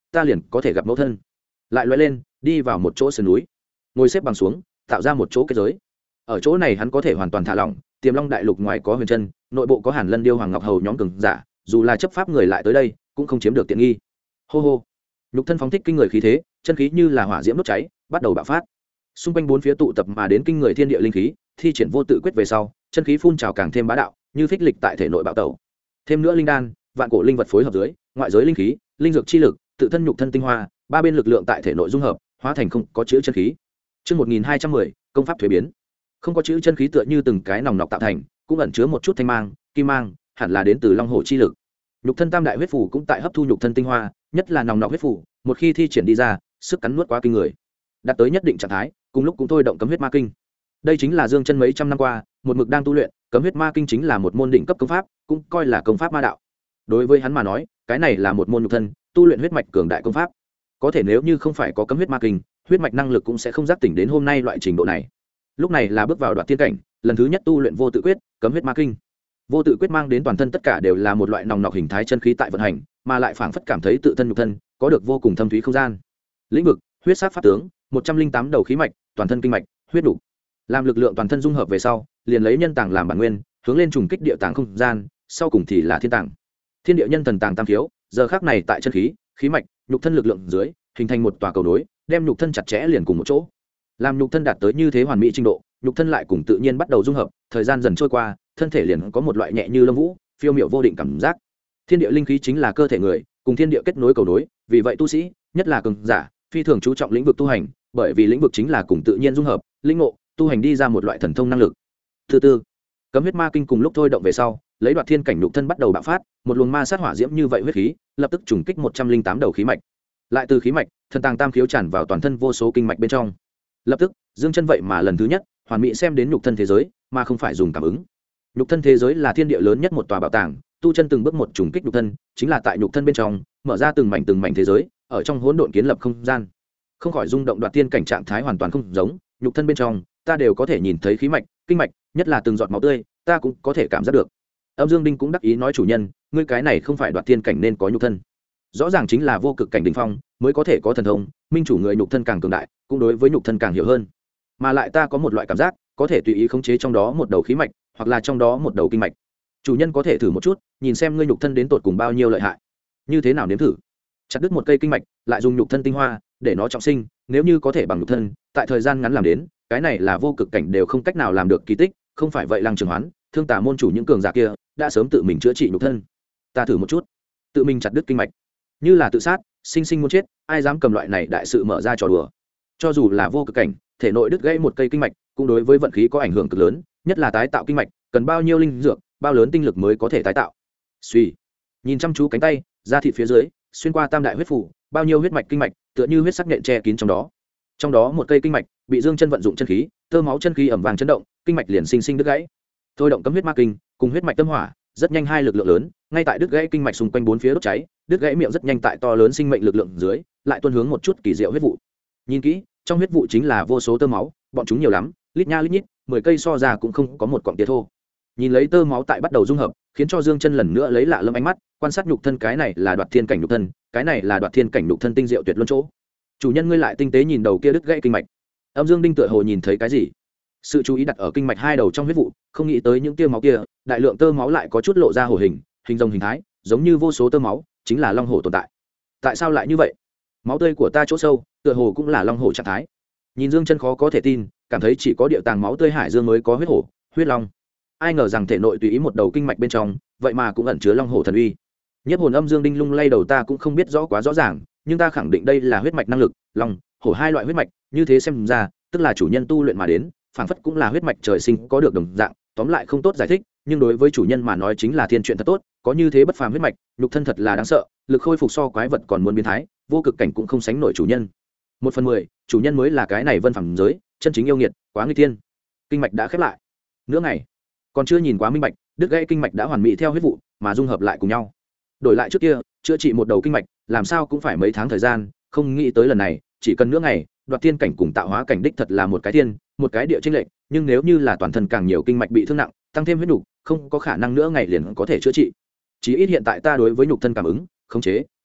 ta liền có thể gặp mẫu thân. Lại loay lên đi vào một chỗ sườn núi, ngồi xếp bằng xuống tạo ra một chỗ kết giới. Ở chỗ này hắn có thể hoàn toàn thả lỏng. Tiềm Long đại lục ngoài có Huyền Trân, nội bộ có Hàn Lân Điêu Hoàng Ngọc Hầu nhóm cường giả, dù là chấp pháp người lại tới đây cũng không chiếm được tiện nghi. Hô hô, nhục thân phóng thích kinh người khí thế, chân khí như là hỏa diễm đốt cháy bắt đầu bạo phát. Xung quanh bốn phía tụ tập mà đến kinh người thiên địa linh khí, thi triển vô tự quyết về sau, chân khí phun trào càng thêm bá đạo, như phích lịch tại thể nội bạo tẩu. Thêm nữa linh đan, vạn cổ linh vật phối hợp dưới, ngoại giới linh khí, linh dược chi lực, tự thân nhục thân tinh hoa, ba bên lực lượng tại thể nội dung hợp, hóa thành không có chữ chân khí. Chương 1210, công pháp thuế biến. Không có chữ chân khí tựa như từng cái nòng nọc tạo thành, cũng ẩn chứa một chút thanh mang, kim mang, hẳn là đến từ long hổ chi lực. Nhục thân tam đại huyết phủ cũng tại hấp thu nhục thân tinh hoa, nhất là nòng nọc huyết phủ, một khi thi triển đi ra, sức cắn nuốt quá kinh người. Đạt tới nhất định trạng thái, cùng lúc cũng thôi động cấm huyết ma kinh. Đây chính là Dương Chân mấy trăm năm qua một mực đang tu luyện, cấm huyết ma kinh chính là một môn đỉnh cấp công pháp, cũng coi là công pháp ma đạo. Đối với hắn mà nói, cái này là một môn nhục thân tu luyện huyết mạch cường đại công pháp. Có thể nếu như không phải có cấm huyết ma kinh, huyết mạch năng lực cũng sẽ không giác tỉnh đến hôm nay loại trình độ này. Lúc này là bước vào đoạn tiên cảnh, lần thứ nhất tu luyện vô tự quyết, cấm huyết ma kinh. Vô tự quyết mang đến toàn thân tất cả đều là một loại nòng nọc hình thái chân khí tại vận hành, mà lại phảng phất cảm thấy tự thân nhục thân có được vô cùng thâm thúy không gian. Lĩnh vực, huyết sắc pháp tướng, 108 đầu khí mạch, toàn thân kinh mạch, huyết đủ. Làm lực lượng toàn thân dung hợp về sau, liền lấy nhân tàng làm bản nguyên, hướng lên trùng kích địa tàng không gian, sau cùng thì là thiên tàng. Thiên địa nhân thần tàng tam khiếu, giờ khắc này tại chân khí, khí mạch, nhục thân lực lượng dưới, hình thành một tòa cầu nối, đem nhục thân chặt chẽ liền cùng một chỗ. Làm nhục thân đạt tới như thế hoàn mỹ trình độ, nhục thân lại cùng tự nhiên bắt đầu dung hợp, thời gian dần trôi qua, thân thể liền có một loại nhẹ như lông vũ, phiêu miểu vô định cảm giác. Thiên địa linh khí chính là cơ thể người, cùng thiên địa kết nối cầu nối, vì vậy tu sĩ, nhất là cường giả, phi thường chú trọng lĩnh vực tu hành, bởi vì lĩnh vực chính là cùng tự nhiên dung hợp, linh ngộ, tu hành đi ra một loại thần thông năng lực. Thứ tư, cấm huyết ma kinh cùng lúc thôi động về sau, lấy đoạt thiên cảnh nhục thân bắt đầu bạo phát, một luồng ma sát hỏa diễm như vậy huyết khí, lập tức trùng kích 108 đầu khí mạch. Lại từ khí mạch, thần tàng tam khiếu tràn vào toàn thân vô số kinh mạch bên trong. Lập tức, Dương Chân vậy mà lần thứ nhất, hoàn mỹ xem đến nhục thân thế giới, mà không phải dùng cảm ứng. Nhục thân thế giới là thiên địa lớn nhất một tòa bảo tàng, tu chân từng bước một trùng kích nhục thân, chính là tại nhục thân bên trong, mở ra từng mảnh thế giới, ở trong hỗn độn kiến lập không gian. Không khỏi rung động đoạt tiên cảnh trạng thái hoàn toàn không giống, nhục thân bên trong, ta đều có thể nhìn thấy khí mạch, kinh mạch, nhất là từng giọt máu tươi, ta cũng có thể cảm giác được. Âm Dương Đinh cũng đắc ý nói chủ nhân, ngươi cái này không phải đoạt tiên cảnh nên có nhục thân. Rõ ràng chính là vô cực cảnh đỉnh phong, mới có thể có thần thông, minh chủ người nhục thân càng cường đại, cũng đối với nhục thân càng hiểu hơn. Mà lại ta có một loại cảm giác, có thể tùy ý khống chế trong đó một đầu khí mạch, hoặc là trong đó một đầu kinh mạch. Chủ nhân có thể thử một chút, nhìn xem ngươi nhục thân đến tột cùng bao nhiêu lợi hại. Như thế nào nếm thử? Chặt đứt một cây kinh mạch, lại dùng nhục thân tinh hoa để nó trọng sinh, nếu như có thể bằng nhục thân, tại thời gian ngắn làm đến, cái này là vô cực cảnh đều không cách nào làm được kỳ tích, không phải vậy Lăng Trường Hoán, Thương Tà môn chủ những cường giả kia, đã sớm tự mình chữa trị nhục thân. Ta thử một chút, tự mình chặt đứt kinh mạch, như là tự sát, sinh sinh muốn chết, ai dám cầm loại này đại sự mở ra trò đùa. Cho dù là vô cực cảnh, thể nội đứt gãy một cây kinh mạch, cũng đối với vận khí có ảnh hưởng cực lớn, nhất là tái tạo kinh mạch, cần bao nhiêu linh dược, bao lớn tinh lực mới có thể tái tạo. Suy, nhìn chăm chú cánh tay, da thịt phía dưới, xuyên qua tam đại huyết phủ, bao nhiêu huyết mạch kinh mạch, tựa như huyết sắc nhện che kín trong đó. Trong đó một cây kinh mạch bị Dương Chân vận dụng chân khí, tơ máu chân khí ẩm vàng chấn động, kinh mạch liền sinh sinh đứt gãy. Thôi động cấm huyết ma kinh, cùng huyết mạch tâm hỏa, rất nhanh hai lực lượng lớn, ngay tại đứt gãy kinh mạch xung quanh bốn phía đốt cháy, đứt gãy miệng rất nhanh tại to lớn sinh mệnh lực lượng dưới, lại tuôn hướng một chút kỳ diệu huyết vụ. Nhìn kỹ, trong huyết vụ chính là vô số tơ máu, bọn chúng nhiều lắm, lít nha lít nhít, 10 cây so ra cũng không có một cọng tía thô. Nhìn lấy tơ máu tại bắt đầu dung hợp, khiến cho Dương Chân lần nữa lấy lạ lâm ánh mắt, quan sát nhục thân, cái này là đoạt thiên cảnh nhục thân, cái này là đoạt thiên cảnh nhục thân tinh diệu tuyệt luân chỗ. Chủ nhân ngươi lại tinh tế nhìn đầu kia đứt gãy kinh mạch. Âm Dương Đinh tựa hồ nhìn thấy cái gì, sự chú ý đặt ở kinh mạch hai đầu trong huyết vụ, không nghĩ tới những tia máu kia, đại lượng tơ máu lại có chút lộ ra hổ hình, hình rồng hình thái, giống như vô số tơ máu, chính là long hổ tồn tại. Tại sao lại như vậy? Máu tươi của ta chỗ sâu, tựa hồ cũng là long hổ trạng thái. Nhìn Dương Chân khó có thể tin, cảm thấy chỉ có địa tàng máu tươi hải dương mới có huyết hổ, huyết long. Ai ngờ rằng thể nội tùy ý một đầu kinh mạch bên trong, vậy mà cũng ẩn chứa long hổ thần uy. Nhất hồn âm Dương Đinh lung lay đầu, ta cũng không biết rõ quá rõ ràng, nhưng ta khẳng định đây là huyết mạch năng lực, long, hổ hai loại huyết mạch, như thế xem ra, tức là chủ nhân tu luyện mà đến, phảng phất cũng là huyết mạch trời sinh có được đồng dạng, tóm lại không tốt giải thích, nhưng đối với chủ nhân mà nói chính là thiên chuyện thật tốt, có như thế bất phàm huyết mạch, nhục thân thật là đáng sợ, lực khôi phục so quái vật còn muốn biến thái, vô cực cảnh cũng không sánh nổi chủ nhân. 1/10, chủ nhân mới là cái này vân phàm giới, chân chính yêu nghiệt, quá nguy tiên. Kinh mạch đã khép lại. Nửa ngày, còn chưa nhìn quá minh bạch, đứt gãy kinh mạch đã hoàn mỹ theo huyết vụ mà dung hợp lại cùng nhau. Đổi lại trước kia, chữa trị một đầu kinh mạch, làm sao cũng phải mấy tháng thời gian, không nghĩ tới lần này, chỉ cần nửa ngày, đoạt thiên cảnh cùng tạo hóa cảnh đích thật là một cái thiên, một cái địa chênh lệch, nhưng nếu như là toàn thân càng nhiều kinh mạch bị thương nặng, tăng thêm huyết nhục, không có khả năng nửa ngày liền có thể chữa trị. Chỉ ít hiện tại ta đối với nhục thân cảm ứng, khống chế,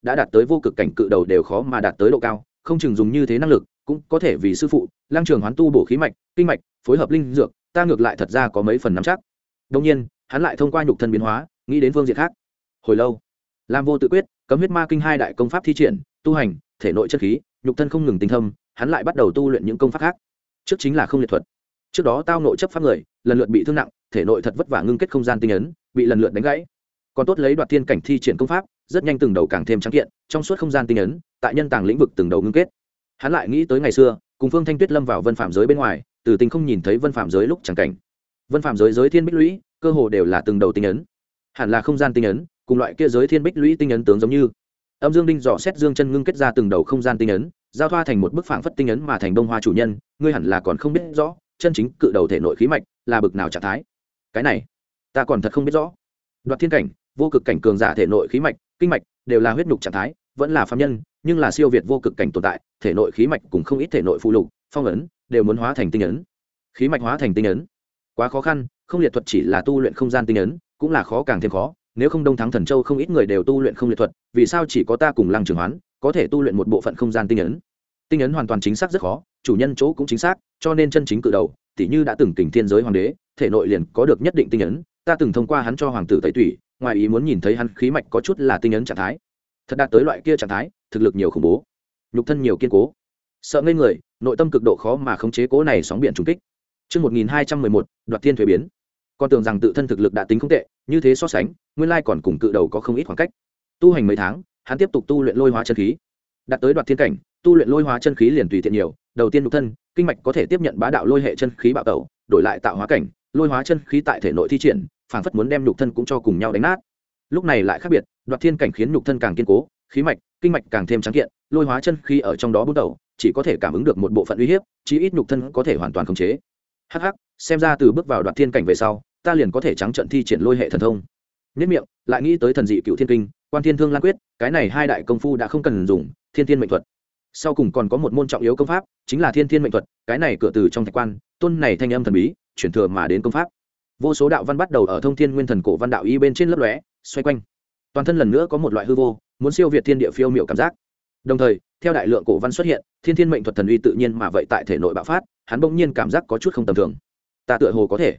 đã đạt tới vô cực cảnh cự đầu đều khó mà đạt tới độ cao, không chừng dùng như thế năng lực cũng có thể vì sư phụ Lăng Trường Hoán tu bổ khí mạch kinh mạch phối hợp linh dược, ta ngược lại thật ra có mấy phần nắm chắc. Đương nhiên hắn lại thông qua nhục thân biến hóa nghĩ đến phương diện khác. Hồi lâu Lam Vô Tự Quyết, Cấm Huyết Ma Kinh hai đại công pháp thi triển tu hành, thể nội chất khí nhục thân không ngừng tinh thâm, hắn lại bắt đầu tu luyện những công pháp khác. Trước chính là không liệt thuật. Trước đó tao nội chấp pháp người lần lượt bị thương nặng, thể nội thật vất vả ngưng kết không gian tinh ấn bị lần lượt đánh gãy. Còn tốt lấy Đoạt Thiên cảnh thi triển công pháp, rất nhanh từng đầu càng thêm trắng kiện, trong suốt không gian tinh ấn tại nhân tàng lĩnh vực từng đầu ngưng kết. Hắn lại nghĩ tới ngày xưa cùng Phương Thanh Tuyết lâm vào vân phạm giới bên ngoài, từ tình không nhìn thấy vân phạm giới lúc chẳng cảnh. Vân phạm giới giới thiên bích lũy cơ hồ đều là từng đầu tinh ấn, hẳn là không gian tinh ấn cùng loại kia giới thiên bích lũy tinh ấn tướng giống như. Âm Dương Đinh dò xét Dương Chân ngưng kết ra từng đầu không gian tinh ấn, giao thoa thành một bức phảng phất tinh ấn mà thành bông hoa chủ nhân, ngươi hẳn là còn không biết rõ chân chính cự đầu thể nội khí mạch là bực nào trạng thái. Cái này ta còn thật không biết rõ. Đoạt thiên cảnh vô cực cảnh cường giả thể nội khí mạch kinh mạch đều là huyết nhục trạng thái, vẫn là phàm nhân nhưng là siêu việt vô cực cảnh tồn tại, thể nội khí mạch cùng không ít thể nội phụ lục phong ấn đều muốn hóa thành tinh ấn. Khí mạch hóa thành tinh ấn quá khó khăn, không liệt thuật chỉ là tu luyện không gian tinh ấn cũng là khó càng thêm khó. Nếu không Đông Thắng Thần Châu không ít người đều tu luyện không liệt thuật, vì sao chỉ có ta cùng Lăng Trường Hoán có thể tu luyện một bộ phận không gian tinh ấn? Tinh ấn hoàn toàn chính xác rất khó, chủ nhân chỗ cũng chính xác, cho nên chân chính cự đầu tỷ như đã từng kình thiên giới hoàng đế thể nội liền có được nhất định tinh ấn, ta từng thông qua hắn cho hoàng tử tẩy tủy, ngoài ý muốn nhìn thấy hắn khí mạch có chút là tinh ấn trạng thái, thật đạt tới loại kia trạng thái, thực lực nhiều khủng bố, nhục thân nhiều kiên cố, sợ ngây người, nội tâm cực độ khó mà khống chế cố này sóng biển trùng kích. Chương 1211, Đoạt Thiên thuế biến. Con tưởng rằng tự thân thực lực đã tính không tệ, như thế so sánh, nguyên lai còn cùng cự đầu có không ít khoảng cách. Tu hành mấy tháng, hắn tiếp tục tu luyện lôi hóa chân khí, đạt tới Đoạt Thiên cảnh, tu luyện lôi hóa chân khí liền tùy tiện nhiều. Đầu tiên nhục thân kinh mạch có thể tiếp nhận bá đạo lôi hệ chân khí bạo tẩu, đổi lại tạo hóa cảnh, lôi hóa chân khí tại thể nội thi triển, phảng phất muốn đem nhục thân cũng cho cùng nhau đánh nát. Lúc này lại khác biệt, Đoạt Thiên cảnh khiến nhục thân càng kiên cố, khí mạch kinh mạch càng thêm trắng kiện, lôi hóa chân khí ở trong đó bút đầu chỉ có thể cảm ứng được một bộ phận uy hiếp, chí ít nhục thân có thể hoàn toàn khống chế. Hắc hắc, xem ra từ bước vào Đoạt Thiên cảnh về sau, ta liền có thể trắng trận thi triển lôi hệ thần thông. Nhất miệng lại nghĩ tới thần dị cựu thiên kinh, quan thiên thương lan quyết, cái này hai đại công phu đã không cần dùng thiên thiên mệnh thuật. Sau cùng còn có một môn trọng yếu công pháp, chính là thiên thiên mệnh thuật, cái này cửa từ trong thạch quan, tôn này thanh âm thần bí, chuyển thừa mà đến công pháp. Vô số đạo văn bắt đầu ở thông thiên nguyên thần cổ văn đạo y bên trên lấp lóe, xoay quanh. Toàn thân lần nữa có một loại hư vô, muốn siêu việt thiên địa phiêu miệu cảm giác. Đồng thời, theo đại lượng cổ văn xuất hiện, thiên thiên mệnh thuật thần uy tự nhiên mà vậy tại thể nội bạo phát, hắn bỗng nhiên cảm giác có chút không tầm thường. Ta tựa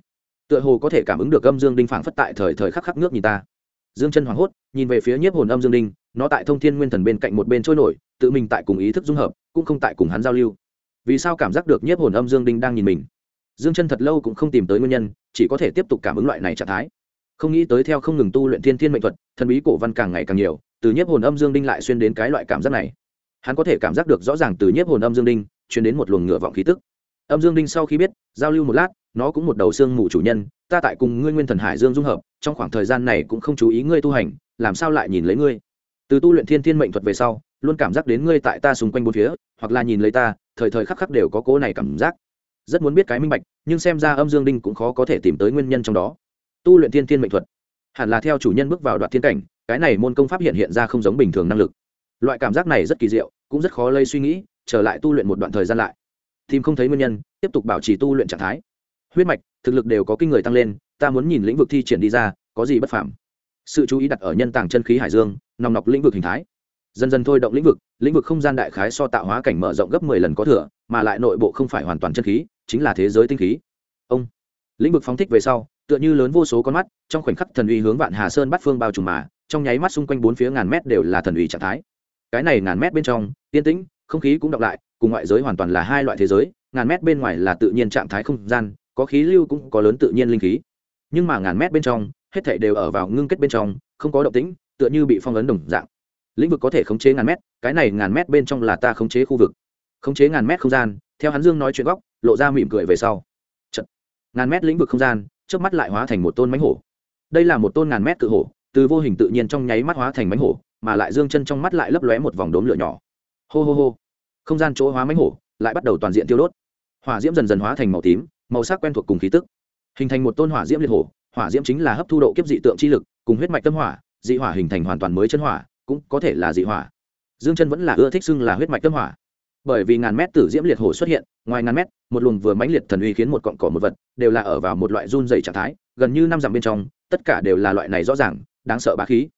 hồ có thể cảm ứng được âm dương đinh phảng phất tại thời thời khắc khắc nước nhìn ta. Dương Chân hoảng hốt, nhìn về phía nhiếp hồn âm dương đinh, nó tại thông thiên nguyên thần bên cạnh một bên trôi nổi, tự mình tại cùng ý thức dung hợp, cũng không tại cùng hắn giao lưu. Vì sao cảm giác được nhiếp hồn âm dương đinh đang nhìn mình? Dương Chân thật lâu cũng không tìm tới nguyên nhân, chỉ có thể tiếp tục cảm ứng loại này trạng thái. Không nghĩ tới theo không ngừng tu luyện thiên thiên mệnh thuật, thần bí cổ văn càng ngày càng nhiều, từ nhiếp hồn âm dương đinh lại xuyên đến cái loại cảm giác này. Hắn có thể cảm giác được rõ ràng từ nhiếp hồn âm dương đinh truyền đến một luồng ngựa vọng khí tức. Âm dương đinh sau khi biết, giao lưu một lát, nó cũng một đầu xương mù chủ nhân, ta tại cùng ngươi nguyên thần hải dương dung hợp, trong khoảng thời gian này cũng không chú ý ngươi tu hành, làm sao lại nhìn lấy ngươi? Từ tu luyện thiên thiên mệnh thuật về sau, luôn cảm giác đến ngươi tại ta xung quanh bốn phía, hoặc là nhìn lấy ta, thời thời khắc khắc đều có cố này cảm giác. Rất muốn biết cái minh bạch, nhưng xem ra âm dương đinh cũng khó có thể tìm tới nguyên nhân trong đó. Tu luyện thiên thiên mệnh thuật, hẳn là theo chủ nhân bước vào Đoạt Thiên cảnh, cái này môn công pháp hiện ra không giống bình thường năng lực. Loại cảm giác này rất kỳ diệu, cũng rất khó lây suy nghĩ, trở lại tu luyện một đoạn thời gian lại tìm không thấy nguyên nhân, tiếp tục bảo trì tu luyện trạng thái. Huyết mạch thực lực đều có kinh người tăng lên, ta muốn nhìn lĩnh vực thi triển đi ra có gì bất phàm. Sự chú ý đặt ở nhân tàng chân khí hải dương, nòng nọc lĩnh vực hình thái, dần dần thôi động lĩnh vực không gian đại khái so tạo hóa cảnh mở rộng gấp 10 lần có thừa, mà lại nội bộ không phải hoàn toàn chân khí, chính là thế giới tinh khí. Ông lĩnh vực phóng thích về sau, tựa như lớn vô số con mắt, trong khoảnh khắc thần uy hướng Vạn Hà Sơn bát phương bao trùm mà, trong nháy mắt xung quanh bốn phía ngàn mét đều là thần uy trạng thái. Cái này ngàn mét bên trong, yên tĩnh, không khí cũng đọc lại, cùng ngoại giới hoàn toàn là hai loại thế giới, ngàn mét bên ngoài là tự nhiên trạng thái không gian, có khí lưu cũng có lớn tự nhiên linh khí. Nhưng mà ngàn mét bên trong, hết thảy đều ở vào ngưng kết bên trong, không có động tĩnh, tựa như bị phong ấn đồng dạng. Lĩnh vực có thể khống chế ngàn mét, cái này ngàn mét bên trong là ta khống chế khu vực. Khống chế ngàn mét không gian, theo hắn Dương nói chuyện góc, lộ ra mỉm cười về sau. Chật. Ngàn mét lĩnh vực không gian, chớp mắt lại hóa thành một tôn mãnh hổ. Đây là một tôn ngàn mét cự hổ, từ vô hình tự nhiên trong nháy mắt hóa thành mãnh hổ, mà lại Dương Chân trong mắt lại lấp lóe một vòng đốm lửa nhỏ. Hô hô hô. Không gian chỗ hóa mãnh hổ, lại bắt đầu toàn diện tiêu đốt. Hỏa diễm dần dần hóa thành màu tím, màu sắc quen thuộc cùng khí tức, hình thành một tôn hỏa diễm liệt hổ. Hỏa diễm chính là hấp thu độ kiếp dị tượng chi lực, cùng huyết mạch tâm hỏa, dị hỏa hình thành hoàn toàn mới chân hỏa, cũng có thể là dị hỏa. Dương Chân vẫn là ưa thích xưng là huyết mạch tâm hỏa, bởi vì ngàn mét tử diễm liệt hổ xuất hiện, ngoài ngàn mét, một luồng vừa mãnh liệt thần uy khiến một cọng cỏ một vật đều là ở vào một loại run rẩy trạng thái, gần như năm dặm bên trong, tất cả đều là loại này rõ ràng, đáng sợ bá khí.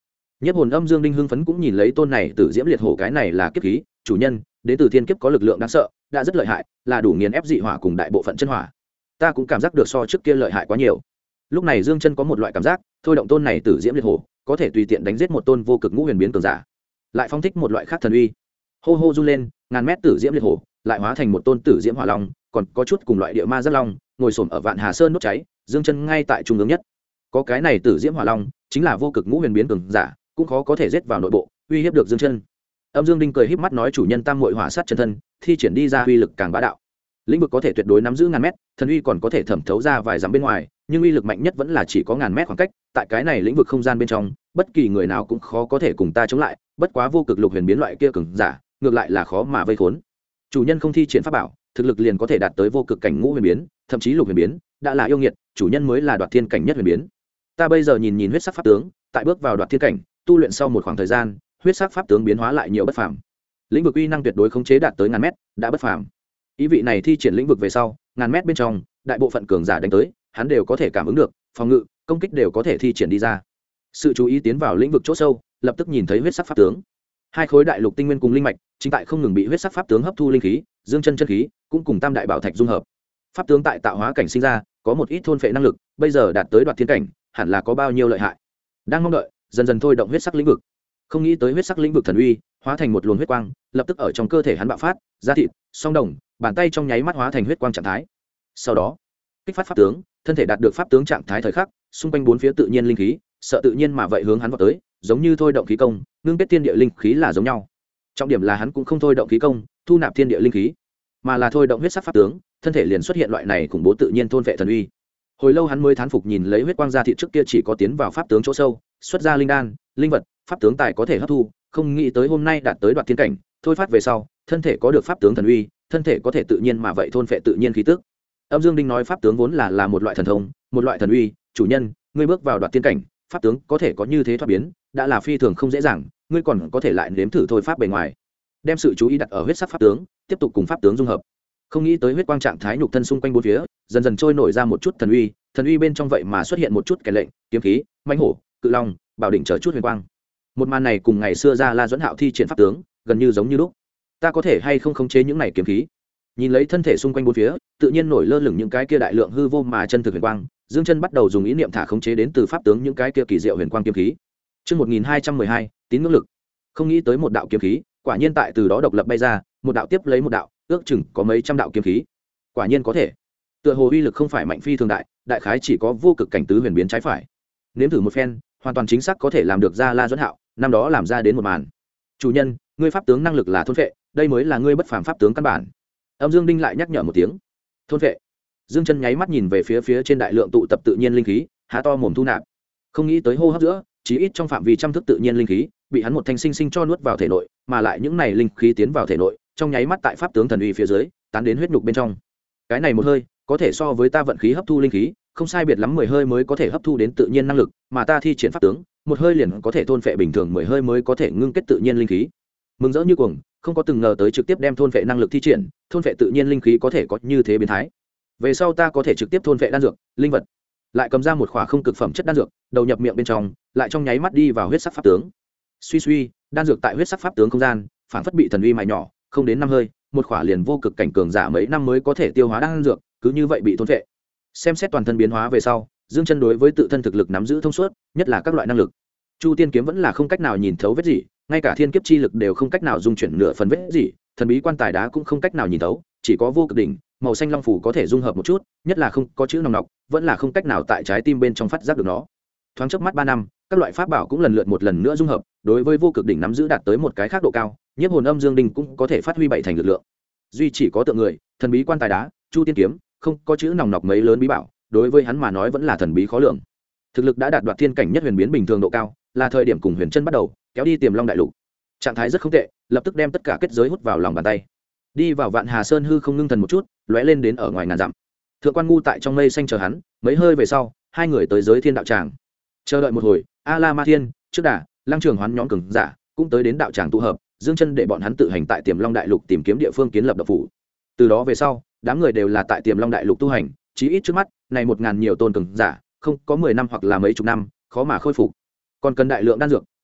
Nhiếp hồn âm Dương Đinh hưng phấn cũng nhìn lấy tôn này Tử Diễm Liệt Hổ, cái này là kiếp khí, chủ nhân, đến từ thiên kiếp có lực lượng đáng sợ, đã rất lợi hại, là đủ nghiền ép dị hỏa cùng đại bộ phận chân hỏa. Ta cũng cảm giác được so trước kia lợi hại quá nhiều. Lúc này Dương Chân có một loại cảm giác, thôi động tôn này Tử Diễm Liệt Hổ, có thể tùy tiện đánh giết một tôn vô cực ngũ huyền biến cường giả, lại phong thích một loại khác thần uy. Hô hô run lên, ngàn mét Tử Diễm Liệt Hổ, lại hóa thành một tôn Tử Diễm Hỏa Long, còn có chút cùng loại địa ma rất long, ngồi xổm ở Vạn Hà Sơn đốt cháy, Dương Chân ngay tại trung ương nhất. Có cái này Tử Diễm Hỏa Long, chính là vô cực ngũ huyền biến cường giả, cũng khó có thể giết vào nội bộ, uy hiếp được Dương Chân. Âm Dương Đinh cười híp mắt nói chủ nhân tam muội hỏa sát chân thân, thi triển đi ra uy lực càng bá đạo. Lĩnh vực có thể tuyệt đối nắm giữ ngàn mét, thần uy còn có thể thẩm thấu ra vài dặm bên ngoài, nhưng uy lực mạnh nhất vẫn là chỉ có ngàn mét khoảng cách, tại cái này lĩnh vực không gian bên trong, bất kỳ người nào cũng khó có thể cùng ta chống lại, bất quá vô cực lục huyền biến loại kia cường giả, ngược lại là khó mà vây khốn. Chủ nhân không thi triển pháp bảo, thực lực liền có thể đạt tới vô cực cảnh ngũ huyền biến, thậm chí lục huyền biến, đã là yêu nghiệt, chủ nhân mới là đoạt thiên cảnh nhất huyền biến. Ta bây giờ nhìn huyết sắc pháp tướng, tại bước vào đoạt thiên cảnh, tu luyện sau một khoảng thời gian, huyết sắc pháp tướng biến hóa lại nhiều bất phàm. Lĩnh vực uy năng tuyệt đối khống chế đạt tới ngàn mét, đã bất phàm. Ý vị này thi triển lĩnh vực về sau, ngàn mét bên trong, đại bộ phận cường giả đánh tới, hắn đều có thể cảm ứng được, phòng ngự, công kích đều có thể thi triển đi ra. Sự chú ý tiến vào lĩnh vực chỗ sâu, lập tức nhìn thấy huyết sắc pháp tướng. Hai khối đại lục tinh nguyên cùng linh mạch, chính tại không ngừng bị huyết sắc pháp tướng hấp thu linh khí, dương chân chân khí, cũng cùng tam đại bảo thạch dung hợp. Pháp tướng tại tạo hóa cảnh sinh ra, có một ít thôn phệ năng lực, bây giờ đạt tới đoạt thiên cảnh, hẳn là có bao nhiêu lợi hại. Đang mong đợi, dần dần thôi động huyết sắc lĩnh vực. Không nghĩ tới huyết sắc lĩnh vực thần uy, hóa thành một luồng huyết quang, lập tức ở trong cơ thể hắn bạo phát, da thịt, song đồng, bàn tay trong nháy mắt hóa thành huyết quang trạng thái. Sau đó, kích phát pháp tướng, thân thể đạt được pháp tướng trạng thái thời khắc, xung quanh bốn phía tự nhiên linh khí, sợ tự nhiên mà vậy hướng hắn vọt tới, giống như thôi động khí công, ngưng kết thiên địa linh khí là giống nhau. Trọng điểm là hắn cũng không thôi động khí công, thu nạp thiên địa linh khí, mà là thôi động huyết sắc pháp tướng, thân thể liền xuất hiện loại này khủng bố tự nhiên thôn vệ thần uy. Hồi lâu hắn mới thán phục nhìn lấy huyết quang ra thị trước kia chỉ có tiến vào pháp tướng chỗ sâu, xuất ra linh đan, linh vật, pháp tướng tài có thể hấp thu, không nghĩ tới hôm nay đạt tới đoạt thiên cảnh, thôi phát về sau, thân thể có được pháp tướng thần uy, thân thể có thể tự nhiên mà vậy thôn phệ tự nhiên khí tức. Âm Dương Đinh nói pháp tướng vốn là một loại thần thông, một loại thần uy, chủ nhân, ngươi bước vào đoạt thiên cảnh, pháp tướng có thể có như thế thoát biến, đã là phi thường không dễ dàng, ngươi còn có thể lại nếm thử thôi pháp bề ngoài. Đem sự chú ý đặt ở huyết sắc pháp tướng, tiếp tục cùng pháp tướng dung hợp. Không nghĩ tới huyết quang trạng thái nhục thân xung quanh bốn phía, dần dần trôi nổi ra một chút thần uy bên trong vậy mà xuất hiện một chút kèn lệnh, kiếm khí, mãnh hổ, cự long, bảo đỉnh chờ chút huyền quang. Một màn này cùng ngày xưa ra La Duẫn Hạo thi triển pháp tướng, gần như giống như lúc. Ta có thể hay không khống chế những này kiếm khí? Nhìn lấy thân thể xung quanh bốn phía, tự nhiên nổi lơ lửng những cái kia đại lượng hư vô mà chân thực huyền quang, Dương Chân bắt đầu dùng ý niệm thả khống chế đến từ pháp tướng những cái kia kỳ diệu huyền quang kiếm khí. Chương 1212, tín ngưỡng lực. Không nghĩ tới một đạo kiếm khí, quả nhiên tại từ đó độc lập bay ra, một đạo tiếp lấy một đạo, ước chừng có mấy trăm đạo kiếm khí. Quả nhiên có thể. Tựa hồ uy lực không phải mạnh phi thường đại, đại khái chỉ có vô cực cảnh tứ huyền biến trái phải. Nếm thử một phen, hoàn toàn chính xác có thể làm được ra La Duẫn Hạo, năm đó làm ra đến một màn. Chủ nhân, ngươi pháp tướng năng lực là thôn phệ, đây mới là ngươi bất phàm pháp tướng căn bản. Âm Dương Đinh lại nhắc nhở một tiếng. Thôn phệ. Dương Chân nháy mắt nhìn về phía trên đại lượng tụ tập tự nhiên linh khí, há to mồm thu nạp. Không nghĩ tới hô hấp giữa, chí ít trong phạm vi trăm thước tự nhiên linh khí, bị hắn một thanh sinh sinh cho nuốt vào thể nội, mà lại những này linh khí tiến vào thể nội, trong nháy mắt tại pháp tướng thần uy phía dưới, tán đến huyết nhục bên trong. Cái này một hơi, có thể so với ta vận khí hấp thu linh khí, không sai biệt lắm 10 hơi mới có thể hấp thu đến tự nhiên năng lực, mà ta thi triển pháp tướng, một hơi liền có thể thôn phệ bình thường 10 hơi mới có thể ngưng kết tự nhiên linh khí. Mừng rỡ như cuồng, không có từng ngờ tới trực tiếp đem thôn phệ năng lực thi triển, thôn phệ tự nhiên linh khí có thể có như thế biến thái. Về sau ta có thể trực tiếp thôn phệ đan dược, linh vật. Lại cầm ra một khỏa không cực phẩm chất đan dược, đầu nhập miệng bên trong, lại trong nháy mắt đi vào huyết sắc pháp tướng. Suy suy, đan dược tại huyết sắc pháp tướng không gian, phản phất bị thần uy mài nhỏ, không đến 5 hơi, một khỏa liền vô cực cảnh cường giả mấy năm mới có thể tiêu hóa đan dược, cứ như vậy bị thôn phệ. Xem xét toàn thân biến hóa về sau, Dương Chân đối với tự thân thực lực nắm giữ thông suốt, nhất là các loại năng lực. Chu Tiên kiếm vẫn là không cách nào nhìn thấu vết gì, ngay cả thiên kiếp chi lực đều không cách nào dung chuyển nửa phần vết gì, thần bí quan tài đá cũng không cách nào nhìn thấu, chỉ có vô cực đỉnh, màu xanh long phủ có thể dung hợp một chút, nhất là không có chữ nòng nọc, vẫn là không cách nào tại trái tim bên trong phát giác được nó. Thoáng chớp mắt 3 năm, các loại pháp bảo cũng lần lượt một lần nữa dung hợp, đối với vô cực đỉnh nắm giữ đạt tới một cái khác độ cao, nhiếp hồn âm Dương Đinh cũng có thể phát huy bảy thành lực lượng. Duy chỉ có tượng người, thần bí quan tài đá, Chu Tiên kiếm, không có chữ nòng nọc mấy lớn bí bảo, đối với hắn mà nói vẫn là thần bí khó lường. Thực lực đã đạt đoạt thiên cảnh nhất huyền biến bình thường độ cao, là thời điểm cùng Huyền Chân bắt đầu kéo đi Tiềm Long đại lục. Trạng thái rất không tệ, lập tức đem tất cả kết giới hút vào lòng bàn tay. Đi vào Vạn Hà Sơn hư không ngưng thần một chút, lóe lên đến ở ngoài ngàn dặm. Thượng quan Ngu tại trong mây xanh chờ hắn, mấy hơi về sau, hai người tới giới thiên đạo tràng. Chờ đợi một hồi, A La Ma Thiên, trước đà, Lăng Trường Hoán nhóm cường giả cũng tới đến đạo tràng tụ hợp, Dương Chân để bọn hắn tự hành tại Tiềm Long đại lục tìm kiếm địa phương kiến lập đạo phủ. Từ đó về sau, đám người đều là tại Tiềm Long đại lục tu hành, chí ít trước mắt, này 1000 nhiều tôn cường giả, không có 10 năm hoặc là mấy chục năm, khó mà khôi phục. Còn cần đại lượng đan dược, tinh thạch,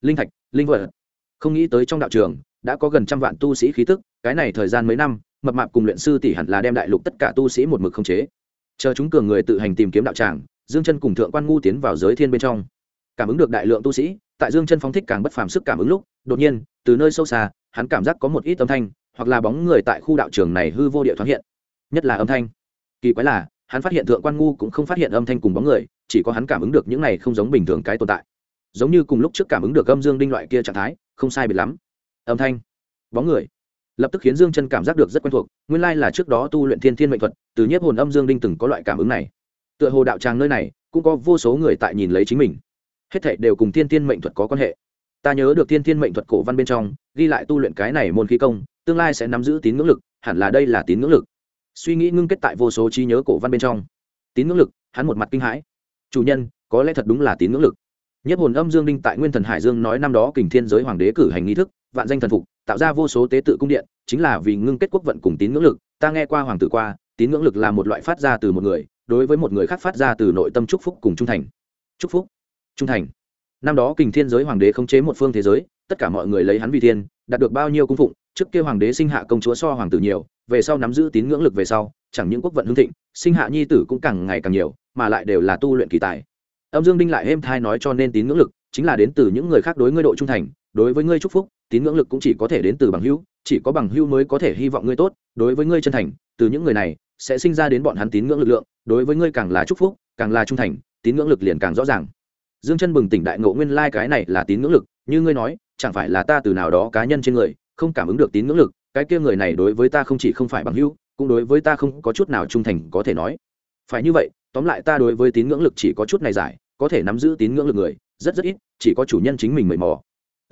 linh thạch linh vật. Không nghĩ tới trong đạo trường đã có gần trăm vạn tu sĩ khí tức, cái này thời gian mấy năm mập mạp cùng luyện sư tỷ hẳn là đem đại lục tất cả tu sĩ một mực khống chế. Chờ chúng cường người tự hành tìm kiếm đạo tràng, Dương Chân cùng Thượng Quan Ngu tiến vào giới thiên bên trong, cảm ứng được đại lượng tu sĩ tại Dương Chân phóng thích càng bất phàm sức cảm ứng lúc, đột nhiên từ nơi sâu xa hắn cảm giác có một ít âm thanh hoặc là bóng người tại khu đạo trường này hư vô địa thoáng hiện, nhất là âm thanh. Kỳ quái là hắn phát hiện Thượng Quan Ngu cũng không phát hiện âm thanh cùng bóng người, chỉ có hắn cảm ứng được những này không giống bình thường cái tồn tại, giống như cùng lúc trước cảm ứng được âm dương đinh loại kia trạng thái không sai biệt lắm. Âm thanh, bóng người lập tức khiến Dương Chân cảm giác được rất quen thuộc, nguyên lai là trước đó tu luyện thiên thiên mệnh thuật, từ nhiếp hồn âm dương đinh từng có loại cảm ứng này. Tựa hồ đạo tràng nơi này cũng có vô số người tại nhìn lấy chính mình, hết thảy đều cùng thiên thiên mệnh thuật có quan hệ. Ta nhớ được thiên thiên mệnh thuật cổ văn bên trong ghi lại tu luyện cái này môn khí công tương lai sẽ nắm giữ tín ngưỡng lực, hẳn là đây là tín ngưỡng lực. Suy nghĩ ngưng kết tại vô số trí nhớ cổ văn bên trong. Tín ngưỡng lực, hắn một mặt kinh hãi. Chủ nhân, có lẽ thật đúng là tín ngưỡng lực. Nhiếp hồn âm dương đinh tại Nguyên Thần Hải Dương nói năm đó Kình Thiên giới hoàng đế cử hành nghi thức, vạn danh thần phục, tạo ra vô số tế tự cung điện, chính là vì ngưng kết quốc vận cùng tín ngưỡng lực. Ta nghe qua hoàng tử qua, tín ngưỡng lực là một loại phát ra từ một người đối với một người khác phát ra từ nội tâm chúc phúc cùng trung thành. Chúc phúc, trung thành. Năm đó Kình Thiên giới hoàng đế khống chế một phương thế giới, tất cả mọi người lấy hắn vì thiên, đạt được bao nhiêu cung phụng, trước kia hoàng đế sinh hạ công chúa so hoàng tử nhiều, về sau nắm giữ tín ngưỡng lực về sau, chẳng những quốc vận hưng thịnh, sinh hạ nhi tử cũng càng ngày càng nhiều, mà lại đều là tu luyện kỳ tài. Âm Dương Đinh lại êm thai nói cho nên tín ngưỡng lực chính là đến từ những người khác đối ngươi độ trung thành, đối với ngươi chúc phúc, tín ngưỡng lực cũng chỉ có thể đến từ bằng hữu, chỉ có bằng hữu mới có thể hy vọng ngươi tốt, đối với ngươi chân thành, từ những người này sẽ sinh ra đến bọn hắn tín ngưỡng lực lượng, đối với ngươi càng là chúc phúc, càng là trung thành, tín ngưỡng lực liền càng rõ ràng. Dương Chân bừng tỉnh đại ngộ, nguyên lai cái này là tín ngưỡng lực, như ngươi nói, chẳng phải là ta từ nào đó cá nhân trên người không cảm ứng được tín ngưỡng lực, cái kia người này đối với ta không chỉ không phải bằng hữu, cũng đối với ta không có chút nào trung thành có thể nói. Phải như vậy, tóm lại ta đối với tín ngưỡng lực chỉ có chút này giải, có thể nắm giữ tín ngưỡng lực người rất ít, chỉ có chủ nhân chính mình mời mò.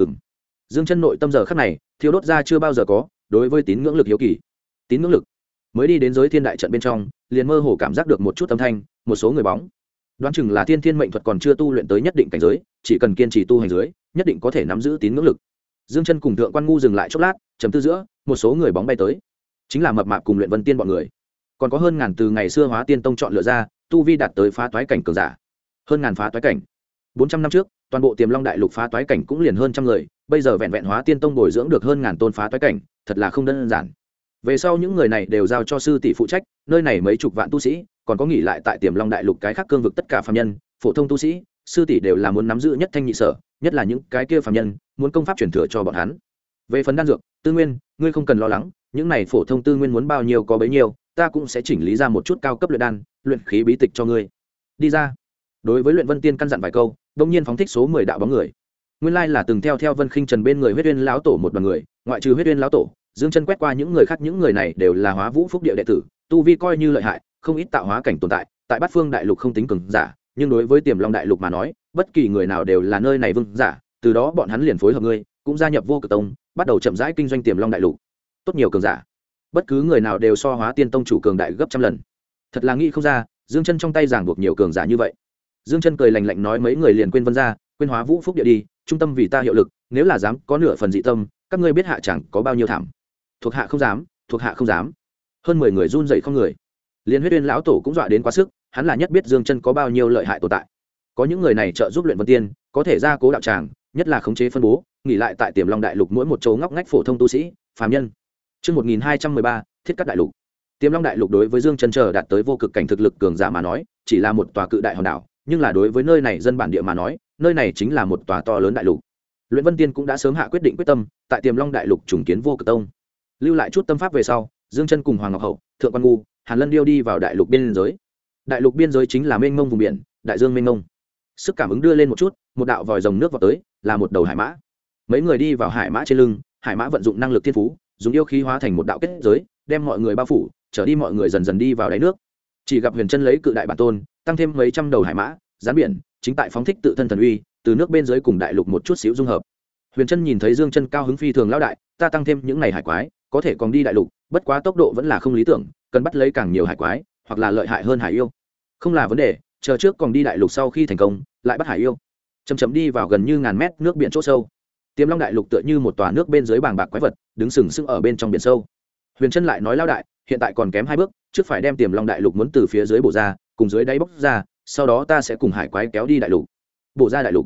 Dương Chân nội tâm giờ khắc này thiêu đốt ra chưa bao giờ có, đối với tín ngưỡng lực hiếu kỳ. Tín ngưỡng lực mới đi đến giới thiên đại trận bên trong, liền mơ hồ cảm giác được một chút âm thanh, một số người bóng, đoán chừng là thiên thiên mệnh thuật còn chưa tu luyện tới nhất định cảnh giới, chỉ cần kiên trì tu hành dưới nhất định có thể nắm giữ tín ngưỡng lực. Dương Chân cùng Thượng Quan Ngu dừng lại chốc lát, trầm tư giữa, một số người bóng bay tới, chính là mập mạp cùng luyện vân tiên bọn người, còn có hơn ngàn từ ngày xưa Hóa Tiên Tông chọn lựa ra, tu vi đạt tới phá toái cảnh cường giả, hơn ngàn phá toái cảnh. 400 năm trước, toàn bộ Tiềm Long đại lục phá toái cảnh cũng liền hơn trăm người, bây giờ vẹn vẹn Hóa Tiên Tông bồi dưỡng được hơn ngàn tôn phá toái cảnh, thật là không đơn giản. Về sau những người này đều giao cho sư tỷ phụ trách, nơi này mấy chục vạn tu sĩ, còn có nghỉ lại tại Tiềm Long đại lục cái khác cương vực tất cả phàm nhân, phổ thông tu sĩ, sư tỷ đều là muốn nắm giữ nhất thanh nhị sở, nhất là những cái kia phàm nhân, muốn công pháp truyền thừa cho bọn hắn. Về phần đan dược, tư nguyên, ngươi không cần lo lắng, những này phổ thông tư nguyên muốn bao nhiêu có bấy nhiêu, ta cũng sẽ chỉnh lý ra một chút cao cấp luyện đan, luyện khí bí tịch cho ngươi. Đi ra. Đối với Luyện Vân Tiên căn dặn vài câu, đột nhiên phóng thích số 10 đạo bóng người. Nguyên lai là từng theo Vân Khinh Trần bên người Huyết Uyên lão tổ một đoàn người, ngoại trừ Huyết Uyên lão tổ, Dương Chân quét qua những người khác, những người này đều là Hóa Vũ Phúc Địa đệ tử, tu vi coi như lợi hại, không ít tạo hóa cảnh tồn tại, tại Bát Phương đại lục không tính cường giả, nhưng đối với Tiềm Long đại lục mà nói, bất kỳ người nào đều là nơi này vương giả, từ đó bọn hắn liền phối hợp ngươi, cũng gia nhập Vô Cực Tông, bắt đầu chậm rãi kinh doanh Tiềm Long đại lục. Tốt nhiều cường giả, bất cứ người nào đều so Hóa Tiên Tông chủ cường đại gấp trăm lần. Thật là nghĩ không ra, Dương Chân trong tay giảng buộc nhiều cường giả như vậy. Dương Chân cười lạnh lạnh nói, mấy người liền quên Vân gia, quên Hóa Vũ Phúc Địa đi, trung tâm vì ta hiệu lực, nếu là dám có nửa phần dị tâm, các ngươi biết hạ chẳng có bao nhiêu thảm. Thuộc hạ không dám, thuộc hạ không dám. Hơn 10 người run rẩy không người. Liên Huyết Uyên lão tổ cũng dọa đến quá sức, hắn là nhất biết Dương Chân có bao nhiêu lợi hại tồn tại. Có những người này trợ giúp Luyện Vân Tiên, có thể gia cố đạo tràng, nhất là khống chế phân bố, nghỉ lại tại Tiềm Long đại lục mỗi một chỗ ngóc ngách phổ thông tu sĩ, phàm nhân. Chương 1213, Thiết Cắt đại lục. Tiềm Long đại lục đối với Dương Chân chờ đạt tới vô cực cảnh thực lực cường giả mà nói, chỉ là một tòa cự đại hòn đảo, nhưng là đối với nơi này dân bản địa mà nói, nơi này chính là một tòa to lớn đại lục. Luyện Vân Tiên cũng đã sớm hạ quyết định quyết tâm, tại Tiềm Long đại lục trùng kiến Vô Cực Tông. Lưu lại chút tâm pháp về sau, Dương Chân cùng Hoàng Ngọc Hậu, Thượng Quan Ngu, Hàn Lân Điêu đi vào đại lục biên giới. Đại lục biên giới chính là mênh mông vùng biển, đại dương mênh mông. Sức cảm ứng đưa lên một chút, một đạo vòi rồng nước vọt tới, là một đầu hải mã. Mấy người đi vào hải mã trên lưng, hải mã vận dụng năng lực thiên phú, dùng yêu khí hóa thành một đạo kết giới, đem mọi người bao phủ, trở đi mọi người dần dần đi vào đáy nước. Chỉ gặp Huyền Chân lấy cự đại bản tôn, tăng thêm mấy trăm đầu hải mã, gián biển, chính tại phóng thích tự thân thần uy, từ nước bên dưới cùng đại lục một chút xíu dung hợp. Huyền Chân nhìn thấy Dương Chân cao hứng phi thường lão đại, ta tăng thêm những này hải quái, có thể còn đi đại lục, bất quá tốc độ vẫn là không lý tưởng, cần bắt lấy càng nhiều hải quái, hoặc là lợi hại hơn hải yêu. Không là vấn đề, chờ trước còn đi đại lục sau khi thành công, lại bắt hải yêu. Chậm chậm đi vào gần như ngàn mét nước biển chỗ sâu. Tiềm Long đại lục tựa như một tòa nước bên dưới bàng bạc quái vật, đứng sừng sững ở bên trong biển sâu. Huyền Chân lại nói lão đại, hiện tại còn kém 2 bước, trước phải đem Tiềm Long đại lục muốn từ phía dưới bổ ra, cùng dưới đáy bốc ra, sau đó ta sẽ cùng hải quái kéo đi đại lục. Bổ ra đại lục.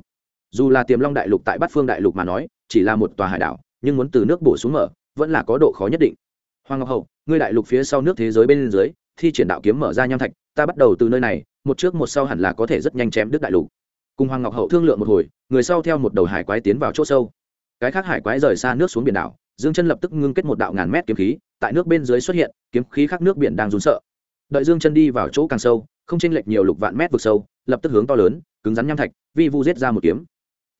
dù là tiềm long đại lục tại bát phương đại lục mà nói chỉ là một tòa hải đảo, nhưng muốn từ nước bổ xuống mở vẫn là có độ khó nhất định. Hoàng Ngọc Hậu, ngươi đại lục phía sau nước thế giới bên dưới thi triển đạo kiếm mở ra nham thạch, ta bắt đầu từ nơi này, một trước một sau hẳn là có thể rất nhanh chém đứt đại lục. Cùng Hoàng Ngọc Hậu thương lượng một hồi, người sau theo một đầu hải quái tiến vào chỗ sâu. Cái khác hải quái rời xa nước xuống biển đảo, Dương Chân lập tức ngưng kết một đạo ngàn mét kiếm khí, tại nước bên dưới xuất hiện, kiếm khí khắc nước biển đang run sợ. Đợi Dương Chân đi vào chỗ càng sâu, không chênh lệch nhiều lục vạn mét vực sâu, lập tức hướng to lớn, cứng rắn nham thạch, vi vu giết ra một kiếm.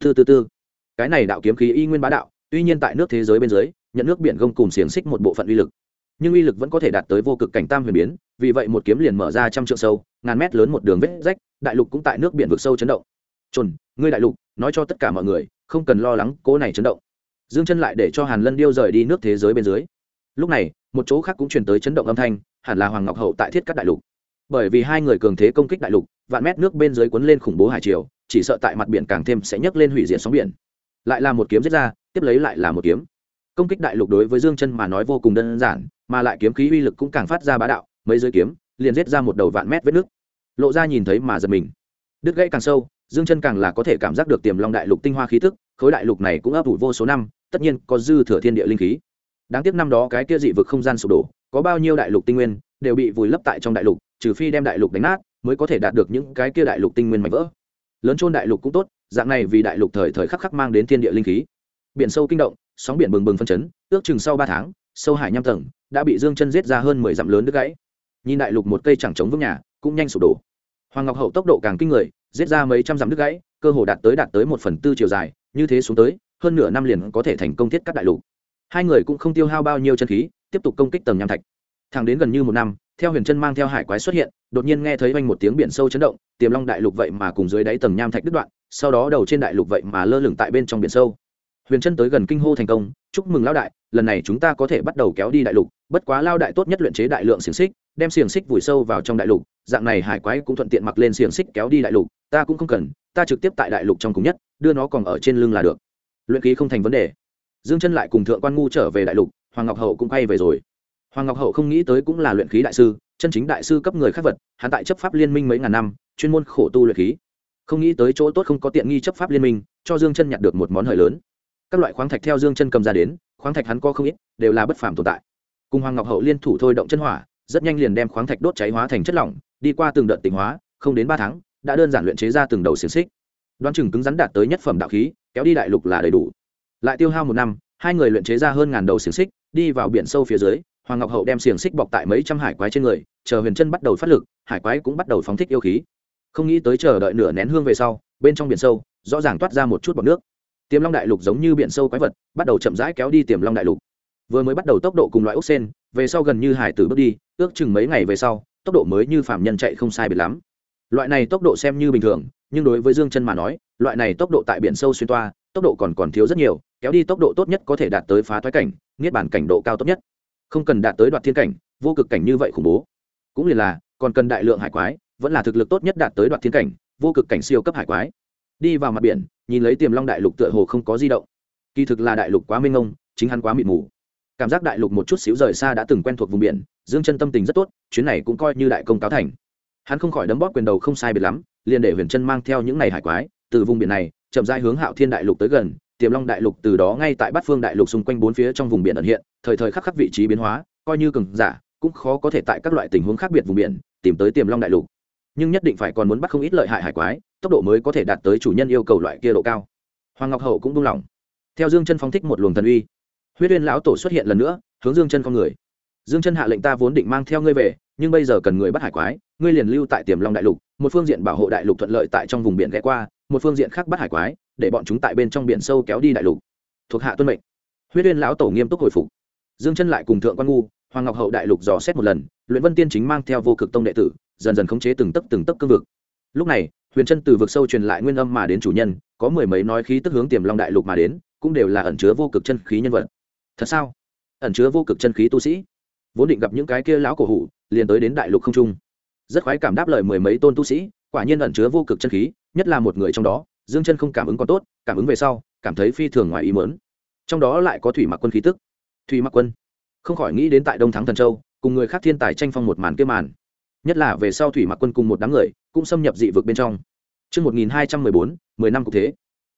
Từ cái này đạo kiếm khí y nguyên bá đạo, tuy nhiên tại nước thế giới bên dưới, nhận nước biển gông cùng xiềng xích một bộ phận uy lực, nhưng uy lực vẫn có thể đạt tới vô cực cảnh tam huyền biến, vì vậy một kiếm liền mở ra trăm trượng sâu, ngàn mét lớn một đường vết rách, đại lục cũng tại nước biển vực sâu chấn động. Trồn, ngươi đại lục, nói cho tất cả mọi người, không cần lo lắng, cố này chấn động. Dương Chân lại để cho Hàn Lân Điêu rời đi nước thế giới bên dưới. Lúc này, một chỗ khác cũng truyền tới chấn động âm thanh, hẳn là Hoàng Ngọc Hậu tại Thiết Cát đại lục. Bởi vì hai người cường thế công kích đại lục, vạn mét nước bên dưới cuốn lên khủng bố hải triều, chỉ sợ tại mặt biển càng thêm sẽ nhấc lên hủy diệt sóng biển. Lại là một kiếm giết ra, tiếp lấy lại là một kiếm. Công kích đại lục đối với Dương Chân mà nói vô cùng đơn giản, mà lại kiếm khí uy lực cũng càng phát ra bá đạo, mấy dưới kiếm, liền giết ra một đầu vạn mét vết nước. Lộ ra nhìn thấy mà giật mình. Đứt gãy càng sâu, Dương Chân càng là có thể cảm giác được tiềm long đại lục tinh hoa khí tức, khối đại lục này cũng ấp ủ vô số năm, tất nhiên có dư thừa thiên địa linh khí. Đáng tiếc năm đó cái kia dị vực không gian sụp đổ, có bao nhiêu đại lục tinh nguyên đều bị vùi lấp tại trong đại lục, trừ phi đem đại lục đánh nát, mới có thể đạt được những cái kia đại lục tinh nguyên mảnh vỡ. Lớn chôn đại lục cũng tốt, dạng này vì đại lục thời thời khắc khắc mang đến thiên địa linh khí. Biển sâu kinh động, sóng biển bừng bừng phân chấn, ước chừng sau 3 tháng, sâu hải nham tầng đã bị Dương Chân giết ra hơn 10 dặm lớn đứt gãy. Nhìn đại lục một cây chẳng chống vững nhà, cũng nhanh sụp đổ. Hoàng Ngọc Hậu tốc độ càng kinh người, giết ra mấy trăm dặm đứt gãy, cơ hồ đạt tới 1/4 chiều dài, như thế xuống tới, hơn nửa năm liền có thể thành công Thiết Cát đại lục. Hai người cũng không tiêu hao bao nhiêu chân khí, tiếp tục công kích tầng nham thạch. Thẳng đến gần như một năm, theo Huyền Chân mang theo hải quái xuất hiện, đột nhiên nghe thấy vang một tiếng biển sâu chấn động, tiềm long đại lục vậy mà cùng dưới đáy tầng nham thạch đứt đoạn, sau đó đầu trên đại lục vậy mà lơ lửng tại bên trong biển sâu. Huyền Chân tới gần kinh hô thành công, chúc mừng lão đại, lần này chúng ta có thể bắt đầu kéo đi đại lục, bất quá lão đại tốt nhất luyện chế đại lượng xiềng xích, đem xiềng xích vùi sâu vào trong đại lục, dạng này hải quái cũng thuận tiện mặc lên xiềng xích kéo đi đại lục, ta cũng không cần, ta trực tiếp tại đại lục trong cùng nhất, đưa nó còn ở trên lưng là được. Luyện khí không thành vấn đề. Dương Chân lại cùng Thượng Quan Ngu trở về đại lục, Hoàng Ngọc Hậu cũng quay về rồi. Hoàng Ngọc Hậu không nghĩ tới cũng là luyện khí đại sư, chân chính đại sư cấp người khác vật, hắn tại chấp pháp liên minh mấy ngàn năm, chuyên môn khổ tu luyện khí. Không nghĩ tới chỗ tốt không có tiện nghi chấp pháp liên minh, cho Dương Chân nhặt được một món hời lớn. Các loại khoáng thạch theo Dương Chân cầm ra đến, khoáng thạch hắn có không ít, đều là bất phàm tồn tại. Cùng Hoàng Ngọc Hậu liên thủ thôi động chân hỏa, rất nhanh liền đem khoáng thạch đốt cháy hóa thành chất lỏng, đi qua từng đợt tịnh hóa, không đến 3 tháng, đã đơn giản luyện chế ra từng đầu xiềng xích. Đoán chừng cứng rắn đạt tới nhất phẩm đạo khí, kéo đi đại lục là đầy đủ. Lại tiêu hao 1 năm, hai người luyện chế ra hơn ngàn đầu xiềng xích, đi vào biển sâu phía dưới. Hoàng Ngọc Hậu đem xiềng xích bọc tại mấy trăm hải quái trên người, chờ Huyền Chân bắt đầu phát lực, hải quái cũng bắt đầu phóng thích yêu khí. Không nghĩ tới chờ đợi nửa nén hương về sau, bên trong biển sâu rõ ràng toát ra một chút bọt nước. Tiềm long đại lục giống như biển sâu quái vật, bắt đầu chậm rãi kéo đi tiềm long đại lục. Vừa mới bắt đầu tốc độ cùng loại ốc sen, về sau gần như hải tử bước đi, ước chừng mấy ngày về sau, tốc độ mới như phàm nhân chạy không sai biệt lắm. Loại này tốc độ xem như bình thường, nhưng đối với Dương Chân mà nói, loại này tốc độ tại biển sâu xuyên toa, tốc độ còn thiếu rất nhiều, kéo đi tốc độ tốt nhất có thể đạt tới phá toái cảnh, niết bàn cảnh độ cao tốt nhất. Không cần đạt tới đoạt thiên cảnh, vô cực cảnh như vậy khủng bố. Cũng liền là, còn cần đại lượng hải quái, vẫn là thực lực tốt nhất đạt tới đoạt thiên cảnh, vô cực cảnh siêu cấp hải quái. Đi vào mặt biển, nhìn lấy tiềm long đại lục tựa hồ không có di động. Kỳ thực là đại lục quá mênh mông, chính hắn quá mịt mù. Cảm giác đại lục một chút xíu rời xa đã từng quen thuộc vùng biển, Dương Chân tâm tình rất tốt, chuyến này cũng coi như đại công cáo thành. Hắn không khỏi đấm bóp quyền đầu không sai biệt lắm, liền để Huyền Chân mang theo những này hải quái, từ vùng biển này chậm rãi hướng Hạo Thiên đại lục tới gần. Tiềm long đại lục từ đó ngay tại Bát Phương đại lục xung quanh bốn phía trong vùng biển ẩn hiện, thời thời khắc khắc vị trí biến hóa, coi như cường giả cũng khó có thể tại các loại tình huống khác biệt vùng biển tìm tới Tiềm long đại lục. Nhưng nhất định phải còn muốn bắt không ít lợi hại hải quái, tốc độ mới có thể đạt tới chủ nhân yêu cầu loại kia độ cao. Hoàng Ngọc Hậu cũng buông lỏng, theo Dương Chân phóng thích một luồng thần uy. Huyết Uyên lão tổ xuất hiện lần nữa, hướng Dương Chân con người. Dương Chân hạ lệnh ta vốn định mang theo ngươi về, nhưng bây giờ cần người bắt hải quái, ngươi liền lưu tại Tiềm long đại lục, một phương diện bảo hộ đại lục thuận lợi tại trong vùng biển ghé qua, một phương diện khác bắt hải quái, để bọn chúng tại bên trong biển sâu kéo đi đại lục. Thuộc hạ tuân mệnh. Huyết Uyên lão tổ nghiêm túc hồi phục. Dương Chân lại cùng Thượng Quan Ngu, Hoàng Ngọc Hậu đại lục dò xét một lần, Luyện Vân Tiên chính mang theo vô cực tông đệ tử, dần dần khống chế từng tấc cương vực. Lúc này, Huyền Chân từ vực sâu truyền lại nguyên âm mà đến chủ nhân, có mười mấy nói khí tức hướng Tiềm long đại lục mà đến, cũng đều là ẩn chứa vô cực chân khí nhân vật. Thật sao? Ẩn chứa vô cực chân khí tu sĩ, vốn định gặp những cái kia lão cổ hủ, liền tới đến đại lục không trung. Rất khoái cảm đáp lời mười mấy tôn tu sĩ, quả nhiên ẩn chứa vô cực chân khí, nhất là một người trong đó, Dương Chân không cảm ứng còn tốt, cảm ứng về sau, cảm thấy phi thường ngoài ý muốn. Trong đó lại có Thủy Mặc Quân khí tức. Thủy Mặc Quân, không khỏi nghĩ đến tại Đông Thắng Thần Châu, cùng người khác thiên tài tranh phong một màn kia màn. Nhất là về sau Thủy Mặc Quân cùng một đám người, cũng xâm nhập dị vực bên trong. Chương 1214, 10 năm cục thế.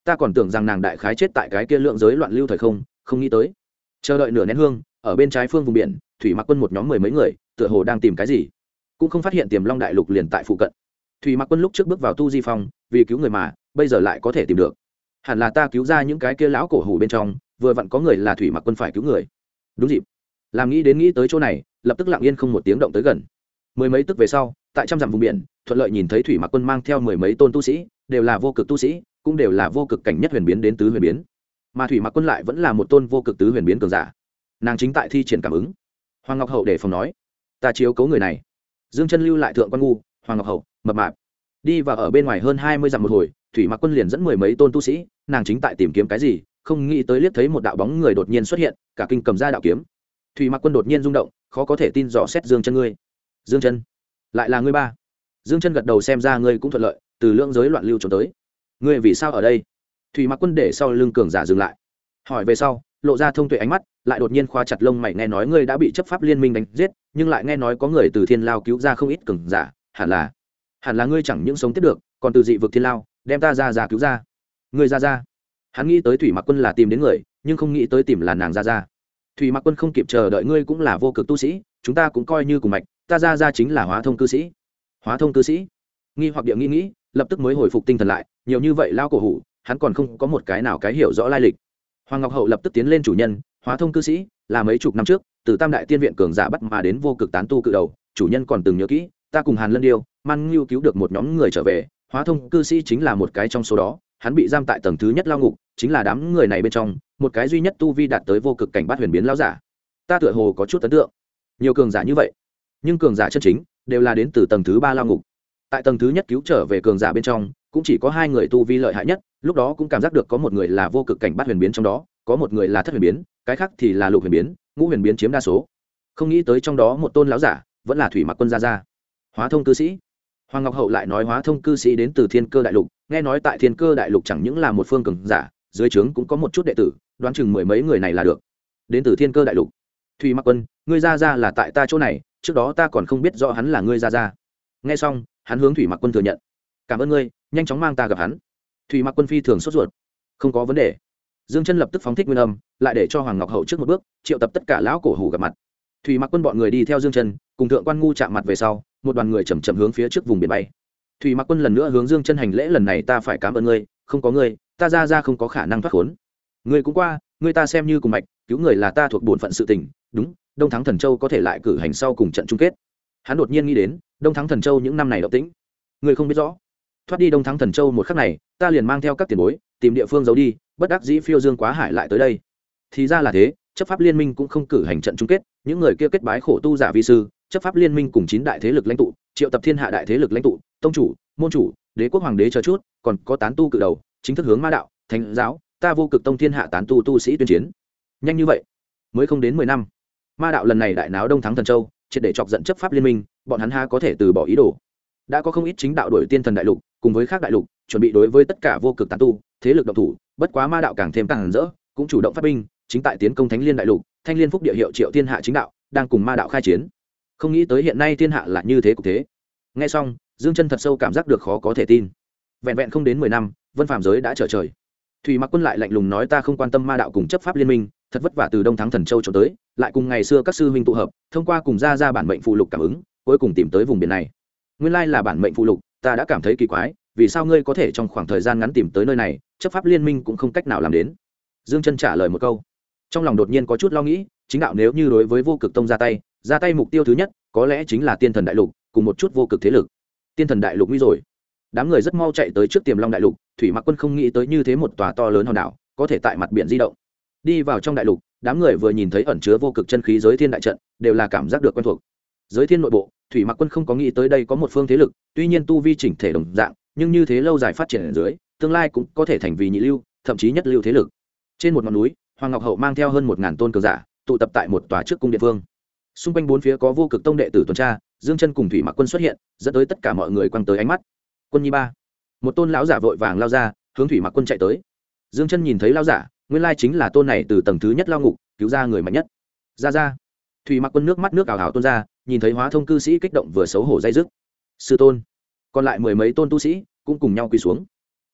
ta còn tưởng rằng nàng đại khái chết tại cái kia lượng giới loạn lưu thời không, không nghĩ tới. Chờ đợi nửa nén hương, ở bên trái phương vùng biển, thủy mặc quân một nhóm mười mấy người tựa hồ đang tìm cái gì, cũng không phát hiện Tiềm Long đại lục liền tại phụ cận. Thủy mặc quân lúc trước bước vào tu di phong vì cứu người mà bây giờ lại có thể tìm được, hẳn là ta cứu ra những cái kia lão cổ hủ bên trong vừa vặn có người là thủy mặc quân phải cứu người. Đúng dịp, làm nghĩ tới chỗ này, lập tức lặng yên không một tiếng động tới gần. Mười mấy tức về sau, tại trăm dặm vùng biển thuận lợi nhìn thấy thủy mặc quân mang theo mười mấy tôn tu sĩ, đều là vô cực tu sĩ, cũng đều là vô cực cảnh nhất huyền biến đến tứ huyền biến, mà thủy mặc quân lại vẫn là một tôn vô cực tứ huyền biến cường giả. Nàng chính tại thi triển cảm ứng. Hoàng Ngọc Hậu để phòng nói, ta chiếu cố người này. Dương Chân lưu lại thượng quan ngu, Hoàng Ngọc Hậu mập mạp đi vào ở bên ngoài hơn 20 dặm một hồi, thủy mặc quân liền dẫn mười mấy tôn tu sĩ, nàng chính tại tìm kiếm cái gì, không nghĩ tới liếc thấy một đạo bóng người đột nhiên xuất hiện, cả kinh cầm ra đạo kiếm. Thủy mặc quân đột nhiên rung động, khó có thể tin dò xét Dương Chân ngươi. Dương Chân, lại là ngươi ba. Dương Chân gật đầu, xem ra ngươi cũng thuận lợi, từ lượng giới loạn lưu trốn tới. Ngươi vì sao ở đây? Thủy mặc quân để sau lưng cường giả dừng lại, hỏi về sau, lộ ra thông tuệ ánh mắt, lại đột nhiên khóa chặt lông mày, nghe nói ngươi đã bị chấp pháp liên minh đánh giết, nhưng lại nghe nói có người từ thiên lao cứu ra không ít cường giả, hẳn là ngươi chẳng những sống tiếp được, còn từ dị vực thiên lao đem ta ra cứu ra. Ngươi ra. Hắn nghĩ tới thủy mặc quân là tìm đến người, nhưng không nghĩ tới tìm là nàng ra. Thủy mặc quân không kịp chờ đợi, ngươi cũng là vô cực tu sĩ, chúng ta cũng coi như cùng mạch, ta ra chính là hóa thông cư sĩ. Hóa thông cư sĩ? Nghi hoặc địa nghĩ, lập tức mới hồi phục tinh thần lại, nhiều như vậy lao cổ hủ, hắn còn không có một cái nào cái hiểu rõ lai lịch. Hoàng Ngọc Hậu lập tức tiến lên, chủ nhân, hóa thông cư sĩ là mấy chục năm trước từ Tam Đại Tiên viện cường giả bắt mà đến vô cực tán tu cự đầu, chủ nhân còn từng nhớ kỹ, ta cùng Hàn Lân Điêu, Man Ngưu cứu được một nhóm người trở về, hóa thông cư sĩ chính là một cái trong số đó, hắn bị giam tại tầng thứ nhất lao ngục, chính là đám người này bên trong một cái duy nhất tu vi đạt tới vô cực cảnh bát huyền biến lão giả. Ta tựa hồ có chút ấn tượng, nhiều cường giả như vậy, nhưng cường giả chân chính đều là đến từ tầng thứ ba lao ngục. Tại tầng thứ nhất cứu trở về cường giả bên trong, cũng chỉ có hai người tu vi lợi hại nhất, lúc đó cũng cảm giác được có một người là vô cực cảnh bát huyền biến, trong đó có một người là thất huyền biến, cái khác thì là lục huyền biến, ngũ huyền biến chiếm đa số. Không nghĩ tới trong đó một tôn lão giả vẫn là thủy mặc quân ra. Hóa thông cư sĩ. Hoàng Ngọc Hậu lại nói hóa thông cư sĩ đến từ Thiên Cơ đại lục, nghe nói tại Thiên Cơ đại lục chẳng những là một phương cường giả, dưới trướng cũng có một chút đệ tử, đoán chừng mười mấy người này là được. Đến từ Thiên Cơ đại lục. Thủy mặc quân, ngươi ra là tại ta chỗ này, trước đó ta còn không biết rõ hắn là ngươi ra. Nghe xong, hắn hướng thủy mặc quân thừa nhận, cảm ơn ngươi, nhanh chóng mang ta gặp hắn. Thủy mặc quân phi thường sốt ruột, không có vấn đề. Dương Chân lập tức phóng thích nguyên âm, lại để cho Hoàng Ngọc Hậu trước một bước triệu tập tất cả lão cổ hủ gặp mặt. Thủy mặc quân bọn người đi theo Dương Chân cùng thượng quan ngu chạm mặt về sau, một đoàn người chậm chậm hướng phía trước vùng biển bay. Thủy mặc quân lần nữa hướng Dương Chân hành lễ, lần này ta phải cảm ơn ngươi, không có ngươi ta ra không có khả năng thoát khốn. Ngươi cũng qua, ngươi ta xem như cùng mạch, cứu người là ta thuộc bổn phận sự tình. Đúng, Đông Thắng Thần Châu có thể lại cử hành sau cùng trận chung kết. Hắn đột nhiên nghĩ đến Đông Thắng Thần Châu những năm này động tĩnh, ngươi không biết rõ. Thoát đi Đông Thắng Thần Châu một khắc này, ta liền mang theo các tiền bối tìm địa phương giấu đi, bất đắc dĩ phiêu dương quá hải lại tới đây. Thì ra là thế, chấp pháp liên minh cũng không cử hành trận chung kết, những người kia kết bái khổ tu giả vi sư, chấp pháp liên minh cùng 9 đại thế lực lãnh tụ, triệu tập thiên hạ đại thế lực lãnh tụ, tông chủ, môn chủ, đế quốc hoàng đế chờ chút, còn có tán tu cự đầu, chính thức hướng ma đạo, thánh giáo, ta vô cực tông thiên hạ tán tu tu sĩ tuyên chiến. Nhanh như vậy, mới không đến 10 năm. Ma đạo lần này đại náo Đông Thắng Thần Châu, triệt để chọc giận chấp pháp liên minh, bọn hắn ha có thể từ bỏ ý đồ. Đã có không ít chính đạo đuổi tiên thần đại lục, cùng với khác đại lục, chuẩn bị đối với tất cả vô cực tán tu, thế lực động thủ, bất quá ma đạo càng thêm càng rỡ, cũng chủ động phát binh, chính tại tiến công Thánh Liên đại lục, Thanh Liên Phúc địa hiệu Triệu Thiên Hạ chính đạo, đang cùng ma đạo khai chiến. Không nghĩ tới hiện nay thiên hạ là như thế cục thế. Nghe xong, Dương Chân thật sâu cảm giác được khó có thể tin. Vẹn vẹn không đến 10 năm, vân phàm giới đã trở trời. Thủy Mặc Quân lại lạnh lùng nói, ta không quan tâm ma đạo cùng chấp pháp liên minh, thật vất vả từ Đông Thắng Thần Châu trốn tới, lại cùng ngày xưa các sư huynh tụ hợp, thông qua cùng ra bản mệnh phụ lục cảm ứng, cuối cùng tìm tới vùng biển này. Nguyên lai là bản mệnh phụ lục, ta đã cảm thấy kỳ quái, vì sao ngươi có thể trong khoảng thời gian ngắn tìm tới nơi này, chấp pháp liên minh cũng không cách nào làm đến. Dương Chân trả lời một câu, trong lòng đột nhiên có chút lo nghĩ, chính đạo nếu như đối với vô cực tông ra tay mục tiêu thứ nhất có lẽ chính là tiên thần đại lục cùng một chút vô cực thế lực. Tiên thần đại lục nguy rồi. Đám người rất mau chạy tới trước Tiềm Long đại lục. Thủy Mặc Quân không nghĩ tới như thế một tòa to lớn hòn đảo có thể tại mặt biển di động. Đi vào trong đại lục, đám người vừa nhìn thấy ẩn chứa vô cực chân khí giới thiên đại trận, đều là cảm giác được quen thuộc. Giới thiên nội bộ, Thủy Mặc Quân không có nghĩ tới đây có một phương thế lực, tuy nhiên tu vi chỉnh thể đồng dạng, nhưng như thế lâu dài phát triển ở dưới, tương lai cũng có thể thành vì nhị lưu, thậm chí nhất lưu thế lực. Trên một ngọn núi, Hoàng Ngọc Hậu mang theo hơn 1000 tôn cường giả, tụ tập tại một tòa trước cung điện vương. Xung quanh bốn phía có vô cực tông đệ tử tuần tra, Dương Chân cùng Thủy Mặc Quân xuất hiện, dẫn tới tất cả mọi người quăng tới ánh mắt. Quân nhi ba, một tôn lão giả vội vàng lao ra, hướng Thủy Mặc Quân chạy tới. Dương Chân nhìn thấy lão giả, nguyên lai chính là tôn này từ tầng thứ nhất lao ngục cứu ra người mạnh nhất. Ra. Thủy Mặc Quân nước mắt nước ảo ảo tuôn ra, nhìn thấy hóa thông cư sĩ kích động vừa xấu hổ dây dứt. Sư tôn, còn lại mười mấy tôn tu sĩ cũng cùng nhau quỳ xuống.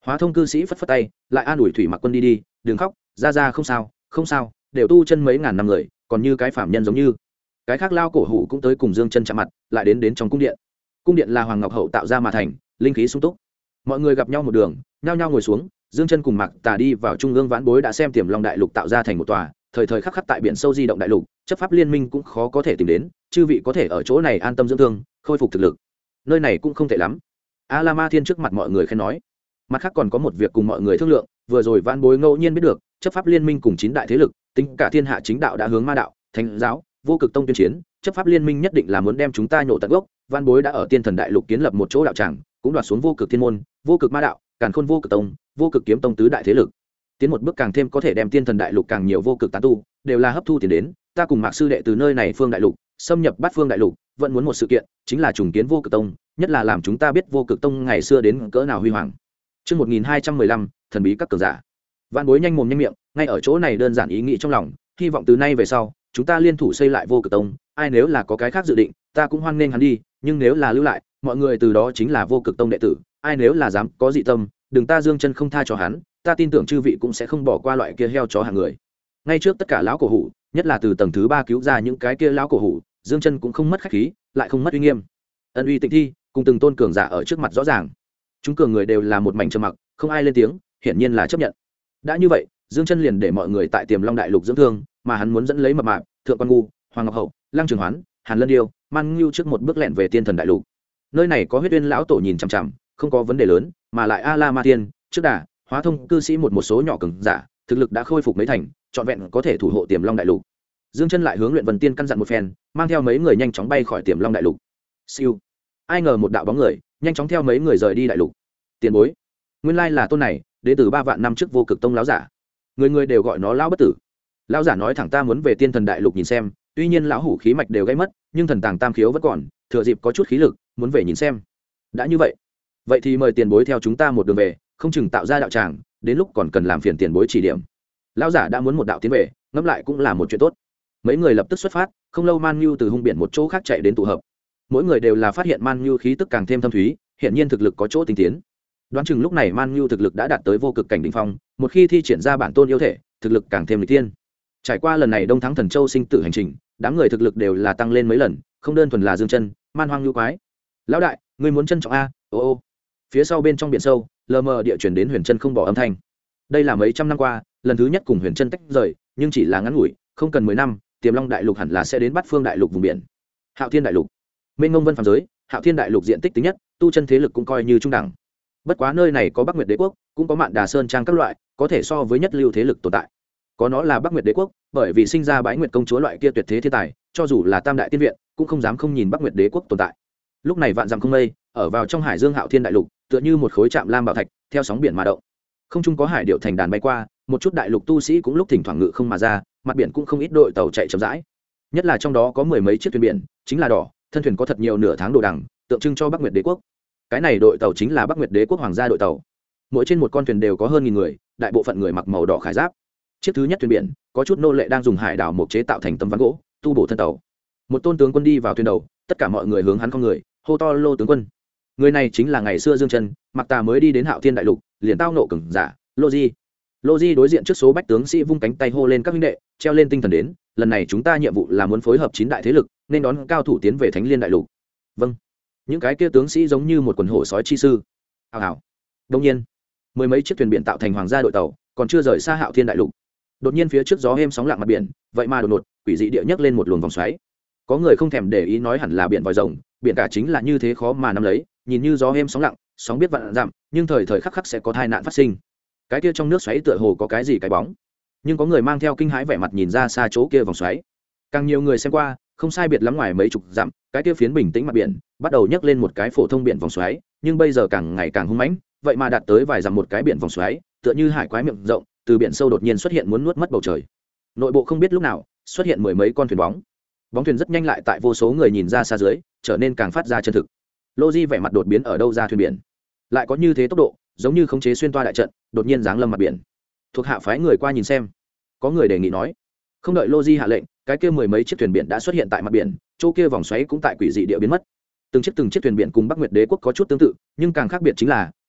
Hóa Thông cư sĩ phất phất tay, lại an ủi Thủy Mặc Quân đi, đừng khóc, ra không sao, không sao, đều tu chân mấy ngàn năm người, còn như cái phạm nhân giống như. Cái khác lao cổ hủ cũng tới cùng Dương Chân chạm mặt, lại đến trong cung điện. Cung điện là Hoàng Ngọc Hậu tạo ra mà thành, linh khí sung túc. Mọi người gặp nhau một đường, nhao nhao ngồi xuống, Dương Chân cùng Mạc Tà đi vào trung ương vãn bối đã xem Tiềm Long đại lục tạo ra thành một tòa, thời thời khắc khắc tại biển sâu di động đại lục, chấp pháp liên minh cũng khó có thể tìm đến, chư vị có thể ở chỗ này an tâm dưỡng thương, khôi phục thực lực. Nơi này cũng không tệ lắm. A La Ma Thiên trước mặt mọi người khen nói. Mặt khác còn có một việc cùng mọi người thương lượng, vừa rồi vãn bối ngẫu nhiên biết được, chấp pháp liên minh cùng 9 đại thế lực, tính cả thiên hạ chính đạo đã hướng ma đạo, thánh giáo, vô cực tông tuyên chiến, chấp pháp liên minh nhất định là muốn đem chúng ta nhổ tận gốc. Vãn bối đã ở Tiên Thần đại lục kiến lập một chỗ đạo tràng, cũng đoạt xuống vô cực thiên môn, vô cực ma đạo, càn khôn vô cực tông, vô cực kiếm tông tứ đại thế lực. Tiến một bước càng thêm có thể đem Tiên Thần đại lục càng nhiều vô cực tán tu, đều là hấp thu tiền đến. Ta cùng Mạc sư đệ từ nơi này phương đại lục xâm nhập Bát Phương đại lục, vẫn muốn một sự kiện, chính là trùng kiến vô cực tông, nhất là làm chúng ta biết vô cực tông ngày xưa đến cỡ nào huy hoàng. Chương 1215, thần bí các cường giả. Vạn Bối nhanh mồm nhanh miệng, ngay ở chỗ này đơn giản ý nghĩ trong lòng, hy vọng từ nay về sau, chúng ta liên thủ xây lại vô cực tông, ai nếu là có cái khác dự định, ta cũng hoan nghênh hắn đi, nhưng nếu là lưu lại, mọi người từ đó chính là vô cực tông đệ tử, ai nếu là dám có dị tâm, đừng ta Dương Chân không tha cho hắn, ta tin tưởng chư vị cũng sẽ không bỏ qua loại kia heo chó hạng người. Ngay trước tất cả lão cổ hủ, nhất là từ tầng thứ 3 cứu ra những cái kia lão cổ hủ, Dương Chân cũng không mất khách khí, lại không mất uy nghiêm. Ân uy tịnh thi, cùng từng tôn cường giả ở trước mặt rõ ràng. Chúng cường người đều là một mảnh trầm mặc, không ai lên tiếng, hiển nhiên là chấp nhận. Đã như vậy, Dương Chân liền để mọi người tại Tiềm Long đại lục dưỡng thương, mà hắn muốn dẫn lấy mập mạp, Thượng Quan Ngu, Hoàng Ngọc Hậu, Lăng Trường Hoán, Hàn Lân Điêu, Man Nhu trước một bước lẹn về Tiên Thần đại lục. Nơi này có Huyết Uyên lão tổ nhìn chằm chằm, không có vấn đề lớn, mà lại A La Ma Tiên, trước đà, Hóa Thông cư sĩ một số nhỏ cường giả, thực lực đã khôi phục mấy thành, trọn vẹn có thể thủ hộ Tiềm Long đại lục. Dương Chân lại hướng Luyện Vân Tiên căn dặn một phen, mang theo mấy người nhanh chóng bay khỏi Tiềm Long đại lục. Siêu. Ai ngờ một đạo bóng người, nhanh chóng theo mấy người rời đi đại lục. Tiền bối, nguyên lai là tôn này, đến từ 3 vạn năm trước vô cực tông lão giả. Người người đều gọi nó lão bất tử. Lão giả nói thẳng ta muốn về Tiên Thần đại lục nhìn xem, tuy nhiên lão hủ khí mạch đều gãy mất, nhưng thần tàng tam khiếu vẫn còn, thừa dịp có chút khí lực, muốn về nhìn xem. Đã như vậy, vậy thì mời tiền bối theo chúng ta một đường về, không chừng tạo ra đạo tràng, đến lúc còn cần làm phiền tiền bối chỉ điểm. Lão giả đã muốn một đạo tiến về, ngẫm lại cũng là một chuyện tốt. Mấy người lập tức xuất phát, không lâu Man Nhu từ hung biển một chỗ khác chạy đến tụ hợp. Mỗi người đều là phát hiện Man Nhu khí tức càng thêm thâm thúy, hiện nhiên thực lực có chỗ tinh tiến. Đoán chừng lúc này Man Nhu thực lực đã đạt tới vô cực cảnh đỉnh phong, một khi thi triển ra bản tôn yêu thể, thực lực càng thêm nghịch tiên. Trải qua lần này Đông Thắng Thần Châu sinh tử hành trình, đám người thực lực đều là tăng lên mấy lần, không đơn thuần là Dương Chân, Man Hoang Nhu quái. Lão đại, ngươi muốn trân trọng a? Ô. Phía sau bên trong biển sâu, lờ mờ địa truyền đến Huyền Chân không bỏ âm thanh. Đây là mấy trăm năm qua, lần thứ nhất cùng Huyền Chân tách rời, nhưng chỉ là ngắn ngủi, không cần 10 năm, Tiềm Long đại lục hẳn là sẽ đến Bát Phương đại lục vùng biển. Hạo Thiên đại lục, mênh mông vân phàm giới, Hạo Thiên đại lục diện tích tính nhất, tu chân thế lực cũng coi như trung đẳng. Bất quá nơi này có Bắc Nguyệt đế quốc, cũng có Mạn Đà Sơn trang các loại, có thể so với nhất lưu thế lực tồn tại. Có nó là Bắc Nguyệt đế quốc, bởi vì sinh ra Bái Nguyệt công chúa loại kia tuyệt thế thiên tài, cho dù là Tam đại tiên viện, cũng không dám không nhìn Bắc Nguyệt đế quốc tồn tại. Lúc này vạn dặm không mây, ở vào trong Hải Dương Hạo Thiên đại lục, tựa như một khối trạm lam bảo thạch, theo sóng biển mà động. Không trung có hải điệu thành đàn bay qua, một chút đại lục tu sĩ cũng lúc thỉnh thoảng ngự không mà ra, mặt biển cũng không ít đội tàu chạy chậm rãi. Nhất là trong đó có 10 mấy chiếc thuyền biển, chính là đỏ, thân thuyền có thật nhiều nửa tháng đồ đằng, tượng trưng cho Bắc Nguyệt đế quốc. Cái này đội tàu chính là Bắc Nguyệt đế quốc hoàng gia đội tàu. Mỗi trên một con thuyền đều có hơn 1000 người, đại bộ phận người mặc màu đỏ khải giáp. Chiếc thứ nhất thuyền biển, có chút nô lệ đang dùng hải đảo mộc chế tạo thành tấm ván gỗ, tu bổ thân tàu. Một tôn tướng quân đi vào thuyền đầu, tất cả mọi người hướng hắn không người, hô to Lô tướng quân. Người này chính là ngày xưa Dương Chân, Mặc Tà mới đi đến Hạo Thiên đại lục, liền tao nộ cường giả, Lô Di. Lô Di đối diện trước số bách tướng sĩ vung cánh tay hô lên các huynh đệ, treo lên tinh thần đến, lần này chúng ta nhiệm vụ là muốn phối hợp 9 đại thế lực, nên đón cao thủ tiến về Thánh Liên đại lục. Vâng. Những cái kia tướng sĩ giống như một quần hổ sói chi sư. Hào hào. Đương nhiên, 10 mấy chiếc thuyền biển tạo thành hoàng gia đội tàu, còn chưa rời xa Hạo Thiên đại lục. Đột nhiên phía trước gió êm sóng lặng mặt biển, vậy mà đột ngột, quỷ dị địa nhấc lên một luồng vòng xoáy. Có người không thèm để ý nói hẳn là biển vòi rồng, biển cả chính là như thế khó mà nắm lấy, nhìn như gió êm sóng lặng, sóng biết vạn dặm, nhưng thời thời khắc khắc sẽ có tai nạn phát sinh. Cái kia trong nước xoáy tựa hồ có cái gì cái bóng, nhưng có người mang theo kinh hãi vẻ mặt nhìn ra xa chỗ kia vòng xoáy. Càng nhiều người xem qua, không sai biệt lắm ngoài mấy chục dặm, cái kia phiến bình tĩnh mặt biển bắt đầu nhấc lên một cái phổ thông biển vòng xoáy, nhưng bây giờ càng ngày càng hung mãnh, vậy mà đạt tới vài dặm một cái biển vòng xoáy, tựa như hải quái miệng rộng, từ biển sâu đột nhiên xuất hiện muốn nuốt mất bầu trời. Nội bộ không biết lúc nào xuất hiện 10 mấy con thuyền bóng, bóng thuyền rất nhanh lại tại vô số người nhìn ra xa dưới trở nên càng phát ra chân thực. Lô Di vẻ mặt đột biến ở đâu ra thuyền biển lại có như thế tốc độ, giống như khống chế xuyên toa đại trận, đột nhiên giáng lâm mặt biển. Thuộc hạ phái người qua nhìn xem. Có người đề nghị nói. Không đợi Lô Di hạ lệnh, cái kia 10 mấy chiếc thuyền biển đã xuất hiện tại mặt biển, chỗ kia vòng xoáy cũng tại quỷ dị địa biến mất. Từng chiếc thuyền biển cùng Bắc Nguyệt đế quốc có chút tương tự, nhưng càng khác biệt chính là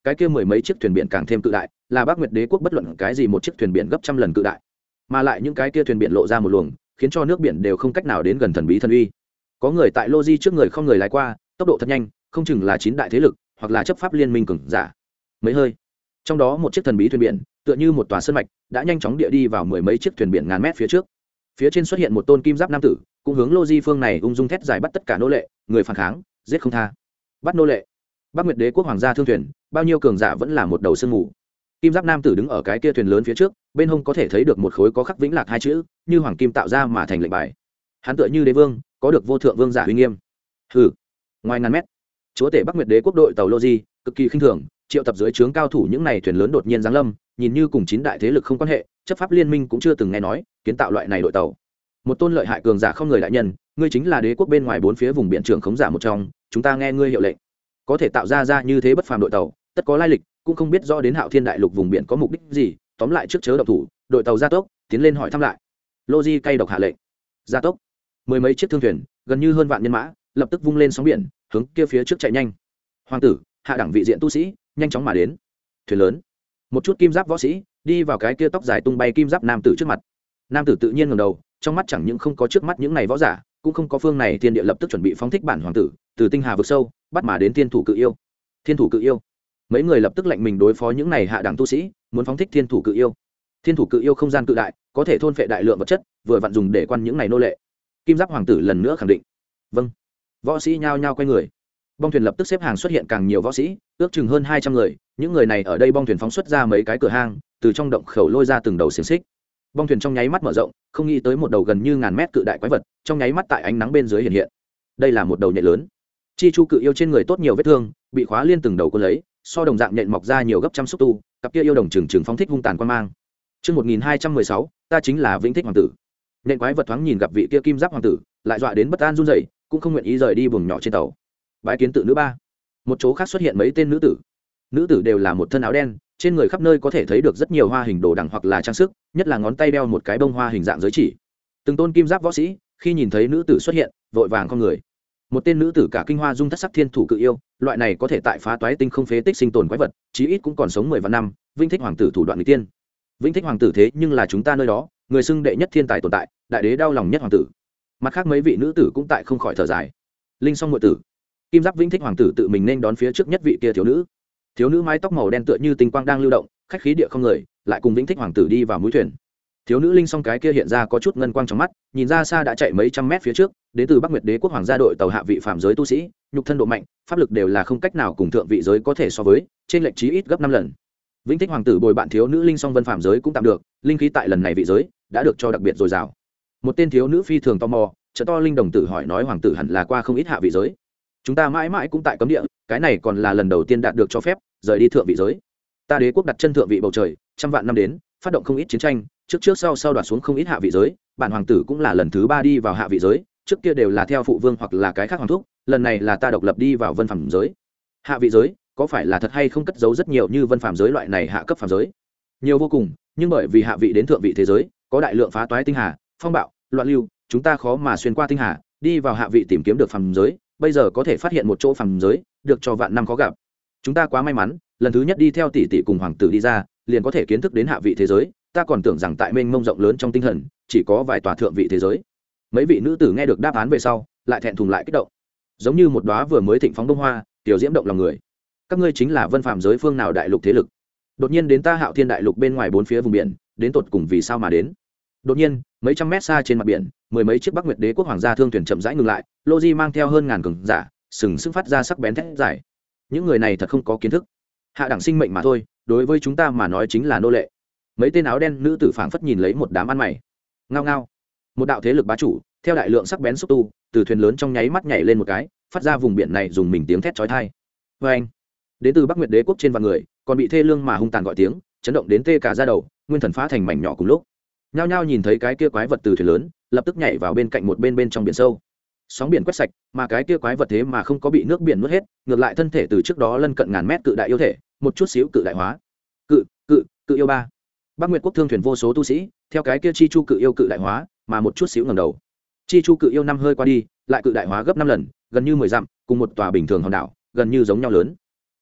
cái kia mười mấy chiếc thuyền biển càng thêm cự đại, là Bắc Nguyệt Đế quốc bất luận cái gì một chiếc thuyền biển gấp trăm lần cự đại, mà lại những cái kia thuyền biển lộ ra một luồng, khiến cho nước biển đều không cách nào đến gần thần bí thần uy. Có người tại lô di trước người không người lái qua, tốc độ thật nhanh, không chừng là 9 đại thế lực hoặc là chấp pháp liên minh cường giả. Mấy hơi, trong đó một chiếc thần bí thuyền biển tựa như một tòa sơn mạch đã nhanh chóng địa đi vào mười mấy chiếc thuyền biển ngàn mét phía trước. Phía trên xuất hiện một tôn kim giáp nam tử, cũng hướng lô di phương này ung dung thét giải bắt tất cả nô lệ, người phản kháng giết không tha. Bắt nô lệ. Bắc Nguyệt Đế quốc hoàng gia thương thuyền, bao nhiêu cường giả vẫn là một đầu sương mù. Kim giáp nam tử đứng ở cái kia thuyền lớn phía trước, bên hông có thể thấy được một khối có khắc vĩnh lạc hai chữ, như hoàng kim tạo ra mà thành lệnh bài. Hắn tựa như đế vương, có được vô thượng vương giả uy nghiêm. Hừ, ngoài ngàn mét, chúa tể Bắc Nguyệt Đế quốc đội tàu lô di cực kỳ khinh thường, triệu tập dưới trướng cao thủ những này thuyền lớn đột nhiên giáng lâm, nhìn như cùng 9 đại thế lực không quan hệ, chấp pháp liên minh cũng chưa từng nghe nói, kiến tạo loại này đội tàu. Một tôn lợi hại cường giả không người đại nhân, ngươi chính là đế quốc bên ngoài 4 phía vùng biển trưởng khống giả một trong, chúng ta nghe ngươi hiệu lệnh. Có thể tạo ra như thế bất phàm đội tàu, tất có lai lịch, cũng không biết rõ đến Hạo Thiên đại lục vùng biển có mục đích gì, tóm lại trước chớ động thủ, đội tàu gia tốc, tiến lên hỏi thăm lại. Lô Di cay độc hạ lệnh. Gia tốc. Mười mấy chiếc thương thuyền, gần như hơn vạn nhân mã, lập tức vung lên sóng biển, hướng kia phía trước chạy nhanh. Hoàng tử, hạ đẳng vị diện tu sĩ, nhanh chóng mà đến. Thuyền lớn. Một chút kim giáp võ sĩ, đi vào cái kia tóc dài tung bay kim giáp nam tử trước mặt. Nam tử tự nhiên ngẩng đầu, trong mắt chẳng những không có trước mắt những này võ giả, cũng không có phương này thiên địa lập tức chuẩn bị phóng thích bản hoàng tử, từ tinh hà vực sâu, bắt mà đến thiên thủ cự yêu. Thiên thủ cự yêu. Mấy người lập tức lệnh mình đối phó những này hạ đẳng tu sĩ, muốn phóng thích thiên thủ cự yêu. Thiên thủ cự yêu không gian cự đại, có thể thôn phệ đại lượng vật chất, vừa vặn dùng để quan những này nô lệ. Kim giáp hoàng tử lần nữa khẳng định. Vâng. Võ sĩ nhao nhao quay người. Bong thuyền lập tức xếp hàng xuất hiện càng nhiều võ sĩ, ước chừng hơn 200 người, những người này ở đây bong thuyền phóng xuất ra mấy cái cửa hang, từ trong động khẩu lôi ra từng đầu xiềng xích. Bong thuyền trong nháy mắt mở rộng, không nghĩ tới một đầu gần như ngàn mét cự đại quái vật, trong nháy mắt tại ánh nắng bên dưới hiện hiện. Đây là một đầu nhện lớn. Chi chu cự yêu trên người tốt nhiều vết thương, bị khóa liên từng đầu cuốn lấy, so đồng dạng nhện mọc ra nhiều gấp trăm xúc tu, cặp kia yêu đồng trừng trừng phóng thích hung tàn quan mang. Chương 1216, ta chính là Vĩnh Thích hoàng tử. Nhện quái vật thoáng nhìn gặp vị kia kim giáp hoàng tử, lại dọa đến bất an run rẩy, cũng không nguyện ý rời đi buồng nhỏ trên tàu. Bái kiến tự nữ ba. Một chỗ khác xuất hiện mấy tên nữ tử. Nữ tử đều là một thân áo đen, trên người khắp nơi có thể thấy được rất nhiều hoa hình đồ đằng hoặc là trang sức, nhất là ngón tay đeo một cái bông hoa hình dạng giới chỉ. Từng tôn kim giáp võ sĩ khi nhìn thấy nữ tử xuất hiện, vội vàng không người. Một tên nữ tử cả kinh hoa dung thất sắc thiên thủ cự yêu, loại này có thể tại phá toái tinh không phế tích sinh tồn quái vật, chí ít cũng còn sống 10 vạn năm. Vĩnh Thích hoàng tử thủ đoạn người tiên. Vĩnh Thích hoàng tử thế nhưng là chúng ta nơi đó người xưng đệ nhất thiên tài tồn tại, đại đế đau lòng nhất hoàng tử. Mặt khác mấy vị nữ tử cũng tại không khỏi thở dài. Linh song muội tử. Kim giáp Vĩnh Thích hoàng tử tự mình nên đón phía trước nhất vị kia thiếu nữ. Thiếu nữ mái tóc màu đen tựa như tinh quang đang lưu động, khách khí địa không người, lại cùng Vĩnh Thích hoàng tử đi vào mũi thuyền. Thiếu nữ linh song cái kia hiện ra có chút ngân quang trong mắt, nhìn ra xa đã chạy mấy trăm mét phía trước, đến từ Bắc Nguyệt Đế quốc hoàng gia đội tàu hạ vị phạm giới tu sĩ, nhục thân độ mạnh, pháp lực đều là không cách nào cùng thượng vị giới có thể so với, trên lệch chí ít gấp 5 lần. Vĩnh Thích hoàng tử bồi bạn thiếu nữ linh song vân phạm giới cũng tạm được, linh khí tại lần này vị giới đã được cho đặc biệt dồi dào. Một tên thiếu nữ phi thường tò mò, trợ to linh đồng tử hỏi nói hoàng tử hẳn là qua không ít hạ vị giới. Chúng ta mãi mãi cũng tại cấm địa, cái này còn là lần đầu tiên đạt được cho phép rời đi thượng vị giới. Ta đế quốc đặt chân thượng vị bầu trời, trăm vạn năm đến, phát động không ít chiến tranh, trước sau đoạt xuống không ít hạ vị giới, bản hoàng tử cũng là lần thứ 3 đi vào hạ vị giới, trước kia đều là theo phụ vương hoặc là cái khác hoàng thúc, lần này là ta độc lập đi vào vân phàm giới. Hạ vị giới, có phải là thật hay không cất giấu rất nhiều như vân phàm giới loại này hạ cấp phàm giới? Nhiều vô cùng, nhưng bởi vì hạ vị đến thượng vị thế giới, có đại lượng phá toái tinh hà, phong bạo, loạn lưu, chúng ta khó mà xuyên qua tinh hà, đi vào hạ vị tìm kiếm được phàm giới, bây giờ có thể phát hiện một chỗ phàm giới, được cho vạn năm khó gặp. Chúng ta quá may mắn, lần thứ nhất đi theo tỷ tỷ cùng hoàng tử đi ra, liền có thể kiến thức đến hạ vị thế giới, ta còn tưởng rằng tại mênh mông rộng lớn trong tinh thần, chỉ có vài tòa thượng vị thế giới. Mấy vị nữ tử nghe được đáp án về sau, lại thẹn thùng lại kích động, giống như một đóa vừa mới thịnh phóng bông hoa, tiểu diễm động lòng người. Các ngươi chính là vân phàm giới phương nào đại lục thế lực? Đột nhiên đến ta Hạo Thiên đại lục bên ngoài 4 phía vùng biển, đến tột cùng vì sao mà đến? Đột nhiên, mấy trăm mét xa trên mặt biển, mười mấy chiếc Bắc Nguyệt Đế quốc hoàng gia thương thuyền chậm rãi ngừng lại, Lô Di mang theo hơn ngàn cường giả, sừng sững phát ra sắc bén thét giải. Những người này thật không có kiến thức, hạ đẳng sinh mệnh mà thôi, đối với chúng ta mà nói chính là nô lệ. Mấy tên áo đen nữ tử phảng phất nhìn lấy một đám ăn mày. Ngao ngao. Một đạo thế lực bá chủ, theo đại lượng sắc bén xúc tu, từ thuyền lớn trong nháy mắt nhảy lên một cái, phát ra vùng biển này dùng mình tiếng thét chói tai. Oeng. Đến từ Bắc Nguyệt Đế quốc trên vạn người, còn bị thê lương mà hung tàn gọi tiếng, chấn động đến tê cả da đầu, nguyên thần phá thành mảnh nhỏ cùng lúc. Nhao nhao nhìn thấy cái kia quái vật từ thuyền lớn, lập tức nhảy vào bên cạnh một bên trong biển sâu. Sóng biển quét sạch, mà cái kia quái vật thế mà không có bị nước biển nuốt hết, ngược lại thân thể từ trước đó lân cận ngàn mét cự đại yêu thể, một chút xíu cự đại hóa. Cự yêu ba. Bắc Nguyệt quốc thương thuyền vô số tu sĩ, theo cái kia chi chu cự yêu cự đại hóa, mà một chút xíu ngẩng đầu. Chi chu cự yêu năm hơi qua đi, lại cự đại hóa gấp 5 lần, gần như 10 dặm, cùng một tòa bình thường hòn đảo, gần như giống nhau lớn.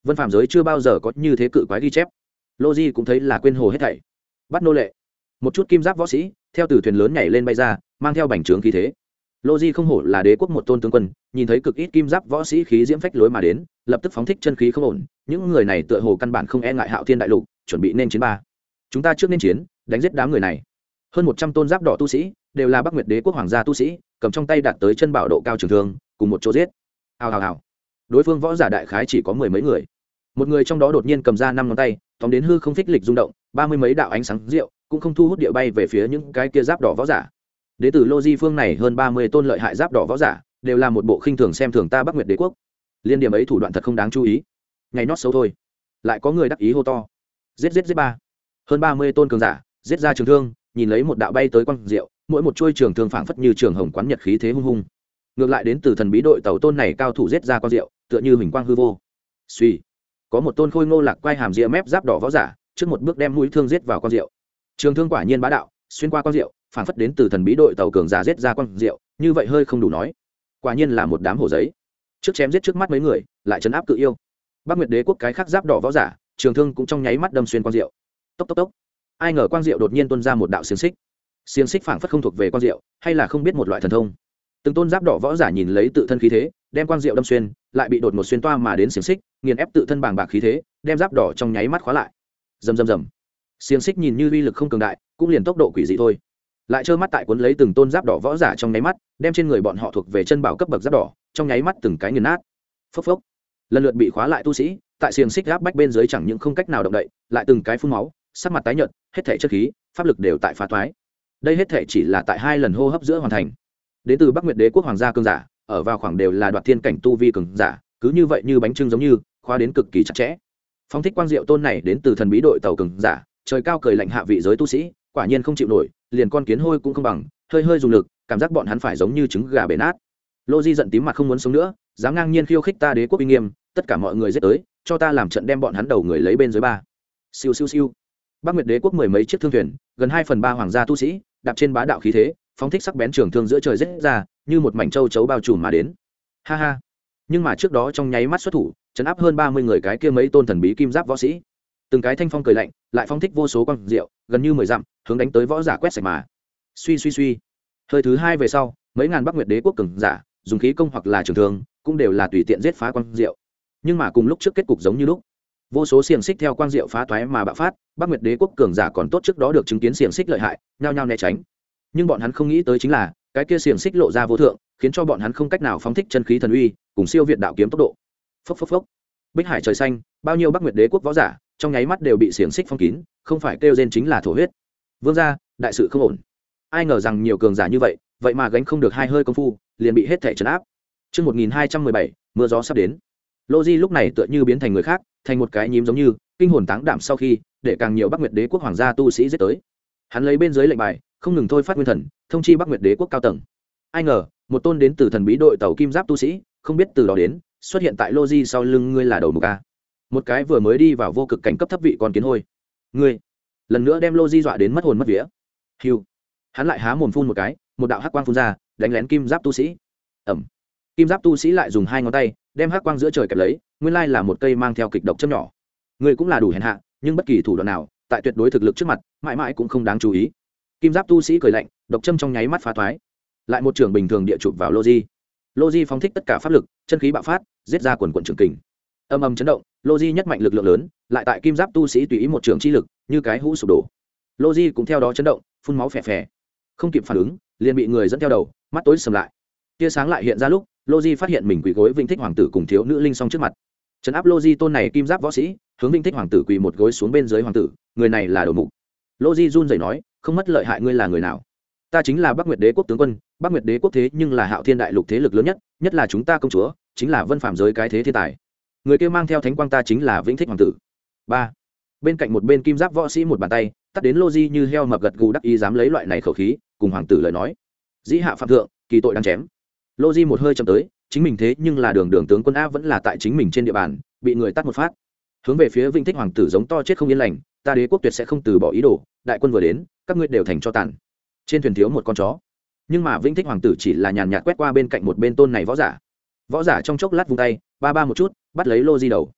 vân phạm giới chưa bao giờ có như thế cự quái ghi chép. Lô Di cũng thấy là quên hồ hết thảy. Bắt nô lệ. Một chút kim giáp võ sĩ theo từ thuyền lớn nhảy lên bay ra, mang theo bành trướng khí thế. Lô Di không hổ là đế quốc một tôn tướng quân, nhìn thấy cực ít kim giáp võ sĩ khí diễm phách lối mà đến, lập tức phóng thích chân khí không ổn. Những người này tựa hồ căn bản không e ngại Hạo Thiên đại lục, chuẩn bị nên chiến ba. Chúng ta trước nên chiến, đánh giết đám người này. Hơn 100 tôn giáp đỏ tu sĩ, đều là Bắc Nguyệt đế quốc hoàng gia tu sĩ, cầm trong tay đạt tới chân bảo độ cao trường thương, cùng một chỗ giết. Hào hào hào. Đối phương võ giả đại khái chỉ có 10 mấy người. Một người trong đó đột nhiên cầm ra 5 ngón tay, tóm đến hư không phích lịch rung động, 30 mấy đạo ánh sáng rượu, cũng không thu hút địa bay về phía những cái kia giáp đỏ võ giả. Đế tử Lô Di phương này hơn 30 tôn lợi hại giáp đỏ võ giả, đều là một bộ khinh thường xem thường ta Bắc Nguyệt đế quốc. Liên điểm ấy thủ đoạn thật không đáng chú ý. Ngày nót xấu thôi. Lại có người đắc ý hô to. Giết giết giết ba. Hơn 30 tôn cường giả, giết ra trường thương, nhìn lấy một đạo bay tới quang diệu, mỗi một chuôi trường thương phảng phất như trường hồng quán nhật khí thế hung hung. Ngược lại đến từ thần bí đội tàu tôn này cao thủ giết ra quang diệu, tựa như hình quang hư vô. Suy, có một tôn khôi ngô lạc quay hàm ria mép giáp đỏ võ giả, trước một bước đem mũi thương giết vào quang diệu. Trường thương quả nhiên bá đạo, xuyên qua quang diệu, phảng phất đến từ thần bí đội tàu cường giả giết ra quang diệu, như vậy hơi không đủ nói. Quả nhiên là một đám hổ giấy. Trước chém giết trước mắt mấy người, lại trấn áp cự yêu. Bắc Nguyệt đế quốc cái khác giáp đỏ võ giả, trường thương cũng trong nháy mắt đâm xuyên quang diệu. Tốc tốc tốc. Ai ngờ quang diệu đột nhiên tuôn ra một đạo xiềng xích. Xiềng xích phảng phất không thuộc về quang diệu, hay là không biết một loại thần thông. Từng tôn giáp đỏ võ giả nhìn lấy tự thân khí thế, đem quang diệu đâm xuyên, lại bị đột một xuyên toa mà đến xiềng xích, nghiền ép tự thân bàng bạc khí thế, đem giáp đỏ trong nháy mắt khóa lại. Rầm rầm rầm. Xiềng xích nhìn như uy lực không cường đại, cũng liền tốc độ quỷ dị thôi. Lại trơ mắt tại cuốn lấy từng tôn giáp đỏ võ giả trong nháy mắt, đem trên người bọn họ thuộc về chân bảo cấp bậc giáp đỏ, trong nháy mắt từng cái nghiền nát. Phốc phốc. Lần lượt bị khóa lại tu sĩ, tại xiềng xích áp bách bên dưới chẳng những không cách nào động đậy, lại từng cái phun máu, sắc mặt tái nhợt, hết thảy chất khí, pháp lực đều tại phá toái. Đây hết thảy chỉ là tại 2 lần hô hấp giữa hoàn thành. Đến từ Bắc Nguyệt đế quốc hoàng gia cường giả, ở vào khoảng đều là đoạt thiên cảnh tu vi cường giả, cứ như vậy như bánh trưng giống như, khóa đến cực kỳ chặt chẽ. Phong thích quang diệu tôn này đến từ thần bí đội tàu cường giả, trời cao cười lạnh hạ vị giới tu sĩ, quả nhiên không chịu nổi, liền con kiến hôi cũng không bằng, hơi hơi dùng lực, cảm giác bọn hắn phải giống như trứng gà bể nát. Lô Di giận tím mặt không muốn sống nữa, dám ngang nhiên khiêu khích ta đế quốc uy nghiêm, tất cả mọi người giết tới, cho ta làm trận đem bọn hắn đầu người lấy bên dưới ba. Siêu siêu siêu. Bắc Nguyệt đế quốc 10 mấy chiếc thương thuyền, gần 2/3 hoàng gia tu sĩ, đạp trên bá đạo khí thế, phóng thích sắc bén trường thương giữa trời giết ra, như một mảnh châu chấu bao trùm mà đến. Ha ha. Nhưng mà trước đó trong nháy mắt xuất thủ, trấn áp hơn 30 người cái kia mấy tôn thần bí kim giáp võ sĩ. Từng cái thanh phong cười lạnh, lại phóng thích vô số quang diệu, gần như 10 dặm, hướng đánh tới võ giả quét sạch mà. Suy suy suy. Hơi thứ 2 về sau, mấy ngàn Bắc Nguyệt đế quốc cường giả, dùng khí công hoặc là trường thương, cũng đều là tùy tiện giết phá quang diệu. Nhưng mà cùng lúc trước kết cục giống như lúc, vô số xiềng xích theo quang diệu phá toái mà bạo phát, Bắc Nguyệt đế quốc cường giả còn tốt trước đó được chứng kiến xiềng xích lợi hại, nhao nhao né tránh. Nhưng bọn hắn không nghĩ tới chính là, cái kia xiềng xích lộ ra vô thượng, khiến cho bọn hắn không cách nào phóng thích chân khí thần uy, cùng siêu việt đạo kiếm tốc độ. Phốc phốc phốc. Bích hải trời xanh, bao nhiêu Bắc Nguyệt đế quốc võ giả, trong nháy mắt đều bị xiềng xích phong kín, không phải kêu rên chính là thổ huyết. Vương gia, đại sự không ổn. Ai ngờ rằng nhiều cường giả như vậy, vậy mà gánh không được hai hơi công phu, liền bị hết thể trấn áp. Chương 1217, mưa gió sắp đến. Lô Di lúc này tựa như biến thành người khác, thành một cái nhím giống như, kinh hồn táng đảm sau khi, để càng nhiều Bắc Nguyệt đế quốc hoàng gia tu sĩ giết tới. Hắn lấy bên dưới lệnh bài, không ngừng thôi phát nguyên thần, thông chi Bắc Nguyệt đế quốc cao tầng. Ai ngờ, một tôn đến từ thần bí đội tàu kim giáp tu sĩ, không biết từ đó đến, xuất hiện tại Lô Di sau lưng ngươi là đầu mục a. Một cái vừa mới đi vào vô cực cảnh cấp thấp vị con kiến hôi. Ngươi, lần nữa đem Lô Di dọa đến mất hồn mất vía. Hưu. Hắn lại há mồm phun một cái, một đạo hắc quang phun ra, đánh lén kim giáp tu sĩ. Ầm. Kim giáp tu sĩ lại dùng 2 ngón tay, đem hắc quang giữa trời kẹp lấy, nguyên lai là một cây mang theo kịch độc châm nhỏ. Ngươi cũng là đủ hèn hạ, nhưng bất kỳ thủ đoạn nào, tại tuyệt đối thực lực trước mặt, mãi mãi cũng không đáng chú ý. Kim giáp tu sĩ cười lạnh, độc châm trong nháy mắt phá thoái. Lại một trường bình thường địa chụp vào Lô Di. Lô Di phóng thích tất cả pháp lực, chân khí bạo phát, giết ra quần quần trường kình. Âm âm chấn động, Lô Di nhất mạnh lực lượng lớn, lại tại kim giáp tu sĩ tùy ý một trường chi lực, như cái hũ sụp đổ. Lô Di cũng theo đó chấn động, phun máu phè phè. Không kịp phản ứng, liền bị người dẫn theo đầu, mắt tối sầm lại. Tia sáng lại hiện ra lúc, Lô Di phát hiện mình quỳ gối Vinh Thích hoàng tử cùng thiếu nữ linh song trước mặt. Trấn áp Lô Di tôn này kim giáp võ sĩ, hướng Vinh Thích hoàng tử quỳ một gối xuống bên dưới hoàng tử, người này là đầu mục. Lô Di run rẩy nói, không mất lợi hại ngươi là người nào? Ta chính là Bắc Nguyệt đế quốc tướng quân, Bắc Nguyệt đế quốc thế nhưng là Hạo Thiên đại lục thế lực lớn nhất, nhất là chúng ta công chúa, chính là Vân Phàm giới cái thế thiên tài. Người kia mang theo thánh quang ta chính là Vĩnh Thích hoàng tử. 3. Bên cạnh một bên kim giáp võ sĩ một bàn tay, tắt đến Lô Di như heo mập gật gù đắc ý dám lấy loại này khẩu khí, cùng hoàng tử lời nói. Dĩ hạ phạm thượng, kỳ tội đang chém. Lô Di một hơi chậm tới, chính mình thế nhưng là đường tướng quân a vẫn là tại chính mình trên địa bàn, bị người tắt một phát. Hướng về phía Vĩnh Thích hoàng tử giống to chết không yên lành, ta đế quốc tuyệt sẽ không từ bỏ ý đồ, đại quân vừa đến, các ngươi đều thành cho tàn. Trên thuyền thiếu một con chó. Nhưng mà Vĩnh Thích hoàng tử chỉ là nhàn nhạt quét qua bên cạnh một bên tôn này võ giả. Võ giả trong chốc lát vung tay, ba một chút, bắt lấy Lô Di đầu.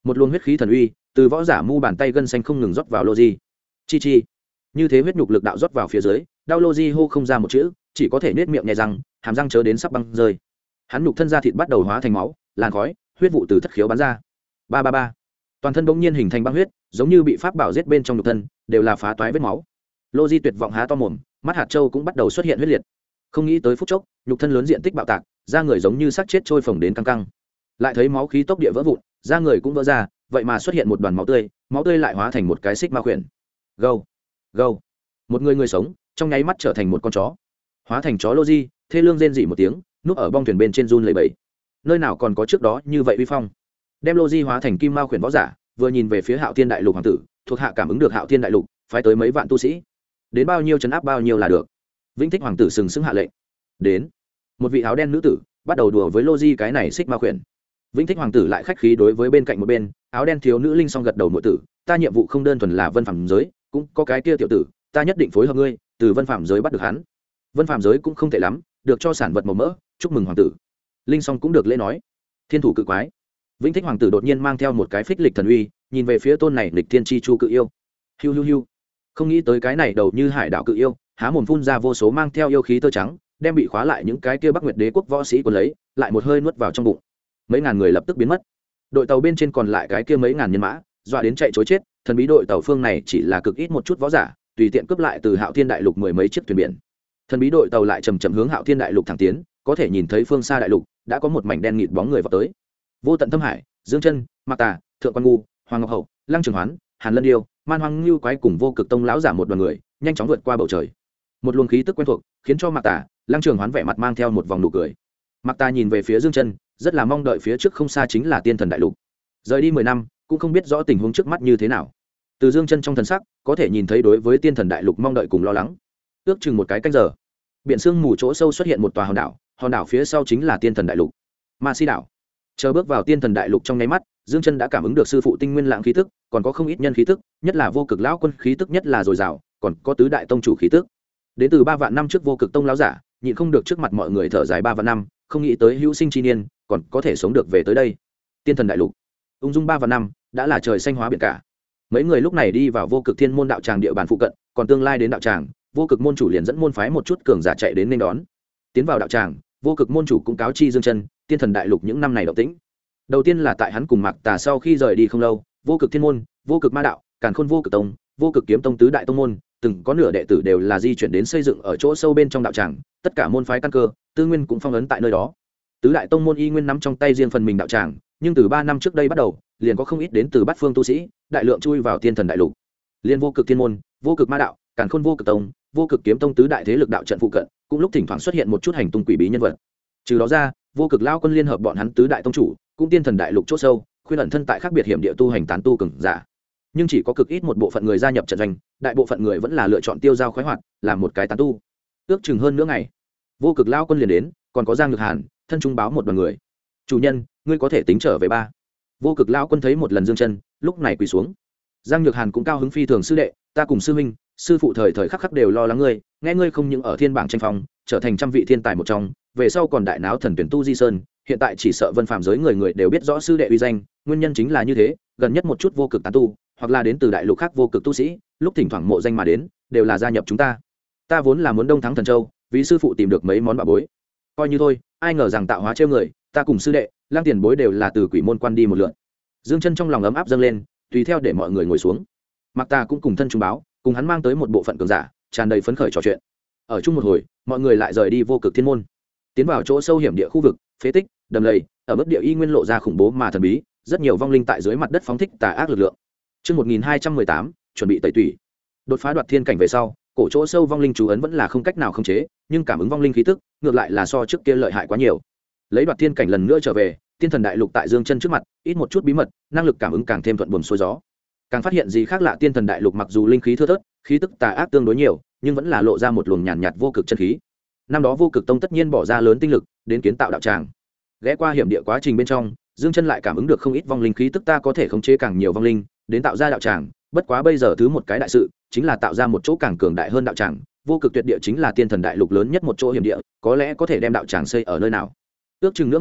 một luồng huyết khí thần uy từ võ giả mu bàn tay gân xanh không ngừng rót vào lô di. Chi chi, như thế huyết nhục lực đạo rót vào phía dưới, đau lô di hô không ra một chữ, chỉ có thể nết miệng nhẹ răng, hàm răng chớ đến sắp băng rơi. Hắn nhục thân da thịt bắt đầu hóa thành máu, làn khói, huyết vụ từ thất khiếu bắn ra. Ba ba ba, toàn thân bỗng nhiên hình thành băng huyết, giống như bị pháp bảo giết bên trong nhục thân, đều là phá toái vết máu. Lô di tuyệt vọng há to mồm, mắt hạt châu cũng bắt đầu xuất hiện huyết liệt. Không nghĩ tới phút chốc, nhục thân lớn diện tích bạo tạc, da người giống như xác chết trôi phồng đến căng căng. Lại thấy máu khí tốc địa vỡ vụn, da người cũng vỡ ra, vậy mà xuất hiện một đoàn máu tươi lại hóa thành một cái xích ma khuyển. Gâu, gâu, một người sống trong nháy mắt trở thành một con chó, hóa thành chó Lô di, thê lương rên rỉ một tiếng, núp ở bong thuyền bên trên run lẩy bẩy. Nơi nào còn có trước đó như vậy uy phong. Đem Lô di hóa thành kim ma khuyển võ giả, vừa nhìn về phía Hạo Thiên Đại Lục hoàng tử, thuộc hạ cảm ứng được Hạo Thiên Đại Lục phái tới mấy vạn tu sĩ, đến bao nhiêu trấn áp bao nhiêu là được. Vĩnh Thích hoàng tử sừng sững hạ lệnh. Đến. Một vị áo đen nữ tử bắt đầu đùa với Lô di cái này xích ma khuyển. Vĩnh Thích hoàng tử lại khách khí đối với bên cạnh một bên áo đen thiếu nữ linh song gật đầu nội tử, ta nhiệm vụ không đơn thuần là vân phạm giới, cũng có cái kia tiểu tử, ta nhất định phối hợp ngươi, từ vân phạm giới bắt được hắn. Vân phạm giới cũng không tệ lắm, được cho sản vật màu mỡ, chúc mừng hoàng tử. Linh song cũng được lễ nói. Thiên thủ cự quái. Vĩnh Thích hoàng tử đột nhiên mang theo một cái phích lịch thần uy, nhìn về phía tôn này lịch thiên chi chu cự yêu. Hiu hiu hiu. Không nghĩ tới cái này đầu như hải đảo cự yêu, há mồm phun ra vô số mang theo yêu khí tơ trắng, đem bị khóa lại những cái kia Bắc Nguyệt Đế quốc võ sĩ cuốn lấy, lại một hơi nuốt vào trong bụng. Mấy ngàn người lập tức biến mất. Đội tàu bên trên còn lại cái kia mấy ngàn nhân mã, dọa đến chạy trối chết. Thần bí đội tàu phương này chỉ là cực ít một chút võ giả, tùy tiện cướp lại từ Hạo Thiên Đại Lục mười mấy chiếc thuyền biển. Thần bí đội tàu lại chầm chậm hướng Hạo Thiên Đại Lục thẳng tiến, có thể nhìn thấy phương xa đại lục đã có một mảnh đen nghịt bóng người vào tới. Vô Tận Thâm Hải, Dương Chân, Mạc Tà, Thượng Quan Ngu, Hoàng Ngọc Hậu, Lăng Trường Hoán, Hàn Lân Điêu, Man Hoang Lưu Quái cùng Vô Cực Tông lão giả một đoàn người nhanh chóng vượt qua bầu trời. Một luồng khí tức quen thuộc khiến cho Mạc Tà, Lăng Trường Hoán vẻ mặt mang theo một vòng nụ cười. Mạc Tà nhìn về phía Dương Chân, rất là mong đợi phía trước không xa chính là Tiên Thần Đại Lục. Rời đi 10 năm, cũng không biết rõ tình huống trước mắt như thế nào. Từ Dương Chân trong thần sắc, có thể nhìn thấy đối với Tiên Thần Đại Lục mong đợi cùng lo lắng. Ước chừng một cái canh giờ, biển sương mù chỗ sâu xuất hiện một tòa hòn đảo phía sau chính là Tiên Thần Đại Lục. Ma Si đảo. Chờ bước vào Tiên Thần Đại Lục trong nháy mắt, Dương Chân đã cảm ứng được sư phụ tinh nguyên lãng khí tức, còn có không ít nhân khí tức, nhất là Vô Cực lão quân khí tức nhất là dồi dào, còn có tứ đại tông chủ khí tức. Đến từ 3 vạn năm trước Vô Cực Tông lão giả, nhịn không được trước mặt mọi người thở dài 3 vạn năm, không nghĩ tới hữu sinh chi niên, còn có thể sống được về tới đây. Tiên Thần Đại Lục, ung dung 3 vạn năm, đã là trời xanh hóa biển cả. Mấy người lúc này đi vào Vô Cực Thiên môn đạo tràng địa bàn phụ cận, còn tương lai đến đạo tràng, Vô Cực môn chủ liền dẫn môn phái một chút cường giả chạy đến nên đón. Tiến vào đạo tràng, Vô Cực môn chủ cũng cáo chi Dương Chân, Tiên Thần Đại Lục những năm này động tĩnh. Đầu tiên là tại hắn cùng Mạc Tà sau khi rời đi không lâu, Vô Cực Thiên môn, Vô Cực Ma đạo, Càn Khôn Vô Cực Tông, Vô Cực Kiếm Tông tứ đại tông môn, từng có nửa đệ tử đều là di chuyển đến xây dựng ở chỗ sâu bên trong đạo tràng, tất cả môn phái căn cơ, tư nguyên cũng phong ấn tại nơi đó. Tứ đại tông môn y nguyên nắm trong tay riêng phần mình đạo tràng, nhưng từ 3 năm trước đây bắt đầu, liền có không ít đến từ bát phương tu sĩ, đại lượng chui vào Tiên Thần Đại Lục. Liên Vô Cực Thiên môn, Vô Cực Ma đạo, Càn Khôn Vô Cực Tông, Vô Cực Kiếm Tông tứ đại thế lực đạo trận phụ cận, cũng lúc thỉnh thoảng xuất hiện một chút hành tung quỷ bí nhân vật. Trừ đó ra, Vô Cực lão quân liên hợp bọn hắn tứ đại tông chủ, cũng Tiên Thần Đại Lục chỗ sâu, khuyên ẩn thân tại khác biệt hiểm địa tu hành tán tu cường giả. Nhưng chỉ có cực ít một bộ phận người gia nhập trận doanh, đại bộ phận người vẫn là lựa chọn tiêu dao khoái hoạt, làm một cái tán tu. Ước chừng hơn nửa ngày, Vô Cực lão quân liền đến, còn có Giang Nhược Hàn, thân trung báo một đoàn người. Chủ nhân, ngươi có thể tính trở về ba. Vô Cực lão quân thấy một lần Dương Chân, lúc này quỳ xuống. Giang Nhược Hàn cũng cao hứng phi thường sư đệ, ta cùng sư huynh, sư phụ thời thời khắc khắc đều lo lắng ngươi, nghe ngươi không những ở thiên bảng tranh phong, trở thành trăm vị thiên tài một trong, về sau còn đại náo thần tuyển tu di sơn, hiện tại chỉ sợ vân phàm giới người người đều biết rõ sư đệ uy danh, nguyên nhân chính là như thế, gần nhất một chút vô cực tán tu, hoặc là đến từ đại lục khác vô cực tu sĩ, lúc thỉnh thoảng mộ danh mà đến, đều là gia nhập chúng ta. Ta vốn là muốn đông thắng thần châu, vì sư phụ tìm được mấy món bảo bối, coi như thôi, ai ngờ rằng tạo hóa trêu người, ta cùng sư đệ, lang tiền bối đều là từ quỷ môn quan đi một lượt. Dương Chân trong lòng ấm áp dâng lên, tùy theo để mọi người ngồi xuống. Mạc Tà cũng cùng thân trung báo, cùng hắn mang tới một bộ phận cường giả, tràn đầy phấn khởi trò chuyện. Ở chung một hồi, mọi người lại rời đi Vô Cực Thiên môn, tiến vào chỗ sâu hiểm địa khu vực, phế tích, đầm lầy, ở mức địa y nguyên lộ ra khủng bố mà thần bí, rất nhiều vong linh tại dưới mặt đất phóng thích tà ác lực lượng. Chương 1218, chuẩn bị tẩy tủy. Đột phá đoạt thiên cảnh về sau, cổ chỗ sâu vong linh chú ấn vẫn là không cách nào khống chế, nhưng cảm ứng vong linh khí tức, ngược lại là so trước kia lợi hại quá nhiều. Lấy đoạt thiên cảnh lần nữa trở về, Tiên Thần Đại Lục tại Dương Chân trước mặt, ít một chút bí mật, năng lực cảm ứng càng thêm thuận buồm xuôi gió. Càng phát hiện gì khác lạ, Tiên Thần Đại Lục mặc dù linh khí thưa thớt, khí tức tà ác tương đối nhiều, nhưng vẫn là lộ ra một luồng nhàn nhạt vô cực chân khí. Năm đó Vô Cực Tông tất nhiên bỏ ra lớn tinh lực đến kiến tạo đạo tràng. Ghé qua hiểm địa quá trình bên trong, Dương Chân lại cảm ứng được không ít vong linh khí tức, ta có thể khống chế càng nhiều vong linh, đến tạo ra đạo tràng, bất quá bây giờ thứ một cái đại sự, chính là tạo ra một chỗ càng cường đại hơn đạo tràng. Vô cực tuyệt địa chính là Tiên Thần Đại Lục lớn nhất một chỗ hiểm địa, có lẽ có thể đem đạo tràng xây ở nơi nào. Ước chừng nửa ngày,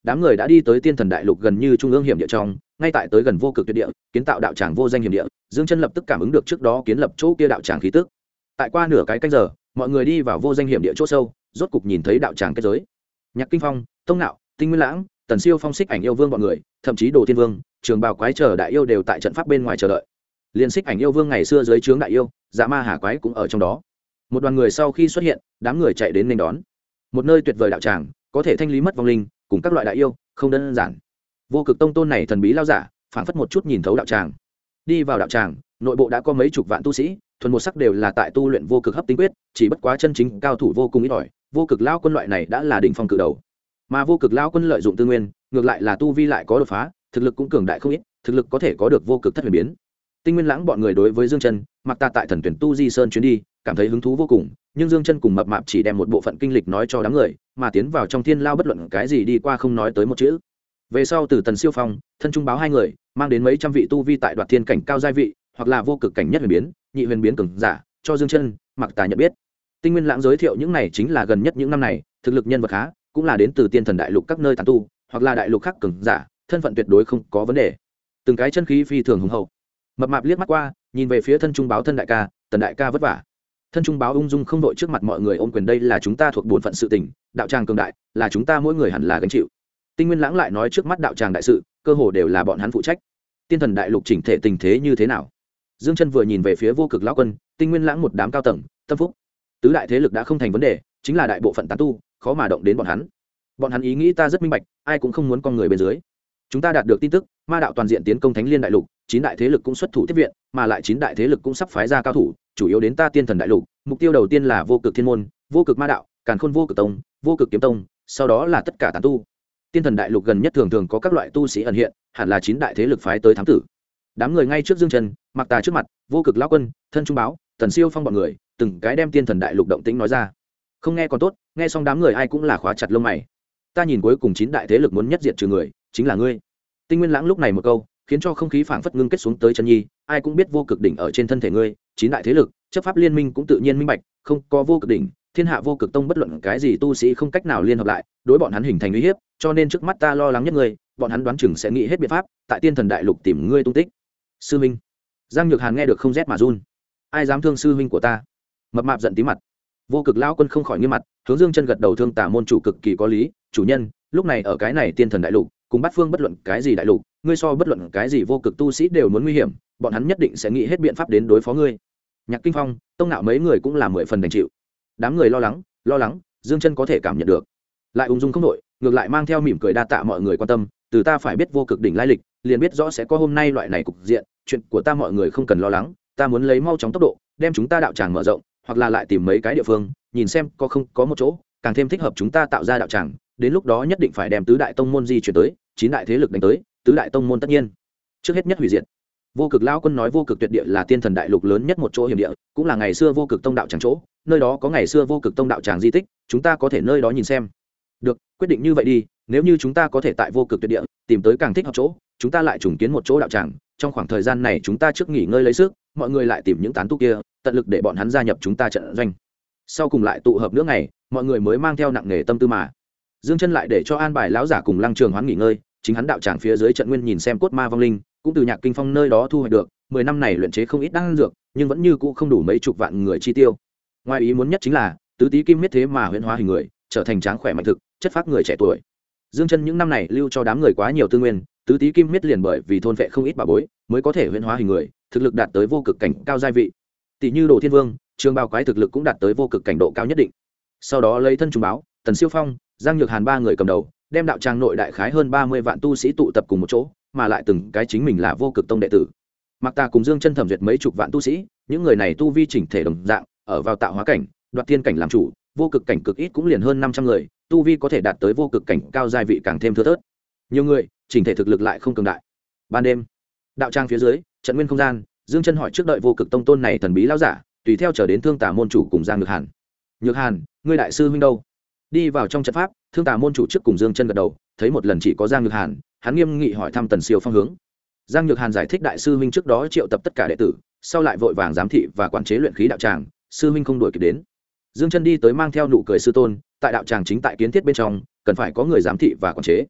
đám người đã đi tới tiên thần đại lục gần như trung ương hiểm địa trong, ngay tại tới gần vô cực tuyệt địa kiến tạo đạo tràng vô danh hiểm địa. Dương chân lập tức cảm ứng được trước đó kiến lập chỗ kia đạo tràng khí tức. Tại qua nửa cái canh giờ, mọi người đi vào vô danh hiểm địa chỗ sâu, rốt cục nhìn thấy đạo tràng kết giới. Nhạc Kinh Phong, Tông Nạo, Tinh Nguyên Lãng, Tần Siêu Phong, Xích Ảnh Yêu Vương bọn người, thậm chí Đồ Thiên Vương, Trường Bào Quái chờ đại yêu đều tại trận pháp bên ngoài chờ đợi. Liên Xích Ảnh Yêu Vương ngày xưa dưới trướng đại yêu, Dạ Ma Hà Quái cũng ở trong đó. Một đoàn người sau khi xuất hiện, đám người chạy đến nghênh đón. Một nơi tuyệt vời đạo tràng, có thể thanh lý mất vong linh, cùng các loại đại yêu, không đơn giản. Vô Cực Tông tôn này thần bí lao giả, phảng phất một chút nhìn thấu đạo tràng. Đi vào đạo tràng, nội bộ đã có mấy chục vạn tu sĩ, thuần một sắc đều là tại tu luyện vô cực hấp tinh quyết, chỉ bất quá chân chính cao thủ vô cùng ít ỏi. Vô cực lao quân loại này đã là đỉnh phong cự đầu, mà vô cực lao quân lợi dụng tư nguyên, ngược lại là tu vi lại có đột phá, thực lực cũng cường đại không ít, thực lực có thể có được vô cực thất huyền biến. Tinh Nguyên Lãng bọn người đối với Dương Chân, mặc ta tại thần tuyển tu di sơn chuyến đi, cảm thấy hứng thú vô cùng, nhưng Dương Chân cùng Mập Mạp chỉ đem một bộ phận kinh lịch nói cho đám người, mà tiến vào trong thiên lao bất luận cái gì đi qua không nói tới một chữ. Về sau từ Tần Siêu Phong, Thân Trung Báo hai người, mang đến mấy trăm vị tu vi tại đoạt thiên cảnh cao giai vị, hoặc là vô cực cảnh nhất huyền biến, nhị huyền biến cường giả, cho Dương Chân, Mặc Tà nhận biết. Tinh Nguyên Lãng giới thiệu những này chính là gần nhất những năm này, thực lực nhân vật khá, cũng là đến từ tiên thần đại lục các nơi tán tu, hoặc là đại lục khác cường giả, thân phận tuyệt đối không có vấn đề. Từng cái chân khí phi thường hùng hậu. Mập Mạp liếc mắt qua, nhìn về phía Thân Trung Báo thân đại ca, Tần đại ca vất vả. Thân Trung Báo ung dung không đội trước mặt mọi người ôm quyền, đây là chúng ta thuộc bổn phận sự tình, đạo tràng cường đại, là chúng ta mỗi người hẳn là gánh chịu. Tinh Nguyên Lãng lại nói trước mắt đạo tràng đại sự, cơ hồ đều là bọn hắn phụ trách. Tiên thần đại lục chỉnh thể tình thế như thế nào? Dương Chân vừa nhìn về phía vô cực lão quân, Tinh Nguyên Lãng một đám cao tầng, tâm phúc. Tứ đại thế lực đã không thành vấn đề, chính là đại bộ phận tán tu, khó mà động đến bọn hắn. Bọn hắn ý nghĩ ta rất minh bạch, ai cũng không muốn con người bên dưới. Chúng ta đạt được tin tức, ma đạo toàn diện tiến công Thánh Liên đại lục, 9 đại thế lực cũng xuất thủ tiếp viện, mà lại 9 đại thế lực cũng sắp phái ra cao thủ, chủ yếu đến ta tiên thần đại lục, mục tiêu đầu tiên là vô cực thiên môn, vô cực ma đạo, càn khôn vô cực tông, vô cực kiếm tông, sau đó là tất cả tán tu. Tiên thần đại lục gần nhất thường thường có các loại tu sĩ ẩn hiện, hẳn là 9 đại thế lực phái tới thám tử. Đám người ngay trước Dương Chân, Mặc Tà trước mặt, vô cực lão quân, Thân Trung Báo, Tần Siêu Phong bọn người, từng cái đem tiên thần đại lục động tĩnh nói ra. Không nghe còn tốt, nghe xong đám người ai cũng là khóa chặt lông mày. Ta nhìn cuối cùng 9 đại thế lực muốn nhất diệt trừ người, chính là ngươi. Tinh Nguyên Lãng lúc này một câu, khiến cho không khí phảng phất ngưng kết xuống tới chân nhi, ai cũng biết vô cực đỉnh ở trên thân thể ngươi, 9 đại thế lực, chấp pháp liên minh cũng tự nhiên minh bạch, không có vô cực đỉnh, thiên hạ vô cực tông bất luận cái gì tu sĩ không cách nào liên hợp lại, đối bọn hắn hình thành uy hiếp, cho nên trước mắt ta lo lắng nhất ngươi, bọn hắn đoán chừng sẽ nghĩ hết biện pháp, tại tiên thần đại lục tìm ngươi tung tích. Sư huynh. Giang Nhược Hàn nghe được không rét mà run. Ai dám thương sư huynh của ta? Mập Mạp giận tí mặt. Vô cực lão quân không khỏi nghiêm mặt, hướng Dương Chân gật đầu, thương tả môn chủ cực kỳ có lý, chủ nhân, lúc này ở cái này tiên thần đại lục, cùng bát phương bất luận cái gì đại lục, ngươi so bất luận cái gì vô cực tu sĩ đều muốn nguy hiểm, bọn hắn nhất định sẽ nghĩ hết biện pháp đến đối phó ngươi. Nhạc Kinh Phong, Tông Nạo mấy người cũng là 10 phần đành chịu. Đám người lo lắng, Dương Chân có thể cảm nhận được, lại ung dung không đổi, ngược lại mang theo mỉm cười đa tạ mọi người quan tâm, từ ta phải biết vô cực đỉnh lai lịch, liền biết rõ sẽ có hôm nay loại này cục diện, chuyện của ta mọi người không cần lo lắng, ta muốn lấy mau chóng tốc độ, đem chúng ta đạo tràng mở rộng, hoặc là lại tìm mấy cái địa phương, nhìn xem có không có một chỗ càng thêm thích hợp chúng ta tạo ra đạo tràng, đến lúc đó nhất định phải đem tứ đại tông môn di chuyển tới, 9 đại thế lực đánh tới, tứ đại tông môn tất nhiên trước hết nhất hủy diệt. Vô cực lão quân nói vô cực tuyệt địa là tiên thần đại lục lớn nhất một chỗ hiểm địa, cũng là ngày xưa vô cực tông đạo tràng chỗ, nơi đó có ngày xưa vô cực tông đạo tràng di tích, chúng ta có thể nơi đó nhìn xem. Được, quyết định như vậy đi, nếu như chúng ta có thể tại vô cực tuyệt địa tìm tới càng thích hợp chỗ, chúng ta lại trùng kiến một chỗ đạo tràng, trong khoảng thời gian này chúng ta trước nghỉ ngơi lấy sức, mọi người lại tìm những tán tu kia, tận lực để bọn hắn gia nhập chúng ta trận doanh. Sau cùng lại tụ hợp nữa ngày, mọi người mới mang theo nặng nề tâm tư mà. Dương Chân lại để cho an bài lão giả cùng Lăng Trường Hoán nghỉ ngơi, chính hắn đạo tràng phía dưới trận nguyên nhìn xem cốt ma vong linh, cũng từ Nhạc Kinh Phong nơi đó thu hoạch được, 10 năm này luyện chế không ít đan dược, nhưng vẫn như cũ không đủ mấy chục vạn người chi tiêu. Ngoài ý muốn nhất chính là, tứ tí kim miết thế mà huyễn hóa hình người, trở thành tráng khỏe mạnh thực, chất phác người trẻ tuổi. Dương Chân những năm này lưu cho đám người quá nhiều tư nguyên, tứ tí kim miết liền bởi vì thôn vệ không ít bảo bối, mới có thể huyễn hóa hình người, thực lực đạt tới vô cực cảnh cao giai vị. Tỷ như Đồ Thiên Vương, Trường Bào Quái thực lực cũng đạt tới vô cực cảnh độ cao nhất định. Sau đó lấy Thân Trung Báo, Tần Siêu Phong, Giang Nhược Hàn ba người cầm đầu, đem đạo tràng nội đại khái hơn 30 vạn tu sĩ tụ tập cùng một chỗ, mà lại từng cái chính mình là vô cực tông đệ tử. Mặc Ta cùng Dương Chân thẩm duyệt mấy chục vạn tu sĩ, những người này tu vi chỉnh thể đồng dạng, ở vào tạo hóa cảnh, đoạt thiên cảnh làm chủ, vô cực cảnh cực ít cũng liền hơn 500 người, tu vi có thể đạt tới vô cực cảnh cao giai vị càng thêm thưa thớt. Nhiều người, chỉnh thể thực lực lại không cường đại. Ban đêm, đạo tràng phía dưới, trận nguyên không gian, Dương Chân hỏi trước đợi vô cực tông tôn này thần bí lão giả, tùy theo trở đến Thương Tà môn chủ cùng Giang Nhược Hàn. Nhược Hàn, ngươi đại sư huynh đâu? Đi vào trong trận pháp, Thương Tà môn chủ trước cùng Dương Chân gật đầu, thấy một lần chỉ có Giang Nhược Hàn, hắn nghiêm nghị hỏi thăm Tần Siêu Phong hướng. Giang Nhược Hàn giải thích đại sư huynh trước đó triệu tập tất cả đệ tử, sau lại vội vàng giám thị và quản chế luyện khí đạo tràng, sư huynh không đuổi kịp đến. Dương Chân đi tới mang theo nụ cười sư tôn, tại đạo tràng chính tại kiến thiết bên trong, cần phải có người giám thị và quản chế.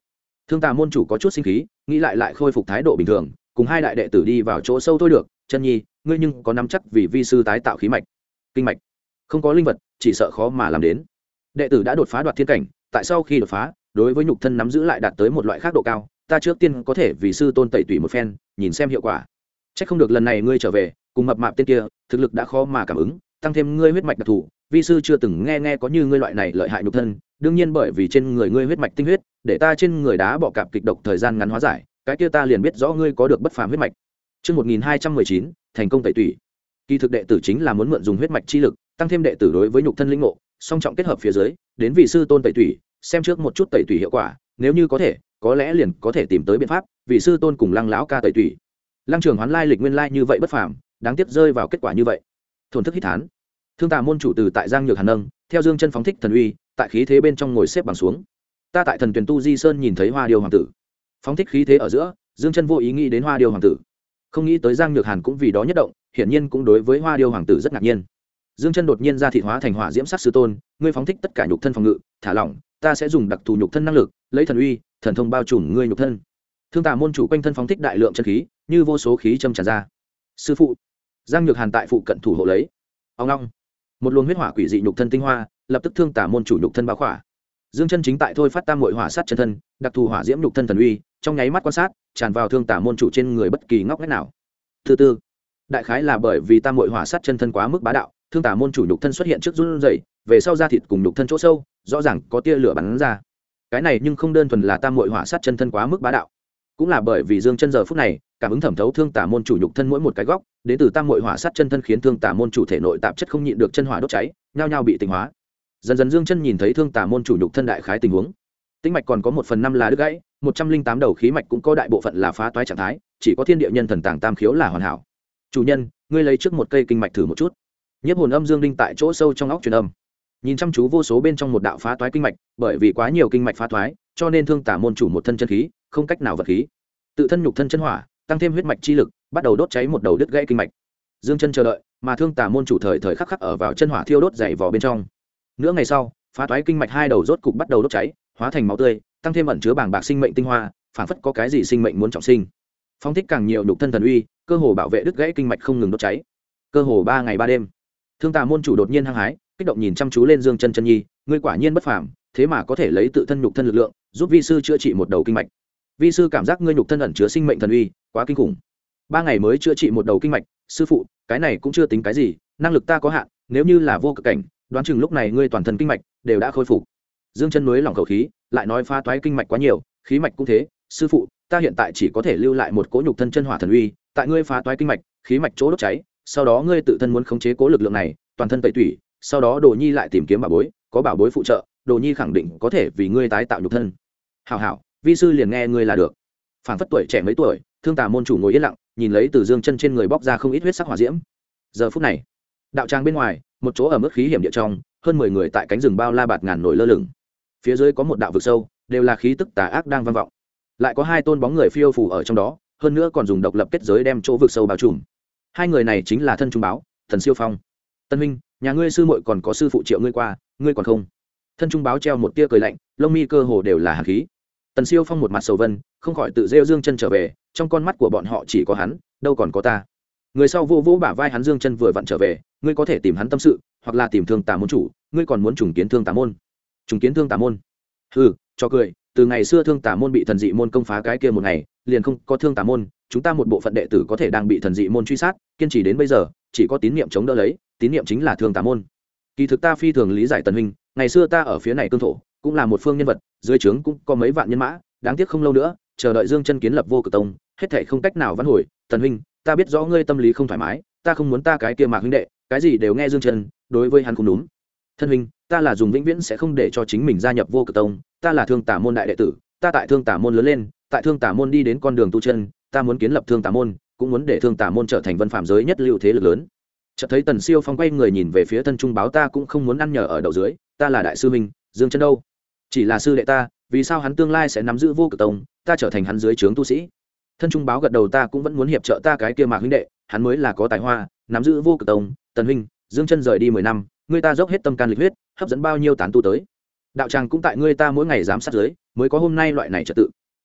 Thương Tà môn chủ có chút sinh khí, nghĩ lại khôi phục thái độ bình thường, cùng hai đại đệ tử đi vào chỗ sâu thôi được. Chân nhi, ngươi nhưng có nắm chắc vì vi sư tái tạo khí mạch kinh mạch? Không có linh vật chỉ sợ khó mà làm đến. Đệ tử đã đột phá đoạt thiên cảnh, tại sau khi đột phá đối với nhục thân nắm giữ lại đạt tới một loại khác độ cao, ta trước tiên có thể vì sư tôn tẩy tủy một phen, nhìn xem hiệu quả. Chắc không được lần này ngươi trở về cùng mập mạp tên kia thực lực đã khó mà cảm ứng, tăng thêm ngươi huyết mạch đặc thù, vi sư chưa từng nghe có như ngươi loại này lợi hại nhục thân. Đương nhiên bởi vì trên người ngươi huyết mạch tinh huyết, để ta trên người đá bọ cạp kịch độc thời gian ngắn hóa giải, cái kia ta liền biết rõ ngươi có được bất phàm huyết mạch. Chương 1219, thành công tẩy tủy. Kỳ thực đệ tử chính là muốn mượn dùng huyết mạch chi lực, tăng thêm đệ tử đối với nhục thân linh ngộ, song trọng kết hợp phía dưới, đến vị sư tôn tẩy tủy, xem trước một chút tẩy tủy hiệu quả, nếu như có thể, có lẽ liền có thể tìm tới biện pháp, vị sư tôn cùng Lăng lão ca tẩy tủy. Lăng Trường Hoán lai lịch nguyên lai như vậy bất phàm, đáng tiếc rơi vào kết quả như vậy. Thổn thức hít thán. Thương Tà môn chủ từ tại Giang Nhược Hàn nâng, theo Dương Chân phóng thích thần uy, tại khí thế bên trong ngồi xếp bằng xuống. Ta tại Thần Tuyền Tu Di Sơn nhìn thấy Hoa Điêu hoàng tử. Phóng thích khí thế ở giữa, Dương Chân vô ý nghĩ đến Hoa Điêu hoàng tử. Không nghĩ tới Giang Nhược Hàn cũng vì đó nhất động, hiển nhiên cũng đối với Hoa Điêu hoàng tử rất ngạc nhiên. Dương Chân đột nhiên ra thịt hóa thành hỏa diễm sắc sư tôn, ngươi phóng thích tất cả nhục thân phòng ngự, thả lỏng, ta sẽ dùng đặc thù nhục thân năng lực, lấy thần uy, thần thông bao trùm ngươi nhục thân. Thương Tà môn chủ quanh thân phóng thích đại lượng chân khí, như vô số khí châm tràn ra. Sư phụ. Giang Nhược Hàn tại phụ cận thủ hộ lấy. Ông long. Một luồng huyết hỏa quỷ dị nhục thân tinh hoa, lập tức Thương Tà môn chủ nhục thân bao khỏa. Dương Chân chính tại thôi phát tam muội hỏa sát chân thân, đặc thù hỏa diễm nhục thân thần uy, trong nháy mắt quan sát, tràn vào Thương Tà môn chủ trên người bất kỳ ngóc ngách nào. Thứ tư, đại khái là bởi vì tam muội hỏa sát chân thân quá mức bá đạo, Thương Tà môn chủ nhục thân xuất hiện trước run rẩy, về sau da thịt cùng nhục thân chỗ sâu, rõ ràng có tia lửa bắn ra. Cái này nhưng không đơn thuần là tam muội hỏa sát chân thân quá mức bá đạo, cũng là bởi vì Dương Chân giờ phút này cảm ứng thẩm thấu Thương Tà môn chủ nhục thân mỗi một cái góc, đến từ tam muội hỏa sát chân thân khiến Thương Tà môn chủ thể nội tạp chất không nhịn được chân hỏa đốt cháy, nhao nhao bị tinh hóa. Dần dần Dương Chân nhìn thấy Thương Tà môn chủ nhục thân đại khái tình huống. Tĩnh mạch còn có 1/5 là đứt gãy, 108 đầu khí mạch cũng có đại bộ phận là phá toái trạng thái, chỉ có thiên địa nhân thần tàng tam khiếu là hoàn hảo. Chủ nhân, ngươi lấy trước một cây kinh mạch thử một chút. Nhiếp hồn âm dương đinh tại chỗ sâu trong óc truyền âm, nhìn chăm chú vô số bên trong một đạo phá toái kinh mạch, bởi vì quá nhiều kinh mạch phá toái, cho nên Thương Tà môn chủ một thân chân khí không cách nào vật khí, tự thân nhục thân chân hỏa tăng thêm huyết mạch chi lực, bắt đầu đốt cháy một đầu đứt gãy kinh mạch. Dương Chân chờ đợi, mà Thương Tà môn chủ thời thời khắc khắc ở vào chân hỏa thiêu đốt dày vò bên trong. Nửa ngày sau, phá toái kinh mạch hai đầu rốt cục bắt đầu đốt cháy, hóa thành máu tươi, tăng thêm ẩn chứa bàng bạc sinh mệnh tinh hoa, phản phất có cái gì sinh mệnh muốn trọng sinh. Phóng thích càng nhiều nhục thân thần uy, cơ hồ bảo vệ đứt gãy kinh mạch không ngừng đốt cháy. Cơ hồ 3 ngày 3 đêm. Thương Tà môn chủ đột nhiên hăng hái, kích động nhìn chăm chú lên Dương Chân chân nhi, ngươi quả nhiên bất phàm, thế mà có thể lấy tự thân nhục thân lực lượng, giúp vi sư chữa trị một đầu kinh mạch. Vi sư cảm giác ngươi nhục thân ẩn chứa sinh mệnh thần uy, quá kinh khủng. 3 ngày mới chữa trị một đầu kinh mạch, sư phụ, cái này cũng chưa tính cái gì, năng lực ta có hạn, nếu như là vô cực cảnh, đoán chừng lúc này ngươi toàn thân kinh mạch đều đã khôi phục. Dương Chân núi lỏng khẩu khí, lại nói phá toái kinh mạch quá nhiều, khí mạch cũng thế, sư phụ, ta hiện tại chỉ có thể lưu lại một cỗ nhục thân chân hỏa thần uy, tại ngươi phá toái kinh mạch, khí mạch chỗ đốt cháy, sau đó ngươi tự thân muốn khống chế cố lực lượng này, toàn thân tẩy tủy, sau đó Đồ Nhi lại tìm kiếm bảo bối, có bảo bối phụ trợ, Đồ Nhi khẳng định có thể vì ngươi tái tạo nhục thân. Hảo hảo, vi sư liền nghe ngươi là được. Phản phất tuổi trẻ mấy tuổi, Thương Tà môn chủ ngồi yên lặng, nhìn lấy từ Dương Chân trên người bóc ra không ít huyết sắc hỏa diễm. Giờ phút này, đạo tràng bên ngoài, một chỗ ở mức khí hiểm địa trong, hơn 10 người tại cánh rừng bao la bạt ngàn nổi lơ lửng. Phía dưới có một đạo vực sâu, đều là khí tức tà ác đang vang vọng. Lại có 2 tôn bóng người phiêu phù ở trong đó, hơn nữa còn dùng độc lập kết giới đem chỗ vực sâu bao trùm. 2 người này chính là Thân Trung Báo, Thần Siêu Phong. Tân huynh, nhà ngươi sư muội còn có sư phụ triệu ngươi qua, ngươi còn không? Thân Trung Báo treo một tia cười lạnh, lông mi cơ hồ đều là hàn khí. Tần Siêu Phong một mặt sầu vân, không khỏi tự rêu Dương Chân trở về, trong con mắt của bọn họ chỉ có hắn, đâu còn có ta. Người sau vô vô bả vai hắn Dương Chân vừa vặn trở về, ngươi có thể tìm hắn tâm sự, hoặc là tìm Thương Tà môn chủ, ngươi còn muốn trùng kiến Thương Tà môn? Trùng kiến Thương Tà môn? Hừ, cho cười, từ ngày xưa Thương Tà môn bị thần dị môn công phá cái kia một ngày, liền không có Thương Tà môn, chúng ta một bộ phận đệ tử có thể đang bị thần dị môn truy sát, kiên trì đến bây giờ, chỉ có tín niệm chống đỡ lấy, tín niệm chính là Thương Tà môn. Kỳ thực ta phi thường lý giải Tần huynh, ngày xưa ta ở phía này cương thổ, cũng là một phương nhân vật, dưới trướng cũng có mấy vạn nhân mã, đáng tiếc không lâu nữa, chờ đợi Dương Chân kiến lập Vô Cực Tông, hết thảy không cách nào vãn hồi. Tần huynh, ta biết rõ ngươi tâm lý không thoải mái, ta không muốn ta cái kia Mạc huynh đệ, cái gì đều nghe Dương Chân, đối với hắn cũng đúng. Thân huynh, ta là dùng vĩnh viễn sẽ không để cho chính mình gia nhập Vô Cực Tông, ta là Thương Tà môn đại đệ tử, ta tại Thương Tà môn lớn lên, tại Thương Tà môn đi đến con đường tu chân, ta muốn kiến lập Thương Tà môn, cũng muốn để Thương Tà môn trở thành vân phạm giới nhất lưu thế lực lớn. Chợt thấy Tần Siêu Phong quay người nhìn về phía Thân Trung Báo, ta cũng không muốn ăn nhờ ở đậu dưới, ta là đại sư huynh, Dương Chân đâu? Chỉ là sư đệ ta, vì sao hắn tương lai sẽ nắm giữ Vô Cực Tông, ta trở thành hắn dưới trướng tu sĩ. Thân Trung Báo gật đầu, ta cũng vẫn muốn hiệp trợ ta cái kia Mạc huynh đệ, hắn mới là có tài hoa, nắm giữ Vô Cực Tông. Tần huynh, Dương Chân rời đi 10 năm, ngươi ta dốc hết tâm can lịch huyết, hấp dẫn bao nhiêu tán tu tới. Đạo tràng cũng tại ngươi ta mỗi ngày giám sát dưới, mới có hôm nay loại này trật tự.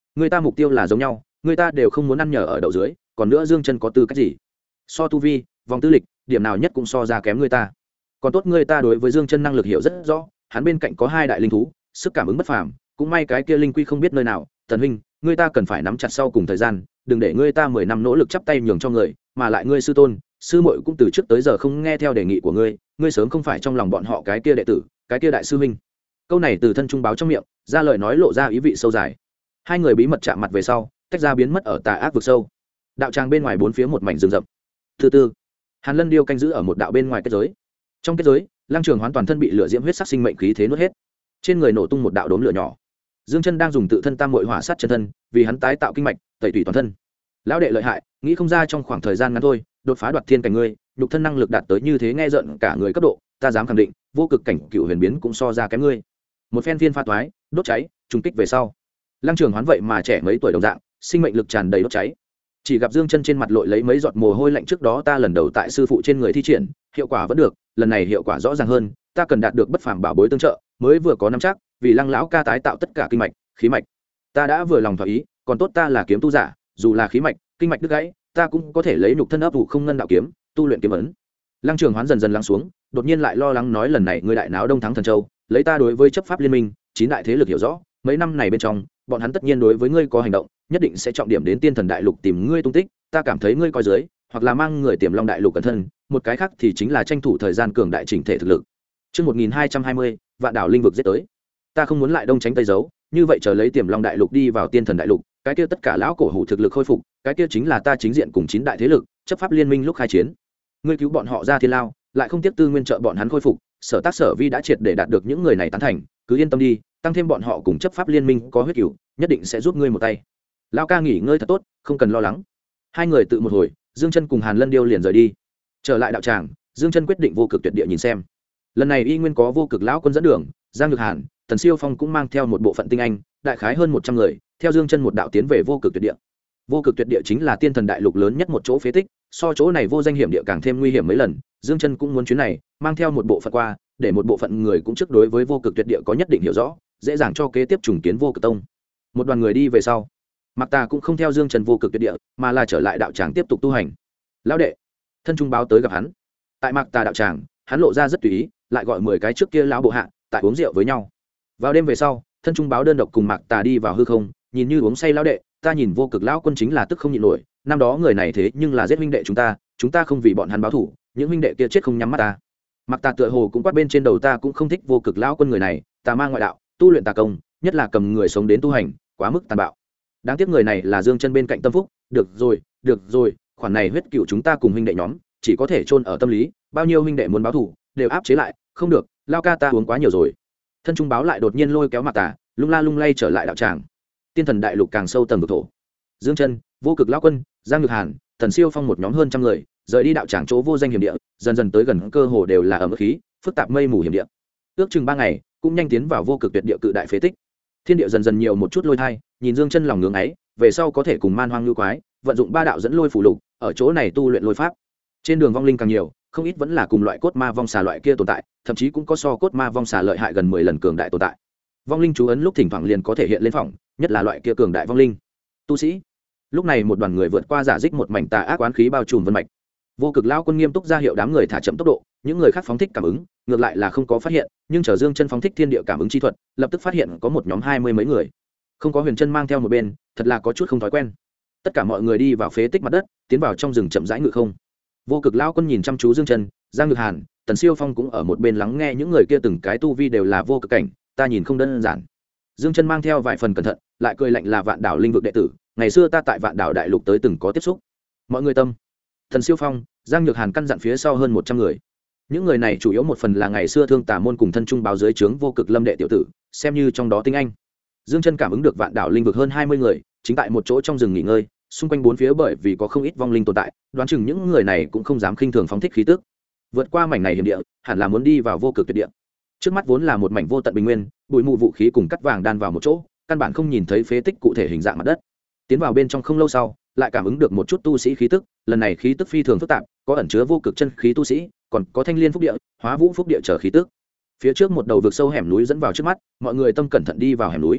người ta mục tiêu là giống nhau, người ta đều không muốn ăn nhờ ở đậu dưới, còn nữa Dương Chân có tư cách gì? So tu vi, vòng tư lịch, điểm nào nhất cũng so ra kém người ta. Còn tốt người ta đối với Dương Chân năng lực hiểu rất rõ, hắn bên cạnh có hai đại linh thú, sức cảm ứng bất phàm, cũng may cái kia linh quy không biết nơi nào. Tần huynh, người ta cần phải nắm chặt sau cùng thời gian, đừng để người ta 10 năm nỗ lực chắp tay nhường cho người, mà lại ngươi sư tôn, sư muội cũng từ trước tới giờ không nghe theo đề nghị của ngươi, ngươi sớm không phải trong lòng bọn họ cái kia đệ tử, cái kia đại sư huynh. Câu này từ thân trung báo trong miệng, ra lời nói lộ ra ý vị sâu dài. Hai người bí mật chạm mặt về sau, tách ra biến mất ở tà ác vực sâu. Đạo tràng bên ngoài bốn phía một mảnh rừng rậm. Thứ tư, Hàn Lân Điêu canh giữ ở một đạo bên ngoài kết giới. Trong kết giới, Lăng Trường Hoán toàn thân bị lửa diễm huyết sắc sinh mệnh khí thế nuốt hết. Trên người nổ tung một đạo đốm lửa nhỏ. Dương Chân đang dùng tự thân tam muội hỏa sát chân thân, vì hắn tái tạo kinh mạch, tẩy tủy toàn thân. Lão đệ lợi hại, nghĩ không ra trong khoảng thời gian ngắn thôi, đột phá đoạt thiên cảnh ngươi, nhục thân năng lực đạt tới như thế nghe giận cả người cấp độ, ta dám khẳng định, vô cực cảnh cựu huyền biến cũng so ra kém ngươi. Một phen phiên pha toái, đốt cháy, trùng kích về sau. Lăng Trường Hoán vậy mà trẻ mấy tuổi đồng dạng, sinh mệnh lực tràn đầy đốt cháy. Chỉ gặp Dương Chân trên mặt lội lấy mấy giọt mồ hôi lạnh, trước đó ta lần đầu tại sư phụ trên người thi triển, hiệu quả vẫn được, lần này hiệu quả rõ ràng hơn, ta cần đạt được bất phàm bảo bối tương trợ, mới vừa có nắm chắc, vì Lăng lão ca tái tạo tất cả kinh mạch, khí mạch. Ta đã vừa lòng thỏa ý, còn tốt ta là kiếm tu giả, dù là khí mạch, kinh mạch đứt gãy, ta cũng có thể lấy nhục thân ấp ủ không ngân đạo kiếm, tu luyện kiếm ấn. Lăng Trường Hoán dần dần lắng xuống, đột nhiên lại lo lắng nói lần này ngươi đại náo Đông Thắng Thần Châu, lấy ta đối với chấp pháp liên minh, chín đại thế lực hiểu rõ, mấy năm này bên trong, bọn hắn tất nhiên đối với ngươi có hành động, nhất định sẽ trọng điểm đến Tiên Thần Đại Lục tìm ngươi tung tích, ta cảm thấy ngươi coi dưới, hoặc là mang người Tiềm Long Đại Lục cẩn thân, một cái khác thì chính là tranh thủ thời gian cường đại chỉnh thể thực lực. Chương 1220, Vạn Đảo linh vực giết tới. Ta không muốn lại đông tránh tây giấu, như vậy chờ lấy Tiềm Long Đại Lục đi vào Tiên Thần Đại Lục, cái kia tất cả lão cổ hủ thực lực khôi phục, cái kia chính là ta chính diện cùng chín đại thế lực, chấp pháp liên minh lúc khai chiến. Ngươi cứu bọn họ ra thiên lao, lại không tiếp tư nguyên trợ bọn hắn khôi phục, sở tác sở vi đã triệt để đạt được những người này tán thành, cứ yên tâm đi, tăng thêm bọn họ cùng chấp pháp liên minh có huyết cửu, nhất định sẽ giúp ngươi một tay. Lão ca nghỉ ngơi thật tốt, không cần lo lắng. Hai người tự một hồi, Dương Chân cùng Hàn Lân Điêu liền rời đi. Trở lại đạo tràng, Dương Chân quyết định vô cực tuyệt địa nhìn xem. Lần này y nguyên có vô cực lão quân dẫn đường, Giang Nhược Hàn, Tần Siêu Phong cũng mang theo một bộ phận tinh anh, đại khái hơn 100 người, theo Dương Chân một đạo tiến về vô cực tuyệt địa. Vô cực tuyệt địa chính là Tiên Thần Đại Lục lớn nhất một chỗ phế tích, so chỗ này vô danh hiểm địa càng thêm nguy hiểm mấy lần. Dương Chân cũng muốn chuyến này, mang theo một bộ phận qua, để một bộ phận người cũng trước đối với vô cực tuyệt địa có nhất định hiểu rõ, dễ dàng cho kế tiếp trùng kiến vô cực tông. Một đoàn người đi về sau, Mạc Tà cũng không theo Dương Chân vô cực tuyệt địa, mà là trở lại đạo tràng tiếp tục tu hành. Lão đệ, thân trung báo tới gặp hắn. Tại Mạc Tà đạo tràng, hắn lộ ra rất tùy ý, lại gọi 10 cái trước kia lão bộ hạ, tại uống rượu với nhau. Vào đêm về sau, thân trung báo đơn độc cùng Mạc Tà đi vào hư không, nhìn như uống say lão đệ, ta nhìn vô cực lão quân chính là tức không nhịn nổi, năm đó người này thế nhưng là giết huynh đệ chúng ta không vì bọn hắn báo thù, những huynh đệ kia chết không nhắm mắt ta. Mạc Tà tựa hồ cũng quát bên trên đầu, ta cũng không thích vô cực lão quân người này, tà ma ngoại đạo, tu luyện tà công, nhất là cầm người sống đến tu hành, quá mức tàn bạo. Đáng tiếc người này là Dương Chân bên cạnh tâm phúc, được rồi, khoản này huyết cựu chúng ta cùng huynh đệ nhóm, chỉ có thể chôn ở tâm lý, bao nhiêu huynh đệ muốn báo thù, đều áp chế lại, không được, lao ca ta uống quá nhiều rồi. Thân trung báo lại đột nhiên lôi kéo Mạc Tà, lung la lung lay trở lại đạo tràng. Tiên Thần Đại Lục càng sâu tầng vực thổ. Dương Chân, vô cực lão quân, Giang Nhược Hàn, Tần Siêu Phong một nhóm hơn trăm người, rời đi đạo tràng chỗ vô danh hiểm địa, dần dần tới gần cơ hồ đều là ẩm khí, phức tạp mây mù hiểm địa. Ước chừng 3 ngày, cũng nhanh tiến vào vô cực tuyệt địa cự đại phế tích. Thiên địa dần dần nhiều một chút lôi thai, nhìn Dương Chân lòng ngưỡng ấy, về sau có thể cùng man hoang lưu quái, vận dụng 3 đạo dẫn lôi phù lục, ở chỗ này tu luyện lôi pháp. Trên đường vong linh càng nhiều, không ít vẫn là cùng loại cốt ma vong xà loại kia tồn tại, thậm chí cũng có so cốt ma vong xà lợi hại gần 10 lần cường đại tồn tại. Vong linh chú ấn lúc thỉnh thoảng liền có thể hiện lên phòng, nhất là loại kia cường đại vong linh tu sĩ. Lúc này một đoàn người vượt qua giả dích một mảnh tà ác oán khí bao trùm vân mạch. Vô cực lão quân nghiêm túc ra hiệu đám người thả chậm tốc độ, những người khác phóng thích cảm ứng, ngược lại là không có phát hiện, nhưng chờ Dương Chân phóng thích thiên địa cảm ứng chi thuật, lập tức phát hiện có một nhóm 20 mấy người, không có Huyền Chân mang theo một bên, thật là có chút không thói quen. Tất cả mọi người đi vào phế tích mặt đất, tiến vào trong rừng chậm rãi ngự không. Vô cực lão quân nhìn chăm chú Dương Chân, Giang Nhược Hàn, Tần Siêu Phong cũng ở một bên lắng nghe, những người kia từng cái tu vi đều là vô cực cảnh, ta nhìn không đơn giản. Dương Chân mang theo vài phần cẩn thận, lại cười lạnh, là Vạn Đảo linh vực đệ tử, ngày xưa ta tại Vạn Đảo đại lục tới từng có tiếp xúc. Mọi người tâm. Tần Siêu Phong, Giang Nhược Hàn căn dặn phía sau hơn 100 người. Những người này chủ yếu một phần là ngày xưa Thương Tà môn cùng thân trung báo dưới trướng vô cực lâm đệ tiểu tử, xem như trong đó tinh anh. Dương Chân cảm ứng được Vạn Đảo linh vực hơn 20 người, chính tại một chỗ trong rừng nghỉ ngơi, xung quanh bốn phía bởi vì có không ít vong linh tồn tại, đoán chừng những người này cũng không dám khinh thường phóng thích khí tức. Vượt qua mảnh này hiểm địa, hẳn là muốn đi vào vô cực tuyệt địa. Trước mắt vốn là một mảnh vô tận bình nguyên, bụi mù vũ khí cùng cắt vàng đan vào một chỗ, căn bản không nhìn thấy phế tích cụ thể hình dạng mặt đất. Tiến vào bên trong không lâu sau, lại cảm ứng được một chút tu sĩ khí tức, lần này khí tức phi thường phức tạp, có ẩn chứa vô cực chân khí tu sĩ, còn có thanh liên phúc địa, hóa vũ phúc địa trở khí tức. Phía trước một đầu vực sâu hẻm núi dẫn vào trước mắt, mọi người tâm cẩn thận đi vào hẻm núi.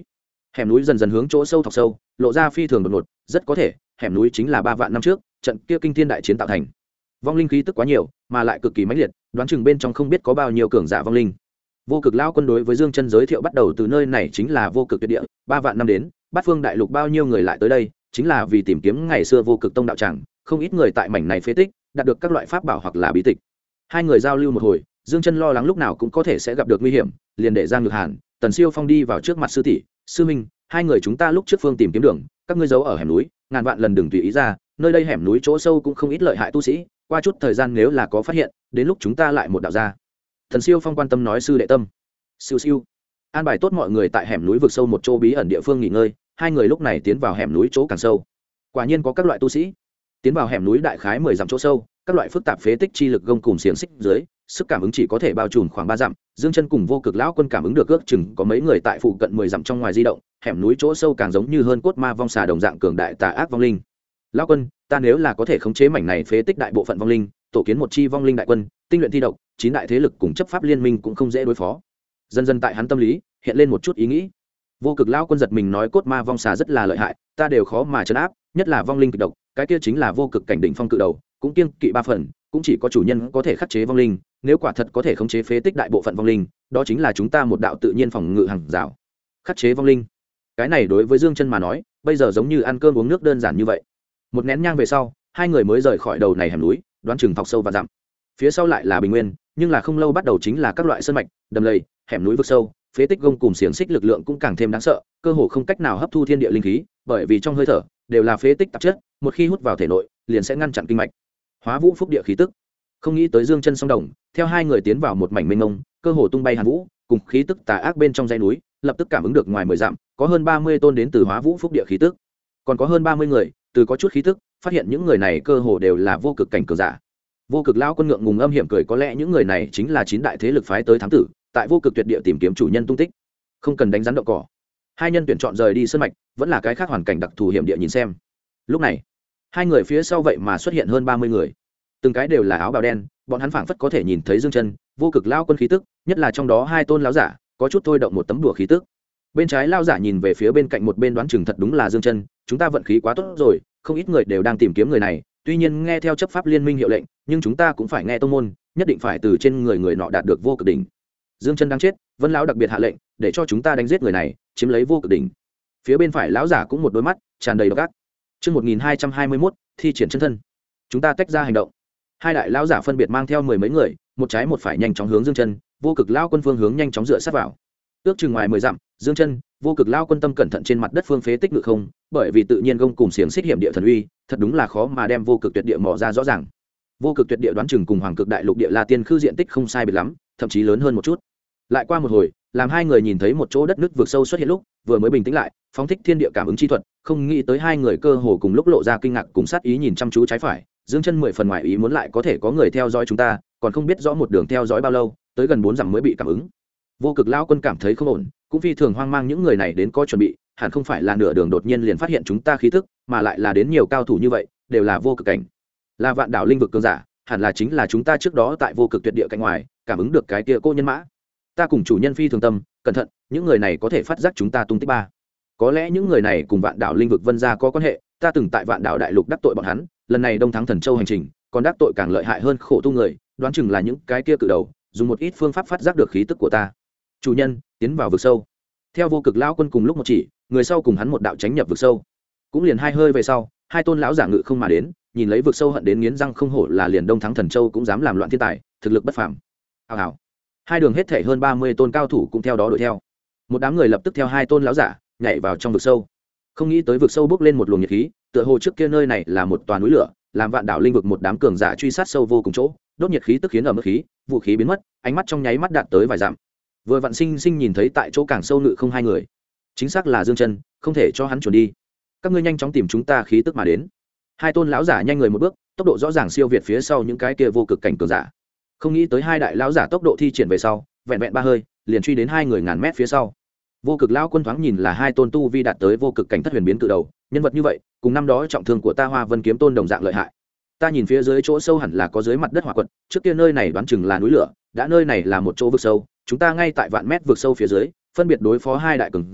Hẻm núi dần dần hướng chỗ sâu thọc sâu, lộ ra phi thường đột ngột, rất có thể hẻm núi chính là 3 vạn năm trước trận kia kinh thiên đại chiến tạo thành. Vong linh khí tức quá nhiều, mà lại cực kỳ mãnh liệt, đoán chừng bên trong không biết có bao nhiêu cường giả vong linh. Vô Cực lão quân đối với Dương Chân giới thiệu bắt đầu từ nơi này chính là vô cực tuyệt địa, 3 vạn năm đến, bát phương đại lục bao nhiêu người lại tới đây, chính là vì tìm kiếm ngày xưa vô cực tông đạo tràng, không ít người tại mảnh này phế tích, đạt được các loại pháp bảo hoặc là bí tịch. Hai người giao lưu một hồi, Dương Chân lo lắng lúc nào cũng có thể sẽ gặp được nguy hiểm, liền để Giang Nhược Hàn, Tần Siêu Phong đi vào trước mặt sư tỷ, sư minh, hai người chúng ta lúc trước phương tìm kiếm đường, các ngươi giấu ở hẻm núi, ngàn vạn lần đừng tùy ý ra, nơi đây hẻm núi chỗ sâu cũng không ít lợi hại tu sĩ, qua chút thời gian nếu là có phát hiện, đến lúc chúng ta lại một đạo ra. Tần Siêu Phong quan tâm nói sư đệ tâm. Siêu siêu. An bài tốt mọi người tại hẻm núi vực sâu một chỗ bí ẩn địa phương nghỉ ngơi, hai người lúc này tiến vào hẻm núi chỗ càng sâu. Quả nhiên có các loại tu sĩ. Tiến vào hẻm núi đại khái 10 dặm chỗ sâu, các loại phức tạp phế tích chi lực gông cùng xiềng xích dưới, sức cảm ứng chỉ có thể bao trùm khoảng 3 dặm. Dương Chân cùng Vô Cực lão quân cảm ứng được ước chừng có mấy người tại phụ cận 10 dặm trong ngoài di động, hẻm núi chỗ sâu càng giống như hơn cốt ma vong xà đồng dạng cường đại tà ác vong linh. Lão quân, ta nếu là có thể khống chế mảnh này phế tích đại bộ phận vong linh, tổ kiến một chi vong linh đại quân, tinh luyện thi độc, 9 đại thế lực cùng chấp pháp liên minh cũng không dễ đối phó. Dần dần tại hắn tâm lý hiện lên một chút ý nghĩ. Vô Cực lão quân giật mình nói cốt ma vong xà rất là lợi hại, ta đều khó mà trấn áp, nhất là vong linh kịch độc, cái kia chính là vô cực cảnh đỉnh phong cự đầu, cũng kiêng kỵ 3 phần, cũng chỉ có chủ nhân có thể khắc chế vong linh, nếu quả thật có thể khống chế phế tích đại bộ phận vong linh, đó chính là chúng ta một đạo tự nhiên phòng ngự hàng rào. Khắc chế vong linh, cái này đối với Dương Chân mà nói, bây giờ giống như ăn cơm uống nước đơn giản như vậy. Một nén nhang về sau, hai người mới rời khỏi đầu này hẻm núi, đoán chừng thọc sâu và dặm. Phía sau lại là bình nguyên, nhưng là không lâu bắt đầu chính là các loại sơn mạch, đầm lầy, hẻm núi vực sâu, phế tích gông cùng xiềng xích lực lượng cũng càng thêm đáng sợ, cơ hồ không cách nào hấp thu thiên địa linh khí, bởi vì trong hơi thở đều là phế tích tạp chất, một khi hút vào thể nội, liền sẽ ngăn chặn kinh mạch. Hóa vũ phúc địa khí tức. Không nghĩ tới Dương Chân song đồng, theo hai người tiến vào một mảnh mênh mông, cơ hồ tung bay hàn vũ, cùng khí tức tà ác bên trong dãy núi, lập tức cảm ứng được ngoài 10 dặm, có hơn 30 tôn đến từ Hóa vũ phúc địa khí tức. Còn có hơn 30 người, từ có chút khí tức, phát hiện những người này cơ hồ đều là vô cực cảnh cường giả. Vô Cực lão quân ngượng ngùng âm hiểm cười, có lẽ những người này chính là 9 đại thế lực phái tới thám tử, tại vô cực tuyệt địa tìm kiếm chủ nhân tung tích. Không cần đánh rắn động cỏ. Hai nhân tuyển chọn rời đi sơn mạch, vẫn là cái khác hoàn cảnh đặc thù hiểm địa nhìn xem. Lúc này, hai người phía sau vậy mà xuất hiện hơn 30 người. Từng cái đều là áo bào đen, bọn hắn phảng phất có thể nhìn thấy Dương Chân, Vô Cực lão quân khí tức, nhất là trong đó hai tôn lão giả, có chút thôi động một tấm đùa khí tức. Bên trái lão giả nhìn về phía bên cạnh một bên, đoán chừng thật đúng là Dương Chân, chúng ta vận khí quá tốt rồi, không ít người đều đang tìm kiếm người này, tuy nhiên nghe theo chấp pháp liên minh hiệu lệnh, nhưng chúng ta cũng phải nghe tông môn, nhất định phải từ trên người nọ đạt được vô cực đỉnh. Dương Chân đang chết, Vân lão đặc biệt hạ lệnh, để cho chúng ta đánh giết người này, chiếm lấy vô cực đỉnh. Phía bên phải lão giả cũng một đôi mắt tràn đầy độc ác. Chương 1221, thi triển chân thân. Chúng ta tách ra hành động. Hai đại lão giả phân biệt mang theo 10 mấy người, một trái một phải nhanh chóng hướng Dương Chân, Vô Cực lão quân phương hướng nhanh chóng dựa sát vào. Ước chừng ngoài 10 dặm, Dương Chân, Vô Cực lão quân tâm cẩn thận trên mặt đất phương phế tích ngự không, bởi vì tự nhiên gông cùng xiềng xích hiểm địa thần uy, thật đúng là khó mà đem vô cực tuyệt địa mò ra rõ ràng. Vô cực tuyệt địa đoán chừng cùng Hoàng Cực đại lục địa La Tiên khư diện tích không sai biệt lắm, thậm chí lớn hơn một chút. Lại qua một hồi, làm hai người nhìn thấy một chỗ đất nước vượt sâu xuất hiện lúc, vừa mới bình tĩnh lại, phóng thích thiên địa cảm ứng chi thuật, không nghĩ tới hai người cơ hồ cùng lúc lộ ra kinh ngạc cùng sát ý nhìn chăm chú trái phải. Dương Chân 10 phần ngoài ý muốn lại có thể có người theo dõi chúng ta, còn không biết rõ một đường theo dõi bao lâu, tới gần 4 dặm mới bị cảm ứng. Vô Cực lão quân cảm thấy không ổn, cũng phi thường hoang mang, những người này đến có chuẩn bị, hẳn không phải là nửa đường đột nhiên liền phát hiện chúng ta khí tức, mà lại là đến nhiều cao thủ như vậy, đều là vô cực cảnh, là vạn đảo linh vực cường giả, hẳn là chính là chúng ta trước đó tại vô cực tuyệt địa cạnh ngoài cảm ứng được cái kia cô nhân mã. Ta cùng chủ nhân phi thường tâm cẩn thận, những người này có thể phát giác chúng ta tung tích ba. Có lẽ những người này cùng vạn đảo linh vực Vân gia có quan hệ, ta từng tại vạn đảo đại lục đắc tội bọn hắn, lần này Đông Thắng Thần Châu hành trình, còn đắc tội càng lợi hại hơn khổ tu người, đoán chừng là những cái kia cự đầu, dùng một ít phương pháp phát giác được khí tức của ta. Chủ nhân, tiến vào vực sâu. Theo Vô Cực lão quân cùng lúc một chỉ, người sau cùng hắn một đạo tránh nhập vực sâu. Cũng liền hai hơi về sau, hai tôn lão giả ngự không mà đến, nhìn lấy vực sâu hận đến nghiến răng, không hổ là liền Đông Thắng Thần Châu cũng dám làm loạn thiên tài, thực lực bất phàm. Hào hào. Hai đường hết thể hơn 30 tôn cao thủ cũng theo đó đuổi theo. Một đám người lập tức theo hai tôn lão giả nhảy vào trong vực sâu. Không nghĩ tới vực sâu bốc lên một luồng nhiệt khí, tựa hồ trước kia nơi này là một tòa núi lửa, làm vạn đảo linh vực một đám cường giả truy sát sâu vô cùng chỗ, đốt nhiệt khí tức khiến ở mức khí, vũ khí biến mất, ánh mắt trong nháy mắt đạt tới vài dặm. Vừa vạn sinh sinh nhìn thấy tại chỗ càng sâu ngự không hai người, chính xác là Dương Chân, không thể cho hắn chuẩn đi. Các ngươi nhanh chóng tìm chúng ta khí tức mà đến. Hai tôn lão giả nhanh người một bước, tốc độ rõ ràng siêu việt phía sau những cái kia vô cực cảnh cường giả. Không nghĩ tới hai đại lão giả tốc độ thi triển về sau, vẹn vẹn ba hơi, liền truy đến hai người ngàn mét phía sau. Vô Cực lão quân thoáng nhìn là hai tôn tu vi đạt tới vô cực cảnh thất huyền biến cự đầu, nhân vật như vậy, cùng năm đó trọng thương của ta Hoa Vân kiếm tôn đồng dạng lợi hại. Ta nhìn phía dưới chỗ sâu hẳn là có dưới mặt đất hỏa quật, trước kia nơi này đoán chừng là núi lửa, đã nơi này là một chỗ vực sâu, chúng ta ngay tại vạn mét vực sâu phía dưới, phân biệt đối phó hai đại cường giả,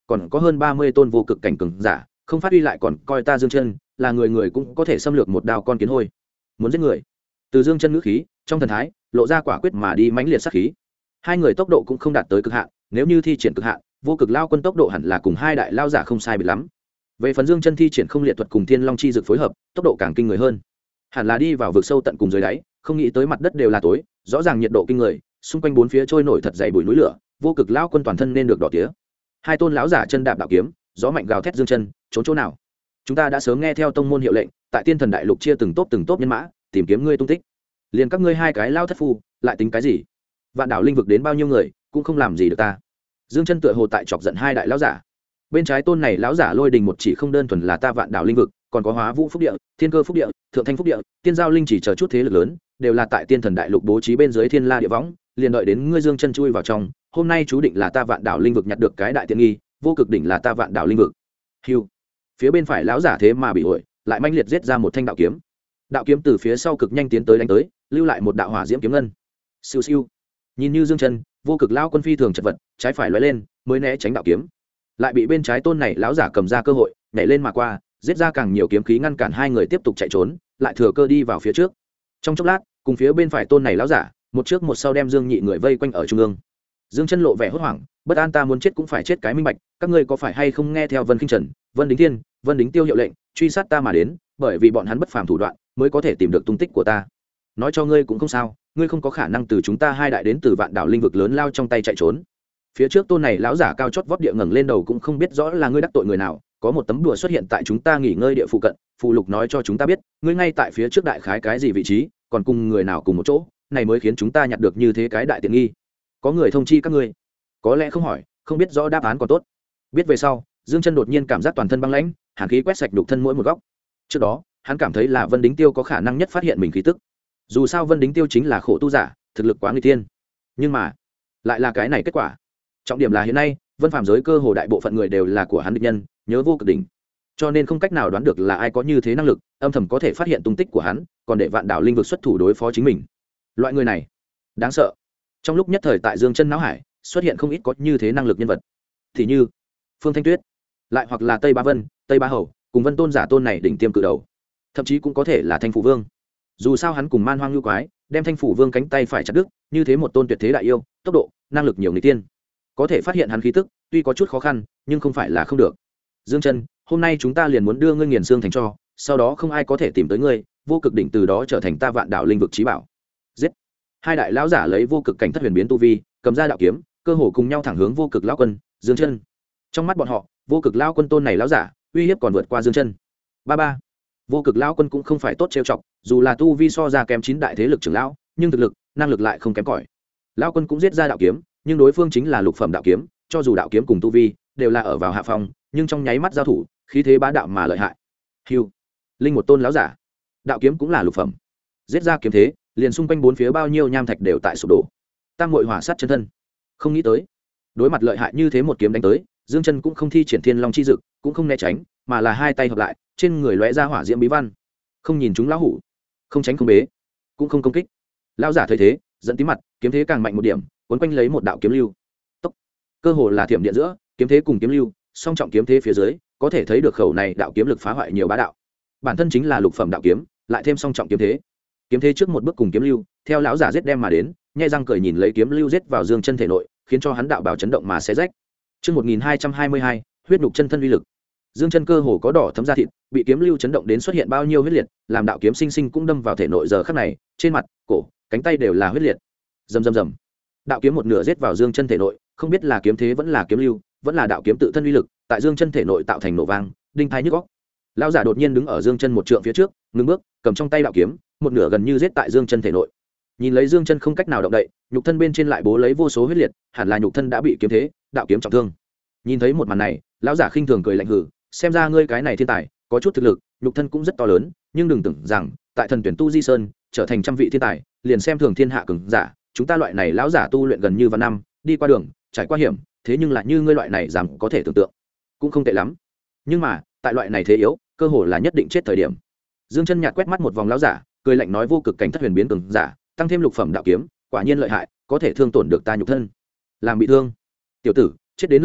còn có hơn 30 tôn vô cực cảnh cường giả, không phát huy lại còn coi ta Dương Chân là người người cũng có thể xâm lược một đao con kiến hôi, muốn giết người. Từ Dương Chân ngữ khí, trong thần thái lộ ra quả quyết mà đi mãnh liệt sát khí. Hai người tốc độ cũng không đạt tới cực hạn, nếu như thi triển cực hạn, vô cực lao quân tốc độ hẳn là cùng hai đại lao giả không sai biệt lắm. Về phần Dương Chân thi triển không liệt thuật cùng Thiên Long chi dược phối hợp, tốc độ càng kinh người hơn. Hẳn là đi vào vực sâu tận cùng dưới đáy, không nghĩ tới mặt đất đều là tối, rõ ràng nhiệt độ kinh người, xung quanh bốn phía trôi nổi thật dày bụi núi lửa, vô cực lao quân toàn thân nên được đỏ tía. Hai tôn lão giả chân đạp đạo kiếm, gió mạnh gào thét Dương Chân, trốn chỗ nào? Chúng ta đã sớm nghe theo tông môn hiệu lệnh, tại Tiên Thần Đại Lục chia từng tốp nhân mã, tìm kiếm ngươi tung tích. Liền các ngươi hai cái lao thất phu, lại tính cái gì? Vạn đảo linh vực đến bao nhiêu người, cũng không làm gì được ta. Dương Chân tựa hồ tại chọc giận hai đại lão giả. Bên trái tôn này lão giả lôi đình một chỉ không đơn thuần là ta Vạn đảo linh vực, còn có Hóa Vũ phúc địa, Thiên Cơ phúc địa, Thượng Thanh phúc địa, Tiên Giao linh chỉ chờ chút thế lực lớn, đều là tại Tiên Thần Đại Lục bố trí bên dưới Thiên La địa võng, liền đợi đến ngươi Dương Chân chui vào trong, hôm nay chú định là ta Vạn đảo linh vực nhặt được cái đại tiện nghi, vô cực đỉnh là ta Vạn đảo linh vực. Hưu. Phía bên phải lão giả thế mà bị hội, lại manh liệt giết ra một thanh đạo kiếm. Đạo kiếm từ phía sau cực nhanh tiến tới đánh tới, lưu lại một đạo hỏa diễm kiếm ngân. Siêu siêu. Nhìn như Dương Chân, vô cực lão quân phi thường chật vật, trái phải lóe lên, mới né tránh đạo kiếm. Lại bị bên trái tôn này lão giả cầm ra cơ hội, nhảy lên mà qua, giết ra càng nhiều kiếm khí ngăn cản hai người tiếp tục chạy trốn, lại thừa cơ đi vào phía trước. Trong chốc lát, cùng phía bên phải tôn này lão giả, một trước một sau đem Dương Nhị người vây quanh ở trung ương. Dương Chân lộ vẻ hốt hoảng, bất an ta muốn chết cũng phải chết cái minh bạch, các ngươi có phải hay không nghe theo Vân Khinh Trần, Vân Đính Thiên, Vân Đính Tiêu hiệu lệnh, truy sát ta mà đến, bởi vì bọn hắn bất phàm thủ đoạn, mới có thể tìm được tung tích của ta. Nói cho ngươi cũng không sao, ngươi không có khả năng từ chúng ta hai đại đến từ Vạn đảo linh vực lớn lao trong tay chạy trốn. Phía trước tôn này lão giả cao chót vót địa ngẩng lên đầu cũng không biết rõ là ngươi đắc tội người nào, có một tấm đùa xuất hiện tại chúng ta nghỉ ngơi địa phụ cận, phụ lục nói cho chúng ta biết, ngươi ngay tại phía trước đại khái cái gì vị trí, còn cùng người nào cùng một chỗ, này mới khiến chúng ta nhặt được như thế cái đại tiện nghi. Có người thông chi các ngươi, có lẽ không hỏi, không biết rõ đáp án còn tốt. Biết về sau, Dương Chân đột nhiên cảm giác toàn thân băng lãnh, hàn khí quét sạch đục thân mỗi một góc. Trước đó, hắn cảm thấy là Vân Đính Tiêu có khả năng nhất phát hiện mình khí tức. Dù sao Vân Đính Tiêu chính là khổ tu giả, thực lực quá nguy tiên. Nhưng mà, lại là cái này kết quả. Trọng điểm là hiện nay, Vân Phàm giới cơ hồ đại bộ phận người đều là của hắn địch nhân, nhớ vô cực đỉnh. Cho nên không cách nào đoán được là ai có như thế năng lực, âm thầm có thể phát hiện tung tích của hắn, còn để Vạn đảo linh vực xuất thủ đối phó chính mình. Loại người này, đáng sợ. Trong lúc nhất thời tại Dương Chân não hải, xuất hiện không ít có như thế năng lực nhân vật. Thì như Phương Thanh Tuyết, lại hoặc là Tây Ba Vân, Tây Ba Hầu, cùng Vân Tôn giả tôn này đỉnh tiêm cự đầu. Thậm chí cũng có thể là Thanh Phủ Vương. Dù sao hắn cùng Man Hoang Lưu Quái, đem Thanh Phủ Vương cánh tay phải chặt đứt, như thế một tôn tuyệt thế đại yêu, tốc độ, năng lực nhiều người tiên. Có thể phát hiện hắn khí tức, tuy có chút khó khăn, nhưng không phải là không được. Dương Chân, hôm nay chúng ta liền muốn đưa ngươi nghiền xương thành tro, sau đó không ai có thể tìm tới ngươi, vô cực đỉnh từ đó trở thành ta Vạn đảo linh vực chí bảo. Giết. Hai đại lão giả lấy vô cực cảnh thất huyền biến tu vi, cầm ra đạo kiếm, cơ hồ cùng nhau thẳng hướng vô cực lão quân Dương Chân. Trong mắt bọn họ, vô cực lão quân tôn này lão giả uy hiếp còn vượt qua Dương Chân. Ba vô cực lão quân cũng không phải tốt trêu chọc, dù là tu vi so ra kém 9 đại thế lực trưởng lão, nhưng thực lực, năng lực lại không kém cỏi. Lão quân cũng giết ra đạo kiếm, nhưng đối phương chính là lục phẩm đạo kiếm, cho dù đạo kiếm cùng tu vi đều là ở vào hạ phong, nhưng trong nháy mắt giao thủ, khí thế bá đạo mà lợi hại. Hưu, linh một tôn lão giả, đạo kiếm cũng là lục phẩm, giết ra kiếm thế, liền xung quanh bốn phía bao nhiêu nham thạch đều tại sụp đổ. Tam muội hỏa sát chân thân, không nghĩ tới, đối mặt lợi hại như thế một kiếm đánh tới, Dương Chân cũng không thi triển Thiên Long chi dực, cũng không né tránh, mà là hai tay hợp lại, trên người lóe ra hỏa diễm bí văn. Không nhìn chúng lão hủ, không tránh không bế, cũng không công kích. Lão giả thấy thế, giận tím mặt, kiếm thế càng mạnh một điểm, cuốn quanh lấy một đạo kiếm lưu. Tốc, cơ hồ là thiểm điện giữa, kiếm thế cùng kiếm lưu, song trọng kiếm thế phía dưới, có thể thấy được khẩu này đạo kiếm lực phá hoại nhiều bá đạo. Bản thân chính là lục phẩm đạo kiếm, lại thêm song trọng kiếm thế. Kiếm thế trước một bước cùng kiếm lưu, theo lão giả giết đem mà đến, nhếch răng cười nhìn lấy kiếm lưu giết vào Dương Chân thể nội, khiến cho hắn đạo bào chấn động mà xé rách. Chương 1222, huyết nục chân thân uy lực. Dương Chân cơ hồ có đỏ thấm da thịt, bị kiếm lưu chấn động đến xuất hiện bao nhiêu huyết liệt, làm đạo kiếm sinh sinh cũng đâm vào thể nội giờ khắc này, trên mặt, cổ, cánh tay đều là huyết liệt. Rầm rầm rầm. Đạo kiếm một nửa giết vào Dương Chân thể nội, không biết là kiếm thế vẫn là kiếm lưu, vẫn là đạo kiếm tự thân uy lực, tại Dương Chân thể nội tạo thành nổ vang, đinh tai nhức óc. Lão giả đột nhiên đứng ở Dương Chân một trượng phía trước, ngưng bước, cầm trong tay đạo kiếm, một nửa gần như giết tại Dương Chân thể nội. Nhìn lấy Dương Chân không cách nào động đậy, nhục thân bên trên lại bố lấy vô số huyết liệt, hẳn là nhục thân đã bị kiếm thế, đạo kiếm trọng thương. Nhìn thấy một màn này, lão giả khinh thường cười lạnh hừ, xem ra ngươi cái này thiên tài, có chút thực lực, nhục thân cũng rất to lớn, nhưng đừng tưởng rằng tại Thần Tuyển Tu Di Sơn trở thành trăm vị thiên tài, liền xem thường thiên hạ cường giả, chúng ta loại này lão giả tu luyện gần như vạn năm, đi qua đường, trải qua hiểm, thế nhưng lại như ngươi loại này giảm có thể tưởng tượng, cũng không tệ lắm. Nhưng mà, tại loại này thế yếu, cơ hội là nhất định chết thời điểm. Dương Chân nhạt quét mắt một vòng lão giả, cười lạnh nói vô cực cảnh thất huyền biến cường giả, tăng thêm lục phẩm đạo kiếm, quả nhiên lợi hại, có thể thương tổn được ta nhục thân. Làm bị thương, tiểu tử, chết đến lâm đầu,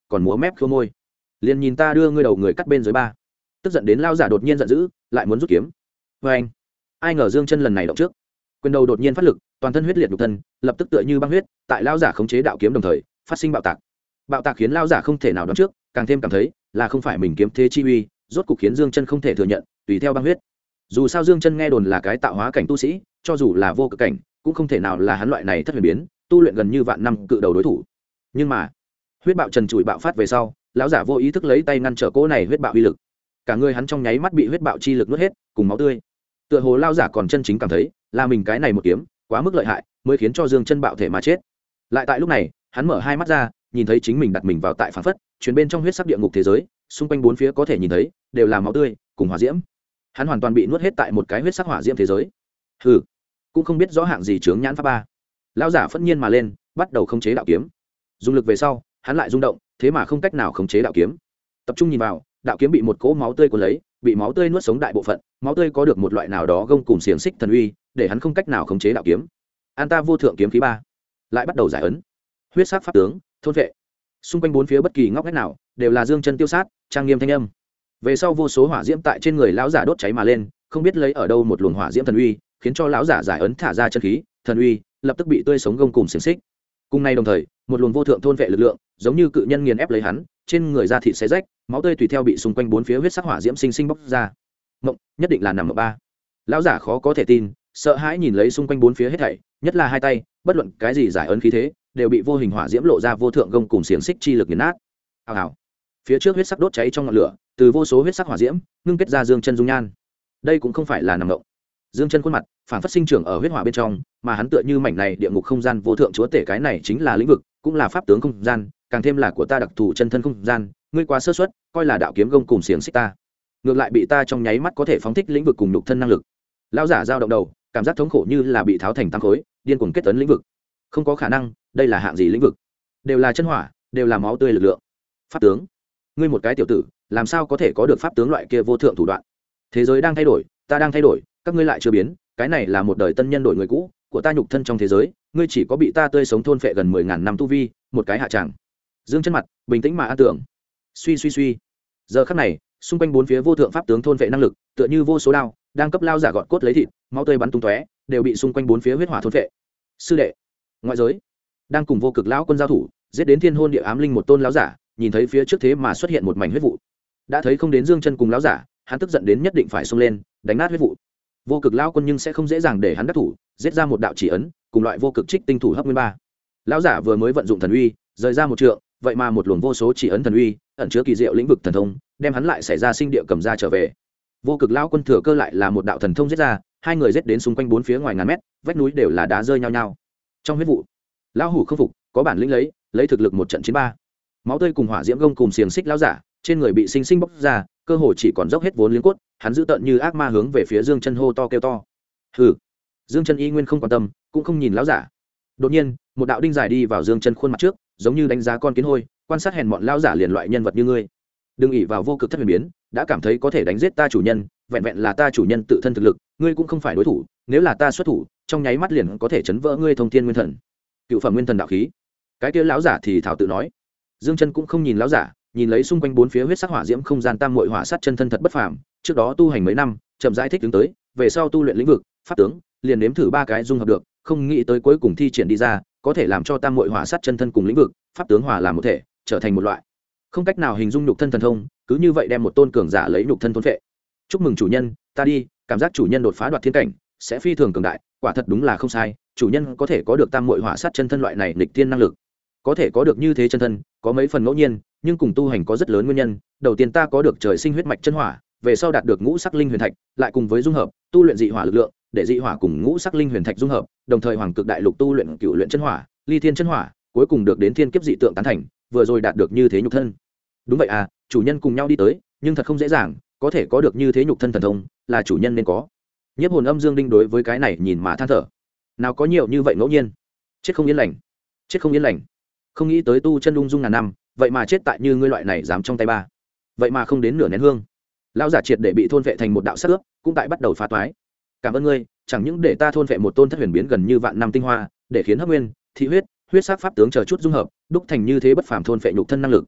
còn múa mép khô môi. Liền nhìn ta đưa ngươi đầu người cắt bên dưới ba. Tức giận đến lao giả đột nhiên giận dữ, lại muốn rút kiếm. Với anh, ai ngờ Dương Chân lần này động trước, quyền đầu đột nhiên phát lực, toàn thân huyết liệt nhục thân lập tức tựa như băng huyết, tại lao giả khống chế đạo kiếm đồng thời phát sinh bạo tạc. Bạo tạc khiến lao giả không thể nào đoán trước, càng thêm cảm thấy là không phải mình kiếm thế chi uy, rốt cục khiến Dương Chân không thể thừa nhận, tùy theo băng huyết. Dù sao Dương Chân nghe đồn là cái tạo hóa cảnh tu sĩ, cho dù là vô cực cảnh, cũng không thể nào là hắn loại này thất huyền biến, tu luyện gần như vạn năm cự đầu đối thủ. Nhưng mà, huyết bạo trần trụi bạo phát về sau, lão giả vô ý thức lấy tay ngăn trở cỗ này huyết bạo uy lực. Cả người hắn trong nháy mắt bị huyết bạo chi lực nuốt hết, cùng máu tươi. Tựa hồ lão giả còn chân chính cảm thấy, là mình cái này một kiếm, quá mức lợi hại, mới khiến cho Dương Chân bạo thể mà chết. Lại tại lúc này, hắn mở hai mắt ra, nhìn thấy chính mình đặt mình vào tại phản phất, truyền bên trong huyết sắc địa ngục thế giới, xung quanh bốn phía có thể nhìn thấy, đều là máu tươi, cùng hỏa diễm. Hắn hoàn toàn bị nuốt hết tại một cái huyết sắc hỏa diễm thế giới. Hừ, cũng không biết rõ hạng gì chướng nhãn pháp ba. Lão giả phẫn nhiên mà lên, bắt đầu khống chế đạo kiếm. Dùng lực về sau, hắn lại rung động, thế mà không cách nào khống chế đạo kiếm. Tập trung nhìn vào, đạo kiếm bị một cỗ máu tươi cuốn lấy, bị máu tươi nuốt sống đại bộ phận, máu tươi có được một loại nào đó gông cùm xiềng xích thần uy, để hắn không cách nào khống chế đạo kiếm. An ta vô thượng kiếm khí ba, lại bắt đầu giải ấn. Huyết sắc pháp tướng, thôn vệ. Xung quanh bốn phía bất kỳ ngóc ngách nào, đều là Dương Chân tiêu sát, trang nghiêm thanh âm. Về sau vô số hỏa diễm tại trên người lão giả đốt cháy mà lên, không biết lấy ở đâu một luồng hỏa diễm thần uy, khiến cho lão giả giải ấn thả ra chân khí, thần uy lập tức bị tươi sống gông cùm xiềng xích. Cùng nay đồng thời, một luồng vô thượng thôn vệ lực lượng, giống như cự nhân nghiền ép lấy hắn, trên người da thịt xé rách, máu tươi tùy theo bị xung quanh bốn phía huyết sắc hỏa diễm sinh sinh bốc ra. Mộng, nhất định là nằm ở ba. Lão giả khó có thể tin, sợ hãi nhìn lấy xung quanh bốn phía hết thảy, nhất là hai tay, bất luận cái gì giải ấn khí thế, đều bị vô hình hỏa diễm lộ ra vô thượng gông cùm xiềng xích chi lực nghiền nát. Hào hào. Phía trước huyết sắc đốt cháy trong ngọn lửa, từ vô số huyết sắc hỏa diễm ngưng kết ra Dương Chân dung nhan. Đây cũng không phải là nằm mộng. Dương Chân khuôn mặt phản phất sinh trưởng ở huyết hỏa bên trong, mà hắn tựa như mảnh này địa ngục không gian vô thượng chúa tể, cái này chính là lĩnh vực, cũng là pháp tướng không gian, càng thêm là của ta đặc thù chân thân không gian. Ngươi quá sơ suất, coi là đạo kiếm gông cùng xiềng xích ta, ngược lại bị ta trong nháy mắt có thể phóng thích lĩnh vực cùng nhục thân năng lực. Lão giả dao động đầu, cảm giác thống khổ như là bị tháo thành tám khối, điên cuồng kết ấn lĩnh vực. Không có khả năng, đây là hạng gì lĩnh vực? Đều là chân hỏa, đều là máu tươi lực lượng. Pháp tướng, ngươi một cái tiểu tử, làm sao có thể có được pháp tướng loại kia vô thượng thủ đoạn? Thế giới đang thay đổi, ta đang thay đổi, các ngươi lại chưa biến, cái này là một đời tân nhân đổi người cũ của ta, nhục thân trong thế giới, ngươi chỉ có bị ta tươi sống thôn phệ gần 10.000 năm tu vi, một cái hạ tràng. Dương Chân mặt bình tĩnh mà an tưởng. Suy suy suy. Giờ khắc này, xung quanh bốn phía vô thượng pháp tướng thôn phệ năng lực, tựa như vô số đao đang cấp lao giả gọt cốt lấy thịt, máu tươi bắn tung tóe, đều bị xung quanh bốn phía huyết hỏa thôn phệ. Sư đệ, ngoại giới đang cùng vô cực lão quân giao thủ, giết đến thiên hôn địa ám linh một tôn lão giả, nhìn thấy phía trước thế mà xuất hiện một mảnh huyết vụ, đã thấy không đến Dương Chân cùng lão giả, hắn tức giận đến nhất định phải xông lên đánh nát huyết vụ. Vô cực lão quân nhưng sẽ không dễ dàng để hắn đắc thủ, giết ra một đạo chỉ ấn, cùng loại vô cực trích tinh thủ hấp nguyên ba. Lão giả vừa mới vận dụng thần uy, rời ra một trượng, vậy mà một luồng vô số chỉ ấn thần uy, ẩn chứa kỳ diệu lĩnh vực thần thông, đem hắn lại xảy ra sinh địa cầm ra trở về. Vô cực lão quân thừa cơ lại là một đạo thần thông giết ra, hai người giết đến xung quanh bốn phía ngoài ngàn mét, vách núi đều là đá rơi nhau nhau. Trong huyết vụ, lão hủ không phục, có bản lĩnh lấy thực lực một trận chiến ba. Máu tươi cùng hỏa diễm gông cùng xiềng xích lão giả, trên người bị sinh sinh bốc ra, cơ hồ chỉ còn dốc hết vốn liếng cốt, hắn giữ tận như ác ma hướng về phía Dương Chân hô to kêu to. Hừ. Dương Chân y nguyên không quan tâm, cũng không nhìn lão giả. Đột nhiên, một đạo đinh dài đi vào Dương Chân khuôn mặt trước, giống như đánh giá con kiến hôi, quan sát hèn mọn lão giả liền loại nhân vật như ngươi. Đừng ỷ vào vô cực thất huyền biến, đã cảm thấy có thể đánh giết ta chủ nhân, vẹn vẹn là ta chủ nhân tự thân thực lực, ngươi cũng không phải đối thủ, nếu là ta xuất thủ, trong nháy mắt liền có thể chấn vỡ ngươi thông thiên nguyên thần. Cựu phẩm nguyên thần đạo khí. Cái kia lão giả thì thảo tự nói. Dương Chân cũng không nhìn lão giả, nhìn lấy xung quanh bốn phía huyết sắc hỏa diễm không gian tam muội hỏa sát chân thân thật bất phàm, trước đó tu hành mấy năm, chậm rãi thích ứng tới, về sau tu luyện lĩnh vực, pháp tướng, liền nếm thử ba cái dung hợp được, không nghĩ tới cuối cùng thi triển đi ra, có thể làm cho tam muội hỏa sát chân thân cùng lĩnh vực, pháp tướng hòa làm một thể, trở thành một loại không cách nào hình dung nhục thân thần thông, cứ như vậy đem một tôn cường giả lấy nhục thân thôn phệ. Chúc mừng chủ nhân, ta đi, cảm giác chủ nhân đột phá đoạt thiên cảnh, sẽ phi thường cường đại, quả thật đúng là không sai, chủ nhân có thể có được tam muội hỏa sát chân thân loại này nghịch thiên năng lực. Có thể có được như thế chân thân, có mấy phần ngẫu nhiên, nhưng cùng tu hành có rất lớn nguyên nhân. Đầu tiên ta có được trời sinh huyết mạch chân hỏa, về sau đạt được ngũ sắc linh huyền thạch, lại cùng với dung hợp, tu luyện dị hỏa lực lượng, để dị hỏa cùng ngũ sắc linh huyền thạch dung hợp, đồng thời hoàng cực đại lục tu luyện cửu luyện chân hỏa, ly thiên chân hỏa, cuối cùng được đến thiên kiếp dị tượng tán thành, vừa rồi đạt được như thế nhục thân. Đúng vậy à, chủ nhân cùng nhau đi tới, nhưng thật không dễ dàng, có thể có được như thế nhục thân thần thông, là chủ nhân nên có. Nhiếp hồn âm Dương Đinh đối với cái này nhìn mà than thở. Nào có nhiều như vậy ngẫu nhiên, chết không yên lành, chết không yên lành. Không nghĩ tới tu chân ung dung ngàn năm, vậy mà chết tại như ngươi loại này dám trong tay ba, vậy mà không đến nửa nén hương. Lão giả triệt để bị thôn vệ thành một đạo sắc ướp, cũng tại bắt đầu phá toái. Cảm ơn ngươi, chẳng những để ta thôn vệ một tôn thất huyền biến gần như vạn năm tinh hoa, để khiến hấp nguyên, thị huyết, huyết sắc pháp tướng chờ chút dung hợp, đúc thành như thế bất phàm thôn vệ nhục thân năng lực.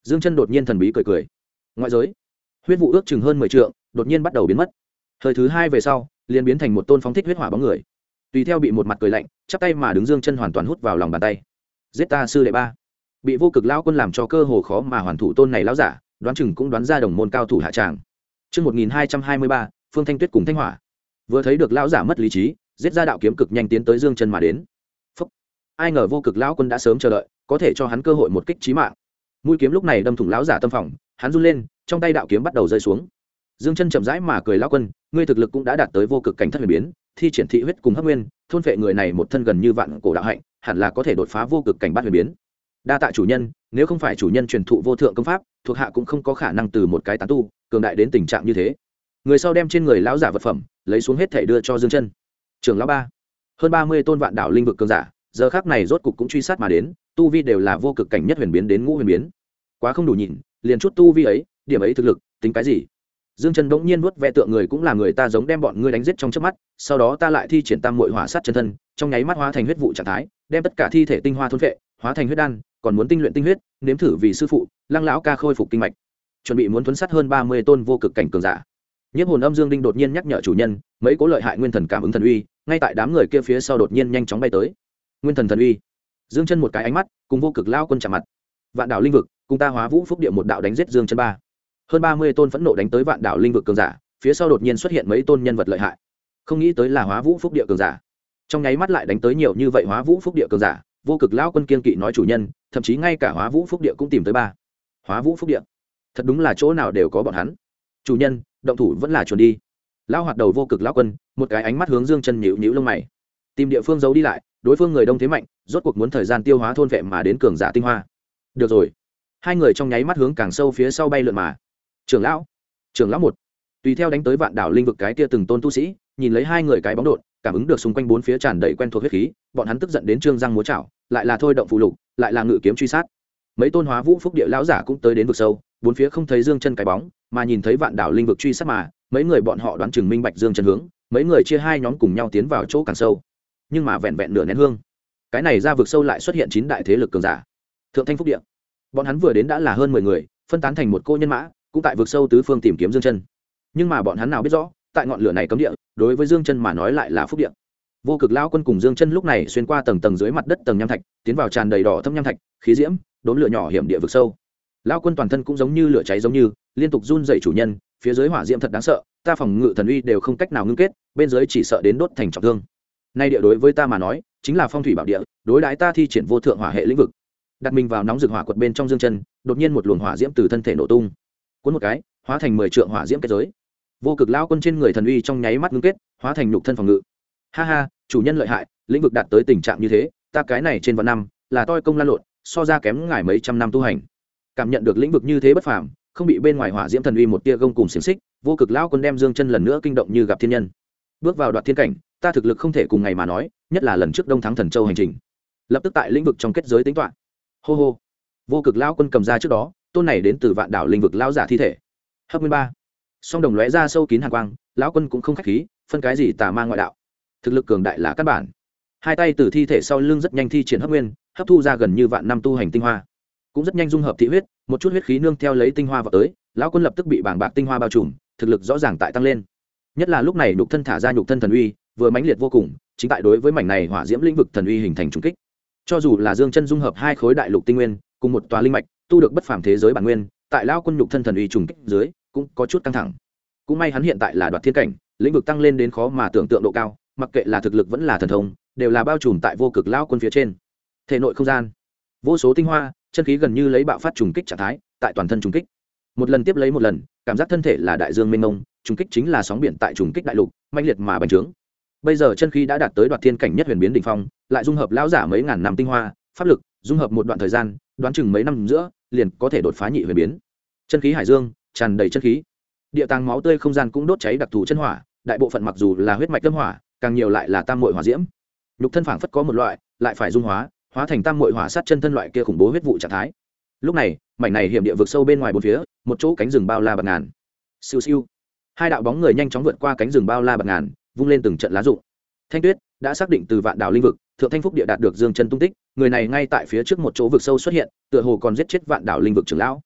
Dương Chân đột nhiên thần bí cười cười. Ngoại giới, huyết vụ ước chừng hơn 10 trượng, đột nhiên bắt đầu biến mất. Thời thứ hai về sau, liền biến thành một tôn phóng thích huyết hỏa bóng người. Tùy theo bị một mặt cười lạnh, chắp tay mà đứng Dương Chân hoàn toàn hút vào lòng bàn tay. Giết ta sư đệ ba. Bị vô cực lão quân làm cho cơ hồ khó mà hoàn thủ tôn này lão giả, đoán chừng cũng đoán ra đồng môn cao thủ hạ tràng. Chương 1223, Phương Thanh Tuyết cùng Thanh Hỏa. Vừa thấy được lão giả mất lý trí, giết ra đạo kiếm cực nhanh tiến tới Dương Chân mà đến. Phúc. Ai ngờ vô cực lão quân đã sớm chờ đợi, có thể cho hắn cơ hội một kích chí mạng. Mũi kiếm lúc này đâm thủng lão giả tâm phòng, hắn run lên, trong tay đạo kiếm bắt đầu rơi xuống. Dương Chân chậm rãi mà cười, lão quân, ngươi thực lực cũng đã đạt tới vô cực cảnh thất huyền biến, thi triển thị huyết cùng hấp nguyên, thôn phệ người này một thân gần như vạn cổ đạo hạnh, hẳn là có thể đột phá vô cực cảnh bát huyền biến. Đa tạ chủ nhân, nếu không phải chủ nhân truyền thụ vô thượng công pháp, thuộc hạ cũng không có khả năng từ một cái tán tu cường đại đến tình trạng như thế. Người sau đem trên người lão giả vật phẩm lấy xuống hết thảy đưa cho Dương Chân. Trưởng lão ba, hơn 30 tôn vạn đảo linh vực cường giả, giờ khắc này rốt cục cũng truy sát mà đến, tu vi đều là vô cực cảnh nhất huyền biến đến ngũ huyền biến. Quá không đủ nhìn, liền chút tu vi ấy, điểm ấy thực lực, tính cái gì? Dương Chân bỗng nhiên nuốt ve tượng người cũng là người ta giống đem bọn ngươi đánh giết trong chớp mắt, sau đó ta lại thi triển tam muội hỏa sát chân thân, trong nháy mắt hóa thành huyết vụ trạng thái, đem tất cả thi thể tinh hoa thôn phệ, hóa thành huyết đan, còn muốn tinh luyện tinh huyết, nếm thử vì sư phụ, Lăng lão ca khôi phục kinh mạch. Chuẩn bị muốn thuấn sát hơn 30 tôn vô cực cảnh cường giả. Nhiếp hồn âm Dương Đinh đột nhiên nhắc nhở chủ nhân, mấy cố lợi hại nguyên thần cảm ứng thần uy, ngay tại đám người kia phía sau đột nhiên nhanh chóng bay tới. Nguyên thần thần uy. Dương Chân một cái ánh mắt, cùng vô cực lão quân chạm mặt. Vạn đảo linh vực, cùng ta Hóa Vũ Phúc Địa một đạo đánh giết Dương Chân ba. Hơn 30 tôn phẫn nộ đánh tới vạn đảo linh vực cường giả, phía sau đột nhiên xuất hiện mấy tôn nhân vật lợi hại. Không nghĩ tới là Hóa Vũ Phúc Địa cường giả. Trong nháy mắt lại đánh tới nhiều như vậy Hóa Vũ Phúc Địa cường giả, vô cực lão quân kiên kỵ nói chủ nhân, thậm chí ngay cả Hóa Vũ Phúc Địa cũng tìm tới ba. Hóa Vũ Phúc Địa, thật đúng là chỗ nào đều có bọn hắn. Chủ nhân, động thủ vẫn là chuẩn đi. Lão hoạt đầu vô cực lão quân, một cái ánh mắt hướng Dương Chân nhíu nhíu lông mày. Tìm địa phương giấu đi lại, đối phương người đông thế mạnh, rốt cuộc muốn thời gian tiêu hóa thôn vệ mà đến cường giả tinh hoa. Được rồi. Hai người trong nháy mắt hướng càng sâu phía sau bay lượn mà. Trưởng lão một, tùy theo đánh tới vạn đảo linh vực cái kia từng tôn tu sĩ, nhìn lấy hai người cái bóng đột, cảm ứng được xung quanh bốn phía tràn đầy quen thuộc huyết khí, bọn hắn tức giận đến trương răng múa chảo, lại là thôi động phụ lục, lại là ngự kiếm truy sát. Mấy tôn Hóa Vũ Phúc Địa lão giả cũng tới đến vực sâu, bốn phía không thấy Dương Chân cái bóng, mà nhìn thấy vạn đảo linh vực truy sát mà, mấy người bọn họ đoán chừng minh bạch Dương Chân hướng, mấy người chia hai nhóm cùng nhau tiến vào chỗ càng sâu. Nhưng mà vẹn vẹn nửa nén hương, cái này ra vực sâu lại xuất hiện 9 đại thế lực cường giả. Thượng Thanh Phúc Địa, bọn hắn vừa đến đã là hơn 10 người, phân tán thành một cô nhân mã, cũng tại vực sâu tứ phương tìm kiếm Dương Chân. Nhưng mà bọn hắn nào biết rõ, tại ngọn lửa này cấm địa, đối với Dương Chân mà nói lại là phúc địa. Vô cực lão quân cùng Dương Chân lúc này xuyên qua tầng tầng dưới mặt đất tầng nham thạch, tiến vào tràn đầy đỏ thâm nham thạch, khí diễm, đốn lửa nhỏ hiểm địa vực sâu. Lão quân toàn thân cũng giống như lửa cháy giống như, liên tục run rẩy chủ nhân, phía dưới hỏa diễm thật đáng sợ, ta phòng ngự thần uy đều không cách nào ngưng kết, bên dưới chỉ sợ đến đốt thành trọng thương. Nay địa đối với ta mà nói, chính là phong thủy bảo địa, đối đãi ta thi triển vô thượng hỏa hệ lĩnh vực. Đặt mình vào nóng rực hỏa quật bên trong Dương Chân, đột nhiên một luồng hỏa diễm từ thân thể nổ tung, cuốn một cái, hóa thành 10 trượng hỏa diễm kết giới. Vô cực lão quân trên người thần uy trong nháy mắt ngưng kết, hóa thành nhục thân phòng ngự. Ha ha, chủ nhân lợi hại, lĩnh vực đạt tới tình trạng như thế, ta cái này trên vạn năm, là toi công lan lộn, so ra kém ngài mấy trăm năm tu hành. Cảm nhận được lĩnh vực như thế bất phàm, không bị bên ngoài hỏa diễm thần uy một tia gông cùng xiềng xích, vô cực lão quân đem Dương Chân lần nữa kinh động như gặp thiên nhân. Bước vào đoạt thiên cảnh, ta thực lực không thể cùng ngày mà nói, nhất là lần trước Đông Thắng Thần Châu hành trình. Lập tức tại lĩnh vực trong kết giới tính toán. Hô hô. Vô cực lão quân cầm ra trước đó, tôn này đến từ vạn đảo linh vực lão giả thi thể. Hấp nguyên ba. Song đồng lóe ra sâu kín hàn quang, lão quân cũng không khách khí, phân cái gì tà ma ngoại đạo. Thực lực cường đại là căn bản. Hai tay từ thi thể sau lưng rất nhanh thi triển hấp nguyên, hấp thu ra gần như vạn năm tu hành tinh hoa, cũng rất nhanh dung hợp thị huyết, một chút huyết khí nương theo lấy tinh hoa vào tới, lão quân lập tức bị bàng bạc tinh hoa bao trùm, thực lực rõ ràng tại tăng lên. Nhất là lúc này nhục thân thả ra nhục thân thần uy, vừa mãnh liệt vô cùng, chính tại đối với mảnh này hỏa diễm lĩnh vực thần uy hình thành trùng kích. Cho dù là Dương Chân dung hợp hai khối đại lục tinh nguyên, cùng một tòa linh mạch, tu được bất phàm thế giới bản nguyên, tại lão quân nhục thân thần uy trùng kích dưới, cũng có chút căng thẳng. Cũng may hắn hiện tại là đoạt thiên cảnh, lĩnh vực tăng lên đến khó mà tưởng tượng độ cao, mặc kệ là thực lực vẫn là thần thông, đều là bao trùm tại vô cực lão quân phía trên. Thể nội không gian, vô số tinh hoa, chân khí gần như lấy bạo phát trùng kích trạng thái, tại toàn thân trùng kích. Một lần tiếp lấy một lần, cảm giác thân thể là đại dương mênh mông, trùng kích chính là sóng biển tại trùng kích đại lục, mãnh liệt mà bành trướng. Bây giờ chân khí đã đạt tới đoạt thiên cảnh nhất huyền biến đỉnh phong, lại dung hợp lão giả mấy ngàn năm tinh hoa, pháp lực, dung hợp một đoạn thời gian, đoán chừng mấy năm giữa, liền có thể đột phá nhị huyền biến. Chân khí hải dương, tràn đầy chân khí. Địa tàng máu tươi không gian cũng đốt cháy đặc thù chân hỏa, đại bộ phận mặc dù là huyết mạch tâm hỏa, càng nhiều lại là tam muội hỏa diễm. Nhục thân phảng phất có một loại, lại phải dung hóa, hóa thành tam muội hỏa sát chân thân loại kia khủng bố huyết vụ trạng thái. Lúc này, mảnh này hiểm địa vực sâu bên ngoài bốn phía, một chỗ cánh rừng bao la bạt ngàn. Siêu siêu. Hai đạo bóng người nhanh chóng vượt qua cánh rừng bao la bạt ngàn, vung lên từng trận lá rụng. Thanh Tuyết đã xác định từ vạn đảo linh vực, Thượng Thanh Phúc địa đạt được Dương Chân tung tích, người này ngay tại phía trước một chỗ vực sâu xuất hiện, tựa hồ còn giết chết vạn đảo linh vực trưởng lão,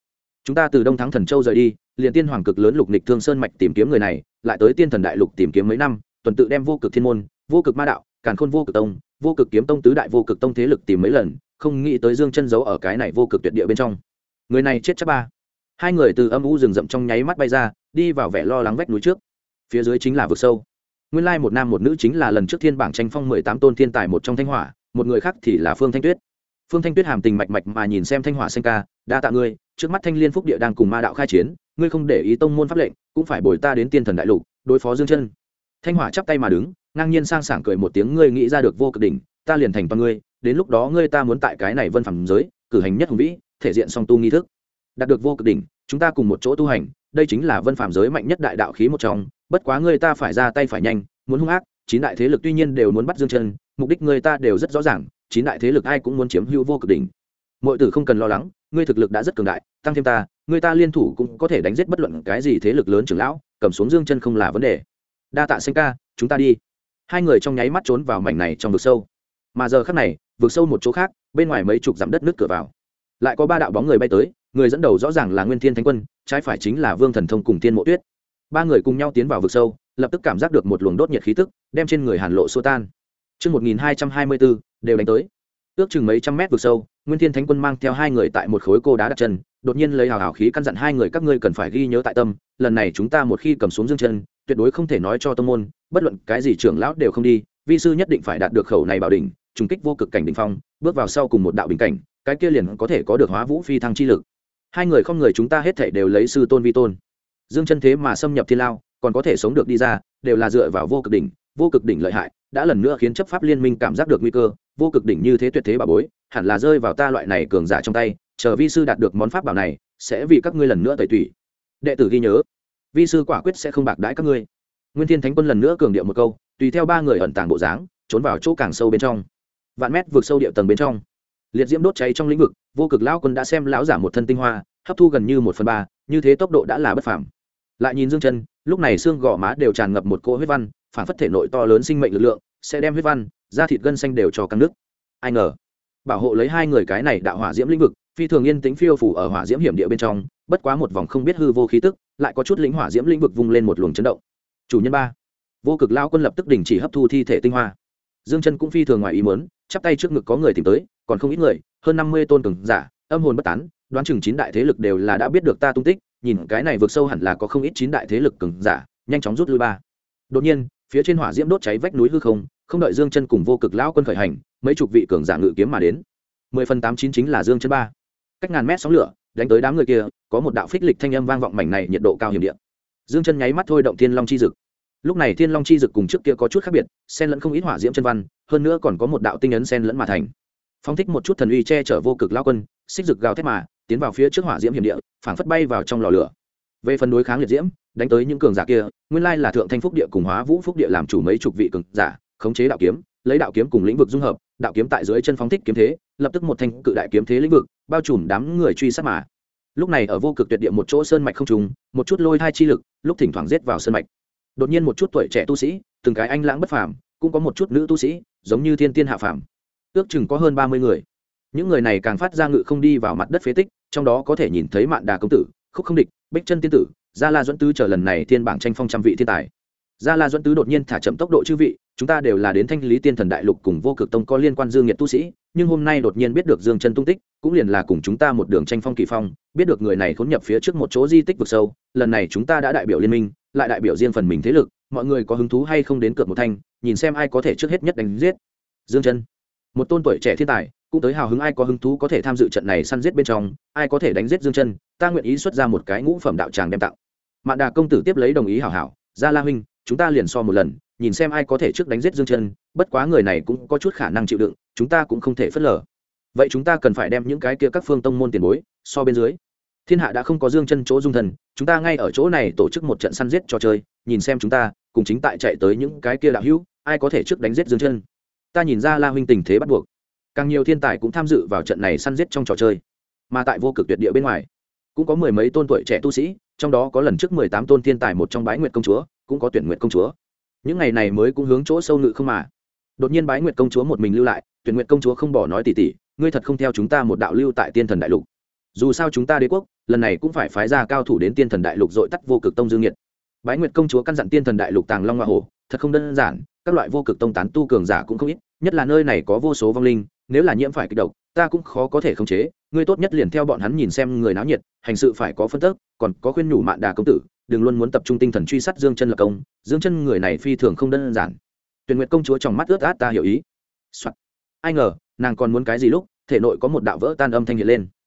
chúng ta từ Đông Thắng Thần Châu rời đi, liền tiên hoàng cực lớn lục nghịch thương sơn mạch tìm kiếm người này, lại tới tiên thần đại lục tìm kiếm mấy năm, tuần tự đem vô cực thiên môn, vô cực ma đạo, càn khôn vô cực tông, vô cực kiếm tông tứ đại vô cực tông thế lực tìm mấy lần, không nghĩ tới Dương Chân giấu ở cái này vô cực tuyệt địa bên trong. Người này chết chắc ba. Hai người từ âm u rừng rậm trong nháy mắt bay ra, đi vào vẻ lo lắng vách núi trước. Phía dưới chính là vực sâu. Nguyên lai một nam một nữ chính là lần trước thiên bảng tranh phong 18 tôn thiên tài một trong Thanh Hỏa, một người khác thì là Phương Thanh Tuyết. Phương Thanh Tuyết hàm tình mạch mạch mà nhìn xem Thanh Hỏa xanh ca, đa tạ ngươi, trước mắt Thanh Liên Phúc Địa đang cùng ma đạo khai chiến, ngươi không để ý tông môn pháp lệnh, cũng phải bồi ta đến tiên thần đại lục, đối phó Dương Chân. Thanh Hỏa chắp tay mà đứng, ngang nhiên sang sảng cười một tiếng, ngươi nghĩ ra được vô cực đỉnh, ta liền thành toàn ngươi, đến lúc đó ngươi ta muốn tại cái này vân phàm giới, cử hành nhất hùng vĩ, thể diện song tu nghi thức. Đạt được vô cực đỉnh, chúng ta cùng một chỗ tu hành, đây chính là vân phàm giới mạnh nhất đại đạo khí một trong, bất quá ngươi ta phải ra tay phải nhanh, muốn hung ác, chín đại thế lực tuy nhiên đều muốn bắt Dương Chân, mục đích ngươi ta đều rất rõ ràng, chín đại thế lực ai cũng muốn chiếm hữu vô cực đỉnh. Muội tử không cần lo lắng, ngươi thực lực đã rất cường đại, tăng thêm ta, ngươi ta liên thủ cũng có thể đánh giết bất luận cái gì thế lực lớn trưởng lão, cầm xuống Dương Chân không là vấn đề. Đa tạ Xanh ca, chúng ta đi. Hai người trong nháy mắt trốn vào mảnh này trong vực sâu. Mà giờ khắc này, vực sâu một chỗ khác, bên ngoài mấy chục dặm đất nứt cửa vào, lại có ba đạo bóng người bay tới, người dẫn đầu rõ ràng là Nguyên Thiên Thánh Quân, trái phải chính là Vương Thần Thông cùng Tiên Mộ Tuyết. Ba người cùng nhau tiến vào vực sâu, lập tức cảm giác được một luồng đốt nhiệt khí tức, đem trên người Hàn Lộ xua tan. Chương 1224, đều đánh tới. Ước chừng mấy trăm mét vực sâu, Nguyên Thiên Thánh Quân mang theo hai người tại một khối cô đá đặt chân, đột nhiên lấy hào hào khí căn dặn hai người, các ngươi cần phải ghi nhớ tại tâm, lần này chúng ta một khi cầm xuống Dương Chân, tuyệt đối không thể nói cho tông môn, bất luận cái gì trưởng lão đều không đi, vi sư nhất định phải đạt được khẩu này bảo đỉnh, trùng kích vô cực cảnh đỉnh phong, bước vào sau cùng một đạo bình cảnh, cái kia liền có thể có được Hóa Vũ phi thăng chi lực. Hai người không người chúng ta hết thảy đều lấy sư tôn vi tôn. Dương Chân thế mà xâm nhập thiên lao, còn có thể sống được đi ra, đều là dựa vào vô cực đỉnh lợi hại, đã lần nữa khiến chấp pháp liên minh cảm giác được nguy cơ, vô cực đỉnh như thế tuyệt thế bảo bối, hẳn là rơi vào ta loại này cường giả trong tay, chờ vi sư đạt được món pháp bảo này, sẽ vì các ngươi lần nữa tẩy tủy. Đệ tử ghi nhớ, vi sư quả quyết sẽ không bạc đãi các ngươi. Nguyên Thiên Thánh Quân lần nữa cường điệu một câu, tùy theo ba người ẩn tàng bộ dáng, trốn vào chỗ càng sâu bên trong. Vạn mét vượt sâu địa tầng bên trong, liệt diễm đốt cháy trong lĩnh vực, vô cực lão quân đã xem lão giả một thân tinh hoa, hấp thu gần như 1/3, như thế tốc độ đã là bất phàm. Lại nhìn Dương Chân, lúc này xương gò má đều tràn ngập một cỗ huyết văn, phản phất thể nội to lớn sinh mệnh lực lượng, sẽ đem huyết văn, da thịt gân xanh đều cho căng nước. Ai ngờ, bảo hộ lấy hai người cái này đạo hỏa diễm lĩnh vực, phi thường yên tĩnh phiêu phủ ở hỏa diễm hiểm địa bên trong, bất quá một vòng không biết hư vô khí tức, lại có chút lĩnh hỏa diễm lĩnh vực vung lên một luồng chấn động. Chủ nhân ba, vô cực lão quân lập tức đình chỉ hấp thu thi thể tinh hoa. Dương Chân cũng phi thường ngoài ý muốn, chắp tay trước ngực có người tìm tới, còn không ít người, hơn 50 tôn cường giả, âm hồn bất tán, đoán chừng 9 đại thế lực đều là đã biết được ta tung tích, nhìn cái này vượt sâu hẳn là có không ít 9 đại thế lực cường giả, nhanh chóng rút lui ba. Đột nhiên, phía trên hỏa diễm đốt cháy vách núi hư không, không đợi Dương Chân cùng vô cực lão quân khởi hành, mấy chục vị cường giả ngự kiếm mà đến. 10/89 chính là Dương Chân ba. Cách ngàn mét sóng lửa, đánh tới đám người kia, có một đạo phích lịch thanh âm vang vọng mảnh này nhiệt độ cao hiểm địa. Dương Chân nháy mắt thôi động Thiên Long chi dực. Lúc này Thiên Long chi dực cùng trước kia có chút khác biệt, xen lẫn không ít hỏa diễm chân văn, hơn nữa còn có một đạo tinh ấn xen lẫn mà thành. Phóng thích một chút thần uy che chở vô cực lão quân, xích dực gào thét mà tiến vào phía trước hỏa diễm hiểm địa, phảng phất bay vào trong lò lửa. Về phần đối kháng liệt diễm, đánh tới những cường giả kia, nguyên lai là Thượng Thanh Phúc Địa cùng Hóa Vũ Phúc Địa làm chủ mấy chục vị cường giả, khống chế đạo kiếm, lấy đạo kiếm cùng lĩnh vực dung hợp, đạo kiếm tại dưới chân phóng thích kiếm thế, lập tức một thanh cự đại kiếm thế lĩnh vực, bao trùm đám người truy sát mà. Lúc này ở vô cực tuyệt địa một chỗ sơn mạch không trùng, một chút lôi thai chi lực, lúc thỉnh thoảng giết vào sơn mạch. Đột nhiên một chút tuổi trẻ tu sĩ, từng cái anh lãng bất phàm, cũng có một chút nữ tu sĩ, giống như thiên tiên hạ phàm. Ước chừng có hơn 30 người. Những người này càng phát ra ngự không đi vào mặt đất phế tích, trong đó có thể nhìn thấy Mạn Đà công tử, Khúc Không Địch, Bích Chân tiên tử, Gia La Duẫn Tứ chờ lần này thiên bảng tranh phong trăm vị thiên tài. Gia La Duẫn Tứ đột nhiên thả chậm tốc độ, chư vị, chúng ta đều là đến thanh lý tiên thần đại lục cùng vô cực tông có liên quan dương nhiệt tu sĩ, nhưng hôm nay đột nhiên biết được Dương Chân tung tích, cũng liền là cùng chúng ta một đường tranh phong kỳ phong, biết được người này khốn nhập phía trước một chỗ di tích vực sâu, lần này chúng ta đã đại biểu liên minh, lại đại biểu riêng phần mình thế lực, mọi người có hứng thú hay không đến cược một thanh, nhìn xem ai có thể trước hết nhất đánh giết Dương Chân. Một tôn tuổi trẻ thiên tài cũng tới hào hứng, ai có hứng thú có thể tham dự trận này săn giết bên trong, ai có thể đánh giết Dương Chân, ta nguyện ý xuất ra một cái ngũ phẩm đạo tràng đem tặng. Mạn Đà công tử tiếp lấy đồng ý, hảo hảo, Gia La huynh, chúng ta liền so một lần, nhìn xem ai có thể trước đánh giết Dương Chân, bất quá người này cũng có chút khả năng chịu đựng, chúng ta cũng không thể phớt lờ. Vậy chúng ta cần phải đem những cái kia các phương tông môn tiền bối so bên dưới. Thiên hạ đã không có Dương Chân chỗ dung thần, chúng ta ngay ở chỗ này tổ chức một trận săn giết trò chơi, nhìn xem chúng ta cùng chính tại chạy tới những cái kia đạo hữu, ai có thể trước đánh giết Dương Chân. Ta nhìn ra La huynh tình thế bắt buộc, càng nhiều thiên tài cũng tham dự vào trận này săn giết trong trò chơi. Mà tại vô cực tuyệt địa bên ngoài, cũng có mười mấy tôn tuổi trẻ tu sĩ, trong đó có lần trước 18 tôn thiên tài một trong Bái Nguyệt công chúa, cũng có Tuyển Nguyệt công chúa. Những ngày này mới cũng hướng chỗ sâu ngự không mà. Đột nhiên Bái Nguyệt công chúa một mình lưu lại, Tuyển Nguyệt công chúa không bỏ nói, tỷ tỷ, ngươi thật không theo chúng ta một đạo lưu tại tiên thần đại lục. Dù sao chúng ta đế quốc lần này cũng phải phái ra cao thủ đến tiên thần đại lục dội tắt vô cực tông dương nhiệt. Bái Nguyệt công chúa căn dặn tiên thần đại lục tàng long hoa hổ thật không đơn giản, các loại vô cực tông tán tu cường giả cũng không ít, nhất là nơi này có vô số vong linh, nếu là nhiễm phải kịch độc ta cũng khó có thể khống chế, ngươi tốt nhất liền theo bọn hắn nhìn xem người náo nhiệt, hành sự phải có phân tức, còn có khuyên nhủ Mạn Đà công tử đừng luôn muốn tập trung tinh thần truy sát Dương Chân lập công, Dương Chân người này phi thường không đơn giản. Tuyển Nguyệt công chúa trong mắt ướt át ta hiểu ý. Ai ngờ nàng còn muốn cái gì lúc thể nội có một đạo vỡ tan âm thanh hiện lên.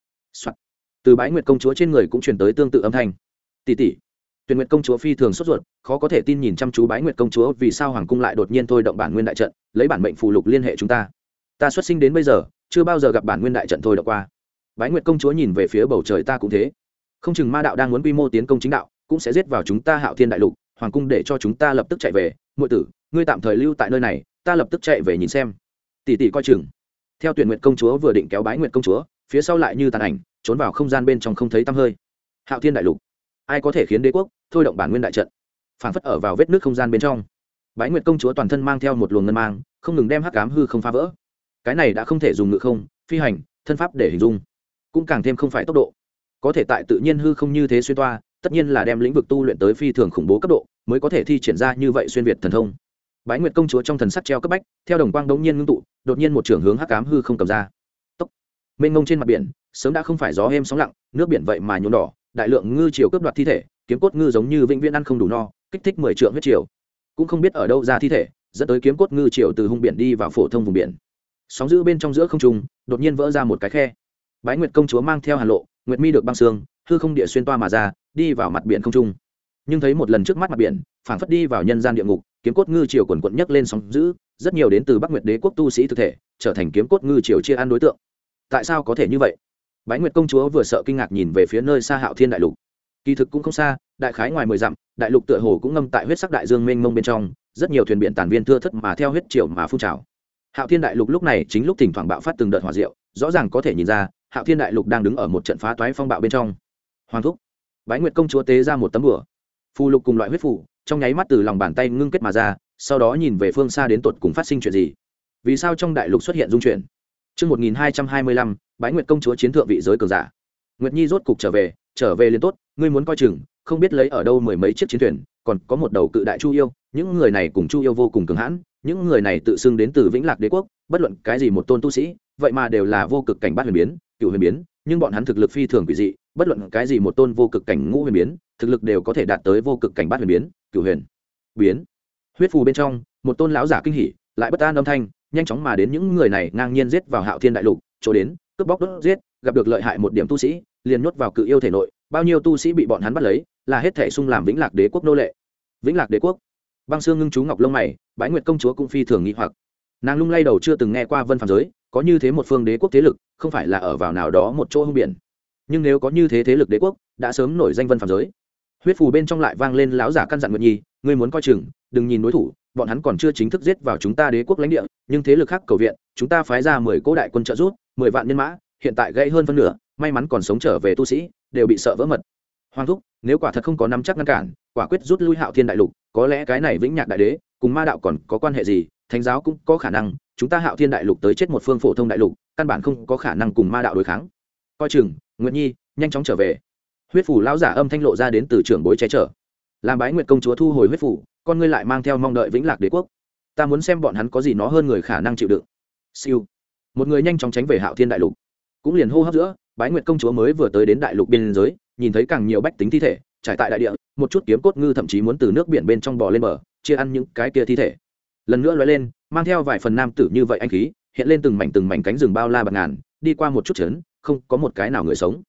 Từ Bái Nguyệt công chúa trên người cũng truyền tới tương tự âm thanh. Tỷ tỷ. Tuyển Nguyệt công chúa phi thường sốt ruột, khó có thể tin nhìn chăm chú Bái Nguyệt công chúa, vì sao hoàng cung lại đột nhiên thôi động bản nguyên đại trận, lấy bản mệnh phù lục liên hệ chúng ta. Ta xuất sinh đến bây giờ chưa bao giờ gặp bản nguyên đại trận thôi động qua. Bái Nguyệt công chúa nhìn về phía bầu trời, ta cũng thế, không chừng ma đạo đang muốn quy mô tiến công chính đạo, cũng sẽ giết vào chúng ta Hạo Thiên đại lục, hoàng cung để cho chúng ta lập tức chạy về. Muội tử, ngươi tạm thời lưu tại nơi này, ta lập tức chạy về nhìn xem. Tỷ tỷ coi chừng. Theo Tuyển Nguyệt công chúa vừa định kéo Bái Nguyệt công chúa, phía sau lại như tàn ảnh trốn vào không gian bên trong không thấy tăm hơi. Hạo Thiên đại lục, ai có thể khiến đế quốc thôi động bản nguyên đại trận? Phảng phất ở vào vết nước không gian bên trong, Bái Nguyệt công chúa toàn thân mang theo một luồng ngân mang, không ngừng đem hắc ám hư không phá vỡ. Cái này đã không thể dùng ngự không, phi hành, thân pháp để hình dung, cũng càng thêm không phải tốc độ, có thể tại tự nhiên hư không như thế xuyên toa, tất nhiên là đem lĩnh vực tu luyện tới phi thường khủng bố cấp độ mới có thể thi triển ra như vậy xuyên việt thần thông. Bái Nguyệt công chúa trong thần sắc treo cấp bách, theo đồng quang đống nhiên ngưng tụ, đột nhiên một trường hướng hắc ám hư không cầm ra. Tốc. Mênh mông trên mặt biển, sớm đã không phải gió êm sóng lặng, nước biển vậy mà nhuộm đỏ, đại lượng ngư triều cướp đoạt thi thể, kiếm cốt ngư giống như vĩnh viễn ăn không đủ no, kích thích 10 trượng huyết triều. Cũng không biết ở đâu ra thi thể, dẫn tới kiếm cốt ngư triều từ hung biển đi vào phổ thông vùng biển. Sóng dữ bên trong giữa không trung, đột nhiên vỡ ra một cái khe. Bái Nguyệt công chúa mang theo Hàn Lộ, Nguyệt Mi được băng xương, hư không địa xuyên toa mà ra, đi vào mặt biển không trung. Nhưng thấy một lần trước mắt mặt biển, phảng phất đi vào nhân gian địa ngục, kiếm cốt ngư triều quần quần nhấc lên sóng dữ, rất nhiều đến từ Bắc Nguyệt đế quốc tu sĩ thực thể, trở thành kiếm cốt ngư triều chia ăn đối tượng. Tại sao có thể như vậy? Bái Nguyệt công chúa vừa sợ kinh ngạc nhìn về phía nơi xa Hạo Thiên đại lục. Kỳ thực cũng không xa, đại khái ngoài 10 dặm, đại lục tựa hồ cũng ngâm tại huyết sắc đại dương mênh mông bên trong, rất nhiều thuyền biển tàn viên thưa thớt mà theo huyết triều mà phun trào. Hạo Thiên đại lục lúc này chính lúc thỉnh thoảng bạo phát từng đợt hỏa diệu, rõ ràng có thể nhìn ra, Hạo Thiên đại lục đang đứng ở một trận phá toái phong bạo bên trong. Hoàng thúc, Bái Nguyệt công chúa tế ra một tấm bùa, phù lục cùng loại huyết phù, trong nháy mắt từ lòng bàn tay ngưng kết mà ra, sau đó nhìn về phương xa đến tột cùng phát sinh chuyện gì. Vì sao trong đại lục xuất hiện dung chuyển? Chương 1225, Bái Nguyệt công chúa chiến thượng vị giới cường giả. Nguyệt Nhi rốt cục trở về liền tốt, ngươi muốn coi chừng, không biết lấy ở đâu mười mấy chiếc chiến thuyền, còn có một đầu cự đại Chu yêu, những người này cùng Chu yêu vô cùng cường hãn, những người này tự xưng đến từ Vĩnh Lạc đế quốc, bất luận cái gì một tôn tu sĩ, vậy mà đều là vô cực cảnh bát huyền biến, cửu huyền biến, nhưng bọn hắn thực lực phi thường quỷ dị, bất luận cái gì một tôn vô cực cảnh ngũ huyền biến, thực lực đều có thể đạt tới vô cực cảnh bát huyền biến, cửu huyền biến. Huyết phù bên trong, một tôn lão giả kinh hỉ, lại bất an âm thanh, nhanh chóng mà đến những người này ngang nhiên giết vào Hạo Thiên đại lục, chỗ đến, cướp bóc đốt giết, gặp được lợi hại một điểm tu sĩ, liền nhốt vào cự yêu thể nội, bao nhiêu tu sĩ bị bọn hắn bắt lấy, là hết thể xung làm Vĩnh Lạc đế quốc nô lệ. Vĩnh Lạc đế quốc. Băng Xương ngưng chú ngọc lông mày, Bái Nguyệt công chúa cũng phi thường nghi hoặc. Nàng lung lay đầu chưa từng nghe qua Vân Phàm giới, có như thế một phương đế quốc thế lực, không phải là ở vào nào đó một chỗ hung biển. Nhưng nếu có như thế thế lực đế quốc, đã sớm nổi danh Vân Phàm giới. Huyết phù bên trong lại vang lên lão giả căn dặn Nguyệt Nhi, ngươi muốn coi chừng, đừng nhìn đối thủ, bọn hắn còn chưa chính thức giết vào chúng ta đế quốc lãnh địa, nhưng thế lực khác cầu viện, chúng ta phái ra 10 cỗ đại quân trợ giúp, 10 vạn nhân mã, hiện tại gãy hơn phân nửa, may mắn còn sống trở về tu sĩ, đều bị sợ vỡ mật. Hoàng thúc, nếu quả thật không có nắm chắc ngăn cản, quả quyết rút lui Hạo Thiên đại lục, có lẽ cái này Vĩnh Nhạc đại đế cùng ma đạo còn có quan hệ gì, thánh giáo cũng có khả năng, chúng ta Hạo Thiên đại lục tới chết một phương phổ thông đại lục, căn bản không có khả năng cùng ma đạo đối kháng. Coi chừng, Nguyệt Nhi, nhanh chóng trở về. Huyết phủ lão giả âm thanh lộ ra đến từ trưởng bối che chở. Làm Bái Nguyệt công chúa thu hồi huyết phủ, con ngươi lại mang theo mong đợi Vĩnh Lạc đế quốc. Ta muốn xem bọn hắn có gì nó hơn người khả năng chịu đựng. Siêu. Một người nhanh chóng tránh về Hạo Thiên đại lục. Cũng liền hô hấp giữa, Bái Nguyệt công chúa mới vừa tới đến đại lục biên giới, nhìn thấy càng nhiều bách tính thi thể trải tại đại địa, một chút kiếm cốt ngư thậm chí muốn từ nước biển bên trong bò lên bờ, chia ăn những cái kia thi thể. Lần nữa lóe lên, mang theo vài phần nam tử như vậy anh khí, hiện lên từng mảnh cánh rừng bao la bạt ngàn, đi qua một chút trấn, không có một cái nào người sống.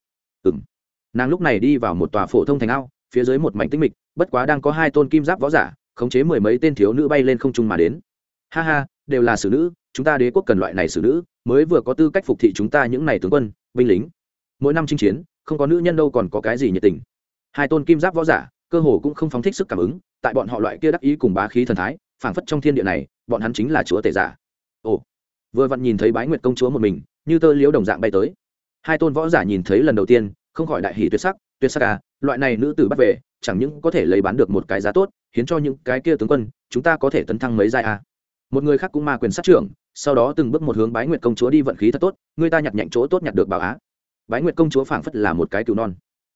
Nàng lúc này đi vào một tòa phổ thông thành ao, phía dưới một mảnh tĩnh mịch, bất quá đang có 2 tôn kim giáp võ giả khống chế 10 mấy tên thiếu nữ bay lên không trung mà đến. Ha ha, đều là sử nữ, chúng ta đế quốc cần loại này sử nữ, mới vừa có tư cách phục thị chúng ta những này tướng quân, binh lính. Mỗi năm chinh chiến, không có nữ nhân đâu còn có cái gì nhiệt tình. 2 tôn kim giáp võ giả, cơ hồ cũng không phóng thích sức cảm ứng, tại bọn họ loại kia đắc ý cùng bá khí thần thái, phảng phất trong thiên địa này, bọn hắn chính là chúa tể giả. Ồ, vừa vặn nhìn thấy Bái Nguyệt công chúa một mình, như tơ liễu đồng dạng bay tới. 2 tôn võ giả nhìn thấy lần đầu tiên, không khỏi đại hỉ tuyệt sắc à, loại này nữ tử bắt về, chẳng những có thể lấy bán được một cái giá tốt, khiến cho những cái kia tướng quân, chúng ta có thể tấn thăng mấy giai à. Một người khác cũng ma quyền sát trưởng, sau đó từng bước một hướng Bái Nguyệt công chúa đi, vận khí thật tốt, người ta nhặt nhạnh chỗ tốt nhặt được bảo á. Bái Nguyệt công chúa phảng phất là một cái cừu non,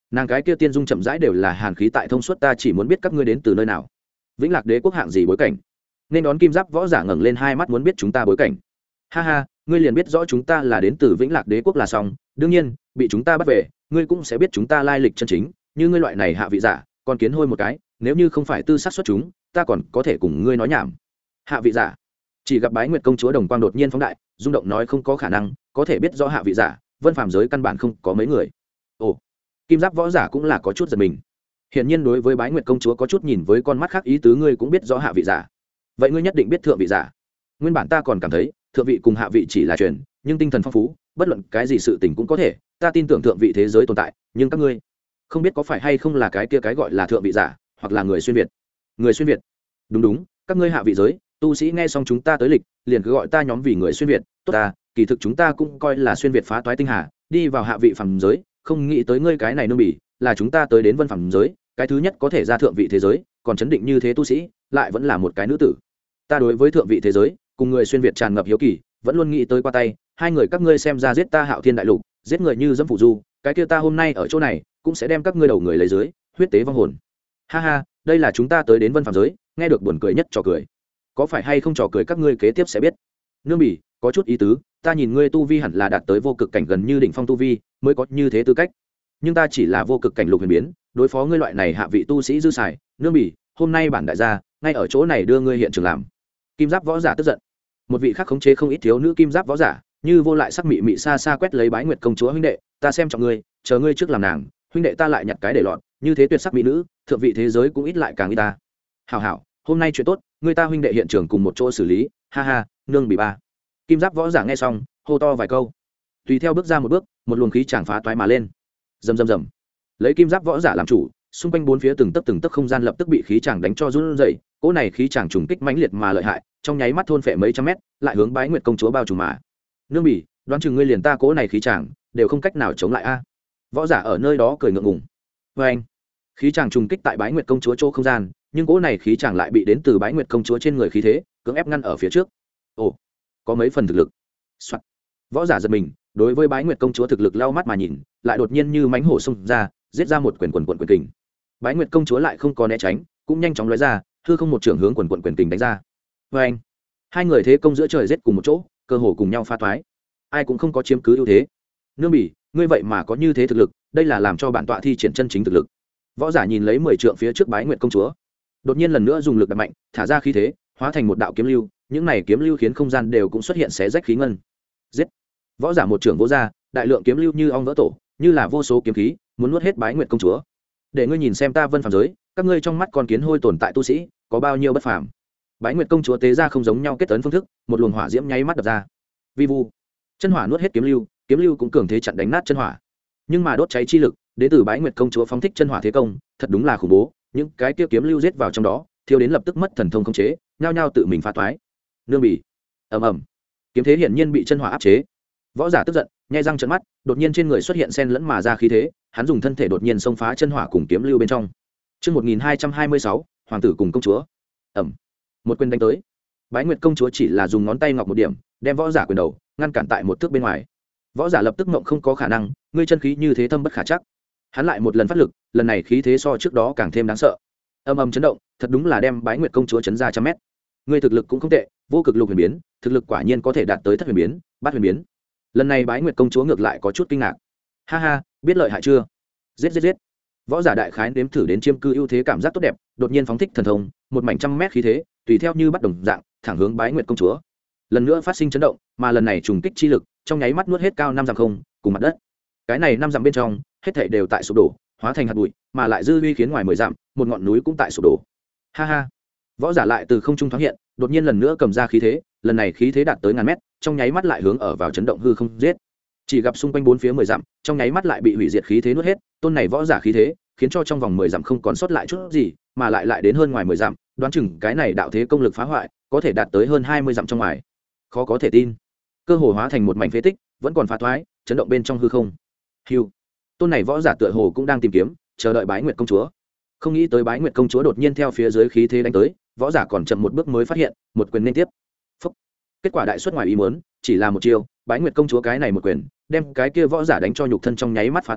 nàng cái kia tiên dung chậm rãi đều là hàn khí tại thông suốt, ta chỉ muốn biết các ngươi đến từ nơi nào, vĩnh lạc đế quốc hạng gì bối cảnh. Nên đón kim giáp võ giả ngẩng lên hai mắt muốn biết chúng ta bối cảnh. Ha ha, ngươi liền biết rõ chúng ta là đến từ vĩnh lạc đế quốc là xong. Đương nhiên bị chúng ta bắt về ngươi cũng sẽ biết chúng ta lai lịch chân chính. Như ngươi loại này hạ vị giả còn kiến hôi một cái, nếu như không phải tư sát xuất chúng ta còn có thể cùng ngươi nói nhảm. Hạ vị giả. Chỉ gặp Bái Nguyệt công chúa đồng quang đột nhiên phóng đại, rung động nói không có khả năng, có thể biết rõ hạ vị giả vân phàm giới căn bản không có mấy người. Ồ, kim giáp võ giả cũng là có chút giật mình. Hiển nhiên đối với Bái Nguyệt công chúa có chút nhìn với con mắt khác, ý tứ ngươi cũng biết rõ hạ vị giả, vậy ngươi nhất định biết thượng vị giả. Nguyên bản ta còn cảm thấy thượng vị cùng hạ vị chỉ là truyền, nhưng tinh thần phong phú, bất luận cái gì sự tình cũng có thể, ta tin tưởng thượng vị thế giới tồn tại, nhưng các ngươi không biết có phải hay không là cái kia cái gọi là thượng vị giả, hoặc là người xuyên việt. Người xuyên việt? Đúng đúng, các ngươi hạ vị giới tu sĩ nghe xong chúng ta tới lịch liền cứ gọi ta nhóm vì người xuyên việt. Tốt ta, kỳ thực chúng ta cũng coi là xuyên việt phá toái tinh hà, đi vào hạ vị phàm giới, không nghĩ tới ngươi cái này nương bỉ là chúng ta tới đến vân phàm giới cái thứ nhất có thể ra thượng vị thế giới, còn chấn định như thế tu sĩ lại vẫn là một cái nữ tử. Ta đối với thượng vị thế giới cùng người xuyên việt tràn ngập hiếu kỳ, vẫn luôn nghĩ tới qua tay hai người các ngươi xem ra giết ta Hạo Thiên đại lục, giết người như dẫm phủ du, cái kia ta hôm nay ở chỗ này cũng sẽ đem các ngươi đầu người lấy dưới huyết tế vong hồn. Ha ha, đây là chúng ta tới đến vân phàm giới nghe được buồn cười nhất trò cười, có phải hay không trò cười các ngươi kế tiếp sẽ biết. Nương bỉ có chút ý tứ, ta nhìn ngươi tu vi hẳn là đạt tới vô cực cảnh gần như đỉnh phong tu vi mới có như thế tư cách, nhưng ta chỉ là vô cực cảnh lục huyền biến, đối phó ngươi loại này hạ vị tu sĩ dư xài. Nương bỉ hôm nay bản đại gia ngay ở chỗ này đưa ngươi hiện trường làm. Kim giáp võ giả tức giận. Một vị khác khống chế không ít thiếu nữ kim giáp võ giả như vô lại sắc mị mị xa xa quét lấy Bái Nguyệt công chúa. Huynh đệ ta xem trọng ngươi, chờ ngươi trước làm nàng, huynh đệ ta lại nhặt cái để lọt, như thế tuyệt sắc mỹ nữ thượng vị thế giới cũng ít lại càng ít ta. Hảo hảo, hôm nay chuyện tốt, ngươi ta huynh đệ hiện trường cùng một chỗ xử lý. Ha ha, nương bỉ ba. Kim giáp võ giả nghe xong hô to vài câu, tùy theo bước ra một bước, một luồng khí chàng phá toái mà lên. Rầm rầm rầm. Lấy kim giáp võ giả làm chủ, xung quanh bốn phía từng tấc không gian lập tức bị khí chàng đánh cho run rẩy. Cỗ này khí chàng trùng kích mãnh liệt mà lợi hại, trong nháy mắt thôn phệ mấy trăm mét, lại hướng Bái Nguyệt công chúa bao trùm mà. Nương bỉ, đoán chừng ngươi liền ta cỗ này khí chàng đều không cách nào chống lại a. Võ giả ở nơi đó cười ngượng ngùng. Với anh, khí chàng trùng kích tại Bái Nguyệt công chúa chỗ không gian, nhưng cỗ này khí chàng lại bị đến từ Bái Nguyệt công chúa trên người khí thế cưỡng ép ngăn ở phía trước. Ồ, có mấy phần thực lực. Soạn. Võ giả giật mình, đối với Bái Nguyệt công chúa thực lực lau mắt mà nhìn, lại đột nhiên như mãnh hổ xông ra, giết ra một quyền quyền kình. Bái Nguyệt công chúa lại không có né tránh, cũng nhanh chóng lóe ra, hư không một trường hướng quyền kình đánh ra. Với anh, hai người thế công giữa trời giết cùng một chỗ, cơ hồ cùng nhau pha toái, ai cũng không có chiếm cứ ưu thế. Nương bỉ, ngươi vậy mà có như thế thực lực, đây là làm cho bản tọa thi triển chân chính thực lực. Võ giả nhìn lấy 10 trượng phía trước Bái Nguyệt công chúa, đột nhiên lần nữa dùng lực đập mạnh, thả ra khí thế, hóa thành một đạo kiếm lưu, những này kiếm lưu khiến không gian đều cũng xuất hiện xé rách khí ngân. Giết! Võ giả một trường vỗ ra, đại lượng kiếm lưu như ong vỡ tổ, như là vô số kiếm khí muốn nuốt hết Bái Nguyệt công chúa. Để ngươi nhìn xem ta vân phàm giới, các ngươi trong mắt con kiến hôi tồn tại tu sĩ có bao nhiêu bất phàm. Bái Nguyệt công chúa tế ra không giống nhau kết tấn phương thức, một luồng hỏa diễm nháy mắt đập ra. Vi vu, chân hỏa nuốt hết kiếm lưu cũng cường thế chặn đánh nát chân hỏa. Nhưng mà đốt cháy chi lực đến từ Bái Nguyệt công chúa phóng thích chân hỏa thế công, thật đúng là khủng bố, những cái kia kiếm lưu giết vào trong đó, thiêu đến lập tức mất thần thông khống chế, nhao nhao tự mình phá toái. Nương bỉ, ầm ầm, kiếm thế hiển nhiên bị chân hỏa áp chế. Võ giả tức giận, nhai răng trợn mắt, đột nhiên trên người xuất hiện xen lẫn mà ra khí thế, hắn dùng thân thể đột nhiên xông phá chân hỏa cùng kiếm lưu bên trong. Chương 1226, hoàng tử cùng công chúa. Ầm. Một quyền đánh tới. Bái Nguyệt công chúa chỉ là dùng ngón tay ngọc một điểm, đem võ giả quyền đầu ngăn cản tại một thước bên ngoài. Võ giả lập tức ngộng không có khả năng, ngươi chân khí như thế thâm bất khả chắc. Hắn lại một lần phát lực, lần này khí thế so trước đó càng thêm đáng sợ. Âm ầm chấn động, thật đúng là đem Bái Nguyệt công chúa chấn ra trăm mét. Ngươi thực lực cũng không tệ, vô cực lục huyền biến, thực lực quả nhiên có thể đạt tới thất huyền biến, bát huyền biến. Lần này Bái Nguyệt công chúa ngược lại có chút kinh ngạc. Ha ha, biết lợi hại chưa? Giết. Võ giả đại khái nếm thử đến chiêm cư ưu thế cảm giác tốt đẹp, đột nhiên phóng thích thần thông, một mảnh trăm mét khí thế tùy theo như bắt đồng dạng thẳng hướng Bái Nguyệt công chúa. Lần nữa phát sinh chấn động, mà lần này trùng kích chi lực trong nháy mắt nuốt hết cao 5 dặm không cùng mặt đất. Cái này 5 dặm bên trong hết thảy đều tại sụp đổ, hóa thành hạt bụi, mà lại dư uy khiến ngoài 10 dặm một ngọn núi cũng tại sụp đổ. Ha ha. Võ giả lại từ không trung thoáng hiện, đột nhiên lần nữa cầm ra khí thế, lần này khí thế đạt tới ngàn mét, trong nháy mắt lại hướng ở vào chấn động hư không giết. Chỉ gặp xung quanh bốn phía 10 dặm, trong nháy mắt lại bị hủy diệt khí thế nuốt hết, tôn này võ giả khí thế, khiến cho trong vòng 10 dặm không còn sót lại chút gì, mà lại đến hơn ngoài 10 dặm, đoán chừng cái này đạo thế công lực phá hoại, có thể đạt tới hơn 20 dặm trong ngoài. Khó có thể tin. Cơ hồ hóa thành một mảnh phế tích, vẫn còn phá thoái, chấn động bên trong hư không. Hưu. Tôn này võ giả tựa hồ cũng đang tìm kiếm, chờ đợi Bái Nguyệt công chúa. Không nghĩ tới Bái Nguyệt công chúa đột nhiên theo phía dưới khí thế đánh tới, võ giả còn chậm một bước mới phát hiện, một quyền liên tiếp. Phúc. Kết quả đại xuất ngoài ý muốn, chỉ là một chiêu, Bái Nguyệt công chúa cái này một quyền, đem cái kia võ giả đánh cho nhục thân trong nháy mắt phá toái,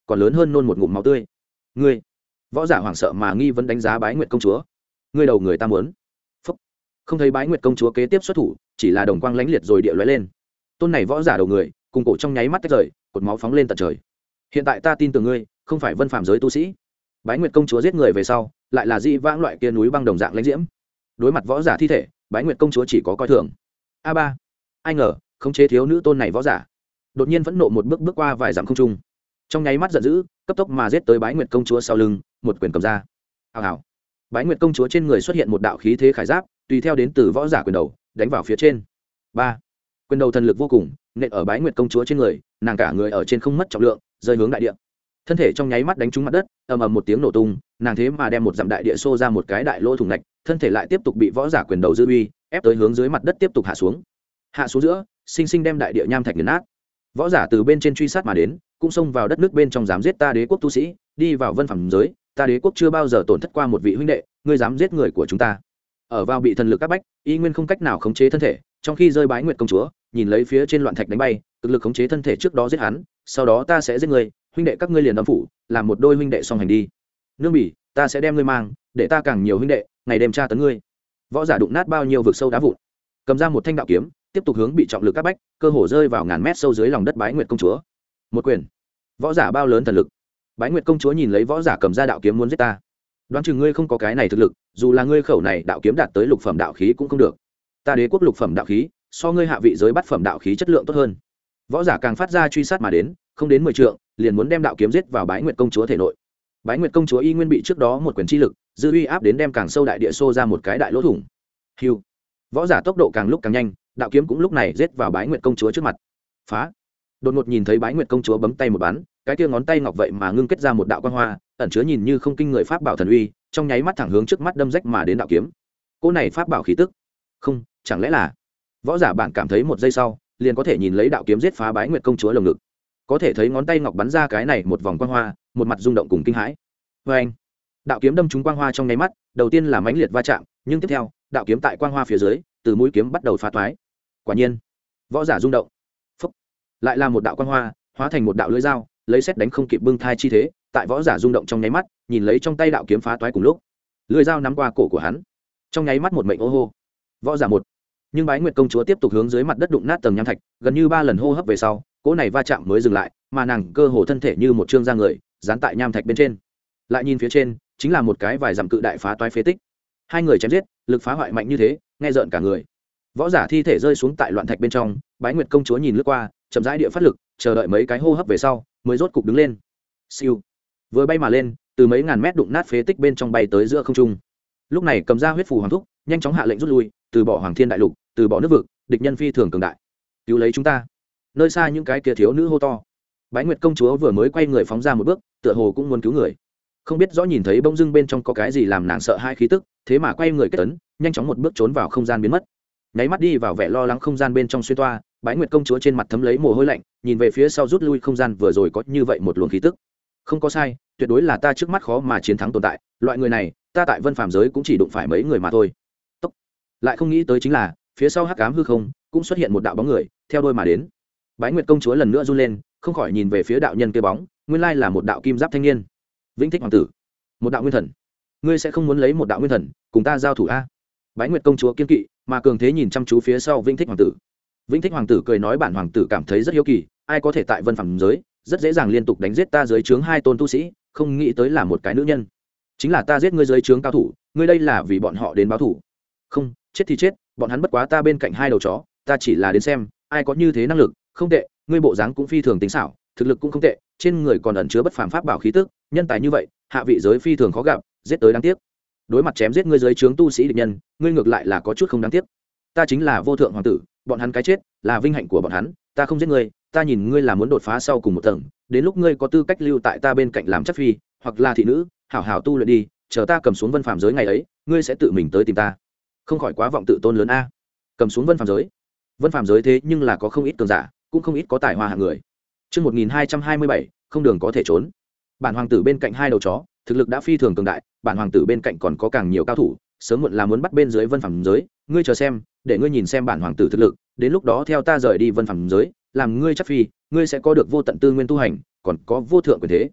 còn lớn hơn nôn một ngụm máu tươi. Ngươi, võ giả hoảng sợ mà nghi vấn đánh giá Bái Nguyệt công chúa. Ngươi đầu người ta muốn. Phúc. Không thấy Bái Nguyệt công chúa kế tiếp xuất thủ, chỉ là đồng quang lãnh liệt rồi địa lóe lên. Tôn này võ giả đầu người, cùng cổ trong nháy mắt tách rời, cột máu phóng lên tận trời. Hiện tại ta tin tưởng ngươi, không phải vân phàm giới tu sĩ. Bái Nguyệt công chúa giết người về sau, lại là dị vãng loại kia núi băng đồng dạng lãnh diễm. Đối mặt võ giả thi thể, Bái Nguyệt công chúa chỉ có coi thường. A3, ai ngờ, khống chế thiếu nữ tôn này võ giả, đột nhiên phẫn nộ một bước bước qua vài dặm không trung, trong nháy mắt giận dữ, cấp tốc mà giết tới Bái Nguyệt công chúa sau lưng, một quyền cầm ra. Hào hào. Bái Nguyệt công chúa trên người xuất hiện một đạo khí thế khải giáp, tùy theo đến từ võ giả quyền đầu, đánh vào phía trên. 3. Quyền đầu thần lực vô cùng, nện ở Bái Nguyệt công chúa trên người, nàng cả người ở trên không mất trọng lượng, rơi hướng đại địa. Thân thể trong nháy mắt đánh trúng mặt đất, ầm ầm một tiếng nổ tung, nàng thế mà đem một dặm đại địa xô ra một cái đại lỗ thủng lạch, thân thể lại tiếp tục bị võ giả quyền đầu dư uy ép tới hướng dưới mặt đất tiếp tục hạ xuống. Hạ xuống giữa, sinh sinh đem đại địa nham thạch nghiền nát. Võ giả từ bên trên truy sát mà đến, cũng xông vào đất nước bên trong dám giết ta đế quốc tu sĩ, đi vào vân phàm giới, ta đế quốc chưa bao giờ tổn thất qua một vị huynh đệ, ngươi dám giết người của chúng ta. Ở vào bị thần lực áp bách, y nguyên không cách nào khống chế thân thể, trong khi rơi Bái Nguyệt công chúa, nhìn lấy phía trên loạn thạch đánh bay, cực lực khống chế thân thể trước đó giết hắn, sau đó ta sẽ giết ngươi, huynh đệ các ngươi liền đâm phủ, làm một đôi huynh đệ song hành đi. Nương bỉ, ta sẽ đem ngươi mang, để ta càng nhiều huynh đệ, ngày đêm tra tấn ngươi. Võ giả đụng nát bao nhiêu vực sâu đá vụn, cầm ra một thanh đạo kiếm, tiếp tục hướng bị trọng lực áp bách, cơ hồ rơi vào ngàn mét sâu dưới lòng đất Bái Nguyệt công chúa. Một quyền. Võ giả bao lớn thần lực. Bái Nguyệt công chúa nhìn lấy võ giả cầm ra đạo kiếm muốn giết ta. Đoán chừng ngươi không có cái này thực lực, dù là ngươi khẩu này đạo kiếm đạt tới lục phẩm đạo khí cũng không được. Ta đế quốc lục phẩm đạo khí, so ngươi hạ vị giới bát phẩm đạo khí chất lượng tốt hơn. Võ giả càng phát ra truy sát mà đến, không đến 10 trượng, liền muốn đem đạo kiếm giết vào Bái Nguyệt công chúa thể nội. Bái Nguyệt công chúa y nguyên bị trước đó một quyền chi lực, dư uy áp đến đem càng sâu đại địa xô ra một cái đại lỗ thủng. Hưu. Võ giả tốc độ càng lúc càng nhanh, đạo kiếm cũng lúc này giết vào Bái Nguyệt công chúa trước mặt. Phá. Đột ngột nhìn thấy Bái Nguyệt công chúa bấm tay một bắn, cái kia ngón tay ngọc vậy mà ngưng kết ra một đạo quang hoa, ẩn chứa nhìn như không kinh người pháp bảo thần uy, trong nháy mắt thẳng hướng trước mắt đâm rách mà đến đạo kiếm. Cô này pháp bảo khí tức. Không, chẳng lẽ là? Võ giả bạn cảm thấy một giây sau, liền có thể nhìn lấy đạo kiếm giết phá Bái Nguyệt công chúa lồng ngực. Có thể thấy ngón tay ngọc bắn ra cái này một vòng quang hoa, một mặt rung động cùng kinh hãi. Oeng! Đạo kiếm đâm trúng quang hoa trong nháy mắt, đầu tiên là mãnh liệt va chạm, nhưng tiếp theo, đạo kiếm tại quang hoa phía dưới, từ mũi kiếm bắt đầu phá toái. Quả nhiên, võ giả rung động. Phốc! Lại là một đạo quang hoa, hóa thành một đạo lưỡi dao, lấy xét đánh không kịp bưng thai chi thế, tại võ giả rung động trong nháy mắt, nhìn lấy trong tay đạo kiếm phá toái cùng lúc, lưỡi dao nắm qua cổ của hắn. Trong nháy mắt một mệnh ô hô. Võ giả một. Nhưng Bái Nguyệt công chúa tiếp tục hướng dưới mặt đất đụng nát tầng nham thạch, gần như 3 lần hô hấp về sau, cỗ này va chạm mới dừng lại, mà nàng cơ hồ thân thể như một trương da người, dán tại nham thạch bên trên. Lại nhìn phía trên, chính là một cái vài dặm cự đại phá toái phế tích. Hai người chém giết, lực phá hoại mạnh như thế, nghe rợn cả người. Võ giả thi thể rơi xuống tại loạn thạch bên trong, Bái Nguyệt công chúa nhìn lướt qua, chậm rãi địa phát lực, chờ đợi mấy cái hô hấp về sau, mới rốt cục đứng lên. Siêu. Vừa bay mà lên, từ mấy ngàn mét đụng nát phế tích bên trong bay tới giữa không trung. Lúc này cầm ra huyết phù hoàng thúc, nhanh chóng hạ lệnh rút lui, từ bỏ Hoàng Thiên đại lục, từ bỏ nước vực, địch nhân phi thường cường đại. Cứu lấy chúng ta. Nơi xa những cái kia thiếu nữ hô to. Bái Nguyệt công chúa vừa mới quay người phóng ra một bước, tựa hồ cũng muốn cứu người. Không biết rõ nhìn thấy bông dưng bên trong có cái gì làm nàng sợ hai khí tức, thế mà quay người kết tấn, nhanh chóng một bước trốn vào không gian biến mất. Nháy mắt đi vào vẻ lo lắng không gian bên trong xuyên toa, Bái Nguyệt công chúa trên mặt thấm lấy mồ hôi lạnh, nhìn về phía sau rút lui không gian vừa rồi có như vậy một luồng khí tức. Không có sai, tuyệt đối là ta trước mắt khó mà chiến thắng tồn tại, loại người này, ta tại Vân Phàm giới cũng chỉ đụng phải mấy người mà thôi. Tốc. Lại không nghĩ tới chính là, phía sau hắc ám hư không, cũng xuất hiện một đạo bóng người, theo đôi mà đến. Bái Nguyệt công chúa lần nữa run lên, không khỏi nhìn về phía đạo nhân kia bóng, nguyên lai là một đạo kim giáp thanh niên. Vĩnh Thích hoàng tử, một đạo nguyên thần. Ngươi sẽ không muốn lấy một đạo nguyên thần cùng ta giao thủ a? Bái Nguyệt công chúa kiên kỵ, mà cường thế nhìn chăm chú phía sau Vĩnh Thích hoàng tử. Vĩnh Thích hoàng tử cười nói bản hoàng tử cảm thấy rất hiếu kỳ, ai có thể tại Vân Phàm giới rất dễ dàng liên tục đánh giết ta dưới trướng 2 tôn tu sĩ, không nghĩ tới là một cái nữ nhân. Chính là ta giết ngươi dưới trướng cao thủ, ngươi đây là vì bọn họ đến báo thủ. Không, chết thì chết, bọn hắn bất quá ta bên cạnh 2 đầu chó, ta chỉ là đến xem ai có như thế năng lực. Không tệ, ngươi bộ dáng cũng phi thường tính xảo, thực lực cũng không tệ, trên người còn ẩn chứa bất phàm pháp bảo khí tức, nhân tài như vậy, hạ vị giới phi thường khó gặp, giết tới đáng tiếc. Đối mặt chém giết ngươi dưới trướng tu sĩ địch nhân, ngươi ngược lại là có chút không đáng tiếc. Ta chính là vô thượng hoàng tử, bọn hắn cái chết là vinh hạnh của bọn hắn, ta không giết ngươi, ta nhìn ngươi là muốn đột phá sau cùng một tầng, đến lúc ngươi có tư cách lưu tại ta bên cạnh làm chất phi, hoặc là thị nữ, hảo hảo tu luyện đi, chờ ta cầm xuống Vân Phàm giới ngày ấy, ngươi sẽ tự mình tới tìm ta. Không khỏi quá vọng tự tôn lớn a. Cầm xuống Vân Phàm giới. Vân Phàm giới thế nhưng là có không ít cường giả, cũng không ít có tài hoa hạng người. Chương 1227, không đường có thể trốn. Bản hoàng tử bên cạnh 2 đầu chó, thực lực đã phi thường cường đại, bản hoàng tử bên cạnh còn có càng nhiều cao thủ, sớm muộn là muốn bắt bên dưới Vân Phàm giới, ngươi chờ xem, để ngươi nhìn xem bản hoàng tử thực lực, đến lúc đó theo ta rời đi Vân Phàm giới, làm ngươi chắc phi, ngươi sẽ có được vô tận tư nguyên tu hành, còn có vô thượng quyền thế.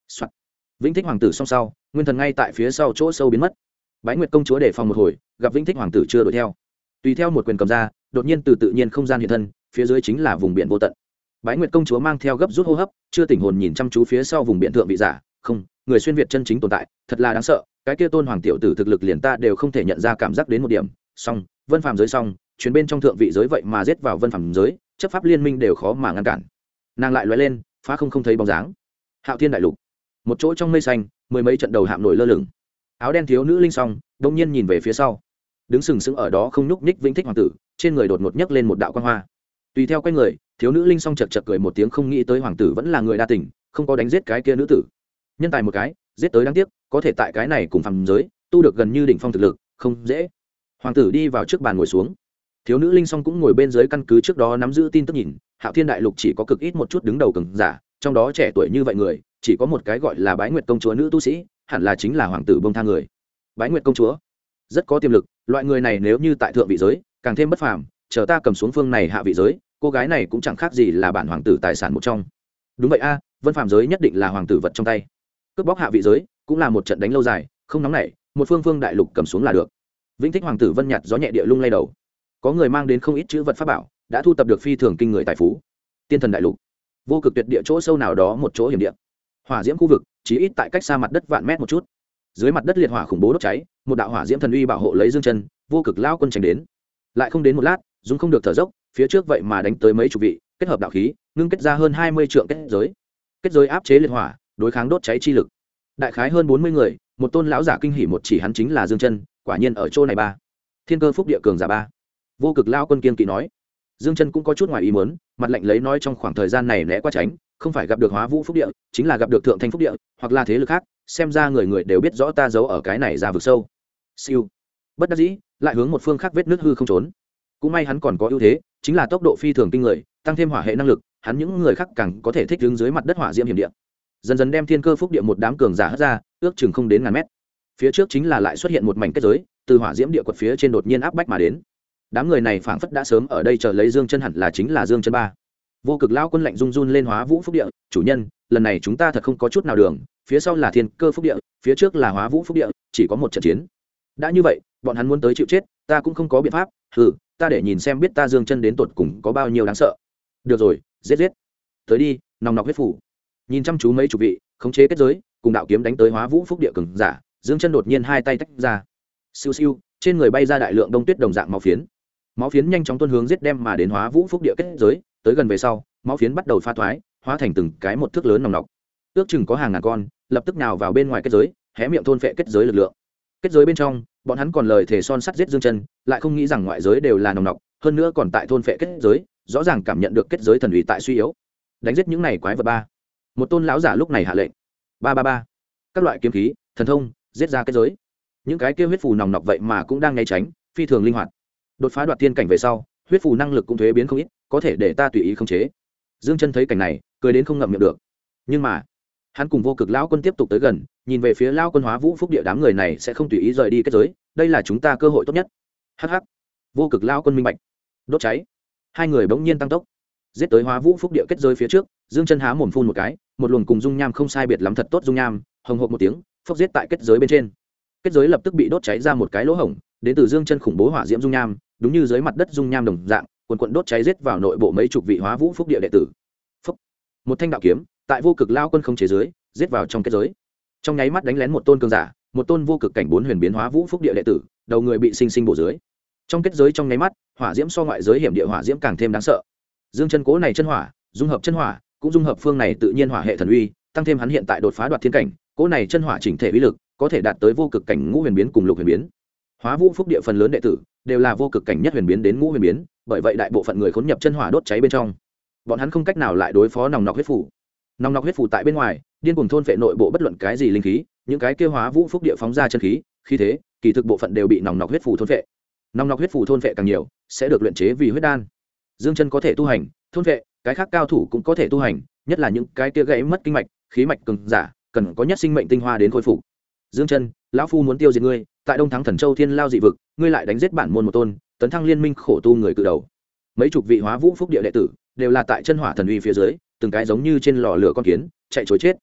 Soạn. Vĩnh Thích hoàng tử song sau, nguyên thần ngay tại phía sau chỗ sâu biến mất. Bái Nguyệt công chúa để phòng một hồi, gặp Vĩnh Thích hoàng tử chưa đuổi theo, tùy theo một quyền cầm ra, đột nhiên từ tự nhiên không gian hiện thân, phía dưới chính là vùng biển vô tận. Bái Nguyệt công chúa mang theo gấp rút hô hấp, chưa tỉnh hồn nhìn chăm chú phía sau vùng biển thượng vị giả, không, người xuyên việt chân chính tồn tại, thật là đáng sợ, cái kia tôn hoàng tiểu tử thực lực liền ta đều không thể nhận ra cảm giác đến một điểm. Song, Vân Phàm giới song, chuyến bên trong thượng vị giới vậy mà giết vào Vân Phàm giới, chấp pháp liên minh đều khó mà ngăn cản. Nàng lại lóe lên, phá không thấy bóng dáng. Hạo Thiên đại lục, một chỗ trong mây xanh, mười mấy trận đầu hạm nổi lơ lửng. Áo đen thiếu nữ linh song, đông nhiên nhìn về phía sau, đứng sừng sững ở đó không nhúc nhích Vĩnh Thích hoàng tử, trên người đột ngột nhấc lên một đạo quang hoa. Tùy theo quay người, thiếu nữ linh song chật chật cười một tiếng, không nghĩ tới hoàng tử vẫn là người đa tình, không có đánh giết cái kia nữ tử. Nhân tài một cái, giết tới đáng tiếc, có thể tại cái này cùng phàm giới tu được gần như đỉnh phong thực lực, không dễ. Hoàng tử đi vào trước bàn ngồi xuống, thiếu nữ linh song cũng ngồi bên dưới, căn cứ trước đó nắm giữ tin tức nhìn, Hạo Thiên đại lục chỉ có cực ít một chút đứng đầu cường giả, trong đó trẻ tuổi như vậy người chỉ có một cái gọi là Bái Nguyệt công chúa nữ tu sĩ, hẳn là chính là hoàng tử bông tha người. Bái Nguyệt công chúa rất có tiềm lực, loại người này nếu như tại thượng vị giới càng thêm bất phàm, chờ ta cầm xuống phương này hạ vị giới, cô gái này cũng chẳng khác gì là bản hoàng tử tài sản một trong. Đúng vậy a, Vân Phàm giới nhất định là hoàng tử vật trong tay. Cướp bóc hạ vị giới cũng là một trận đánh lâu dài, không nóng nảy, một phương đại lục cầm xuống là được. Vĩnh Thích hoàng tử vân nhạt gió nhẹ địa lung lay đầu. Có người mang đến không ít chữ vật pháp bảo, đã thu tập được phi thường kinh người tài phú. Tiên thần đại lục, vô cực tuyệt địa chỗ sâu nào đó một chỗ hiểm địa, hỏa diễm khu vực, chỉ ít tại cách xa mặt đất vạn mét một chút. Dưới mặt đất liệt hỏa khủng bố đốt cháy, một đạo hỏa diễm thần uy bảo hộ lấy Dương Chân, vô cực lao quân tránh đến. Lại không đến một lát, dùng không được thở dốc, phía trước vậy mà đánh tới mấy chục vị, kết hợp đạo khí, ngưng kết ra hơn 20 trượng kết giới áp chế liệt hỏa, đối kháng đốt cháy chi lực. Đại khái hơn 40 người, một tôn lão giả kinh hỉ một chỉ hắn chính là Dương Chân, quả nhiên ở chỗ này ba. Thiên cơ phúc địa cường giả ba. Vô cực lao quân kiên kỵ nói. Dương Chân cũng có chút ngoài ý muốn, mặt lạnh lấy nói trong khoảng thời gian này né qua tránh, không phải gặp được Hóa Vũ phúc địa, chính là gặp được Thượng Thanh phúc địa, hoặc là thế lực khác, xem ra người người đều biết rõ ta giấu ở cái này ra vực sâu. Siêu. Bất đắc dĩ, lại hướng một phương khác vết nước hư không trốn. Cũng may hắn còn có ưu thế, chính là tốc độ phi thường kinh người, tăng thêm hỏa hệ năng lực, hắn những người khác càng có thể thích ứng dưới mặt đất hỏa diễm hiểm địa. Dần dần đem thiên cơ phúc địa một đám cường giả hất ra, ước chừng không đến ngàn mét. Phía trước chính là lại xuất hiện một mảnh kết giới, từ hỏa diễm địa quật phía trên đột nhiên áp bách mà đến. Đám người này phảng phất đã sớm ở đây chờ lấy Dương Chân, hẳn là chính là Dương Chân ba. Vô cực lao quân lạnh run run lên Hóa Vũ phúc địa, chủ nhân, lần này chúng ta thật không có chút nào đường, phía sau là thiên cơ phúc địa, phía trước là Hóa Vũ phúc địa, chỉ có một trận chiến. Đã như vậy, bọn hắn muốn tới chịu chết, ta cũng không có biện pháp, ta để nhìn xem biết ta Dương Chân đến tột cùng có bao nhiêu đáng sợ. Được rồi, giết. Tới đi, nòng nọc huyết phủ. Nhìn chăm chú mấy chục vị, khống chế kết giới, cùng đạo kiếm đánh tới Hóa Vũ phúc địa cường giả, Dương Chân đột nhiên hai tay tách ra. Siêu siêu, trên người bay ra đại lượng đông tuyết đồng dạng máu phiến. Máu phiến nhanh chóng tuôn hướng giết đem mà đến Hóa Vũ phúc địa kết giới, tới gần về sau, máu phiến bắt đầu pha thoái, hóa thành từng cái một thước lớn nòng nọc. Ước chừng có hàng ngàn con, lập tức nào vào bên ngoài kết giới, hé miệng thôn phệ kết giới lực lượng. Kết giới bên trong, bọn hắn còn lời thề son sắt giết Dương Chân, lại không nghĩ rằng ngoại giới đều là nòng nọc, hơn nữa còn tại thôn phệ kết giới, rõ ràng cảm nhận được kết giới thần uy tại suy yếu. Đánh giết những này quái vật ba. Một tôn lão giả lúc này hạ lệnh. Ba. Các loại kiếm khí, thần thông, giết ra kết giới. Những cái kia huyết phù nòng nọc vậy mà cũng đang né tránh, phi thường linh hoạt. Đột phá đoạt tiên cảnh về sau, huyết phù năng lực cũng thuế biến không ít, có thể để ta tùy ý khống chế. Dương Chân thấy cảnh này, cười đến không ngậm miệng được. Nhưng mà, hắn cùng vô cực lão quân tiếp tục tới gần, nhìn về phía lão quân Hóa Vũ phúc địa, đám người này sẽ không tùy ý rời đi kết giới, đây là chúng ta cơ hội tốt nhất. Hắc hắc. Vô cực lão quân minh bạch. Đốt cháy. Hai người bỗng nhiên tăng tốc, giết tới Hóa Vũ phúc địa kết giới phía trước. Dương Chân há mồm phun một cái, một luồng cùng dung nham không sai biệt lắm thật tốt dung nham, hồng hộc một tiếng, phốc giết tại kết giới bên trên. Kết giới lập tức bị đốt cháy ra một cái lỗ hổng, đến từ Dương Chân khủng bố hỏa diễm dung nham, đúng như dưới mặt đất dung nham đồng dạng, cuồn đốt cháy giết vào nội bộ mấy chục vị Hóa Vũ phúc địa đệ tử. Phốc. Một thanh đạo kiếm, tại vô cực lao quân không chế dưới, giết vào trong kết giới. Trong nháy mắt đánh lén một tôn cường giả, một tôn vô cực cảnh 4 huyền biến Hóa Vũ phúc địa đệ tử, đầu người bị sinh sinh bổ dưới. Trong kết giới trong nháy mắt, hỏa diễm so ngoại giới hiểm địa hỏa diễm càng thêm đáng sợ. Dương Chân cố này chân hỏa, dung hợp chân hỏa, cũng dung hợp phương này tự nhiên hỏa hệ thần uy, tăng thêm hắn hiện tại đột phá đoạt thiên cảnh, cố này chân hỏa chỉnh thể uy lực, có thể đạt tới vô cực cảnh ngũ huyền biến cùng lục huyền biến. Hóa Vũ phúc địa phần lớn đệ tử đều là vô cực cảnh nhất huyền biến đến ngũ huyền biến, bởi vậy đại bộ phận người khốn nhập chân hỏa đốt cháy bên trong. Bọn hắn không cách nào lại đối phó nòng nọc huyết phủ. Nòng nọc huyết phủ tại bên ngoài, điên cuồng thôn phệ nội bộ bất luận cái gì linh khí, những cái kia Hóa Vũ phúc địa phóng ra chân khí, khí thế, kỳ thực bộ phận đều bị nòng nọc huyết phủ thôn phệ. Nòng nọc huyết phủ thôn phệ càng nhiều, sẽ được luyện chế vì huyết đan. Dương Chân có thể tu hành, thôn phệ, cái khác cao thủ cũng có thể tu hành, nhất là những cái kia gãy mất kinh mạch, khí mạch cường giả, cần có nhất sinh mệnh tinh hoa đến khôi phục. Dương Chân, lão phu muốn tiêu diệt ngươi, tại Đông Thắng Thần Châu Thiên Lao dị vực, ngươi lại đánh giết bản môn một tôn, tấn thăng liên minh khổ tu người cự đầu. Mấy chục vị Hóa Vũ phúc địa đệ tử, đều là tại chân hỏa thần uy phía dưới, từng cái giống như trên lò lửa con kiến, chạy trối chết.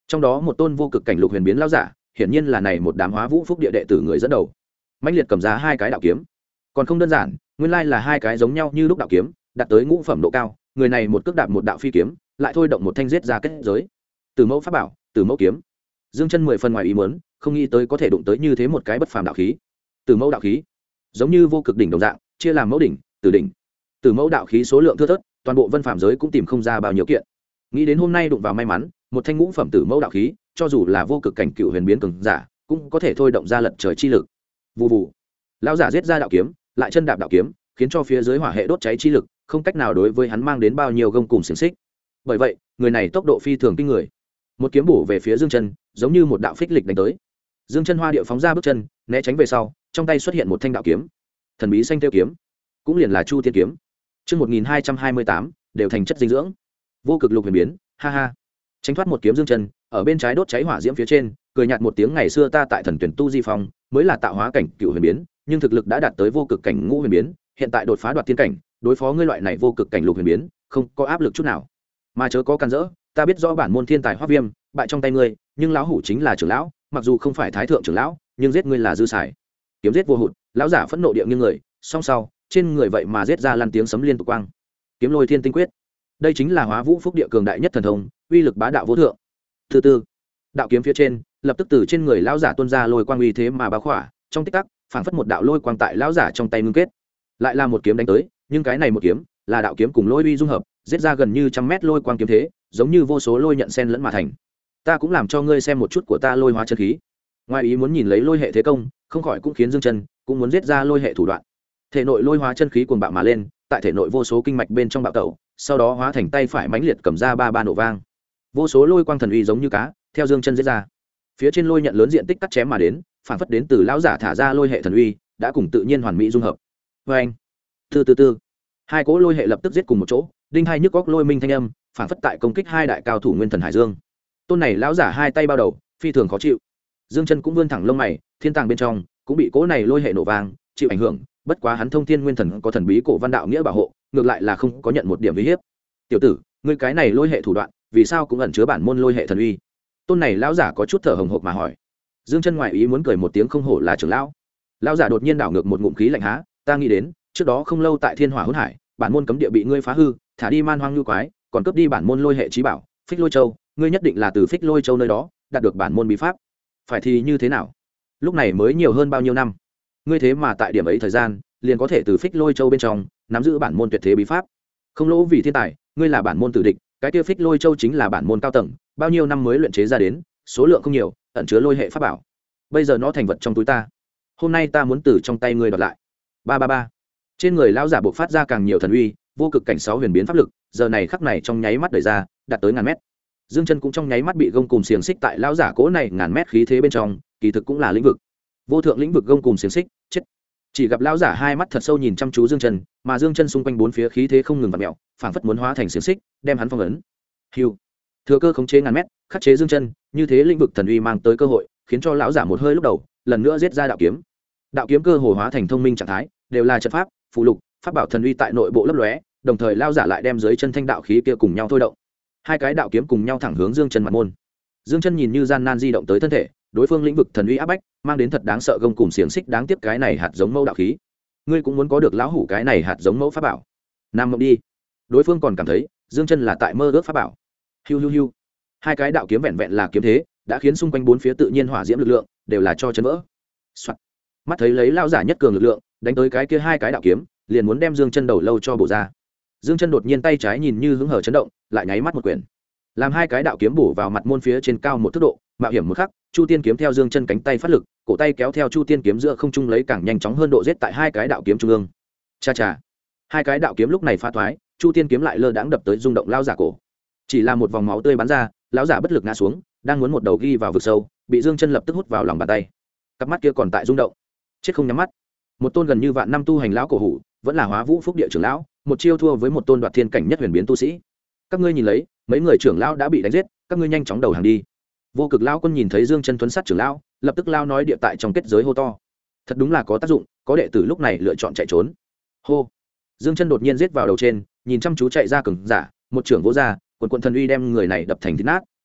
trong đó một tôn vô cực cảnh lục huyền biến lão giả hiển nhiên là này một đám hóa vũ phúc địa đệ tử người dẫn đầu, mãnh liệt cầm ra hai cái đạo kiếm. Còn không đơn giản, nguyên lai là hai cái giống nhau như lúc đạo kiếm, đạt tới ngũ phẩm độ cao. Người này một cước đạp một đạo phi kiếm, lại thôi động một thanh giết ra kết giới. Tử mẫu pháp bảo, Tử mẫu kiếm. Dương Chân 10 phần ngoài ý muốn, không nghĩ tới có thể đụng tới như thế một cái bất phàm đạo khí. Tử mẫu đạo khí, giống như vô cực đỉnh đồng dạng, chia làm mẫu đỉnh, tử đỉnh. Tử mẫu đạo khí số lượng thưa thớt, toàn bộ vân phàm giới cũng tìm không ra bao nhiêu kiện. Nghĩ đến hôm nay đụng vào may mắn, một thanh ngũ phẩm tử mẫu đạo khí, cho dù là vô cực cảnh cựu huyền biến cường giả, cũng có thể thôi động ra lật trời chi lực. Vù vù. Lão giả giết ra đạo kiếm, lại chân đạp đạo kiếm, khiến cho phía dưới hỏa hệ đốt cháy chi lực không cách nào đối với hắn mang đến bao nhiêu gông cùng xiềng xích. Bởi vậy, người này tốc độ phi thường kinh người. Một kiếm bổ về phía Dương Chân, giống như một đạo phích lịch đánh tới. Dương Chân hoa điệu phóng ra bước chân, né tránh về sau, trong tay xuất hiện một thanh đạo kiếm. Thần bí xanh tiêu kiếm, cũng liền là Chu Tiên kiếm. Chương 1228, đều thành chất dinh dưỡng. Vô cực lục huyền biến, ha ha. Tránh thoát một kiếm Dương Chân, ở bên trái đốt cháy hỏa diễm phía trên, cười nhạt một tiếng, ngày xưa ta tại Thần Tuyển Tu Di Phong, mới là tạo hóa cảnh cựu huyền biến, nhưng thực lực đã đạt tới vô cực cảnh ngũ huyền biến, hiện tại đột phá đoạt tiên cảnh, đối phó ngươi loại này vô cực cảnh lục huyền biến, không có áp lực chút nào. Mà chớ có can dỡ, ta biết rõ bản môn thiên tài Hoắc Viêm, bại trong tay ngươi, nhưng lão hủ chính là trưởng lão, mặc dù không phải thái thượng trưởng lão, nhưng giết ngươi là dư xài. Kiếm giết vô hụt, lão giả phẫn nộ địa nghiêng người, song sau, trên người vậy mà giết ra lăn tiếng sấm liên tục quang. Kiếm Lôi Thiên Tinh Quyết, đây chính là Hóa Vũ Phúc địa cường đại nhất thần thông, uy lực bá đạo vô thượng. Thứ tư, đạo kiếm phía trên, lập tức từ trên người lão giả tuôn ra lôi quang uy thế mà bao khỏa, trong tích tắc, phảng phất một đạo lôi quang tại lão giả trong tay ngưng kết. Lại là một kiếm đánh tới, nhưng cái này một kiếm, là đạo kiếm cùng lôi uy dung hợp, giết ra gần như trăm mét lôi quang kiếm thế, giống như vô số lôi nhận xen lẫn mà thành. Ta cũng làm cho ngươi xem một chút của ta lôi hóa chân khí. Ngoài ý muốn nhìn lấy lôi hệ thế công, không khỏi cũng khiến Dương Chân cũng muốn giết ra lôi hệ thủ đoạn. Thể nội lôi hóa chân khí cuồng bạo mà lên, tại thể nội vô số kinh mạch bên trong bạo tẩu, sau đó hóa thành tay phải mãnh liệt cầm ra ba nổ vang. Vô số lôi quang thần uy giống như cá, theo Dương Chân giết ra. Phía trên lôi nhận lớn diện tích cắt chém mà đến, phản phất đến từ lão giả thả ra lôi hệ thần uy, đã cùng tự nhiên hoàn mỹ dung hợp. Và anh, từ hai cỗ lôi hệ lập tức giết cùng một chỗ, đinh hai nhức góc lôi minh thanh âm, phản phất tại công kích hai đại cao thủ nguyên thần hải dương. Tôn này lão giả hai tay bao đầu, phi thường khó chịu. Dương Chân cũng vươn thẳng lông mày, thiên tàng bên trong cũng bị cỗ này lôi hệ nổ vang, chịu ảnh hưởng. Bất quá hắn thông thiên nguyên thần có thần bí cổ văn đạo nghĩa bảo hộ, ngược lại là không có nhận một điểm uy hiếp. Tiểu tử, ngươi cái này lôi hệ thủ đoạn, vì sao cũng ẩn chứa bản môn lôi hệ thần uy? Tôn này lão giả có chút thở hồng hộc mà hỏi. Dương Chân ngoại ý muốn cười một tiếng, không hổ là trưởng lão. Lão giả đột nhiên đảo ngược một ngụm khí lạnh há, ta nghĩ đến, trước đó không lâu tại Thiên Hỏa Hỗn Hải, bản môn cấm địa bị ngươi phá hư, thả đi man hoang lưu quái, còn cướp đi bản môn lôi hệ chí bảo, Phích Lôi Châu, ngươi nhất định là từ Phích Lôi Châu nơi đó đạt được bản môn bí pháp. Phải thì như thế nào? Lúc này mới nhiều hơn bao nhiêu năm? Ngươi thế mà tại điểm ấy thời gian, liền có thể từ Phích Lôi Châu bên trong nắm giữ bản môn tuyệt thế bí pháp. Không lỗ vì thiên tài, ngươi là bản môn tử địch, cái kia Phích Lôi Châu chính là bản môn cao tầng, bao nhiêu năm mới luyện chế ra đến, số lượng không nhiều, ẩn chứa lôi hệ pháp bảo. Bây giờ nó thành vật trong túi ta, hôm nay ta muốn từ trong tay ngươi đoạt lại. Ba. Trên người lão giả bộc phát ra càng nhiều thần uy, vô cực cảnh 6 huyền biến pháp lực, giờ này khắc này trong nháy mắt đẩy ra, đạt tới ngàn mét. Dương Chân cũng trong nháy mắt bị gông cùm xiềng xích tại lão giả cố này ngàn mét khí thế bên trong, kỳ thực cũng là lĩnh vực. Vô thượng lĩnh vực gông cùm xiềng xích, chết. Chỉ gặp lão giả hai mắt thật sâu nhìn chăm chú Dương Chân, mà Dương Chân xung quanh bốn phía khí thế không ngừng vặn mèo, phảng phất muốn hóa thành xiềng xích, đem hắn phong ấn. Hưu. Thừa cơ khống chế ngàn mét, khắc chế Dương Chân, như thế lĩnh vực thần uy mang tới cơ hội, khiến cho lão giả một hơi lúc đầu, lần nữa giết ra đạo kiếm. Đạo kiếm cơ hồ hóa thành thông minh trạng thái, đều là trận pháp, phù lục, pháp bảo thần uy tại nội bộ lấp lóe, đồng thời lão giả lại đem dưới chân thanh đạo khí kia cùng nhau thôi động. Hai cái đạo kiếm cùng nhau thẳng hướng Dương Chân mặt môn. Dương Chân nhìn như gian nan di động tới thân thể, đối phương lĩnh vực thần uy áp bách, mang đến thật đáng sợ gông cùng xiềng xích, đáng tiếc cái này hạt giống mẫu đạo khí. Ngươi cũng muốn có được lão hủ cái này hạt giống mẫu pháp bảo. Nam mộng đi. Đối phương còn cảm thấy, Dương Chân là tại mơ ước pháp bảo. Hiu. Hai cái đạo kiếm vẹn vẹn là kiếm thế, đã khiến xung quanh bốn phía tự nhiên hỏa diễm lực lượng đều là cho chấn vỡ. Soạt. Mắt thấy lấy lão giả nhất cường lực lượng, đánh tới cái kia hai cái đạo kiếm, liền muốn đem Dương Chân đầu lâu cho bổ ra. Dương Chân đột nhiên tay trái nhìn như hứng hở chấn động, lại nháy mắt một quyển. Làm hai cái đạo kiếm bổ vào mặt môn phía trên cao một thước độ, mạo hiểm một khắc, Chu Tiên kiếm theo Dương Chân cánh tay phát lực, cổ tay kéo theo Chu Tiên kiếm giữa không trung lấy càng nhanh chóng hơn độ giết tại hai cái đạo kiếm trung ương. Cha. Hai cái đạo kiếm lúc này pha thoái, Chu Tiên kiếm lại lơ đãng đập tới rung động lão giả cổ. Chỉ là một vòng máu tươi bắn ra, lão giả bất lực ngã xuống, đang muốn một đầu ghi vào vực sâu, bị Dương Chân lập tức hút vào lòng bàn tay. Cặp mắt kia còn tại rung động, chết không nhắm mắt. Một tôn gần như vạn năm tu hành lão cổ hủ, vẫn là Hóa Vũ Phúc địa trưởng lão, một chiêu thua với một tôn đoạt thiên cảnh nhất huyền biến tu sĩ. Các ngươi nhìn lấy, mấy người trưởng lão đã bị đánh giết, các ngươi nhanh chóng đầu hàng đi. Vô Cực lão quân nhìn thấy Dương Chân tuấn sát trưởng lão, lập tức lao nói địa tại trong kết giới hô to. Thật đúng là có tác dụng, có đệ tử lúc này lựa chọn chạy trốn. Hô. Dương Chân đột nhiên giết vào đầu trên, nhìn chăm chú chạy ra cường giả, một trưởng vỗ ra, quần thần uy đem người này đập thành thít nát,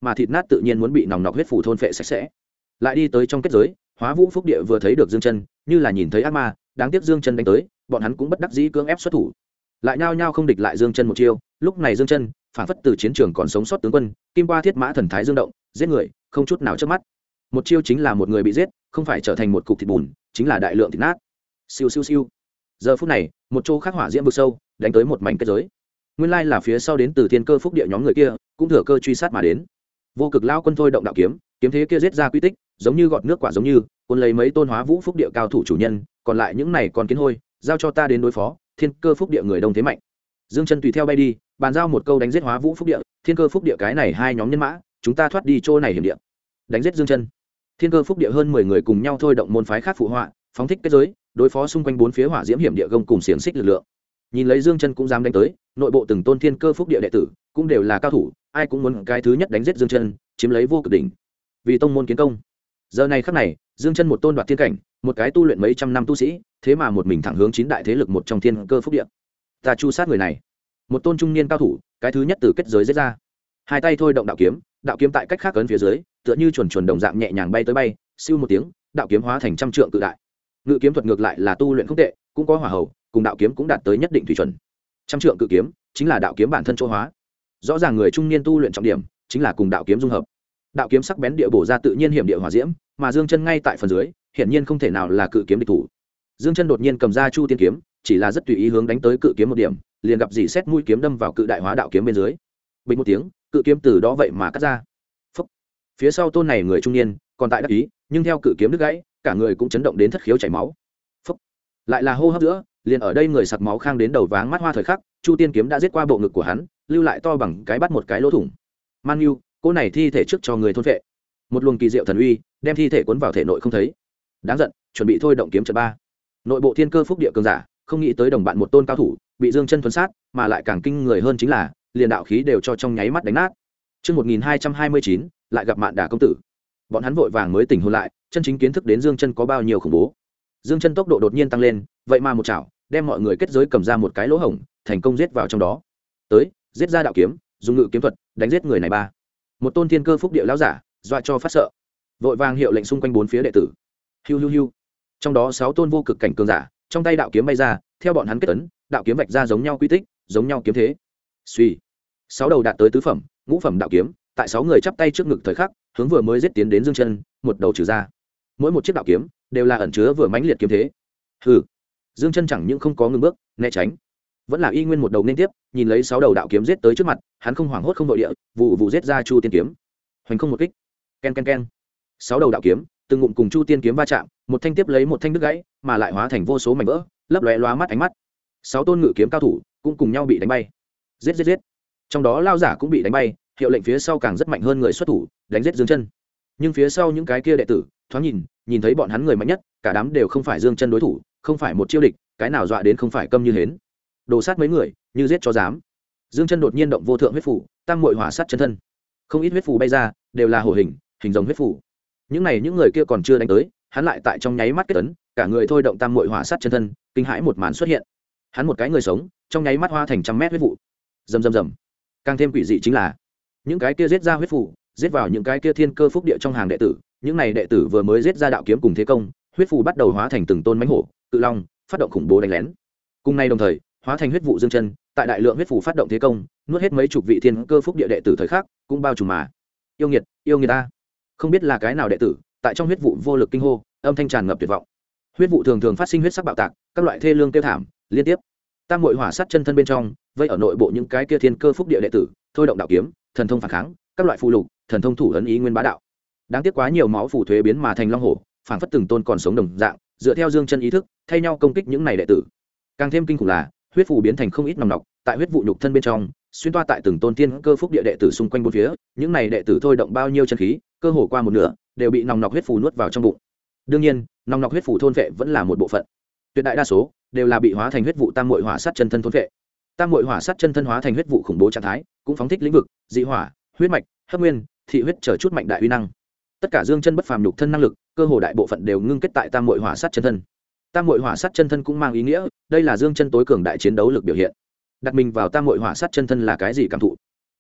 mà thịt nát tự nhiên muốn bị nòng nọc huyết phù thôn phệ sạch sẽ. Lại đi tới trong kết giới, Hóa Vũ Phúc Địa vừa thấy được Dương Chân, như là nhìn thấy ác ma, đáng tiếc Dương Chân đánh tới, bọn hắn cũng bất đắc dĩ cưỡng ép xuất thủ. Lại nhao nhao không địch lại Dương Chân một chiêu, lúc này Dương Chân phản phất từ chiến trường còn sống sót tướng quân, kim qua thiết mã thần thái dương động, giết người, không chút nào chớp mắt. Một chiêu chính là một người bị giết, không phải trở thành một cục thịt bùn, chính là đại lượng thịt nát. Siêu siêu siêu. Giờ phút này, một chỗ khác hỏa diễm vực sâu, đánh tới một mảnh kết giới. Nguyên lai là phía sau đến từ Thiên Cơ Phúc Địa nhóm người kia, cũng thừa cơ truy sát mà đến. Vô Cực lão quân thôi động đạo kiếm, kiếm thế kia giết ra quy tích, giống như gọt nước quả giống như, cuốn lấy mấy tôn Hóa Vũ Phúc Địa cao thủ chủ nhân, còn lại những này còn kiến hôi, giao cho ta đến đối phó. Thiên Cơ Phúc Địa người đông thế mạnh. Dương Chân tùy theo bay đi, bàn giao một câu đánh giết Hóa Vũ Phúc Địa, Thiên Cơ Phúc Địa cái này hai nhóm nhân mã, chúng ta thoát đi chỗ này hiểm địa. Đánh giết Dương Chân. Thiên Cơ Phúc Địa hơn 10 người cùng nhau thôi động môn phái khác phụ họa, phóng thích kết giới, đối phó xung quanh bốn phía hỏa diễm hiểm địa gông cùng xiềng xích lực lượng. Nhìn lấy Dương Chân cũng dám đánh tới, nội bộ từng tôn Thiên Cơ Phúc Địa đệ tử cũng đều là cao thủ, ai cũng muốn cái thứ nhất đánh giết Dương Chân, chiếm lấy vô cực đỉnh. Vì tông môn kiến công. Giờ này khắc này, Dương Chân một tôn đoạt thiên cảnh, một cái tu luyện mấy trăm năm tu sĩ, thế mà một mình thẳng hướng 9 đại thế lực một trong Thiên Cơ Phúc Địa. Ta chu sát người này. Một tôn trung niên cao thủ, cái thứ nhất từ kết giới giết ra. Hai tay thôi động đạo kiếm tại cách khác ấn phía dưới, tựa như chuẩn chuẩn đồng dạng nhẹ nhàng bay tới bay, siêu một tiếng, đạo kiếm hóa thành trăm trượng cự đại. Ngự kiếm thuật ngược lại là tu luyện không tệ, cũng có hỏa hầu, cùng đạo kiếm cũng đạt tới nhất định thủy chuẩn. Trăm trượng cự kiếm chính là đạo kiếm bản thân chỗ hóa. Rõ ràng người trung niên tu luyện trọng điểm chính là cùng đạo kiếm dung hợp. Đạo kiếm sắc bén địa bổ ra tự nhiên hiểm địa hỏa diễm, mà Dương Chân ngay tại phần dưới, hiển nhiên không thể nào là cự kiếm địch thủ. Dương Chân đột nhiên cầm ra Chu Tiên kiếm, chỉ là rất tùy ý hướng đánh tới cự kiếm một điểm, liền gặp dỉ xét mũi kiếm đâm vào cự đại hóa đạo kiếm bên dưới. Bình một tiếng, cự kiếm từ đó vậy mà cắt ra. Phốc. Phía sau tôn này người trung niên còn tại đắc ý, nhưng theo cự kiếm đứt gãy, cả người cũng chấn động đến thất khiếu chảy máu. Phốc. Lại là hô hấp giữa, liền ở đây người sặc máu khang đến đầu váng mắt hoa thời khắc, Chu Tiên kiếm đã giết qua bộ ngực của hắn, lưu lại to bằng cái bắt một cái lỗ thủng. Man Nhu, cô này thi thể trước cho người thôn phệ. Một luồng kỳ diệu thần uy, đem thi thể cuốn vào thể nội không thấy. Đáng giận, chuẩn bị thôi động kiếm trận 3. Nội bộ Thiên Cơ Phúc Địa cường giả, không nghĩ tới đồng bạn một tôn cao thủ, bị Dương Chân thuần sát, mà lại càng kinh người hơn chính là, liền đạo khí đều cho trong nháy mắt đánh nát. Chương 1229, lại gặp Mạn Đà công tử. Bọn hắn vội vàng mới tỉnh hồn lại, chân chính kiến thức đến Dương Chân có bao nhiêu khủng bố. Dương Chân tốc độ đột nhiên tăng lên, vậy mà một chảo, đem mọi người kết giới cầm ra một cái lỗ hổng, thành công giết vào trong đó. Tới, giết ra đạo kiếm, dùng ngự kiếm thuật, đánh giết người này 3. Một tôn Thiên Cơ Phúc Địa lão giả, dọa cho phát sợ. Vội vàng hiệu lệnh xung quanh bốn phía đệ tử. Hiu hiu hiu. Trong đó 6 tôn vô cực cảnh cường giả, trong tay đạo kiếm bay ra, theo bọn hắn kết ấn, đạo kiếm vạch ra giống nhau quy tích, giống nhau kiếm thế. Suy. 6 đầu đạt tới tứ phẩm, ngũ phẩm đạo kiếm, tại 6 người chắp tay trước ngực thời khắc, hướng vừa mới giết tiến đến Dương Chân, một đầu trừ ra. Mỗi một chiếc đạo kiếm đều là ẩn chứa vừa mãnh liệt kiếm thế. Hừ. Dương Chân chẳng những không có ngừng bước, né tránh, vẫn là y nguyên một đầu nên tiếp, nhìn lấy 6 đầu đạo kiếm giết tới trước mặt, hắn không hoảng hốt không đội địa, vụ vụ giết ra Chu Tiên kiếm. Hoành không một kích. Ken ken ken. 6 đầu đạo kiếm, từng ngụm cùng Chu Tiên kiếm va chạm, một thanh tiếp lấy một thanh đứt gãy, mà lại hóa thành vô số mảnh vỡ, lấp lóe lóa mắt ánh mắt. 6 tôn ngự kiếm cao thủ cũng cùng nhau bị đánh bay. Giết giết giết. Trong đó lao giả cũng bị đánh bay, hiệu lệnh phía sau càng rất mạnh hơn người xuất thủ, đánh giết Dương Chân. Nhưng phía sau những cái kia đệ tử, thoáng nhìn thấy bọn hắn người mạnh nhất, cả đám đều không phải Dương Chân đối thủ, không phải một chiêu địch, cái nào dọa đến không phải câm như hến. Đồ sát mấy người, như giết cho dám. Dương Chân đột nhiên động vô thượng huyết phù, tam muội hỏa sát chân thân. Không ít huyết phù bay ra, đều là hổ hình, hình rồng huyết phù. Những người kia còn chưa đánh tới, hắn lại tại trong nháy mắt kết ấn, cả người thôi động tam muội hỏa sát chân thân, kinh hãi một màn xuất hiện. Hắn một cái người sống, trong nháy mắt hoa thành trăm mét huyết vụ. Rầm rầm rầm. Càng thêm quỷ dị chính là, những cái kia giết ra huyết phù, giết vào những cái kia Thiên Cơ Phúc Địa trong hàng đệ tử, những này đệ tử vừa mới giết ra đạo kiếm cùng thế công, huyết phù bắt đầu hóa thành từng tôn mãnh hổ, cự long, phát động khủng bố đánh lén. Cùng nay đồng thời, hóa thành huyết vụ Dương Chân, tại đại lượng huyết phù phát động thế công, nuốt hết mấy chục vị Thiên Cơ Phúc Địa đệ tử thời khắc, cũng bao trùm mà. Yêu nghiệt ta. Không biết là cái nào đệ tử, tại trong huyết vụ vô lực kinh hô, âm thanh tràn ngập tuyệt vọng. Huyết vụ thường thường phát sinh huyết sắc bạo tạc, các loại thê lương kêu thảm liên tiếp. Tam muội hỏa sát chân thân bên trong, vây ở nội bộ những cái kia Thiên Cơ Phúc Địa đệ tử, thôi động đạo kiếm, thần thông phản kháng, các loại phù lục, thần thông thủ ấn ý nguyên bá đạo. Đáng tiếc quá nhiều máu phù thuế biến mà thành long hổ, phản phất từng tôn còn sống đồng dạng, dựa theo Dương Chân ý thức, thay nhau công kích những này đệ tử. Càng thêm kinh khủng là, huyết phù biến thành không ít nòng nọc, tại huyết vụ nhục thân bên trong, xuyên toa tại từng tôn Thiên Cơ Phúc Địa đệ tử xung quanh bốn phía, những này đệ tử thôi động bao nhiêu chân khí, cơ hồ qua một nửa, đều bị nòng nọc huyết phù nuốt vào trong bụng. Đương nhiên, nòng nọc huyết phù thôn vệ vẫn là một bộ phận, tuyệt đại đa số đều là bị hóa thành huyết vụ tam muội hỏa sát chân thân thôn vệ. Tam muội hỏa sát chân thân hóa thành huyết vụ khủng bố trạng thái, cũng phóng thích lĩnh vực, dị hỏa, huyết mạch, hấp nguyên, thị huyết trở chút mạnh đại uy năng. Tất cả Dương Chân bất phàm nhục thân năng lực, cơ hồ đại bộ phận đều ngưng kết tại tam muội hỏa sát chân thân. Tam muội hỏa sát chân thân cũng mang ý nghĩa, đây là Dương Chân tối cường đại chiến đấu lực biểu hiện. Đặt mình vào tam muội hỏa sát chân thân là cái gì cảm thụ?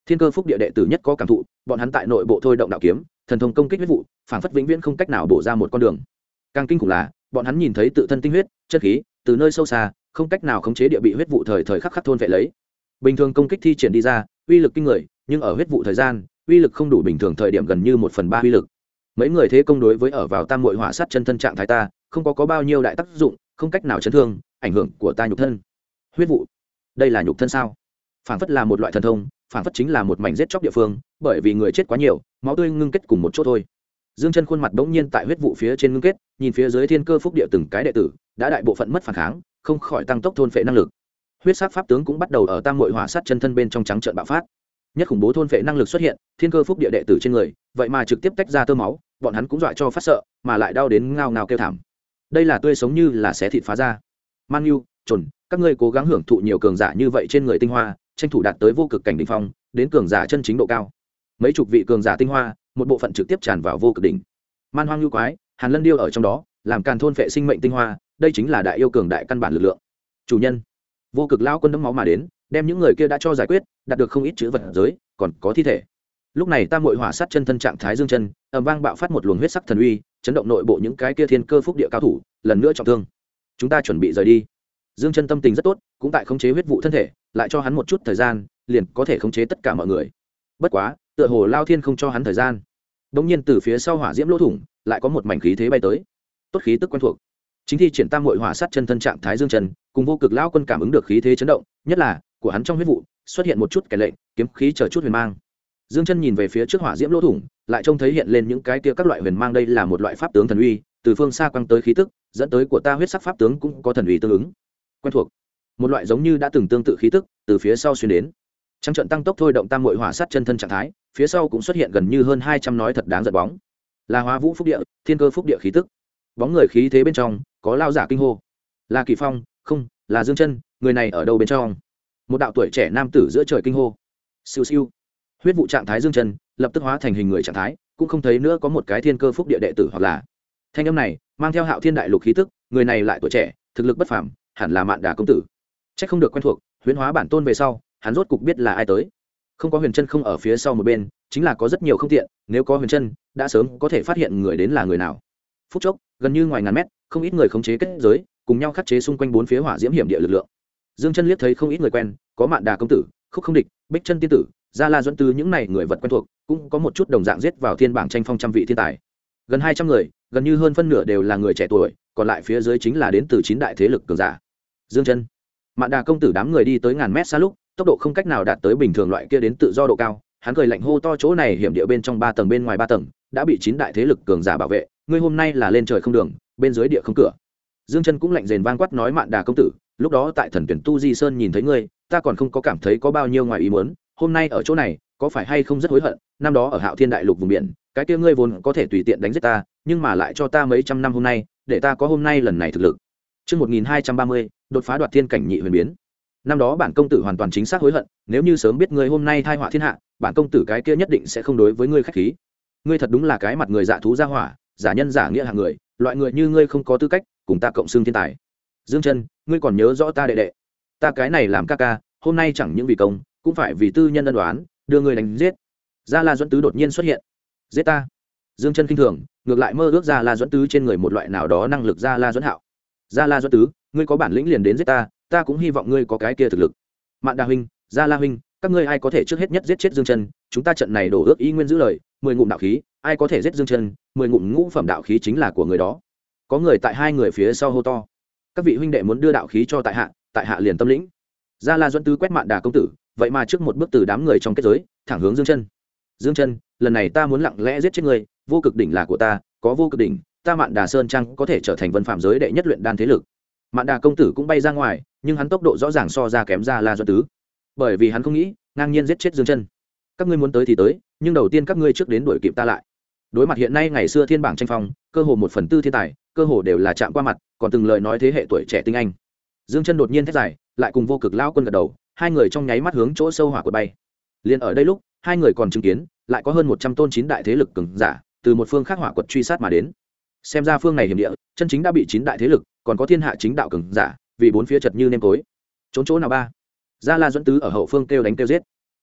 thiên cơ phúc địa đệ tử nhất có cảm thụ, bọn hắn tại nội bộ thôi động đạo kiếm thần thông công kích huyết vụ, phảng phất vĩnh viễn không cách nào bổ ra một con đường. Càng kinh khủng là bọn hắn nhìn thấy tự thân tinh huyết chất khí từ nơi sâu xa không cách nào khống chế địa bị huyết vụ thời thời khắc khắc thôn vệ lấy. Bình thường công kích thi triển đi ra uy lực kinh người, nhưng ở huyết vụ thời gian uy lực không đủ bình thường thời điểm gần như 1/3 uy lực. Mấy người thế công đối với ở vào tam muội hỏa sát chân thân trạng thái ta không có bao nhiêu đại tác dụng, không cách nào chấn thương ảnh hưởng của ta nhục thân. Huyết vụ, đây là nhục thân sao? Phảng phất là một loại thần thông, phảng phất chính là một mảnh giết chóc địa phương, bởi vì người chết quá nhiều, máu tươi ngưng kết cùng một chỗ thôi. Dương Chân khuôn mặt bỗng nhiên tại huyết vụ phía trên ngưng kết, nhìn phía dưới thiên cơ phúc địa từng cái đệ tử đã đại bộ phận mất phản kháng, không khỏi tăng tốc thôn phệ năng lực. Huyết sắc pháp tướng cũng bắt đầu ở tam muội hỏa sát chân thân bên trong trắng trợn bạo phát. Nhất khủng bố thôn phệ năng lực xuất hiện, thiên cơ phúc địa đệ tử trên người, vậy mà trực tiếp tách ra tơ máu, bọn hắn cũng dọa cho phát sợ, mà lại đau đến ngao ngao kêu thảm. Đây là tươi sống như là xé thịt phá ra. Man Nhu, Trồn, các ngươi cố gắng hưởng thụ nhiều cường giả như vậy trên người tinh hoa, tranh thủ đạt tới vô cực cảnh đỉnh phong, đến cường giả chân chính độ cao. Mấy chục vị cường giả tinh hoa, một bộ phận trực tiếp tràn vào vô cực đỉnh. Man Hoang Nhu quái, Hàn Lân điêu ở trong đó, làm càn thôn phệ sinh mệnh tinh hoa, đây chính là đại yêu cường đại căn bản lực lượng. Chủ nhân, vô cực lão quân đẫm máu mà đến, đem những người kia đã cho giải quyết, đạt được không ít chữ vật giới, còn có thi thể. Lúc này tam muội hỏa sát chân thân trạng thái dương chân, ầm vang bạo phát một luồng huyết sắc thần uy, chấn động nội bộ những cái kia thiên cơ phúc địa cao thủ, lần nữa trọng thương. Chúng ta chuẩn bị rời đi. Dương chân tâm tình rất tốt, cũng tại khống chế huyết vụ thân thể, lại cho hắn một chút thời gian, liền có thể khống chế tất cả mọi người. Bất quá, tựa hồ Lao Thiên không cho hắn thời gian. Đống nhiên từ phía sau hỏa diễm lỗ thủng, lại có một mảnh khí thế bay tới. Tốt khí tức quen thuộc. Chính thi triển tam muội hỏa sát chân thân trạng thái dương chân, cùng vô cực lão quân cảm ứng được khí thế chấn động, nhất là của hắn trong huyết vụ xuất hiện một chút kẻ lệnh, kiếm khí chờ chút huyền mang. Dương chân nhìn về phía trước hỏa diễm lỗ thủng, lại trông thấy hiện lên những cái kia các loại huyền mang, đây là một loại pháp tướng thần uy, từ phương xa quăng tới khí tức, dẫn tới của ta huyết sắc pháp tướng cũng có thần uy tương ứng. Quen thuộc. Một loại giống như đã từng tương tự khí tức, từ phía sau xuyên đến. Trắng trận tăng tốc thôi động tam muội hỏa sát chân thân trạng thái, phía sau cũng xuất hiện gần như hơn 200 nói thật đáng giận bóng. Là Hóa Vũ phúc địa, thiên cơ phúc địa khí tức. Bóng người khí thế bên trong, có lao giả kinh hô. Là Kỳ Phong, không, là Dương Chân, người này ở đâu bên trong? Một đạo tuổi trẻ nam tử giữa trời kinh hô. Siêu siêu. Huyết vụ trạng thái Dương Chân, lập tức hóa thành hình người trạng thái, cũng không thấy nữa có một cái thiên cơ phúc địa đệ tử hoặc là. Thanh âm này, mang theo Hạo Thiên đại lục khí tức, người này lại tuổi trẻ, thực lực bất phàm, hẳn là Mạn Đà công tử. Chắc không được quen thuộc, huyễn hóa bản tôn về sau, hắn rốt cục biết là ai tới. Không có Huyền Chân không ở phía sau một bên, chính là có rất nhiều không tiện, nếu có Huyền Chân, đã sớm có thể phát hiện người đến là người nào. Phút chốc, gần như ngoài ngàn mét, không ít người khống chế kết giới, cùng nhau khắc chế xung quanh bốn phía hỏa diễm hiểm địa lực lượng. Dương Chân liếc thấy không ít người quen, có Mạn Đà công tử, Khúc Không Địch, Bích Chân tiên tử, Gia La Duẫn Tứ, những này người vật quen thuộc, cũng có một chút đồng dạng giết vào thiên bảng tranh phong trăm vị thiên tài. Gần 200 người, gần như hơn phân nửa đều là người trẻ tuổi, còn lại phía dưới chính là đến từ 9 đại thế lực cường giả. Dương Chân, Mạn Đà công tử đám người đi tới ngàn mét xa lúc, tốc độ không cách nào đạt tới bình thường loại kia đến tự do độ cao, hắn cười lạnh hô to, chỗ này hiểm địa bên trong 3 tầng bên ngoài 3 tầng, đã bị 9 đại thế lực cường giả bảo vệ, ngươi hôm nay là lên trời không đường, bên dưới địa không cửa. Dương Chân cũng lạnh rền vang quát nói, Mạn Đà công tử, lúc đó tại Thần Tuyển Tu Di Sơn nhìn thấy ngươi, ta còn không có cảm thấy có bao nhiêu ngoài ý muốn, hôm nay ở chỗ này, có phải hay không rất hối hận, năm đó ở Hạo Thiên đại lục vùng biển, cái kia ngươi vốn có thể tùy tiện đánh giết ta, nhưng mà lại cho ta mấy trăm năm hôm nay, để ta có hôm nay lần này thực lực. Chương 1230, đột phá đoạt thiên cảnh nhị huyền biến. Năm đó bản công tử hoàn toàn chính xác hối hận, nếu như sớm biết ngươi hôm nay tai họa thiên hạ, bản công tử cái kia nhất định sẽ không đối với ngươi khách khí. Ngươi thật đúng là cái mặt người dạ thú ra hỏa, giả nhân giả nghĩa hạng người, loại người như ngươi không có tư cách cùng ta cộng xưng thiên tài. Dương Chân, ngươi còn nhớ rõ ta đệ đệ? Ta cái này làm ca ca, hôm nay chẳng những vì công, cũng phải vì tư nhân ân đoán, đưa ngươi đánh giết. Gia La Duẫn Tứ đột nhiên xuất hiện. Giết ta? Dương Chân khinh thường, ngược lại mơ ước Gia La Duẫn Tứ trên người một loại nào đó năng lực. Gia La Duẫn Hạo, Gia La Duẫn Tứ, ngươi có bản lĩnh liền đến giết ta, ta cũng hy vọng ngươi có cái kia thực lực. Mạn Đà huynh, Gia La huynh, các ngươi ai có thể trước hết nhất giết chết Dương Chân, chúng ta trận này đổ ước ý nguyên giữ lời, 10 ngụm đạo khí, ai có thể giết Dương Chân, 10 ngụm ngũ phẩm đạo khí chính là của người đó. Có người tại hai người phía sau hô to. Các vị huynh đệ muốn đưa đạo khí cho tại hạ liền tâm lĩnh. Gia La Duẫn Tứ quét Mạn Đà công tử, vậy mà trước một bước từ đám người trong kết giới, thẳng hướng Dương Chân. Dương Chân, lần này ta muốn lặng lẽ giết chết ngươi, vô cực đỉnh là của ta, có vô cực đỉnh, ta Mạn Đà Sơn Trang có thể trở thành vân phạm giới đệ nhất luyện đan thế lực. Mạn Đà công tử cũng bay ra ngoài, nhưng hắn tốc độ rõ ràng so ra kém Gia La Duẫn Tứ, bởi vì hắn không nghĩ ngang nhiên giết chết Dương Chân. Các ngươi muốn tới thì tới, nhưng đầu tiên các ngươi trước đến đuổi kịp ta lại. Đối mặt hiện nay ngày xưa thiên bảng tranh phong, cơ hồ 1/4 thiên tài, cơ hồ đều là chạm qua mặt, còn từng lời nói thế hệ tuổi trẻ tinh anh. Dương Chân đột nhiên thét dài, lại cùng vô cực lão quân gật đầu, hai người trong nháy mắt hướng chỗ sâu hỏa của bay. Liên ở đây lúc, hai người còn chứng kiến, lại có hơn 100 tôn 9 đại thế lực cường giả, từ một phương khác hỏa quật truy sát mà đến. Xem ra phương này hiểm địa, chân chính đã bị 9 đại thế lực, còn có thiên hạ chính đạo cường giả, vì bốn phía chật như nêm tối. Trốn chỗ nào ba? Gia La Duẫn Tứ ở hậu phương kêu đánh kêu giết.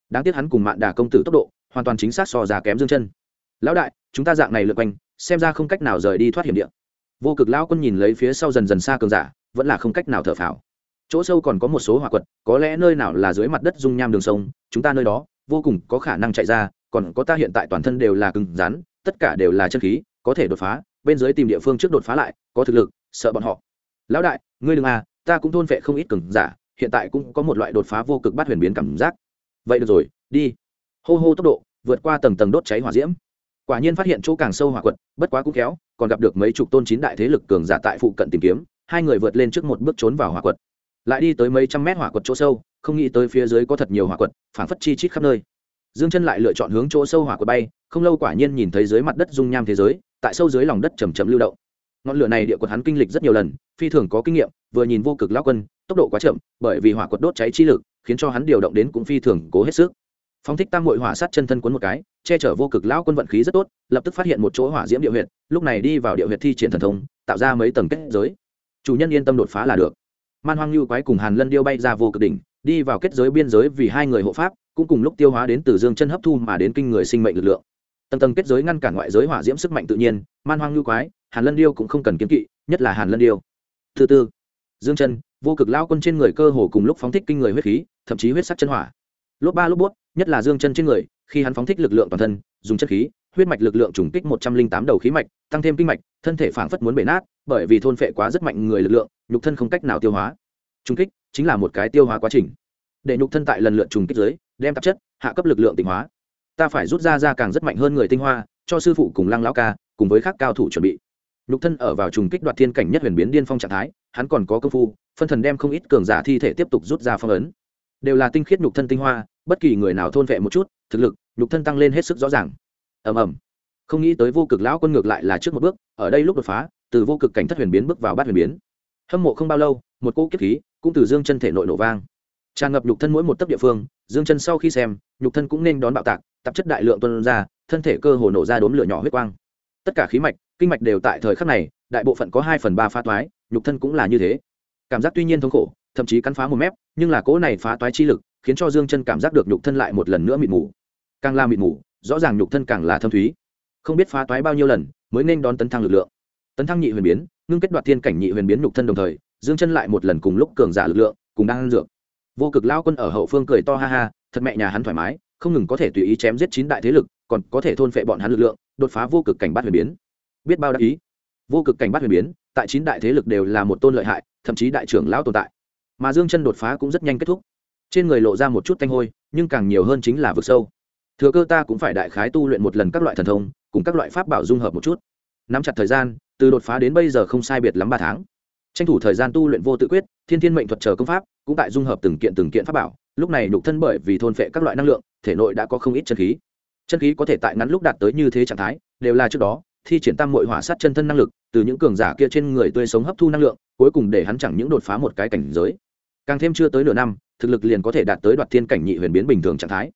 đáng tiếc hắn cùng Mạn Đà công tử tốc độ hoàn toàn chính xác so ra kém Dương Chân. Lão đại, chúng ta dạng này lượn quanh, xem ra không cách nào rời đi thoát hiểm địa. Vô Cực lão quân nhìn lấy phía sau dần dần xa cường giả, vẫn là không cách nào thở phào. Chỗ sâu còn có một số hỏa quật, có lẽ nơi nào là dưới mặt đất dung nham đường sông, chúng ta nơi đó vô cùng có khả năng chạy ra, còn có ta hiện tại toàn thân đều là cứng rắn, tất cả đều là chân khí, có thể đột phá, bên dưới tìm địa phương trước đột phá lại, có thực lực, sợ bọn họ. Lão đại, ngươi đừng à, ta cũng thôn phệ không ít cường giả, hiện tại cũng có một loại đột phá vô cực bát huyền biến cảm giác. Vậy được rồi, đi. Hô hô tốc độ, vượt qua tầng tầng đốt cháy hỏa diễm. Quả nhiên phát hiện chỗ càng sâu hỏa quật, bất quá cũng khéo, còn gặp được mấy chục tôn chín đại thế lực cường giả tại phụ cận tìm kiếm, hai người vượt lên trước một bước trốn vào hỏa quật. Lại đi tới mấy trăm mét hỏa quật chỗ sâu, không nghĩ tới phía dưới có thật nhiều hỏa quật, phảng phất chi chít khắp nơi. Dương Chân lại lựa chọn hướng chỗ sâu hỏa quật bay, không lâu quả nhiên nhìn thấy dưới mặt đất dung nham thế giới, tại sâu dưới lòng đất chậm chậm lưu động. Ngọn lửa này địa quật hắn kinh lịch rất nhiều lần, phi thường có kinh nghiệm, vừa nhìn Vô Cực lão quân, tốc độ quá chậm, bởi vì hỏa quật đốt cháy chi lực, khiến cho hắn điều động đến cũng phi thường cố hết sức. Phóng thích tam muội hỏa sát chân thân cuốn một cái, che chở Vô Cực lão quân vận khí rất tốt, lập tức phát hiện một chỗ hỏa diễm địa huyệt, lúc này đi vào địa huyệt thi triển thần thông, tạo ra mấy tầng kết giới. Chủ nhân yên tâm đột phá là được. Man Hoang Lưu quái cùng Hàn Lân điêu bay ra Vô Cực đỉnh, đi vào kết giới biên giới vì hai người hộ pháp, cũng cùng lúc tiêu hóa đến từ Dương Chân hấp thu mà đến kinh người sinh mệnh lực lượng. Tầng tầng kết giới ngăn cản ngoại giới hỏa diễm sức mạnh tự nhiên, Man Hoang Lưu quái, Hàn Lân điêu cũng không cần kiêng kỵ, nhất là Hàn Lân điêu. Thứ tư, Dương Chân, Vô Cực lão quân trên người cơ hồ cùng lúc phóng thích kinh người huyết khí, thậm chí huyết sắc chân hỏa. Lốp ba lốp bút, nhất là Dương Chân trên người, khi hắn phóng thích lực lượng toàn thân, dùng chất khí, huyết mạch lực lượng trùng kích 108 đầu khí mạch, tăng thêm kinh mạch, thân thể phảng phất muốn bể nát, bởi vì thôn phệ quá rất mạnh người lực lượng, nhục thân không cách nào tiêu hóa. Trùng kích chính là một cái tiêu hóa quá trình. Để nhục thân tại lần lượt trùng kích dưới, đem tạp chất, hạ cấp lực lượng tinh hóa. Ta phải rút ra càng rất mạnh hơn người tinh hoa, cho sư phụ cùng Lăng lão ca, cùng với các cao thủ chuẩn bị. Nhục thân ở vào trùng kích đoạt thiên cảnh nhất huyền biến điên phong trạng thái, hắn còn có công phu, phân thần đem không ít cường giả thi thể tiếp tục rút ra phong ấn. Đều là tinh khiết nhục thân tinh hoa, bất kỳ người nào thôn vệ một chút, thực lực, nhục thân tăng lên hết sức rõ ràng. Ầm ầm. Không nghĩ tới Vô Cực lão quân ngược lại là trước một bước, ở đây lúc đột phá, từ vô cực cảnh thất huyền biến bước vào bát huyền biến. Hâm mộ không bao lâu, một cỗ kiếp khí cũng từ Dương Chân thể nội nổ vang, tràn ngập nhục thân mỗi một tấc địa phương. Dương Chân sau khi xem, nhục thân cũng nên đón bạo tạc, tạp chất đại lượng tuôn ra, thân thể cơ hồ nổ ra đốm lửa nhỏ huyết quang. Tất cả khí mạch, kinh mạch đều tại thời khắc này, đại bộ phận có 2/3 phá toái, nhục thân cũng là như thế. Cảm giác tuy nhiên thống khổ, thậm chí cắn phá một mép, nhưng là cỗ này phá toái chi lực, khiến cho Dương Chân cảm giác được nhục thân lại một lần nữa mịt mù. Càng là mịt mù, rõ ràng nhục thân càng là thâm thúy. Không biết phá toái bao nhiêu lần, mới nên đón tấn thăng lực lượng. Tấn thăng nhị huyền biến, ngưng kết đoạt thiên cảnh nhị huyền biến nhục thân đồng thời, Dương Chân lại một lần cùng lúc cường giả lực lượng, cùng đang ăn dược. Vô Cực lão quân ở hậu phương cười to ha ha, thật mẹ nhà hắn thoải mái, không ngừng có thể tùy ý chém giết 9 đại thế lực, còn có thể thôn phệ bọn hắn lực lượng, đột phá vô cực cảnh bát huyền biến. Biết bao đắc ý. Vô cực cảnh bát huyền biến, tại 9 đại thế lực đều là một tôn lợi hại, thậm chí đại trưởng lão tồn tại. Mà Dương Chân đột phá cũng rất nhanh kết thúc. Trên người lộ ra một chút tanh hôi, nhưng càng nhiều hơn chính là vực sâu. Thừa cơ ta cũng phải đại khái tu luyện một lần các loại thần thông, cùng các loại pháp bảo dung hợp một chút. Nắm chặt thời gian, từ đột phá đến bây giờ không sai biệt lắm 3 tháng. Tranh thủ thời gian tu luyện vô tự quyết, thiên thiên mệnh thuật chờ công pháp, cũng tại dung hợp từng kiện pháp bảo. Lúc này nhục thân bởi vì thôn phệ các loại năng lượng, thể nội đã có không ít chân khí. Chân khí có thể tại ngắn lúc đạt tới như thế trạng thái, đều là trước đó thi triển tam muội hỏa sát chân thân năng lực, từ những cường giả kia trên người tươi sống hấp thu năng lượng, cuối cùng để hắn chẳng những đột phá một cái cảnh giới, càng thêm chưa tới nửa năm, thực lực liền có thể đạt tới đoạt thiên cảnh nhị huyền biến bình thường trạng thái.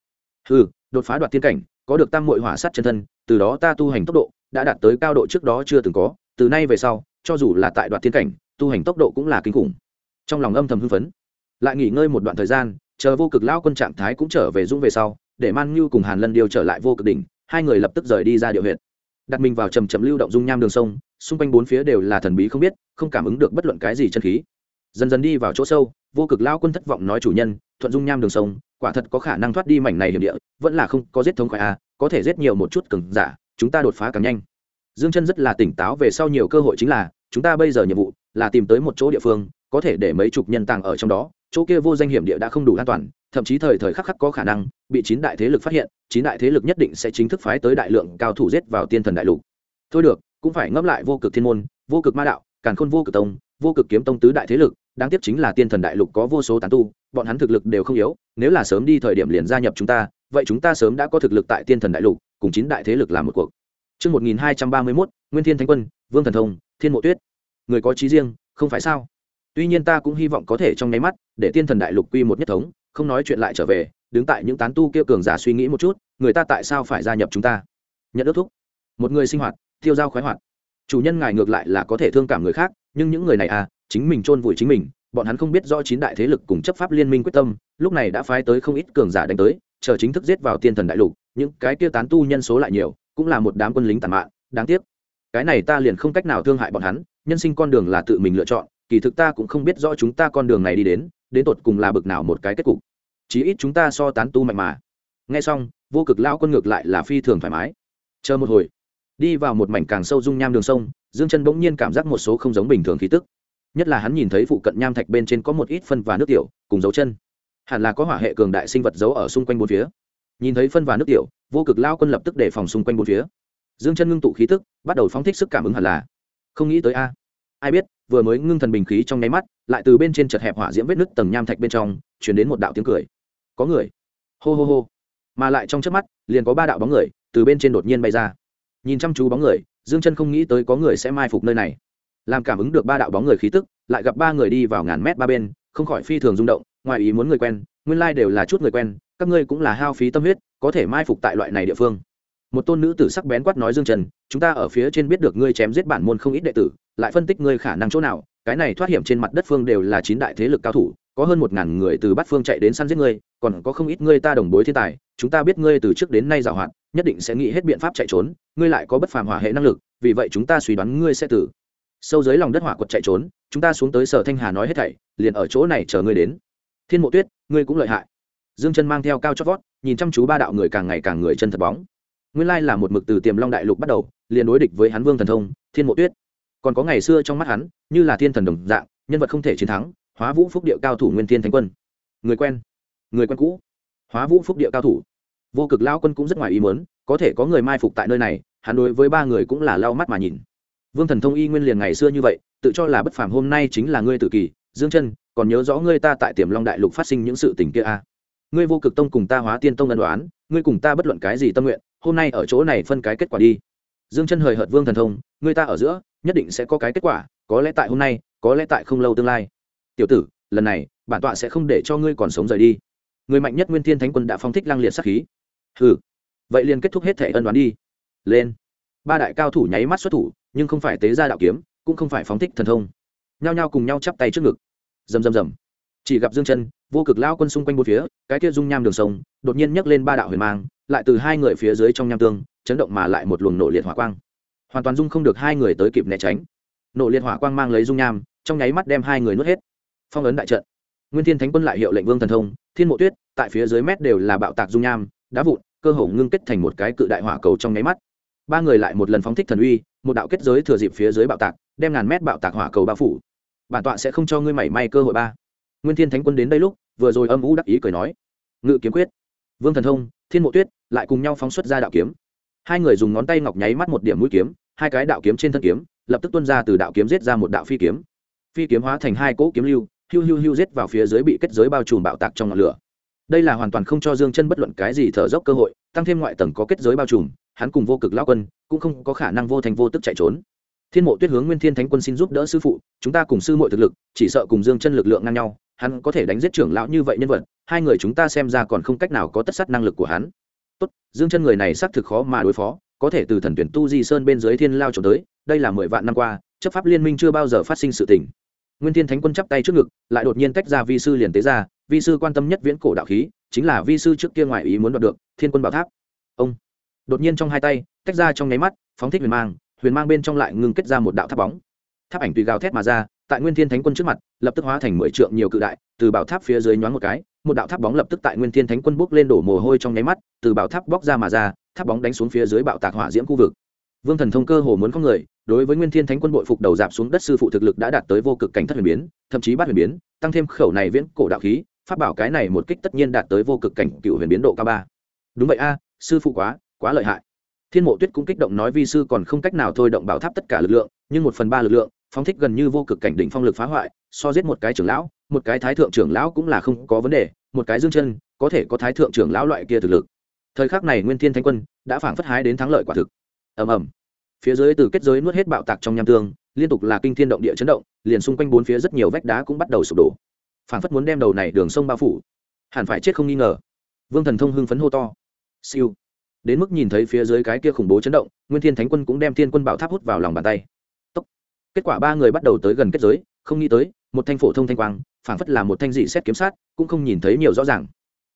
Đột phá đoạt thiên cảnh, có được tam muội hỏa sát chân thân, từ đó ta tu hành tốc độ đã đạt tới cao độ trước đó chưa từng có, từ nay về sau, cho dù là tại đoạt thiên cảnh, tu hành tốc độ cũng là kinh khủng. Trong lòng âm thầm hưng phấn, lại nghỉ ngơi một đoạn thời gian, chờ vô cực lão quân trạng thái cũng trở về dũng về sau, để Man Nhu cùng Hàn Lân điều trở lại vô cực đỉnh, hai người lập tức rời đi ra địa huyện, đặt mình vào trầm trầm lưu động dung nham đường sông, xung quanh bốn phía đều là thần bí không biết, không cảm ứng được bất luận cái gì chân khí. Dần dần đi vào chỗ sâu, vô cực lão quân thất vọng nói chủ nhân, thuận dung nham đường sông, quả thật có khả năng thoát đi mảnh này hiểm địa, vẫn là không có giết thống khoái a, có thể giết nhiều một chút cường giả, chúng ta đột phá càng nhanh. Dương Chân rất là tỉnh táo về sau nhiều cơ hội chính là, chúng ta bây giờ nhiệm vụ là tìm tới một chỗ địa phương, có thể để mấy chục nhân tàng ở trong đó, chỗ kia vô danh hiểm địa đã không đủ an toàn, thậm chí thời thời khắc khắc có khả năng bị 9 đại thế lực phát hiện, 9 đại thế lực nhất định sẽ chính thức phái tới đại lượng cao thủ giết vào tiên thần đại lục. Thôi được, cũng phải ngẫm lại vô cực thiên môn, vô cực ma đạo, càn khôn vô cực tông, vô cực kiếm tông tứ đại thế lực, đáng tiếc chính là tiên thần đại lục có vô số tán tu, bọn hắn thực lực đều không yếu, nếu là sớm đi thời điểm liền gia nhập chúng ta, vậy chúng ta sớm đã có thực lực tại tiên thần đại lục, cùng 9 đại thế lực làm một cuộc. Chương 1231, Nguyên Thiên Thánh Quân, Vương Thần Thông, Thiên Mộ Tuyết. Người có chí riêng, không phải sao? Tuy nhiên ta cũng hy vọng có thể trong nháy mắt để tiên thần đại lục quy một nhất thống, không nói chuyện lại trở về, đứng tại những tán tu kia cường giả suy nghĩ một chút, người ta tại sao phải gia nhập chúng ta? Nhận ước thúc. Một người sinh hoạt, tiêu dao khoái hoạt. Chủ nhân ngài ngược lại là có thể thương cảm người khác, nhưng những người này à, chính mình chôn vùi chính mình, bọn hắn không biết rõ 9 đại thế lực cùng chấp pháp liên minh quyết tâm, lúc này đã phái tới không ít cường giả đánh tới, chờ chính thức giết vào tiên thần đại lục, những cái kia tán tu nhân số lại nhiều, cũng là một đám quân lính tàn mạn, đáng tiếc cái này ta liền không cách nào thương hại bọn hắn, nhân sinh con đường là tự mình lựa chọn, kỳ thực ta cũng không biết rõ chúng ta con đường này đi đến tột cùng là bực nào một cái kết cục, chí ít chúng ta so tán tu mạnh mà. Nghe xong, vô cực lão quân ngược lại là phi thường thoải mái. Chờ một hồi, đi vào một mảnh càng sâu dung nham đường sông, Dương Chân bỗng nhiên cảm giác một số không giống bình thường khí tức, nhất là hắn nhìn thấy phụ cận nham thạch bên trên có một ít phân và nước tiểu cùng dấu chân, hẳn là có hỏa hệ cường đại sinh vật giấu ở xung quanh bốn phía. Nhìn thấy phân và nước tiểu, vô cực lão quân lập tức đề phòng xung quanh bốn phía. Dương Chân ngưng tụ khí tức, bắt đầu phóng thích sức cảm ứng, hẳn là không nghĩ tới a. Ai biết, vừa mới ngưng thần bình khí trong nháy mắt, lại từ bên trên chợt hẹp hỏa diễm vết nứt tầng nham thạch bên trong truyền đến một đạo tiếng cười. Có người. Hô hô hô. Mà lại trong chớp mắt, liền có 3 đạo bóng người từ bên trên đột nhiên bay ra. Nhìn chăm chú bóng người, Dương Chân không nghĩ tới có người sẽ mai phục nơi này. Làm cảm ứng được 3 đạo bóng người khí tức, lại gặp 3 người đi vào ngàn mét ba bên, không khỏi phi thường rung động, ngoài ý muốn người quen, nguyên lai đều là chút người quen, các ngươi cũng là hao phí tâm huyết, có thể mai phục tại loại này địa phương. Một tôn nữ tử sắc bén quát nói: Dương Trần, chúng ta ở phía trên biết được ngươi chém giết bản môn không ít đệ tử, lại phân tích ngươi khả năng chỗ nào, cái này thoát hiểm trên mặt đất phương đều là 9 đại thế lực cao thủ, có hơn 1000 người từ bát phương chạy đến săn giết ngươi, còn có không ít ngươi ta đồng bối thiên tài, chúng ta biết ngươi từ trước đến nay giàu hạn, nhất định sẽ nghĩ hết biện pháp chạy trốn, ngươi lại có bất phàm hỏa hệ năng lực, vì vậy chúng ta suy đoán ngươi sẽ tử sâu dưới lòng đất hỏa quật chạy trốn, chúng ta xuống tới Sở Thanh Hà nói hết thảy, liền ở chỗ này chờ ngươi đến. Thiên Mộ Tuyết, ngươi cũng lợi hại. Dương Chân mang theo cao chót vót, nhìn chăm chú 3 đạo người càng ngày càng người chân thật bóng. Nguyên lai là một mực từ Tiềm Long đại lục bắt đầu, liền đối địch với hắn Vương Thần Thông, Thiên Mộ Tuyết. Còn có ngày xưa trong mắt hắn, như là thiên thần đồng dạng, nhân vật không thể chiến thắng, Hóa Vũ Phúc Địa cao thủ Nguyên Thiên Thánh Quân. Người quen cũ. Hóa Vũ Phúc Địa cao thủ. Vô Cực lão quân cũng rất ngoài ý muốn, có thể có người mai phục tại nơi này, hắn đối với 3 người cũng là lau mắt mà nhìn. Vương Thần Thông y nguyên liền ngày xưa như vậy, tự cho là bất phàm, hôm nay chính là ngươi tự kỳ, Dương Chân, còn nhớ rõ ngươi ta tại Tiềm Long đại lục phát sinh những sự tình kia à? Ngươi Vô Cực tông cùng ta Hóa Tiên tông ân đoán, ngươi cùng ta bất luận cái gì tâm nguyện, hôm nay ở chỗ này phân cái kết quả đi. Dương Chân hời hợt Vương Thần Thông, ngươi ta ở giữa, nhất định sẽ có cái kết quả, có lẽ tại hôm nay, có lẽ tại không lâu tương lai. Tiểu tử, lần này, bản tọa sẽ không để cho ngươi còn sống rời đi. Người mạnh nhất Nguyên Thiên Thánh Quân đã phóng thích lang liệt sát khí. Hừ, vậy liền kết thúc hết thể ân đoán đi. Lên. 3 đại cao thủ nháy mắt xuất thủ, nhưng không phải tế ra đạo kiếm, cũng không phải phóng thích thần thông, nhao nhao cùng nhau chắp tay trước ngực. Rầm rầm rầm. Chỉ gặp Dương Chân, Vô Cực lão quân xung quanh bốn phía, cái kia dung nham đường sông, đột nhiên nhấc lên 3 đạo huyền mang, lại từ 2 người phía dưới trong nham tương, chấn động mà lại một luồng nổ liệt hỏa quang. Hoàn toàn dung không được 2 người tới kịp né tránh. Nổ liệt hỏa quang mang lấy dung nham, trong nháy mắt đem 2 người nuốt hết. Phong ấn đại trận. Nguyên Thiên Thánh Quân lại hiệu lệnh Vương Thần Thông, Thiên Mộ Tuyết, tại phía dưới mét đều là bạo tạc dung nham, đá vụn, cơ hồ ngưng kết thành một cái cự đại hỏa cầu trong nháy mắt. 3 người lại một lần phóng thích thần uy, một đạo kết giới thừa dịp phía dưới bạo tạc, đem ngàn mét bạo tạc hỏa cầu bao phủ. Bản tọa sẽ không cho ngươi mảy may cơ hội ba. Nguyên Thiên Thánh Quân đến đây lúc, vừa rồi âm u đắc ý cười nói: Ngự kiếm quyết. Vương Thần Thông, Thiên Mộ Tuyết lại cùng nhau phóng xuất ra đạo kiếm. 2 người dùng ngón tay ngọc nháy mắt một điểm mũi kiếm, 2 cái đạo kiếm trên thân kiếm, lập tức tuôn ra từ đạo kiếm giết ra một đạo phi kiếm. Phi kiếm hóa thành 2 cỗ kiếm lưu, hưu hưu hưu giết vào phía dưới bị kết giới bao trùm bạo tạc trong ngọn lửa. Đây là hoàn toàn không cho Dương Chân bất luận cái gì thở dốc cơ hội, tăng thêm ngoại tầng có kết giới bao trùm, hắn cùng Vô Cực lão quân cũng không có khả năng vô thành vô tức chạy trốn. Thiên Mộ Tuyết hướng Nguyên Thiên Thánh Quân xin giúp đỡ sư phụ, chúng ta cùng sư muội thực lực, chỉ sợ cùng Dương Chân lực lượng ngang nhau, hắn có thể đánh giết trưởng lão như vậy nhân vật, 2 người chúng ta xem ra còn không cách nào có tất sát năng lực của hắn. Tốt, Dương Chân người này xác thực khó mà đối phó, có thể từ thần tuyển tu di sơn bên dưới thiên lao trốn tới, đây là 10 vạn năm qua, chấp pháp liên minh chưa bao giờ phát sinh sự tình. Nguyên Thiên Thánh Quân chắp tay trước ngực, lại đột nhiên tách ra vi sư liền tế ra, vi sư quan tâm nhất viễn cổ đạo khí, chính là vi sư trước kia ngoại ý muốn đoạt được, Thiên Quân Bảo Tháp. Ông đột nhiên trong 2 tay, tách ra trong nháy mắt, phóng thích huyền mang bên trong lại ngưng kết ra một đạo tháp bóng. Tháp ảnh tùy gào thét mà ra, tại Nguyên Thiên Thánh Quân trước mặt, lập tức hóa thành 10 trượng nhiều cự đại, từ bảo tháp phía dưới nhoáng một cái, một đạo tháp bóng lập tức tại Nguyên Thiên Thánh Quân bốc lên đổ mồ hôi trong nháy mắt, từ bảo tháp bóc ra mà ra, tháp bóng đánh xuống phía dưới bạo tạc hỏa diễm khu vực. Vương Thần Thông cơ hồ muốn có người, đối với Nguyên Thiên Thánh Quân bội phục đầu dạp xuống đất, sư phụ thực lực đã đạt tới vô cực cảnh thất huyền biến, thậm chí bát huyền biến, tăng thêm khẩu này viễn cổ đạo khí, pháp bảo cái này một kích tất nhiên đạt tới vô cực cảnh cựu huyền biến độ cao 3. Đúng vậy a, sư phụ quá lợi hại. Thiên Mộ Tuyết cũng kích động nói vi sư còn không cách nào thôi động bảo tháp tất cả lực lượng, nhưng 1/3 lực lượng, phóng thích gần như vô cực cảnh đỉnh phong lực phá hoại, so giết một cái trưởng lão, một cái thái thượng trưởng lão cũng là không có vấn đề, một cái Dương Chân, có thể có thái thượng trưởng lão loại kia thực lực. Thời khắc này Nguyên Thiên Thánh Quân đã phảng phất hái đến thắng lợi quả thực. Ầm ầm. Phía dưới từ kết giới nuốt hết bạo tạc trong nham tương, liên tục là kinh thiên động địa chấn động, liền xung quanh bốn phía rất nhiều vách đá cũng bắt đầu sụp đổ. Phảng phất muốn đem đầu này đường sông bao phủ, hẳn phải chết không nghi ngờ. Vương Thần Thông hưng phấn hô to. Siêu. Đến mức nhìn thấy phía dưới cái kia khủng bố chấn động, Nguyên Thiên Thánh Quân cũng đem Thiên Quân Bảo Tháp hút vào lòng bàn tay. Tốc. Kết quả 3 người bắt đầu tới gần kết giới, không nghĩ tới, một thanh phổ thông thanh quang, phảng phất là một thanh dị xét kiếm sát, cũng không nhìn thấy nhiều rõ ràng.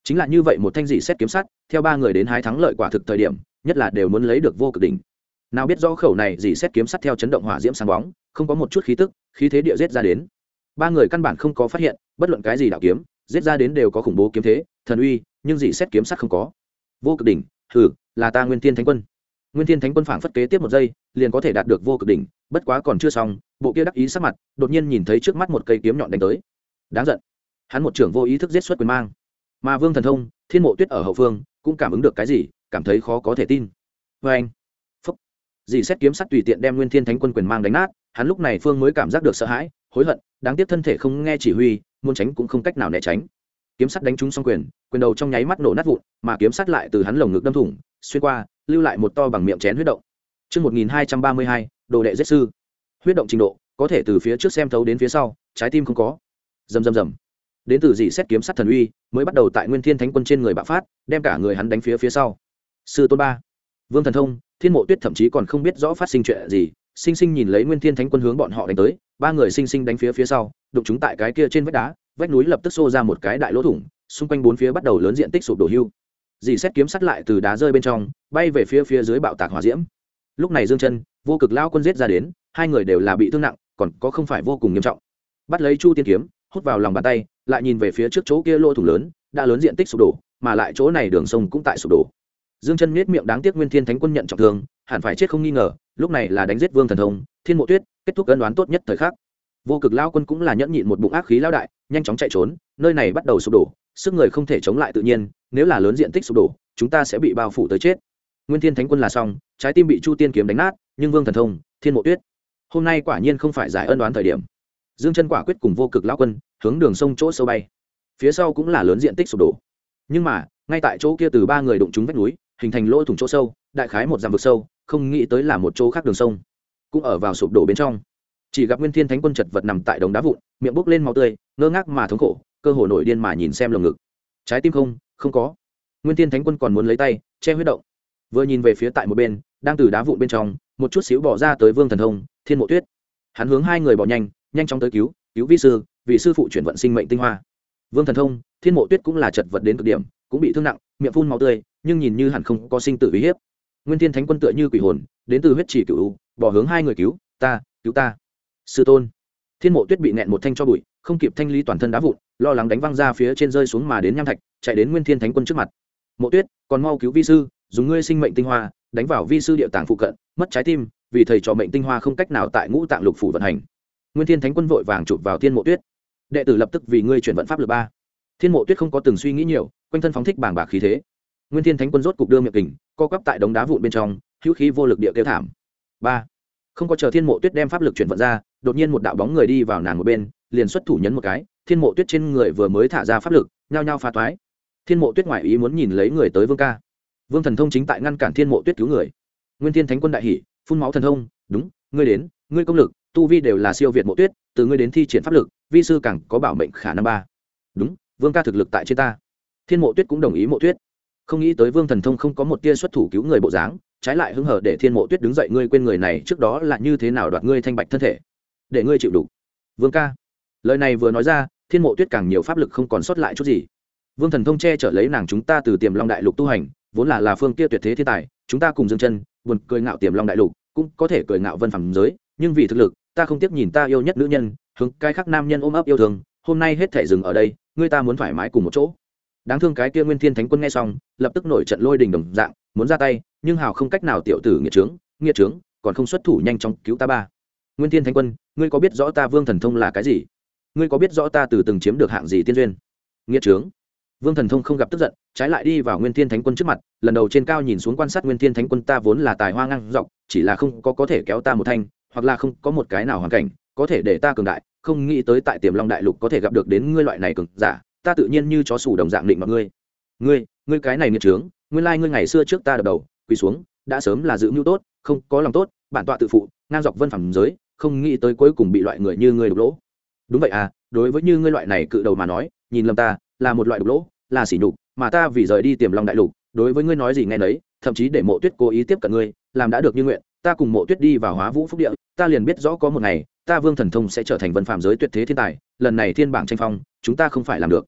chính là như vậy một thanh dị xét kiếm sắt theo ba người đến hái thắng lợi quả thực thời điểm nhất là đều muốn lấy được vô cực đỉnh. Nào biết rõ khẩu này dị xét kiếm sắt theo chấn động hỏa diễm sáng bóng không có một chút khí tức khí thế địa giết ra đến. Ba người căn bản không có phát hiện bất luận cái gì đạo kiếm giết ra đến đều có khủng bố kiếm thế thần uy, nhưng dị xét kiếm sắt không có. Vô cực đỉnh, hừ, là ta Nguyên Thiên Thánh Quân. Nguyên Thiên Thánh Quân phảng phất kế tiếp một giây liền có thể đạt được vô cực đỉnh, bất quá còn chưa xong, bộ kia đắc ý sắc mặt đột nhiên nhìn thấy trước mắt một cây kiếm nhọn đánh tới. Đáng giận, hắn một trưởng vô ý thức giết xuất quyền mang, mà Vương Thần Thông, Thiên Mộ Tuyết ở hậu phương cũng cảm ứng được cái gì, cảm thấy khó có thể tin. Vê anh, phúc, dì xét kiếm sắt tùy tiện đem Nguyên Thiên Thánh Quân quyền mang đánh nát, hắn lúc này phương mới cảm giác được sợ hãi, hối hận, đáng tiếc thân thể không nghe chỉ huy, muốn tránh cũng không cách nào né tránh. Kiếm sắt đánh trúng xong quyền đầu trong nháy mắt nổ nát vụn, mà kiếm sắt lại từ hắn lồng ngực đâm thủng, xuyên qua, lưu lại một to bằng miệng chén huyết động. Chương 1232, đồ đệ giết sư. Huyết động trình độ, có thể từ phía trước xem thấu đến phía sau, trái tim không có. Rầm rầm rầm. Đến từ dị xét kiếm sắt thần uy, mới bắt đầu tại Nguyên Thiên Thánh Quân trên người bạo phát, đem cả người hắn đánh phía sau. Sư tôn ba, Vương Thần Thông, Thiên Mộ Tuyết thậm chí còn không biết rõ phát sinh chuyện gì, sinh sinh nhìn lấy Nguyên Thiên Thánh Quân hướng bọn họ đánh tới, ba người sinh sinh đánh phía sau, đụng chúng tại cái kia trên vách đá, vách núi lập tức xô ra một cái đại lỗ thủng, xung quanh bốn phía bắt đầu lớn diện tích sụp đổ hưu. Dì xét kiếm sắt lại từ đá rơi bên trong bay về phía dưới bạo tạc hỏa diễm. Lúc này Dương Chân, Vô Cực Lao Quân giết ra đến, hai người đều là bị thương nặng, còn có không phải vô cùng nghiêm trọng. Bắt lấy Chu Tiên kiếm, hút vào lòng bàn tay, lại nhìn về phía trước chỗ kia lỗ thủng lớn, đã lớn diện tích sụp đổ, mà lại chỗ này đường sông cũng tại sụp đổ. Dương Chân nhếch miệng, đáng tiếc Nguyên Thiên Thánh Quân nhận trọng thương, hẳn phải chết không nghi ngờ, lúc này là đánh giết Vương Thần Thông, Thiên Mộ Tuyết, kết thúc ân oán tốt nhất thời khắc. Vô Cực Lao Quân cũng là nhẫn nhịn một bụng ác khí lão đại, nhanh chóng chạy trốn, nơi này bắt đầu sụp đổ, sức người không thể chống lại tự nhiên, nếu là lớn diện tích sụp đổ, chúng ta sẽ bị bao phủ tới chết. Nguyên Thiên Thánh Quân là xong, trái tim bị Chu Tiên kiếm đánh nát, nhưng Vương Thần Thông, Thiên Mộ Tuyết, hôm nay quả nhiên không phải giải ân oán thời điểm. Dương Chân quả quyết cùng Vô Cực Lão Quân hướng đường sông chỗ sâu bay, phía sau cũng là lớn diện tích sụp đổ, nhưng mà ngay tại chỗ kia từ ba người đụng trúng vách núi, hình thành lỗ thủng chỗ sâu, đại khái một dặm vực sâu, không nghĩ tới là một chỗ khác đường sông, cũng ở vào sụp đổ bên trong. Chỉ gặp Nguyên Thiên Thánh Quân chật vật nằm tại đống đá vụn, miệng bốc lên máu tươi, ngơ ngác mà thống khổ, cơ hồ nổi điên mà nhìn xem lồng ngực, trái tim không có. Nguyên Thiên Thánh Quân còn muốn lấy tay che huyết động, vừa nhìn về phía tại một bên đang từ đá vụn bên trong một chút xíu bỏ ra tới Vương Thần Thông, Thiên Mộ Tuyết, hắn hướng hai người bỏ nhanh chóng tới cứu vi sư, vì sư phụ chuyển vận sinh mệnh tinh hoa. Vương Thần Thông, Thiên Mộ Tuyết cũng là chật vật đến cực điểm, cũng bị thương nặng, miệng phun máu tươi, nhưng nhìn như hẳn không có sinh tử uy hiếp. Nguyên Thiên Thánh Quân tựa như quỷ hồn, đến từ huyết chỉ cửu, bỏ hướng hai người cứu ta, sư tôn. Thiên Mộ Tuyết bị nẹn một thanh cho bụi, không kịp thanh lý toàn thân đá vụn, lo lắng đánh văng ra phía trên rơi xuống mà đến nham thạch, chạy đến Nguyên Thiên Thánh Quân trước mặt. Mộ Tuyết, còn mau cứu vi sư, dùng ngươi sinh mệnh tinh hoa đánh vào vi sư địa tạng phụ cận, mất trái tim, vì thầy trò mệnh tinh hoa không cách nào tại ngũ tạng lục phủ vận hành. Nguyên Thiên Thánh Quân vội vàng chụp vào Thiên Mộ Tuyết, đệ tử lập tức vì ngươi chuyển vận pháp lực ba. Thiên Mộ Tuyết không có từng suy nghĩ nhiều, quanh thân phóng thích bàng bạc khí thế. Nguyên Thiên Thánh Quân rốt cục đưa miệng kình co quắp tại đống đá vụn bên trong, hữu khí vô lực địa kêu thảm. Ba, không có chờ Thiên Mộ Tuyết đem pháp lực chuyển vận ra, đột nhiên một đạo bóng người đi vào nàng một bên, liền xuất thủ nhấn một cái, Thiên Mộ Tuyết trên người vừa mới thả ra pháp lực, nhao nhao phá toái. Thiên Mộ Tuyết ngoại ý muốn nhìn lấy người tới Vương ca. Vương Thần Thông chính tại ngăn cản Thiên Mộ Tuyết cứu người. Nguyên Thiên Thánh Quân đại hỉ, phun máu thần thông, đúng, ngươi đến, ngươi công lực, tu vi đều là siêu việt Mộ Tuyết, từ ngươi đến thi triển pháp lực, vi sư càng có bảo mệnh khả năng ba. Đúng, Vương ca thực lực tại trên ta. Thiên Mộ Tuyết cũng đồng ý Mộ Tuyết. Không nghĩ tới Vương Thần Thông không có một tia xuất thủ cứu người bộ dáng, trái lại hứng hở để Thiên Mộ Tuyết đứng dậy, ngươi quên người này trước đó là như thế nào đoạt ngươi thanh bạch thân thể, để ngươi chịu đủ. Vương ca. Lời này vừa nói ra, Thiên Mộ Tuyết càng nhiều pháp lực không còn sót lại chút gì. Vương Thần Thông che chở lấy nàng, chúng ta từ Tiềm Long Đại Lục tu hành, vốn là phương kia tuyệt thế thiên tài, chúng ta cùng Dương Chân, buồn cười ngạo Tiềm Long Đại Lục, cũng có thể cười ngạo Vân Phàm giới, nhưng vì thực lực, ta không tiếc nhìn ta yêu nhất nữ nhân, hướng cái khác nam nhân ôm ấp yêu thương, hôm nay hết thể dừng ở đây, ngươi ta muốn thoải mái cùng một chỗ. Đáng thương cái kia Nguyên Thiên Thánh Quân nghe xong, lập tức nổi trận lôi đình đồng dạng, muốn ra tay, nhưng hào không cách nào, tiểu tử nghiệt trướng, còn không xuất thủ nhanh chóng cứu ta ba. Nguyên Thiên Thánh Quân, ngươi có biết rõ ta Vương Thần Thông là cái gì? Ngươi có biết rõ ta từ từng chiếm được hạng gì tiên duyên? Nghiệt trướng. Vương Thần Thông không gặp tức giận, trái lại đi vào Nguyên Thiên Thánh Quân trước mặt, lần đầu trên cao nhìn xuống quan sát Nguyên Thiên Thánh Quân, ta vốn là tài hoa ngang dọc, chỉ là không có thể kéo ta một thanh, hoặc là không có một cái nào hoàn cảnh có thể để ta cường đại, không nghĩ tới tại Tiềm Long Đại Lục có thể gặp được đến ngươi loại này cường giả, ta tự nhiên như chó sủ đồng dạng định mọi ngươi. Ngươi cái này nghiệt trướng, nguyên lai ngươi ngày xưa trước ta đập đầu quỳ xuống, đã sớm là dự mưu tốt, không có lòng tốt, bản tọa tự phụ, ngang dọc Vân Phàm giới, không nghĩ tới cuối cùng bị loại người như ngươi đục lỗ. Đúng vậy à, đối với như ngươi loại này cự đầu mà nói, nhìn lầm ta là một loại đục lỗ, là sỉ nhục, mà ta vì rời đi Tiềm Long Đại Lục, đối với ngươi nói gì nghe nấy, thậm chí để Mộ Tuyết cố ý tiếp cận ngươi, làm đã được như nguyện, ta cùng Mộ Tuyết đi vào Hóa Vũ Phúc Địa, ta liền biết rõ có một ngày, ta Vương Thần Thông sẽ trở thành Vân Phàm giới tuyệt thế thiên tài, lần này thiên bảng tranh phong, chúng ta không phải làm được.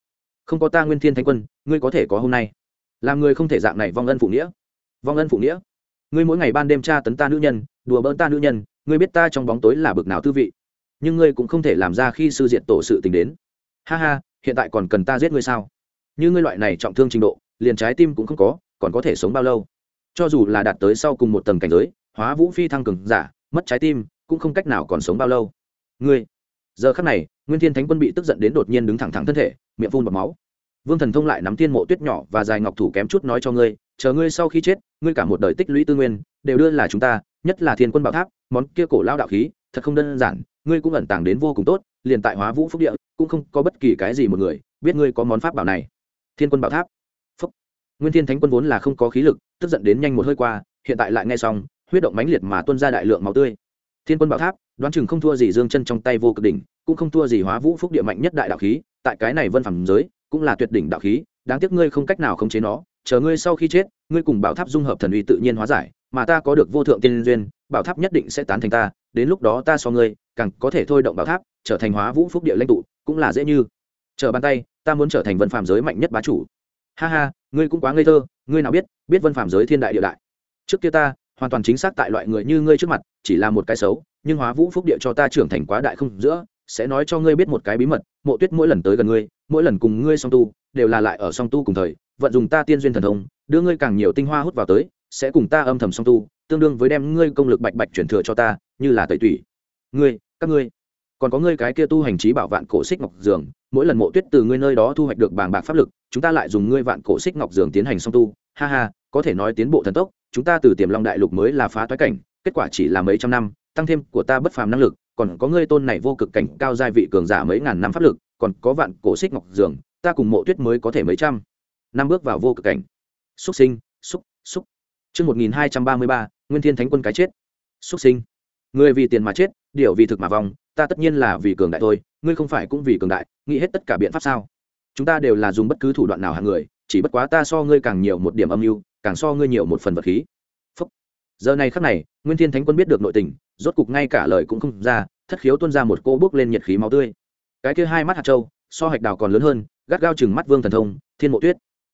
không có ta Nguyên Thiên Thánh Quân ngươi có thể có hôm nay. Làm người không thể dạng này vong ân phụ nghĩa. Vong ân phụ nghĩa, ngươi mỗi ngày ban đêm tra tấn ta nữ nhân, đùa bỡn ta nữ nhân, ngươi biết ta trong bóng tối là bực nào tư vị, nhưng ngươi cũng không thể làm ra khi sư diện tổ sự tình đến. Ha ha, hiện tại còn cần ta giết ngươi sao? Như ngươi loại này trọng thương trình độ, liền trái tim cũng không có, còn có thể sống bao lâu? Cho dù là đạt tới sau cùng một tầng cảnh giới, hóa vũ phi thăng cường giả, mất trái tim cũng không cách nào còn sống bao lâu. Ngươi, giờ khắc này, Nguyên Thiên Thánh Quân bị tức giận đến đột nhiên đứng thẳng thân thể, miệng phun bọt máu. Vương Thần Thông lại nắm Thiên Mộ Tuyết nhỏ và dài ngọc thủ kém chút nói cho ngươi, chờ ngươi sau khi chết, ngươi cả một đời tích lũy tư nguyên đều đưa là chúng ta, nhất là Thiên Quân Bảo Tháp, món kia cổ lao đạo khí, thật không đơn giản, ngươi cũng ẩn tàng đến vô cùng tốt, liền tại Hóa Vũ Phúc Địa, cũng không có bất kỳ cái gì một người biết ngươi có món pháp bảo này. Thiên Quân Bảo Tháp. Phúc. Nguyên Thiên Thánh Quân vốn là không có khí lực, tức giận đến nhanh một hơi qua, hiện tại lại nghe xong, huyết động mãnh liệt mà tuôn ra đại lượng máu tươi. Thiên Quân Bảo Tháp, đoán chừng không thua gì Dương Chân trong tay vô cực đỉnh, cũng không thua gì Hóa Vũ Phúc Địa mạnh nhất đại đạo khí, tại cái này vân phẩm giới, cũng là tuyệt đỉnh đạo khí, đáng tiếc ngươi không cách nào khống chế nó, chờ ngươi sau khi chết, ngươi cùng bảo tháp dung hợp thần uy tự nhiên hóa giải, mà ta có được vô thượng tiên duyên, bảo tháp nhất định sẽ tán thành ta, đến lúc đó ta so ngươi càng có thể thôi động bảo tháp, trở thành Hóa Vũ Phúc Địa lãnh tụ, cũng là dễ như trở bàn tay, ta muốn trở thành vân phàm giới mạnh nhất bá chủ. Ha ha, ngươi cũng quá ngây thơ, ngươi nào biết vân phàm giới thiên đại địa đại. Trước kia ta hoàn toàn chính xác tại loại người như ngươi trước mặt, chỉ là một cái xấu, nhưng Hóa Vũ Phúc Địa cho ta trưởng thành quá đại không giữa, sẽ nói cho ngươi biết một cái bí mật, Mộ Tuyết mỗi lần tới gần ngươi, mỗi lần cùng ngươi song tu, đều là lại ở song tu cùng thời, vận dùng ta tiên duyên thần thông, đưa ngươi càng nhiều tinh hoa hút vào tới, sẽ cùng ta âm thầm song tu, tương đương với đem ngươi công lực bạch bạch chuyển thừa cho ta, như là tẩy tủy. Các ngươi, còn có ngươi cái kia tu hành trí bảo vạn cổ xích ngọc giường, mỗi lần Mộ Tuyết từ ngươi nơi đó thu hoạch được bàng bạc pháp lực, chúng ta lại dùng ngươi vạn cổ xích ngọc giường tiến hành song tu, ha ha, có thể nói tiến bộ thần tốc, chúng ta từ Tiềm Long đại lục mới là phá toái cảnh, kết quả chỉ là mấy trăm năm, tăng thêm của ta bất phàm năng lực, còn có ngươi tôn này vô cực cảnh cao giai vị cường giả mấy ngàn năm pháp lực, còn có vạn cổ xích ngọc giường, ta cùng Mộ Tuyết mới có thể mấy trăm năm bước vào vô cực cảnh. Xuất sinh, xúc. Chương 1233, Nguyên Thiên Thánh Quân cái chết. Xuất sinh. Ngươi vì tiền mà chết, điều vì thực mà vong, ta tất nhiên là vì cường đại thôi, ngươi không phải cũng vì cường đại, nghĩ hết tất cả biện pháp sao? Chúng ta đều là dùng bất cứ thủ đoạn nào hạng người, chỉ bất quá ta so ngươi càng nhiều một điểm âm mưu, càng so ngươi nhiều một phần vật khí. Phúc. Giờ này khắc này, Nguyên Thiên Thánh Quân biết được nội tình, rốt cục ngay cả lời cũng không ra, thất khiếu tuôn ra một cô bước lên nhiệt khí máu tươi. Cái kia hai mắt hạt châu, so hạch đào còn lớn hơn, gắt gao chừng mắt Vương Thần Thông, Thiên Mộ Tuyết.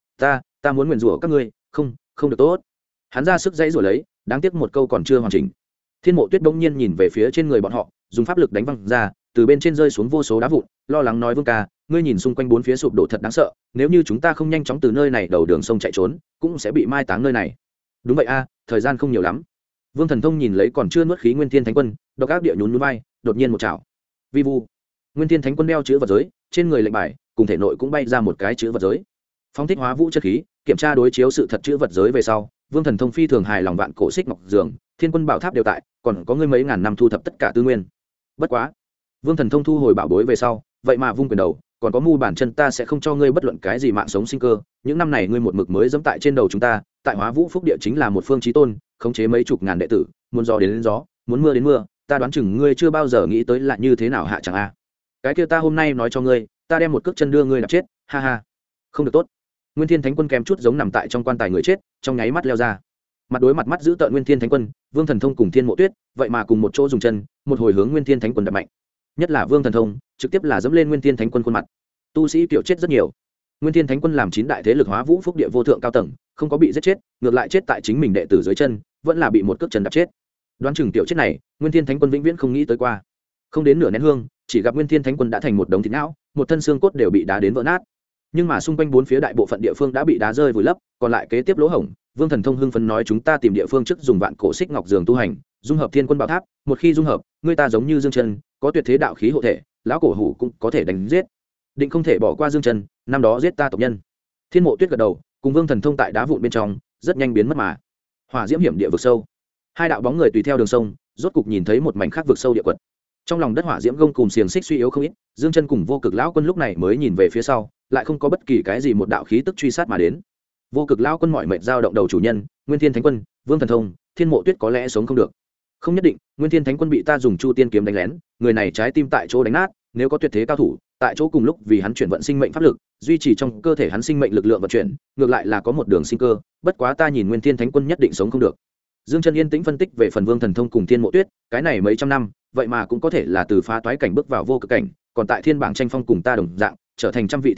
Ta muốn nguyền rủa các ngươi, không được tốt. Hắn ra sức dãy rủa lấy, đáng tiếc một câu còn chưa hoàn chỉnh. Thiên Mộ Tuyết bỗng nhiên nhìn về phía trên người bọn họ, dùng pháp lực đánh văng ra, từ bên trên rơi xuống vô số đá vụn, lo lắng nói: Vương ca, ngươi nhìn xung quanh bốn phía sụp đổ thật đáng sợ, nếu như chúng ta không nhanh chóng từ nơi này đầu đường sông chạy trốn, cũng sẽ bị mai táng nơi này. Đúng vậy a, thời gian không nhiều lắm. Vương Thần Thông nhìn lấy còn chưa nuốt khí Nguyên Thiên Thánh Quân, độc ác địa nhún nhún vai, đột nhiên một chảo. Vi vu. Nguyên Thiên Thánh Quân đeo chữ vật giới, trên người lệnh bài, cùng thể nội cũng bay ra một cái chữ vật giới. Phóng thích Hóa Vũ chất khí, kiểm tra đối chiếu sự thật chữ vật giới về sau, Vương Thần Thông phi thường hài lòng vạn cổ xích ngọc giường, Thiên Quân Bảo Tháp đều tại, còn có ngươi mấy ngàn năm thu thập tất cả tư nguyên. Bất quá, Vương Thần Thông thu hồi bảo bối về sau, vậy mà vung quyền đầu, còn có mu bản chân ta sẽ không cho ngươi bất luận cái gì mạng sống sinh cơ, những năm này ngươi một mực mới dẫm tại trên đầu chúng ta, tại Hóa Vũ Phúc Địa chính là một phương chí tôn, khống chế mấy chục ngàn đệ tử, muốn gió đến gió, muốn mưa đến mưa, ta đoán chừng ngươi chưa bao giờ nghĩ tới là như thế nào hạ chẳng a. Cái kia ta hôm nay nói cho ngươi, ta đem một cước chân đưa ngươi đạp chết, ha ha. Không được tốt. Nguyên Thiên Thánh Quân kém chút giống nằm tại trong quan tài người chết, trong nháy mắt leo ra. Mặt đối mặt mắt giữ tợn Nguyên Thiên Thánh Quân, Vương Thần Thông cùng Thiên Mộ Tuyết, vậy mà cùng một chỗ dùng chân, một hồi hướng Nguyên Thiên Thánh Quân đập mạnh. Nhất là Vương Thần Thông, trực tiếp là dẫm lên Nguyên Thiên Thánh Quân khuôn mặt. Tu sĩ kiểu chết rất nhiều. Nguyên Thiên Thánh Quân làm 9 đại thế lực Hóa Vũ Phúc Địa vô thượng cao tầng, không có bị giết chết, ngược lại chết tại chính mình đệ tử dưới chân, vẫn là bị một cước chân đạp chết. Đoán chừng tiểu chết này, Nguyên Thiên Thánh Quân vĩnh viễn không nghĩ tới qua. Không đến nửa nén hương, chỉ gặp Nguyên Thiên Thánh Quân đã thành một đống thịt não, một thân xương cốt đều bị đá đến vỡ nát. Nhưng mà xung quanh bốn phía đại bộ phận địa phương đã bị đá rơi vùi lấp, còn lại kế tiếp lỗ hổng. Vương Thần Thông hưng phấn nói chúng ta tìm địa phương trước dùng vạn cổ xích ngọc giường tu hành, dung hợp Thiên Quân Bảo Tháp, một khi dung hợp, người ta giống như Dương Chân, có tuyệt thế đạo khí hộ thể, lão cổ hủ cũng có thể đánh giết. Định không thể bỏ qua Dương Chân, năm đó giết ta tộc nhân. Thiên Mộ Tuyết gật đầu, cùng Vương Thần Thông tại đá vụn bên trong, rất nhanh biến mất mà. Hỏa diễm hiểm địa vực sâu. Hai đạo bóng người tùy theo đường sông, rốt cục nhìn thấy một mảnh khác vực sâu địa quật. Trong lòng đất hỏa diễm gông cùng xiềng xích suy yếu không ít, Dương Chân cùng Vô Cực lão quân lúc này mới nhìn về phía sau, lại không có bất kỳ cái gì một đạo khí tức truy sát mà đến. Vô Cực lão quân mỏi mệt giao động đầu chủ nhân, Nguyên Thiên Thánh Quân, Vương Thần Thông, Thiên Mộ Tuyết có lẽ sống không được. Không nhất định, Nguyên Thiên Thánh Quân bị ta dùng Chu Tiên kiếm đánh lén, người này trái tim tại chỗ đánh nát, nếu có tuyệt thế cao thủ, tại chỗ cùng lúc vì hắn chuyển vận sinh mệnh pháp lực, duy trì trong cơ thể hắn sinh mệnh lực lượng vận chuyển, ngược lại là có một đường sinh cơ, bất quá ta nhìn Nguyên Thiên Thánh Quân nhất định sống không được. Dương Chân yên tĩnh phân tích về phần Vương Thần Thông cùng Thiên Mộ Tuyết, cái này mấy trăm năm, vậy mà cũng có thể là từ phá toái cảnh bước vào vô cực cảnh, còn tại thiên bảng tranh phong cùng ta đồng dạng, trở thành trăm vị thiên tài,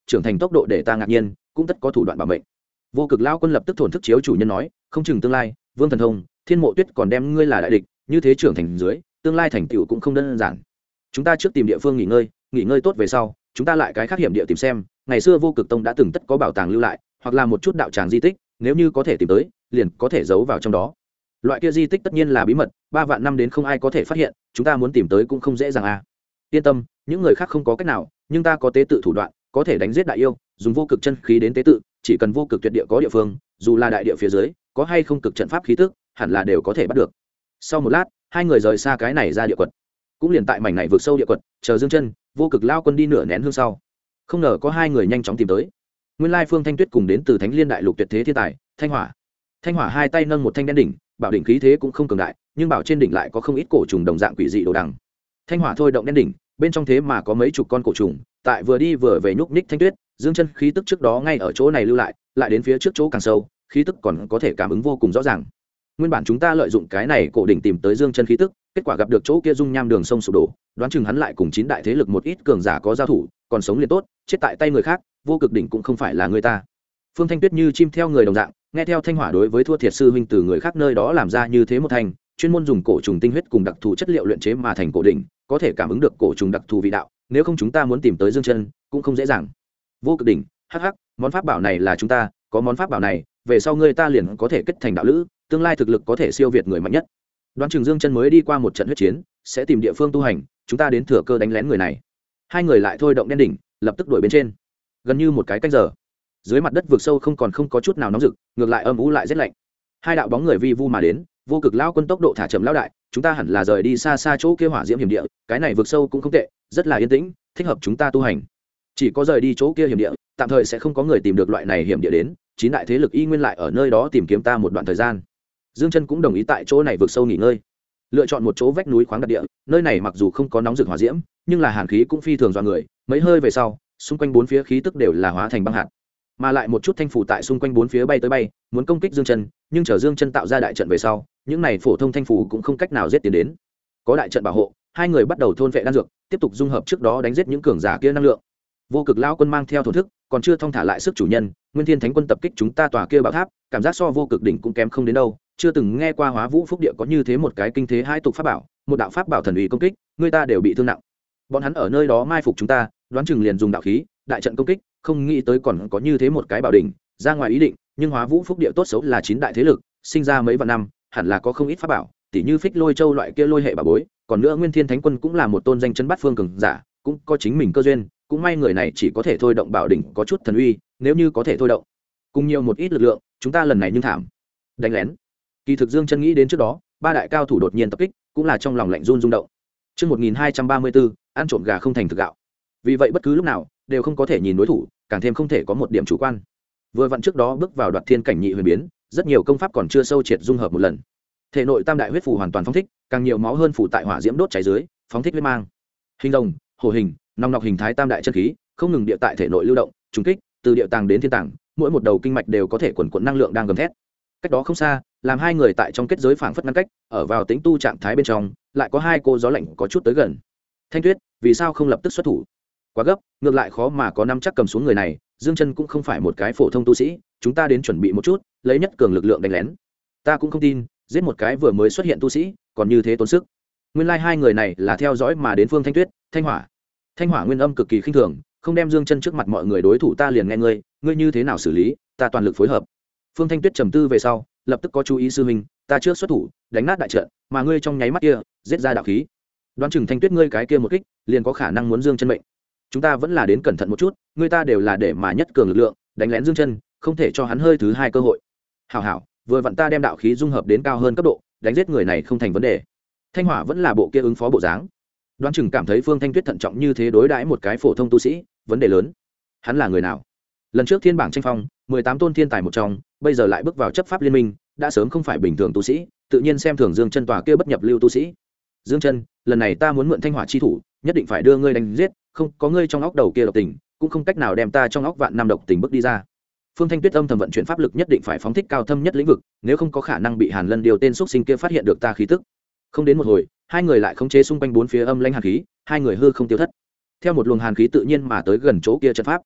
trưởng thành tốc độ để ta ngạc nhiên, cũng tất có thủ đoạn bảo mệnh. Vô Cực Lão Quân lập tức thổn thức chiếu chủ nhân nói, không chừng tương lai Vương Thần Thông, Thiên Mộ Tuyết còn đem ngươi là đại địch, như thế trưởng thành dưới, tương lai thành tựu cũng không đơn giản. Chúng ta trước tìm địa phương nghỉ ngơi tốt về sau, chúng ta lại cái khác hiểm địa tìm xem. Ngày xưa Vô Cực Tông đã từng tất có bảo tàng lưu lại, hoặc là một chút đạo tràng di tích, nếu như có thể tìm tới, liền có thể giấu vào trong đó. Loại kia di tích tất nhiên là bí mật, 3 vạn năm đến không ai có thể phát hiện, chúng ta muốn tìm tới cũng không dễ dàng à. Yên tâm, những người khác không có cách nào, nhưng ta có tế tự thủ đoạn, có thể đánh giết đại yêu, dùng vô cực chân khí đến tế tự, chỉ cần vô cực tuyệt địa có địa phương, dù là đại địa phía dưới, có hay không cực trận pháp khí tức, hẳn là đều có thể bắt được. Sau một lát, hai người rời xa cái này ra địa quật, cũng liền tại mảnh này vượt sâu địa quật, chờ Dương Chân, Vô Cực Lao Quân đi nửa nén hương sau, không ngờ có hai người nhanh chóng tìm tới. Nguyên lai Phương Thanh Tuyết cùng đến từ Thánh Liên Đại Lục tuyệt thế thiên tài, Thanh Hỏa. Thanh Hỏa hai tay nâng một thanh đen đỉnh, bảo đỉnh khí thế cũng không cường đại, nhưng bảo trên đỉnh lại có không ít cổ trùng đồng dạng quỷ dị đồ đằng. Thanh Hỏa thôi động đen đỉnh, bên trong thế mà có mấy chục con cổ trùng, tại vừa đi vừa về nhúc nhích Thanh Tuyết, Dương Chân khí tức trước đó ngay ở chỗ này lưu lại đến phía trước chỗ càng sâu, khí tức còn có thể cảm ứng vô cùng rõ ràng. Nguyên bản chúng ta lợi dụng cái này cổ đỉnh tìm tới Dương Chân khí tức, kết quả gặp được chỗ kia dung nham đường sông sụp đổ, đoán chừng hắn lại cùng 9 đại thế lực một ít cường giả có giao thủ, còn sống liền tốt, chết tại tay người khác, Vô Cực đỉnh cũng không phải là người ta. Phương Thanh Tuyết như chim theo người đồng dạng, nghe theo Thanh Hỏa đối với thua thiệt sư huynh từ người khác nơi đó làm ra như thế một thành, chuyên môn dùng cổ trùng tinh huyết cùng đặc thù chất liệu luyện chế mà thành cổ đỉnh, có thể cảm ứng được cổ trùng đặc thù vị đạo, nếu không chúng ta muốn tìm tới Dương Chân cũng không dễ dàng. Vô Cực đỉnh, hắc hắc, món pháp bảo này là chúng ta, có món pháp bảo này, về sau ngươi ta liền có thể kết thành đạo lữ, tương lai thực lực có thể siêu việt người mạnh nhất. Đoán chừng Dương Chân mới đi qua một trận huyết chiến, sẽ tìm địa phương tu hành, chúng ta đến thừa cơ đánh lén người này. Hai người lại thôi động đen đỉnh, lập tức đuổi bên trên. Gần như một cái canh giờ, dưới mặt đất vực sâu không có chút nào nóng rực, ngược lại âm u lại rét lạnh. Hai đạo bóng người vi vu mà đến, Vô Cực Lão Quân tốc độ thả chậm lão đại, chúng ta hẳn là rời đi xa xa chỗ kia hỏa diễm hiểm địa, cái này vực sâu cũng không tệ, rất là yên tĩnh, thích hợp chúng ta tu hành. Chỉ có rời đi chỗ kia hiểm địa, tạm thời sẽ không có người tìm được loại này hiểm địa đến, 9 đại thế lực y nguyên lại ở nơi đó tìm kiếm ta một đoạn thời gian. Dương Chân cũng đồng ý tại chỗ này vực sâu nghỉ ngơi, lựa chọn một chỗ vách núi khoáng đặc địa, nơi này mặc dù không có nóng rực hỏa diễm, nhưng là hàn khí cũng phi thường dọa người, mấy hơi về sau, xung quanh bốn phía khí tức đều là hóa thành băng hạt, mà lại một chút thanh phủ tại xung quanh bốn phía bay tới bay, muốn công kích Dương Chân, nhưng chờ Dương Chân tạo ra đại trận về sau, những này phổ thông thanh phủ cũng không cách nào giết tiến đến. Có đại trận bảo hộ, hai người bắt đầu thôn vệ đan dược, tiếp tục dung hợp trước đó đánh giết những cường giả kia năng lượng. Vô Cực Lão Quân mang theo thổn thức, còn chưa thông thả lại sức chủ nhân, Nguyên Thiên Thánh Quân tập kích chúng ta tòa kia bảo tháp, cảm giác so Vô Cực đỉnh cũng kém không đến đâu, chưa từng nghe qua Hóa Vũ Phúc Địa có như thế một cái kinh thế hai tục pháp bảo, một đạo pháp bảo thần uy công kích, người ta đều bị thương nặng. Bọn hắn ở nơi đó mai phục chúng ta, đoán chừng liền dùng đạo khí, đại trận công kích, không nghĩ tới còn có như thế một cái bảo đỉnh, ra ngoài ý định, nhưng Hóa Vũ Phúc Địa tốt xấu là 9 đại thế lực, sinh ra mấy vạn năm, hẳn là có không ít pháp bảo, tỉ như Phích Lôi Châu loại kia lôi hệ bảo bối, còn nữa Nguyên Thiên Thánh Quân cũng là một tôn danh chân bát phương cường giả, cũng có chính mình cơ duyên, cũng may người này chỉ có thể thôi động bảo đỉnh có chút thần uy, nếu như có thể thôi động cùng nhiều một ít lực lượng, chúng ta lần này nhưng thảm. Đánh lén. Kỳ thực Dương Chân nghĩ đến trước đó, 3 đại cao thủ đột nhiên tập kích, cũng là trong lòng lạnh run rung động. Chương 1234, ăn trộm gà không thành thực gạo. Vì vậy bất cứ lúc nào đều không có thể nhìn đối thủ, càng thêm không thể có một điểm chủ quan. Vừa vặn trước đó bước vào Đoạt Thiên cảnh nhị huyền biến, rất nhiều công pháp còn chưa sâu triệt dung hợp một lần. Thể nội tam đại huyết phù hoàn toàn phóng thích, càng nhiều máu hơn phù tại hỏa diễm đốt cháy dưới, phóng thích huyết mang. Hình rồng, hổ hình, nòng nọc hình thái tam đại chân khí, không ngừng địa tại thể nội lưu động, trùng kích, từ địa tàng đến thiên tàng, mỗi một đầu kinh mạch đều có thể quần quần năng lượng đang gầm thét. Cách đó không xa, làm hai người tại trong kết giới phảng phất ngăn cách, ở vào tĩnh tu trạng thái bên trong, lại có hai cô gió lạnh có chút tới gần. Thanh Tuyết, vì sao không lập tức xuất thủ? Quá gấp, ngược lại khó mà có năm chắc cầm xuống người này, Dương Chân cũng không phải một cái phổ thông tu sĩ, chúng ta đến chuẩn bị một chút, lấy nhất cường lực lượng đánh lén. Ta cũng không tin, giết một cái vừa mới xuất hiện tu sĩ, còn như thế tốn sức. Nguyên lai hai người này là theo dõi mà đến Phương Thanh Tuyết, Thanh Hỏa. Thanh Hỏa nguyên âm cực kỳ khinh thường, không đem Dương Chân trước mặt mọi người đối thủ ta liền nghe ngươi như thế nào xử lý, ta toàn lực phối hợp. Phương Thanh Tuyết trầm tư về sau, lập tức có chú ý sư huynh, ta trước xuất thủ, đánh nát đại trận, mà ngươi trong nháy mắt kia, giết ra đạo khí. Đoán chừng Thanh Tuyết ngươi cái kia một kích, liền có khả năng muốn Dương Chân mệnh. Chúng ta vẫn là đến cẩn thận một chút, người ta đều là để mà nhất cường lực lượng, đánh lén Dương Chân, không thể cho hắn hơi thứ hai cơ hội. Hảo hảo, vừa vặn ta đem đạo khí dung hợp đến cao hơn cấp độ, đánh giết người này không thành vấn đề. Thanh Hỏa vẫn là bộ kia ứng phó bộ dáng. Đoán chừng cảm thấy Phương Thanh Tuyết thận trọng như thế đối đãi một cái phổ thông tu sĩ, vấn đề lớn. Hắn là người nào? Lần trước thiên bảng tranh phong, 18 tôn thiên tài một trong, bây giờ lại bước vào chấp pháp liên minh, đã sớm không phải bình thường tu sĩ, tự nhiên xem thường Dương Chân tòa kia bất nhập lưu tu sĩ. Dương Chân, lần này ta muốn mượn Thanh Hỏa chi thủ, nhất định phải đưa ngươi đánh giết, không có ngươi trong óc đầu kia độc tình, cũng không cách nào đem ta trong óc vạn năm độc tình bước đi ra. Phương Thanh Tuyết âm thầm vận chuyển pháp lực, nhất định phải phóng thích cao thâm nhất lĩnh vực, nếu không có khả năng bị Hàn Lân điều tên xúc sinh kia phát hiện được ta khí tức. Không đến một hồi, hai người lại khống chế xung quanh bốn phía âm lãnh hàn khí, hai người hư không tiêu thất. Theo một luồng hàn khí tự nhiên mà tới gần chỗ kia trận pháp.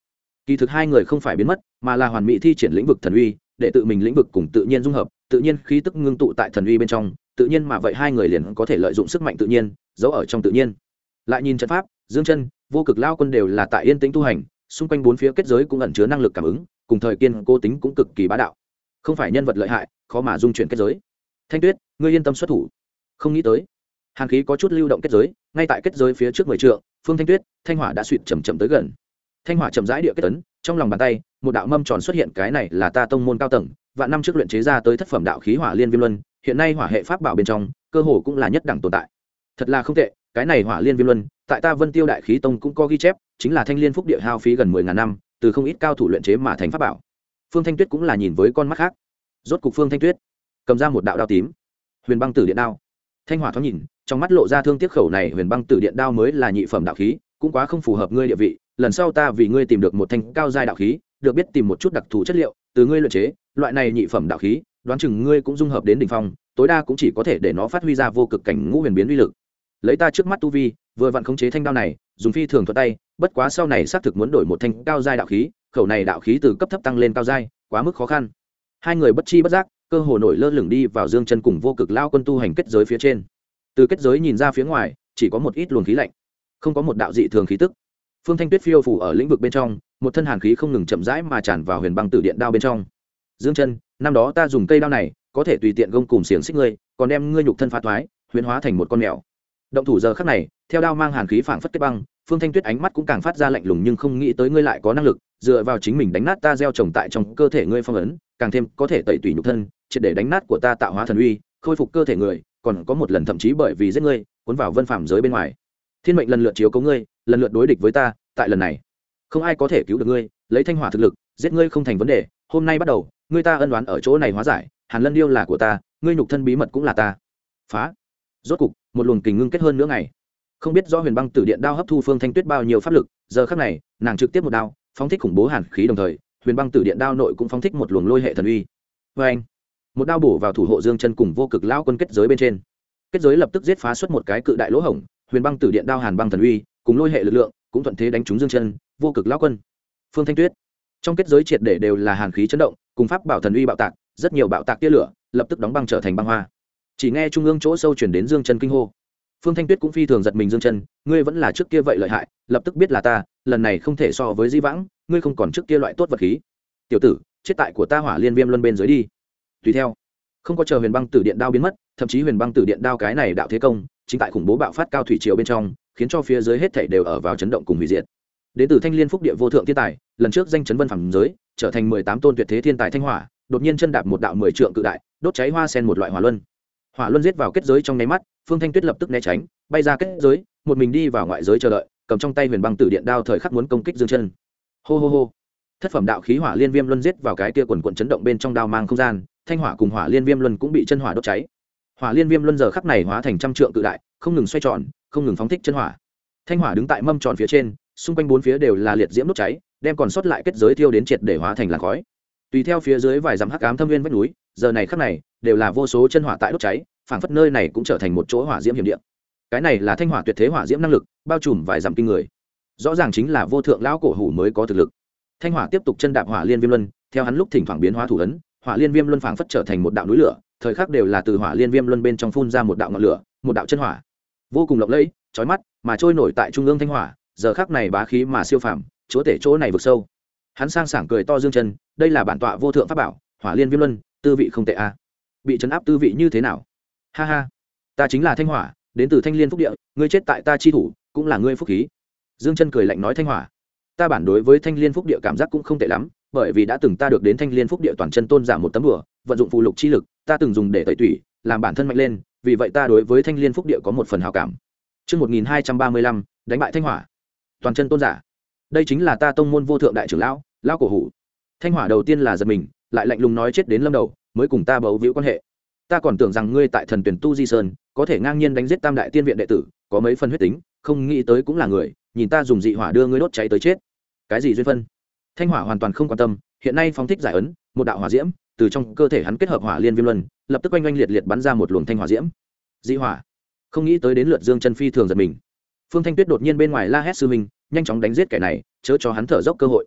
Kỳ thực hai người không phải biến mất mà là hoàn mỹ thi triển lĩnh vực thần uy, để tự mình lĩnh vực cùng tự nhiên dung hợp, tự nhiên khí tức ngưng tụ tại thần uy bên trong, tự nhiên mà vậy hai người liền có thể lợi dụng sức mạnh tự nhiên giấu ở trong tự nhiên. Lại nhìn trận pháp, Dương Chân, Vô Cực Lao Quân đều là tại yên tĩnh tu hành, xung quanh bốn phía kết giới cũng ẩn chứa năng lực cảm ứng, cùng thời kiên cố tính cũng cực kỳ bá đạo, không phải nhân vật lợi hại khó mà dung chuyển kết giới. Thanh Tuyết, ngươi yên tâm xuất thủ. Không nghĩ tới hàn khí có chút lưu động kết giới, ngay tại kết giới phía trước 10 trượng, Phương Thanh Tuyết, Thanh Hỏa đã suýt chậm chậm tới gần. Thanh Hỏa chậm rãi địa kết tấn, trong lòng bàn tay một đạo mâm tròn xuất hiện, cái này là ta tông môn cao tầng vạn năm trước luyện chế ra tới thất phẩm đạo khí Hỏa Liên Viêm Luân, hiện nay hỏa hệ pháp bảo bên trong cơ hồ cũng là nhất đẳng tồn tại. Thật là không tệ, cái này Hỏa Liên Viêm Luân tại ta Vân Tiêu Đại Khí Tông cũng có ghi chép, chính là Thanh Liên Phúc Địa hao phí gần 10.000 năm, từ không ít cao thủ luyện chế mà thành pháp bảo. Phương Thanh Tuyết cũng là nhìn với con mắt khác. Rốt cục Phương Thanh Tuyết cầm ra một đạo đao tím, Huyền Băng Tử Điện Đao. Thanh Hỏa thoáng nhìn, trong mắt lộ ra thương tiếc, khẩu này Huyền Băng Tử Điện Đao mới là nhị phẩm đạo khí, cũng quá không phù hợp ngươi địa vị, lần sau ta vì ngươi tìm được một thanh cao giai đạo khí, được biết tìm một chút đặc thù chất liệu, từ ngươi luyện chế, loại này nhị phẩm đạo khí, đoán chừng ngươi cũng dung hợp đến đỉnh phong, tối đa cũng chỉ có thể để nó phát huy ra vô cực cảnh ngũ huyền biến uy lực. Lấy ta trước mắt tu vi, vừa vặn khống chế thanh đao này, dùng phi thường thuận tay, bất quá sau này xác thực muốn đổi một thanh cao giai đạo khí, khẩu này đạo khí từ cấp thấp tăng lên cao giai, quá mức khó khăn. Hai người bất chi bất giác, cơ hồ nổi lơ lửng đi vào Dương Chân cùng Vô Cực Lao Quân tu hành kết giới phía trên. Từ kết giới nhìn ra phía ngoài, chỉ có một ít luồng khí lạnh, không có một đạo dị thường khí tức. Phương Thanh Tuyết phiêu phù ở lĩnh vực bên trong, một thân hàn khí không ngừng chậm rãi mà tràn vào Huyền Băng Tử Điện Đao bên trong. Dương Chân, năm đó ta dùng cây đao này, có thể tùy tiện gông cùm xiềng xích ngươi, còn đem ngươi nhục thân phá toái, huyễn hóa thành một con mèo. Động thủ giờ khắc này, theo đao mang hàn khí phảng phất kết băng, Phương Thanh Tuyết ánh mắt cũng càng phát ra lạnh lùng, nhưng không nghĩ tới ngươi lại có năng lực dựa vào chính mình đánh nát ta gieo trồng tại trong cơ thể ngươi phong ấn, càng thêm có thể tẩy tủy nhục thân, triệt để đánh nát của ta tạo hóa thần uy, khôi phục cơ thể người, còn có một lần thậm chí bởi vì giết ngươi, cuốn vào vân phàm giới bên ngoài. Thiên mệnh lần lượt chiếu cố ngươi, lần lượt đối địch với ta, tại lần này, không ai có thể cứu được ngươi, lấy Thanh Hỏa thực lực, giết ngươi không thành vấn đề, hôm nay bắt đầu, ngươi ta ân oán ở chỗ này hóa giải, Hàn Lân Điêu là của ta, ngươi nhục thân bí mật cũng là ta. Phá. Rốt cục, một luồng kình ngưng kết hơn nữa ngày. Không biết do Huyền Băng Tử Điện Đao hấp thu Phương Thanh Tuyết bao nhiêu pháp lực, giờ khắc này, nàng trực tiếp một đao, phóng thích khủng bố hàn khí, đồng thời, Huyền Băng Tử Điện Đao nội cũng phóng thích một luồng lôi hệ thần uy. Oeng! Một đao bổ vào thủ hộ Dương Chân cùng Vô Cực Lão Quân kết giới bên trên. Kết giới lập tức giết phá xuất một cái cự đại lỗ hổng, Huyền Băng Tử Điện Đao Hàn Băng thần uy, cùng lôi hệ lực lượng, cũng thuận thế đánh trúng Dương Chân, Vô Cực Lão Quân. Phương Thanh Tuyết, trong kết giới triệt để đều là hàn khí chấn động, cùng pháp bảo thần uy bạo tạc, rất nhiều bạo tạc tia lửa, lập tức đóng băng trở thành băng hoa. Chỉ nghe trung ương chỗ sâu truyền đến Dương Chân kinh hô. Phương Thanh Tuyết cũng phi thường giật mình, Dương Chân, ngươi vẫn là trước kia vậy lợi hại, lập tức biết là ta, lần này không thể so với Di Vãng, ngươi không còn trước kia loại tốt vật khí. Tiểu tử, chết tại của ta Hỏa Liên Viêm Luân bên dưới đi. Tùy theo, không có chờ Huyền Băng Tử Điện Đao biến mất, thậm chí Huyền Băng Tử Điện Đao cái này đạo thế công, chính tại khủng bố bạo phát cao thủy triều bên trong, khiến cho phía dưới hết thảy đều ở vào chấn động cùng hủy diệt. Đến từ Thanh Liên Phúc Địa vô thượng thiên tài, lần trước danh chấn vân phàm giới, trở thành 18 tôn tuyệt thế thiên tài Thanh Hỏa, đột nhiên chân đạp một đạo 10 trượng cự đại, đốt cháy hoa sen một loại hỏa luân. Hỏa luân giết vào kết giới trong nháy mắt, Phương Thanh Tuyết lập tức né tránh, bay ra kết giới, một mình đi vào ngoại giới chờ đợi, cầm trong tay Huyền Băng Tử Điện Đao thời khắc muốn công kích Dương Chân. Hô hô hô. Thất phẩm đạo khí Hỏa Liên Viêm Luân giết vào cái kia quần quần chấn động bên trong đao mang không gian, Thanh Hỏa cùng Hỏa Liên Viêm Luân cũng bị chân hỏa đốt cháy. Hỏa Liên Viêm Luân giờ khắc này hóa thành trăm trượng cự đại, không ngừng xoay tròn, không ngừng phóng thích chân hỏa. Thanh Hỏa đứng tại mâm tròn phía trên, xung quanh bốn phía đều là liệt diễm đốt cháy, đem còn sót lại kết giới thiêu đến triệt để hóa thành làn khói. Tùy theo phía dưới vài dặm hắc ám thâm nguyên vách núi, giờ này khắc này đều là vô số chân hỏa tại đốt cháy, phảng phất nơi này cũng trở thành một chỗ hỏa diễm hiểm địa. Cái này là Thanh Hỏa tuyệt thế hỏa diễm năng lực, bao trùm vài dặm kinh người. Rõ ràng chính là vô thượng lão cổ hủ mới có thực lực. Thanh Hỏa tiếp tục chân đạp Hỏa Liên Viêm Luân, theo hắn lúc thỉnh thoảng biến hóa thủ ấn, Hỏa Liên Viêm Luân phảng phất trở thành một đạo núi lửa, thời khắc đều là từ Hỏa Liên Viêm Luân bên trong phun ra một đạo ngọn lửa, một đạo chân hỏa, vô cùng lộng lẫy, chói mắt, mà trôi nổi tại trung ương Thanh Hỏa, giờ khắc này bá khí mà siêu phàm, chúa tể chỗ này vực sâu. Hắn sang sảng cười to, Dương Chân, đây là bản tọa vô thượng pháp bảo, Hỏa Liên Viêm Luân, tư vị không tệ a. Bị trấn áp tư vị như thế nào? Ha ha, ta chính là Thanh Hỏa, đến từ Thanh Liên Phúc Địa, ngươi chết tại ta chi thủ, cũng là ngươi phúc khí. Dương Chân cười lạnh nói, Thanh Hỏa, ta bản đối với Thanh Liên Phúc Địa cảm giác cũng không tệ lắm, bởi vì đã từng ta được đến Thanh Liên Phúc Địa toàn chân tôn giả một tấm bùa, vận dụng phù lục chi lực, ta từng dùng để tẩy tủy, làm bản thân mạnh lên, vì vậy ta đối với Thanh Liên Phúc Địa có một phần hảo cảm. Chương 1235, đánh bại Thanh Hỏa. Toàn chân tôn giả. Đây chính là ta tông môn vô thượng đại trưởng lão, lão cổ hủ. Thanh Hỏa đầu tiên là giật mình, lại lạnh lùng nói, chết đến lâm đầu, mới cùng ta bấu víu quan hệ. Ta còn tưởng rằng ngươi tại Thần Tuyển Tu Di Sơn, có thể ngang nhiên đánh giết Tam đại tiên viện đệ tử, có mấy phần huyết tính, không nghĩ tới cũng là người, nhìn ta dùng dị hỏa đưa ngươi đốt cháy tới chết. Cái gì duyên phân? Thanh Hỏa hoàn toàn không quan tâm, hiện nay phóng thích giải ấn, một đạo hỏa diễm từ trong cơ thể hắn kết hợp Hỏa Liên Viêm Luân, lập tức oanh oanh liệt liệt bắn ra một luồng thanh hỏa diễm. Dị hỏa. Không nghĩ tới đến lượt Dương Chân phi thường giật mình. Phương Thanh Tuyết đột nhiên bên ngoài la hét, sư minh, nhanh chóng đánh giết kẻ này, chớ cho hắn thở dốc cơ hội.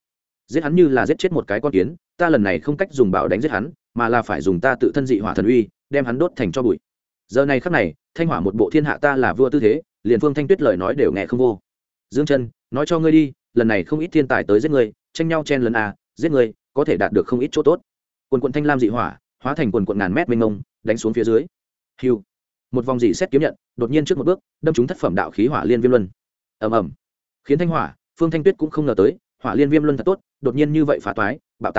giết hắn như là giết chết một cái con kiến, ta lần này không cách dùng bảo đánh giết hắn, mà là phải dùng ta tự thân dị hỏa thần uy đem hắn đốt thành cho bụi. Giờ này khắc này, Thanh Hỏa một bộ thiên hạ ta là vua tư thế, liền Phương Thanh Tuyết lời nói đều nghe không vô. Dương Chân, nói cho ngươi đi, lần này không ít thiên tài tới giết ngươi, tranh nhau chen lấn giết ngươi có thể đạt được không ít chỗ tốt. Quần quần thanh lam dị hỏa hóa thành quần quần ngàn mét mênh mông, đánh xuống phía dưới. Hưu, một vòng dị xét kiếm nhận đột nhiên trước một bước đâm trúng thất phẩm đạo khí hỏa liên viêm luân. Ầm ầm, khiến Thanh Hỏa, Phương Thanh Tuyết cũng không ngờ tới, hỏa liên viêm luân thật tốt, đột nhiên như vậy phá toái,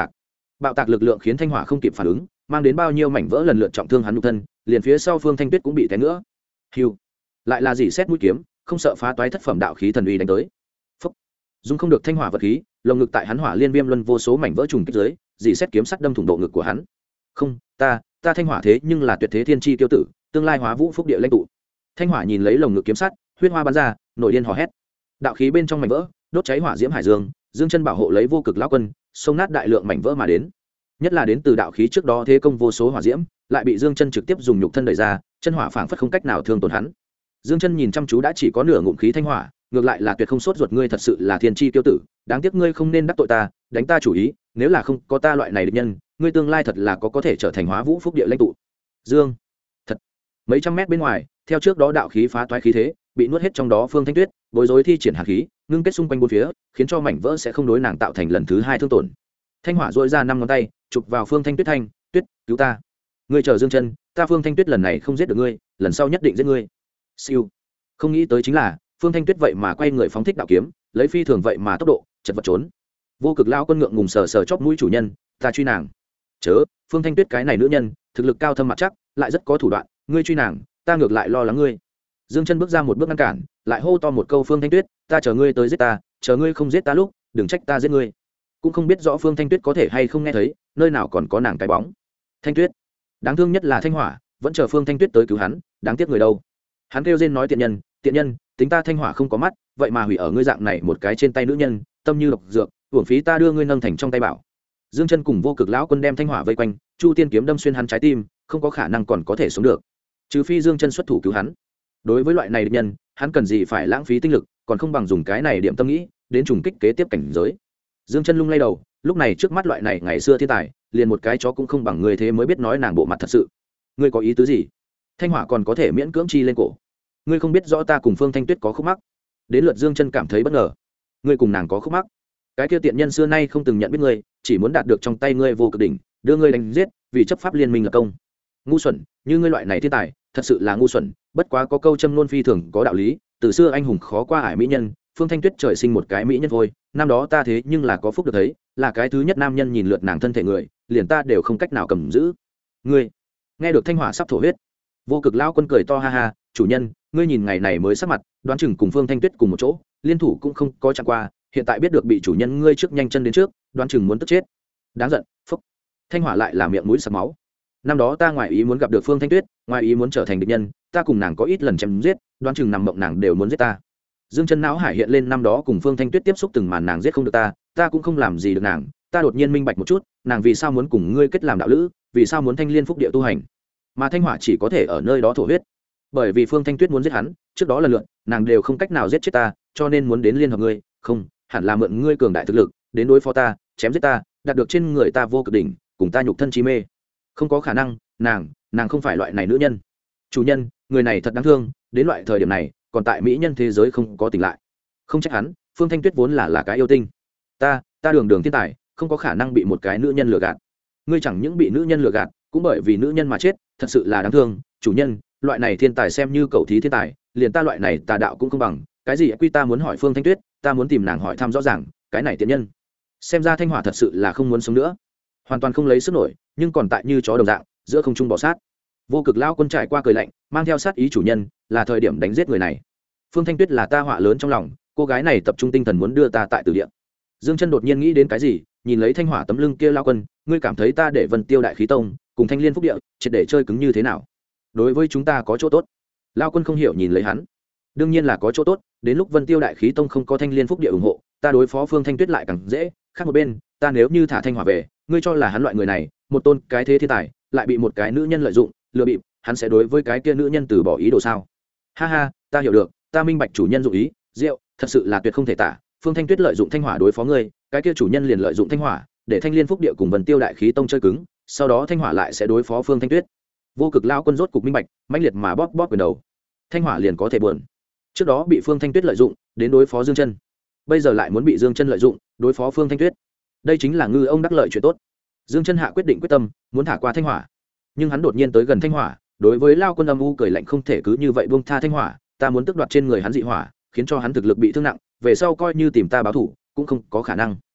bạo tạc lực lượng khiến Thanh Hỏa không kịp phản ứng, mang đến bao nhiêu mảnh vỡ lần lượt trọng thương hắn nhục thân, liền phía sau Phương Thanh Tuyết cũng bị té nữa. Hưu, lại là dị xét mũi kiếm, không sợ phá toái thất phẩm đạo khí thần uy đánh tới. Phúc, dung không được Thanh Hỏa vật khí, lồng ngực tại hắn hỏa liên viêm luân vô số mảnh vỡ trùng kích dưới, dị xét kiếm sắc đâm thủng độ ngực của hắn. Không, ta Thanh Hỏa thế nhưng là tuyệt thế thiên chi tiêu tử, tương lai hóa vũ phúc địa lãnh tụ. Thanh Hỏa nhìn lấy lồng ngực kiếm sắt, huyết hoa bắn ra, nổi điên hò hét. Đạo khí bên trong mảnh vỡ đốt cháy hỏa diễm hải dương, Dương Chân bảo hộ lấy vô cực lão quân, xông nát đại lượng mảnh vỡ mà đến. Nhất là đến từ đạo khí trước đó thế công vô số hỏa diễm, lại bị Dương Chân trực tiếp dùng nhục thân đẩy ra, chân hỏa phảng phất không cách nào thương tổn hắn. Dương Chân nhìn chăm chú đã chỉ có nửa ngụm khí thanh hỏa, ngược lại là tuyệt không sốt ruột, ngươi thật sự là thiên chi tiêu tử, đáng tiếc ngươi không nên đắc tội ta, đánh ta chủ ý, nếu là không có ta loại này địch nhân, ngươi tương lai thật là có thể trở thành hóa vũ phúc địa lãnh tụ. Dương, thật. Mấy trăm mét bên ngoài, theo trước đó đạo khí phá toái khí thế, bị nuốt hết trong đó Phương Thanh Tuyết, bối rối thi triển hàn khí, ngưng kết xung quanh bốn phía, khiến cho mảnh vỡ sẽ không đối nàng tạo thành lần thứ hai thương tổn. Thanh Hỏa dội ra 5 ngón tay, chụp vào Phương Thanh Tuyết, Thanh Tuyết, cứu ta. Ngươi chờ Dương Chân, ta Phương Thanh Tuyết lần này không giết được ngươi, lần sau nhất định giết ngươi. Siêu. Không nghĩ tới chính là, Phương Thanh Tuyết vậy mà quay người phóng thích đạo kiếm, lấy phi thường vậy mà tốc độ, chật vật trốn. Vô cực lão quân ngượng ngùng sờ sờ chóp mũi chủ nhân, ta truy nàng. Chớ, Phương Thanh Tuyết cái này nữ nhân, thực lực cao thâm mặt chắc, lại rất có thủ đoạn, ngươi truy nàng, ta ngược lại lo lắng ngươi. Dương Chân bước ra một bước ngăn cản, lại hô to một câu, Phương Thanh Tuyết, ta chờ ngươi tới giết ta, chờ ngươi không giết ta lúc, đừng trách ta giết ngươi. Cũng không biết rõ Phương Thanh Tuyết có thể hay không nghe thấy, nơi nào còn có nàng cái bóng. Thanh Tuyết, đáng thương nhất là Thanh Hỏa, vẫn chờ Phương Thanh Tuyết tới cứu hắn, đáng tiếc người đâu. Hắn kêu rên nói, tiện nhân, tính ta Thanh Hỏa không có mắt, vậy mà hủy ở ngươi dạng này một cái trên tay nữ nhân, tâm như độc dược, uổng phí ta đưa ngươi nâng thành trong tay bảo. Dương Chân cùng vô cực lão quân đem Thanh Hỏa vây quanh, Chu Tiên kiếm đâm xuyên hắn trái tim, không có khả năng còn có thể sống được, trừ phi Dương Chân xuất thủ cứu hắn. Đối với loại này địch nhân, hắn cần gì phải lãng phí tinh lực, còn không bằng dùng cái này điểm tâm nghĩ đến trùng kích kế tiếp cảnh giới. Dương Chân lung lay đầu, lúc này trước mắt loại này ngày xưa thiên tài, liền một cái chó cũng không bằng người, thế mới biết nói nàng bộ mặt thật sự. Ngươi có ý tứ gì? Thanh Hỏa còn có thể miễn cưỡng chi lên cổ. Ngươi không biết rõ ta cùng Phương Thanh Tuyết có khúc mắc. Đến lượt Dương Chân cảm thấy bất ngờ. Ngươi cùng nàng có khúc mắc? Cái kia tiện nhân xưa nay không từng nhận biết ngươi, chỉ muốn đạt được trong tay ngươi vô cực đỉnh, đưa ngươi đánh giết, vì chấp pháp liên minh lập công. Ngu xuẩn, như ngươi loại này thiên tài, thật sự là ngu xuẩn. Bất quá có câu châm ngôn phi thường có đạo lý, từ xưa anh hùng khó qua ải mỹ nhân, Phương Thanh Tuyết trời sinh một cái mỹ nhân thôi, năm đó ta thế nhưng là có phúc được thấy, là cái thứ nhất nam nhân nhìn lượt nàng thân thể người, liền ta đều không cách nào cầm giữ. Ngươi, nghe được Thanh Hỏa sắp thổ huyết. Vô cực lão quân cười to, ha ha, chủ nhân, ngươi nhìn ngày này mới sắc mặt, đoán chừng cùng Phương Thanh Tuyết cùng một chỗ, liên thủ cũng không có chạm qua, hiện tại biết được bị chủ nhân ngươi trước nhanh chân đến trước, đoán chừng muốn tức chết. Đáng giận, phúc. Thanh Hỏa lại là miệng mũi sặc máu. Năm đó ta ngoài ý muốn gặp được Phương Thanh Tuyết, ngoài ý muốn trở thành địch nhân, ta cùng nàng có ít lần chém giết, đoán chừng nằm mộng nàng đều muốn giết ta. Dương Chân não hải hiện lên năm đó cùng Phương Thanh Tuyết tiếp xúc từng màn, nàng giết không được ta cũng không làm gì được nàng, ta đột nhiên minh bạch một chút, nàng vì sao muốn cùng ngươi kết làm đạo lữ, vì sao muốn thanh liên phúc địa tu hành, mà Thanh Hỏa chỉ có thể ở nơi đó thổ huyết, bởi vì Phương Thanh Tuyết muốn giết hắn, trước đó lần lượt, nàng đều không cách nào giết chết ta, cho nên muốn đến liên hợp ngươi, không, hẳn là mượn ngươi cường đại thực lực, đến đối phó ta, chém giết ta, đạt được trên người ta vô cực đỉnh, cùng ta nhục thân chi mê. Không có khả năng, nàng không phải loại này nữ nhân. Chủ nhân, người này thật đáng thương, đến loại thời điểm này, còn tại mỹ nhân thế giới không có tỉnh lại. Không trách hắn, Phương Thanh Tuyết vốn là cái yêu tinh. Ta đường thiên tài, không có khả năng bị một cái nữ nhân lừa gạt. Ngươi chẳng những bị nữ nhân lừa gạt, cũng bởi vì nữ nhân mà chết, thật sự là đáng thương. Chủ nhân, loại này thiên tài xem như cậu thí thiên tài, liền ta loại này tà đạo cũng không bằng. Cái gì quy ta muốn hỏi Phương Thanh Tuyết, ta muốn tìm nàng hỏi thăm rõ ràng, cái này tiện nhân. Xem ra Thanh Hỏa thật sự là không muốn sống nữa, hoàn toàn không lấy sức nổi, nhưng còn tại như chó đồng dạng, giữa không trung bỏ sát. Vô cực lão quân trải qua cười lạnh, mang theo sát ý, chủ nhân, là thời điểm đánh giết người này. Phương Thanh Tuyết là ta họa lớn trong lòng, cô gái này tập trung tinh thần muốn đưa ta tại tử địa. Dương Chân đột nhiên nghĩ đến cái gì, nhìn lấy Thanh Hỏa tấm lưng kia, lão quân, ngươi cảm thấy ta để Vân Tiêu đại khí tông cùng Thanh Liên phúc địa triệt để chơi cứng như thế nào? Đối với chúng ta có chỗ tốt. Lão quân không hiểu nhìn lấy hắn. Đương nhiên là có chỗ tốt, đến lúc Vân Tiêu đại khí tông không có Thanh Liên phúc địa ủng hộ, ta đối phó Phương Thanh Tuyết lại càng dễ. Khác một bên, ta nếu như thả Thanh Hỏa về, ngươi cho là hắn loại người này, một tôn cái thế thiên tài, lại bị một cái nữ nhân lợi dụng, lừa bịp, hắn sẽ đối với cái kia nữ nhân từ bỏ ý đồ sao? Ha ha, ta hiểu được, ta minh bạch chủ nhân dụng ý, Diệu, thật sự là tuyệt không thể tả. Phương Thanh Tuyết lợi dụng Thanh Hỏa đối phó ngươi, cái kia chủ nhân liền lợi dụng thanh hỏa để thanh liên phúc địa cùng vần tiêu đại khí tông chơi cứng, sau đó thanh hỏa lại sẽ đối phó Phương Thanh Tuyết. Vô Cực Lao Quân rốt cục minh bạch, mãnh liệt mà bóp quyền đầu. Thanh hỏa liền có thể buồn. Trước đó bị Phương Thanh Tuyết lợi dụng đến đối phó Dương Chân, bây giờ lại muốn bị Dương Chân lợi dụng đối phó Phương Thanh Tuyết. Đây chính là ngư ông đắc lợi chuyện tốt. Dương Chân hạ quyết định quyết tâm muốn thả qua thanh hỏa, nhưng hắn đột nhiên tới gần thanh hỏa, đối với Lao Quân âm u cười lạnh, không thể cứ như vậy buông tha thanh hỏa, ta muốn tước đoạt trên người hắn dị hỏa, khiến cho hắn thực lực bị thương nặng, về sau coi như tìm ta báo thù cũng không có khả năng.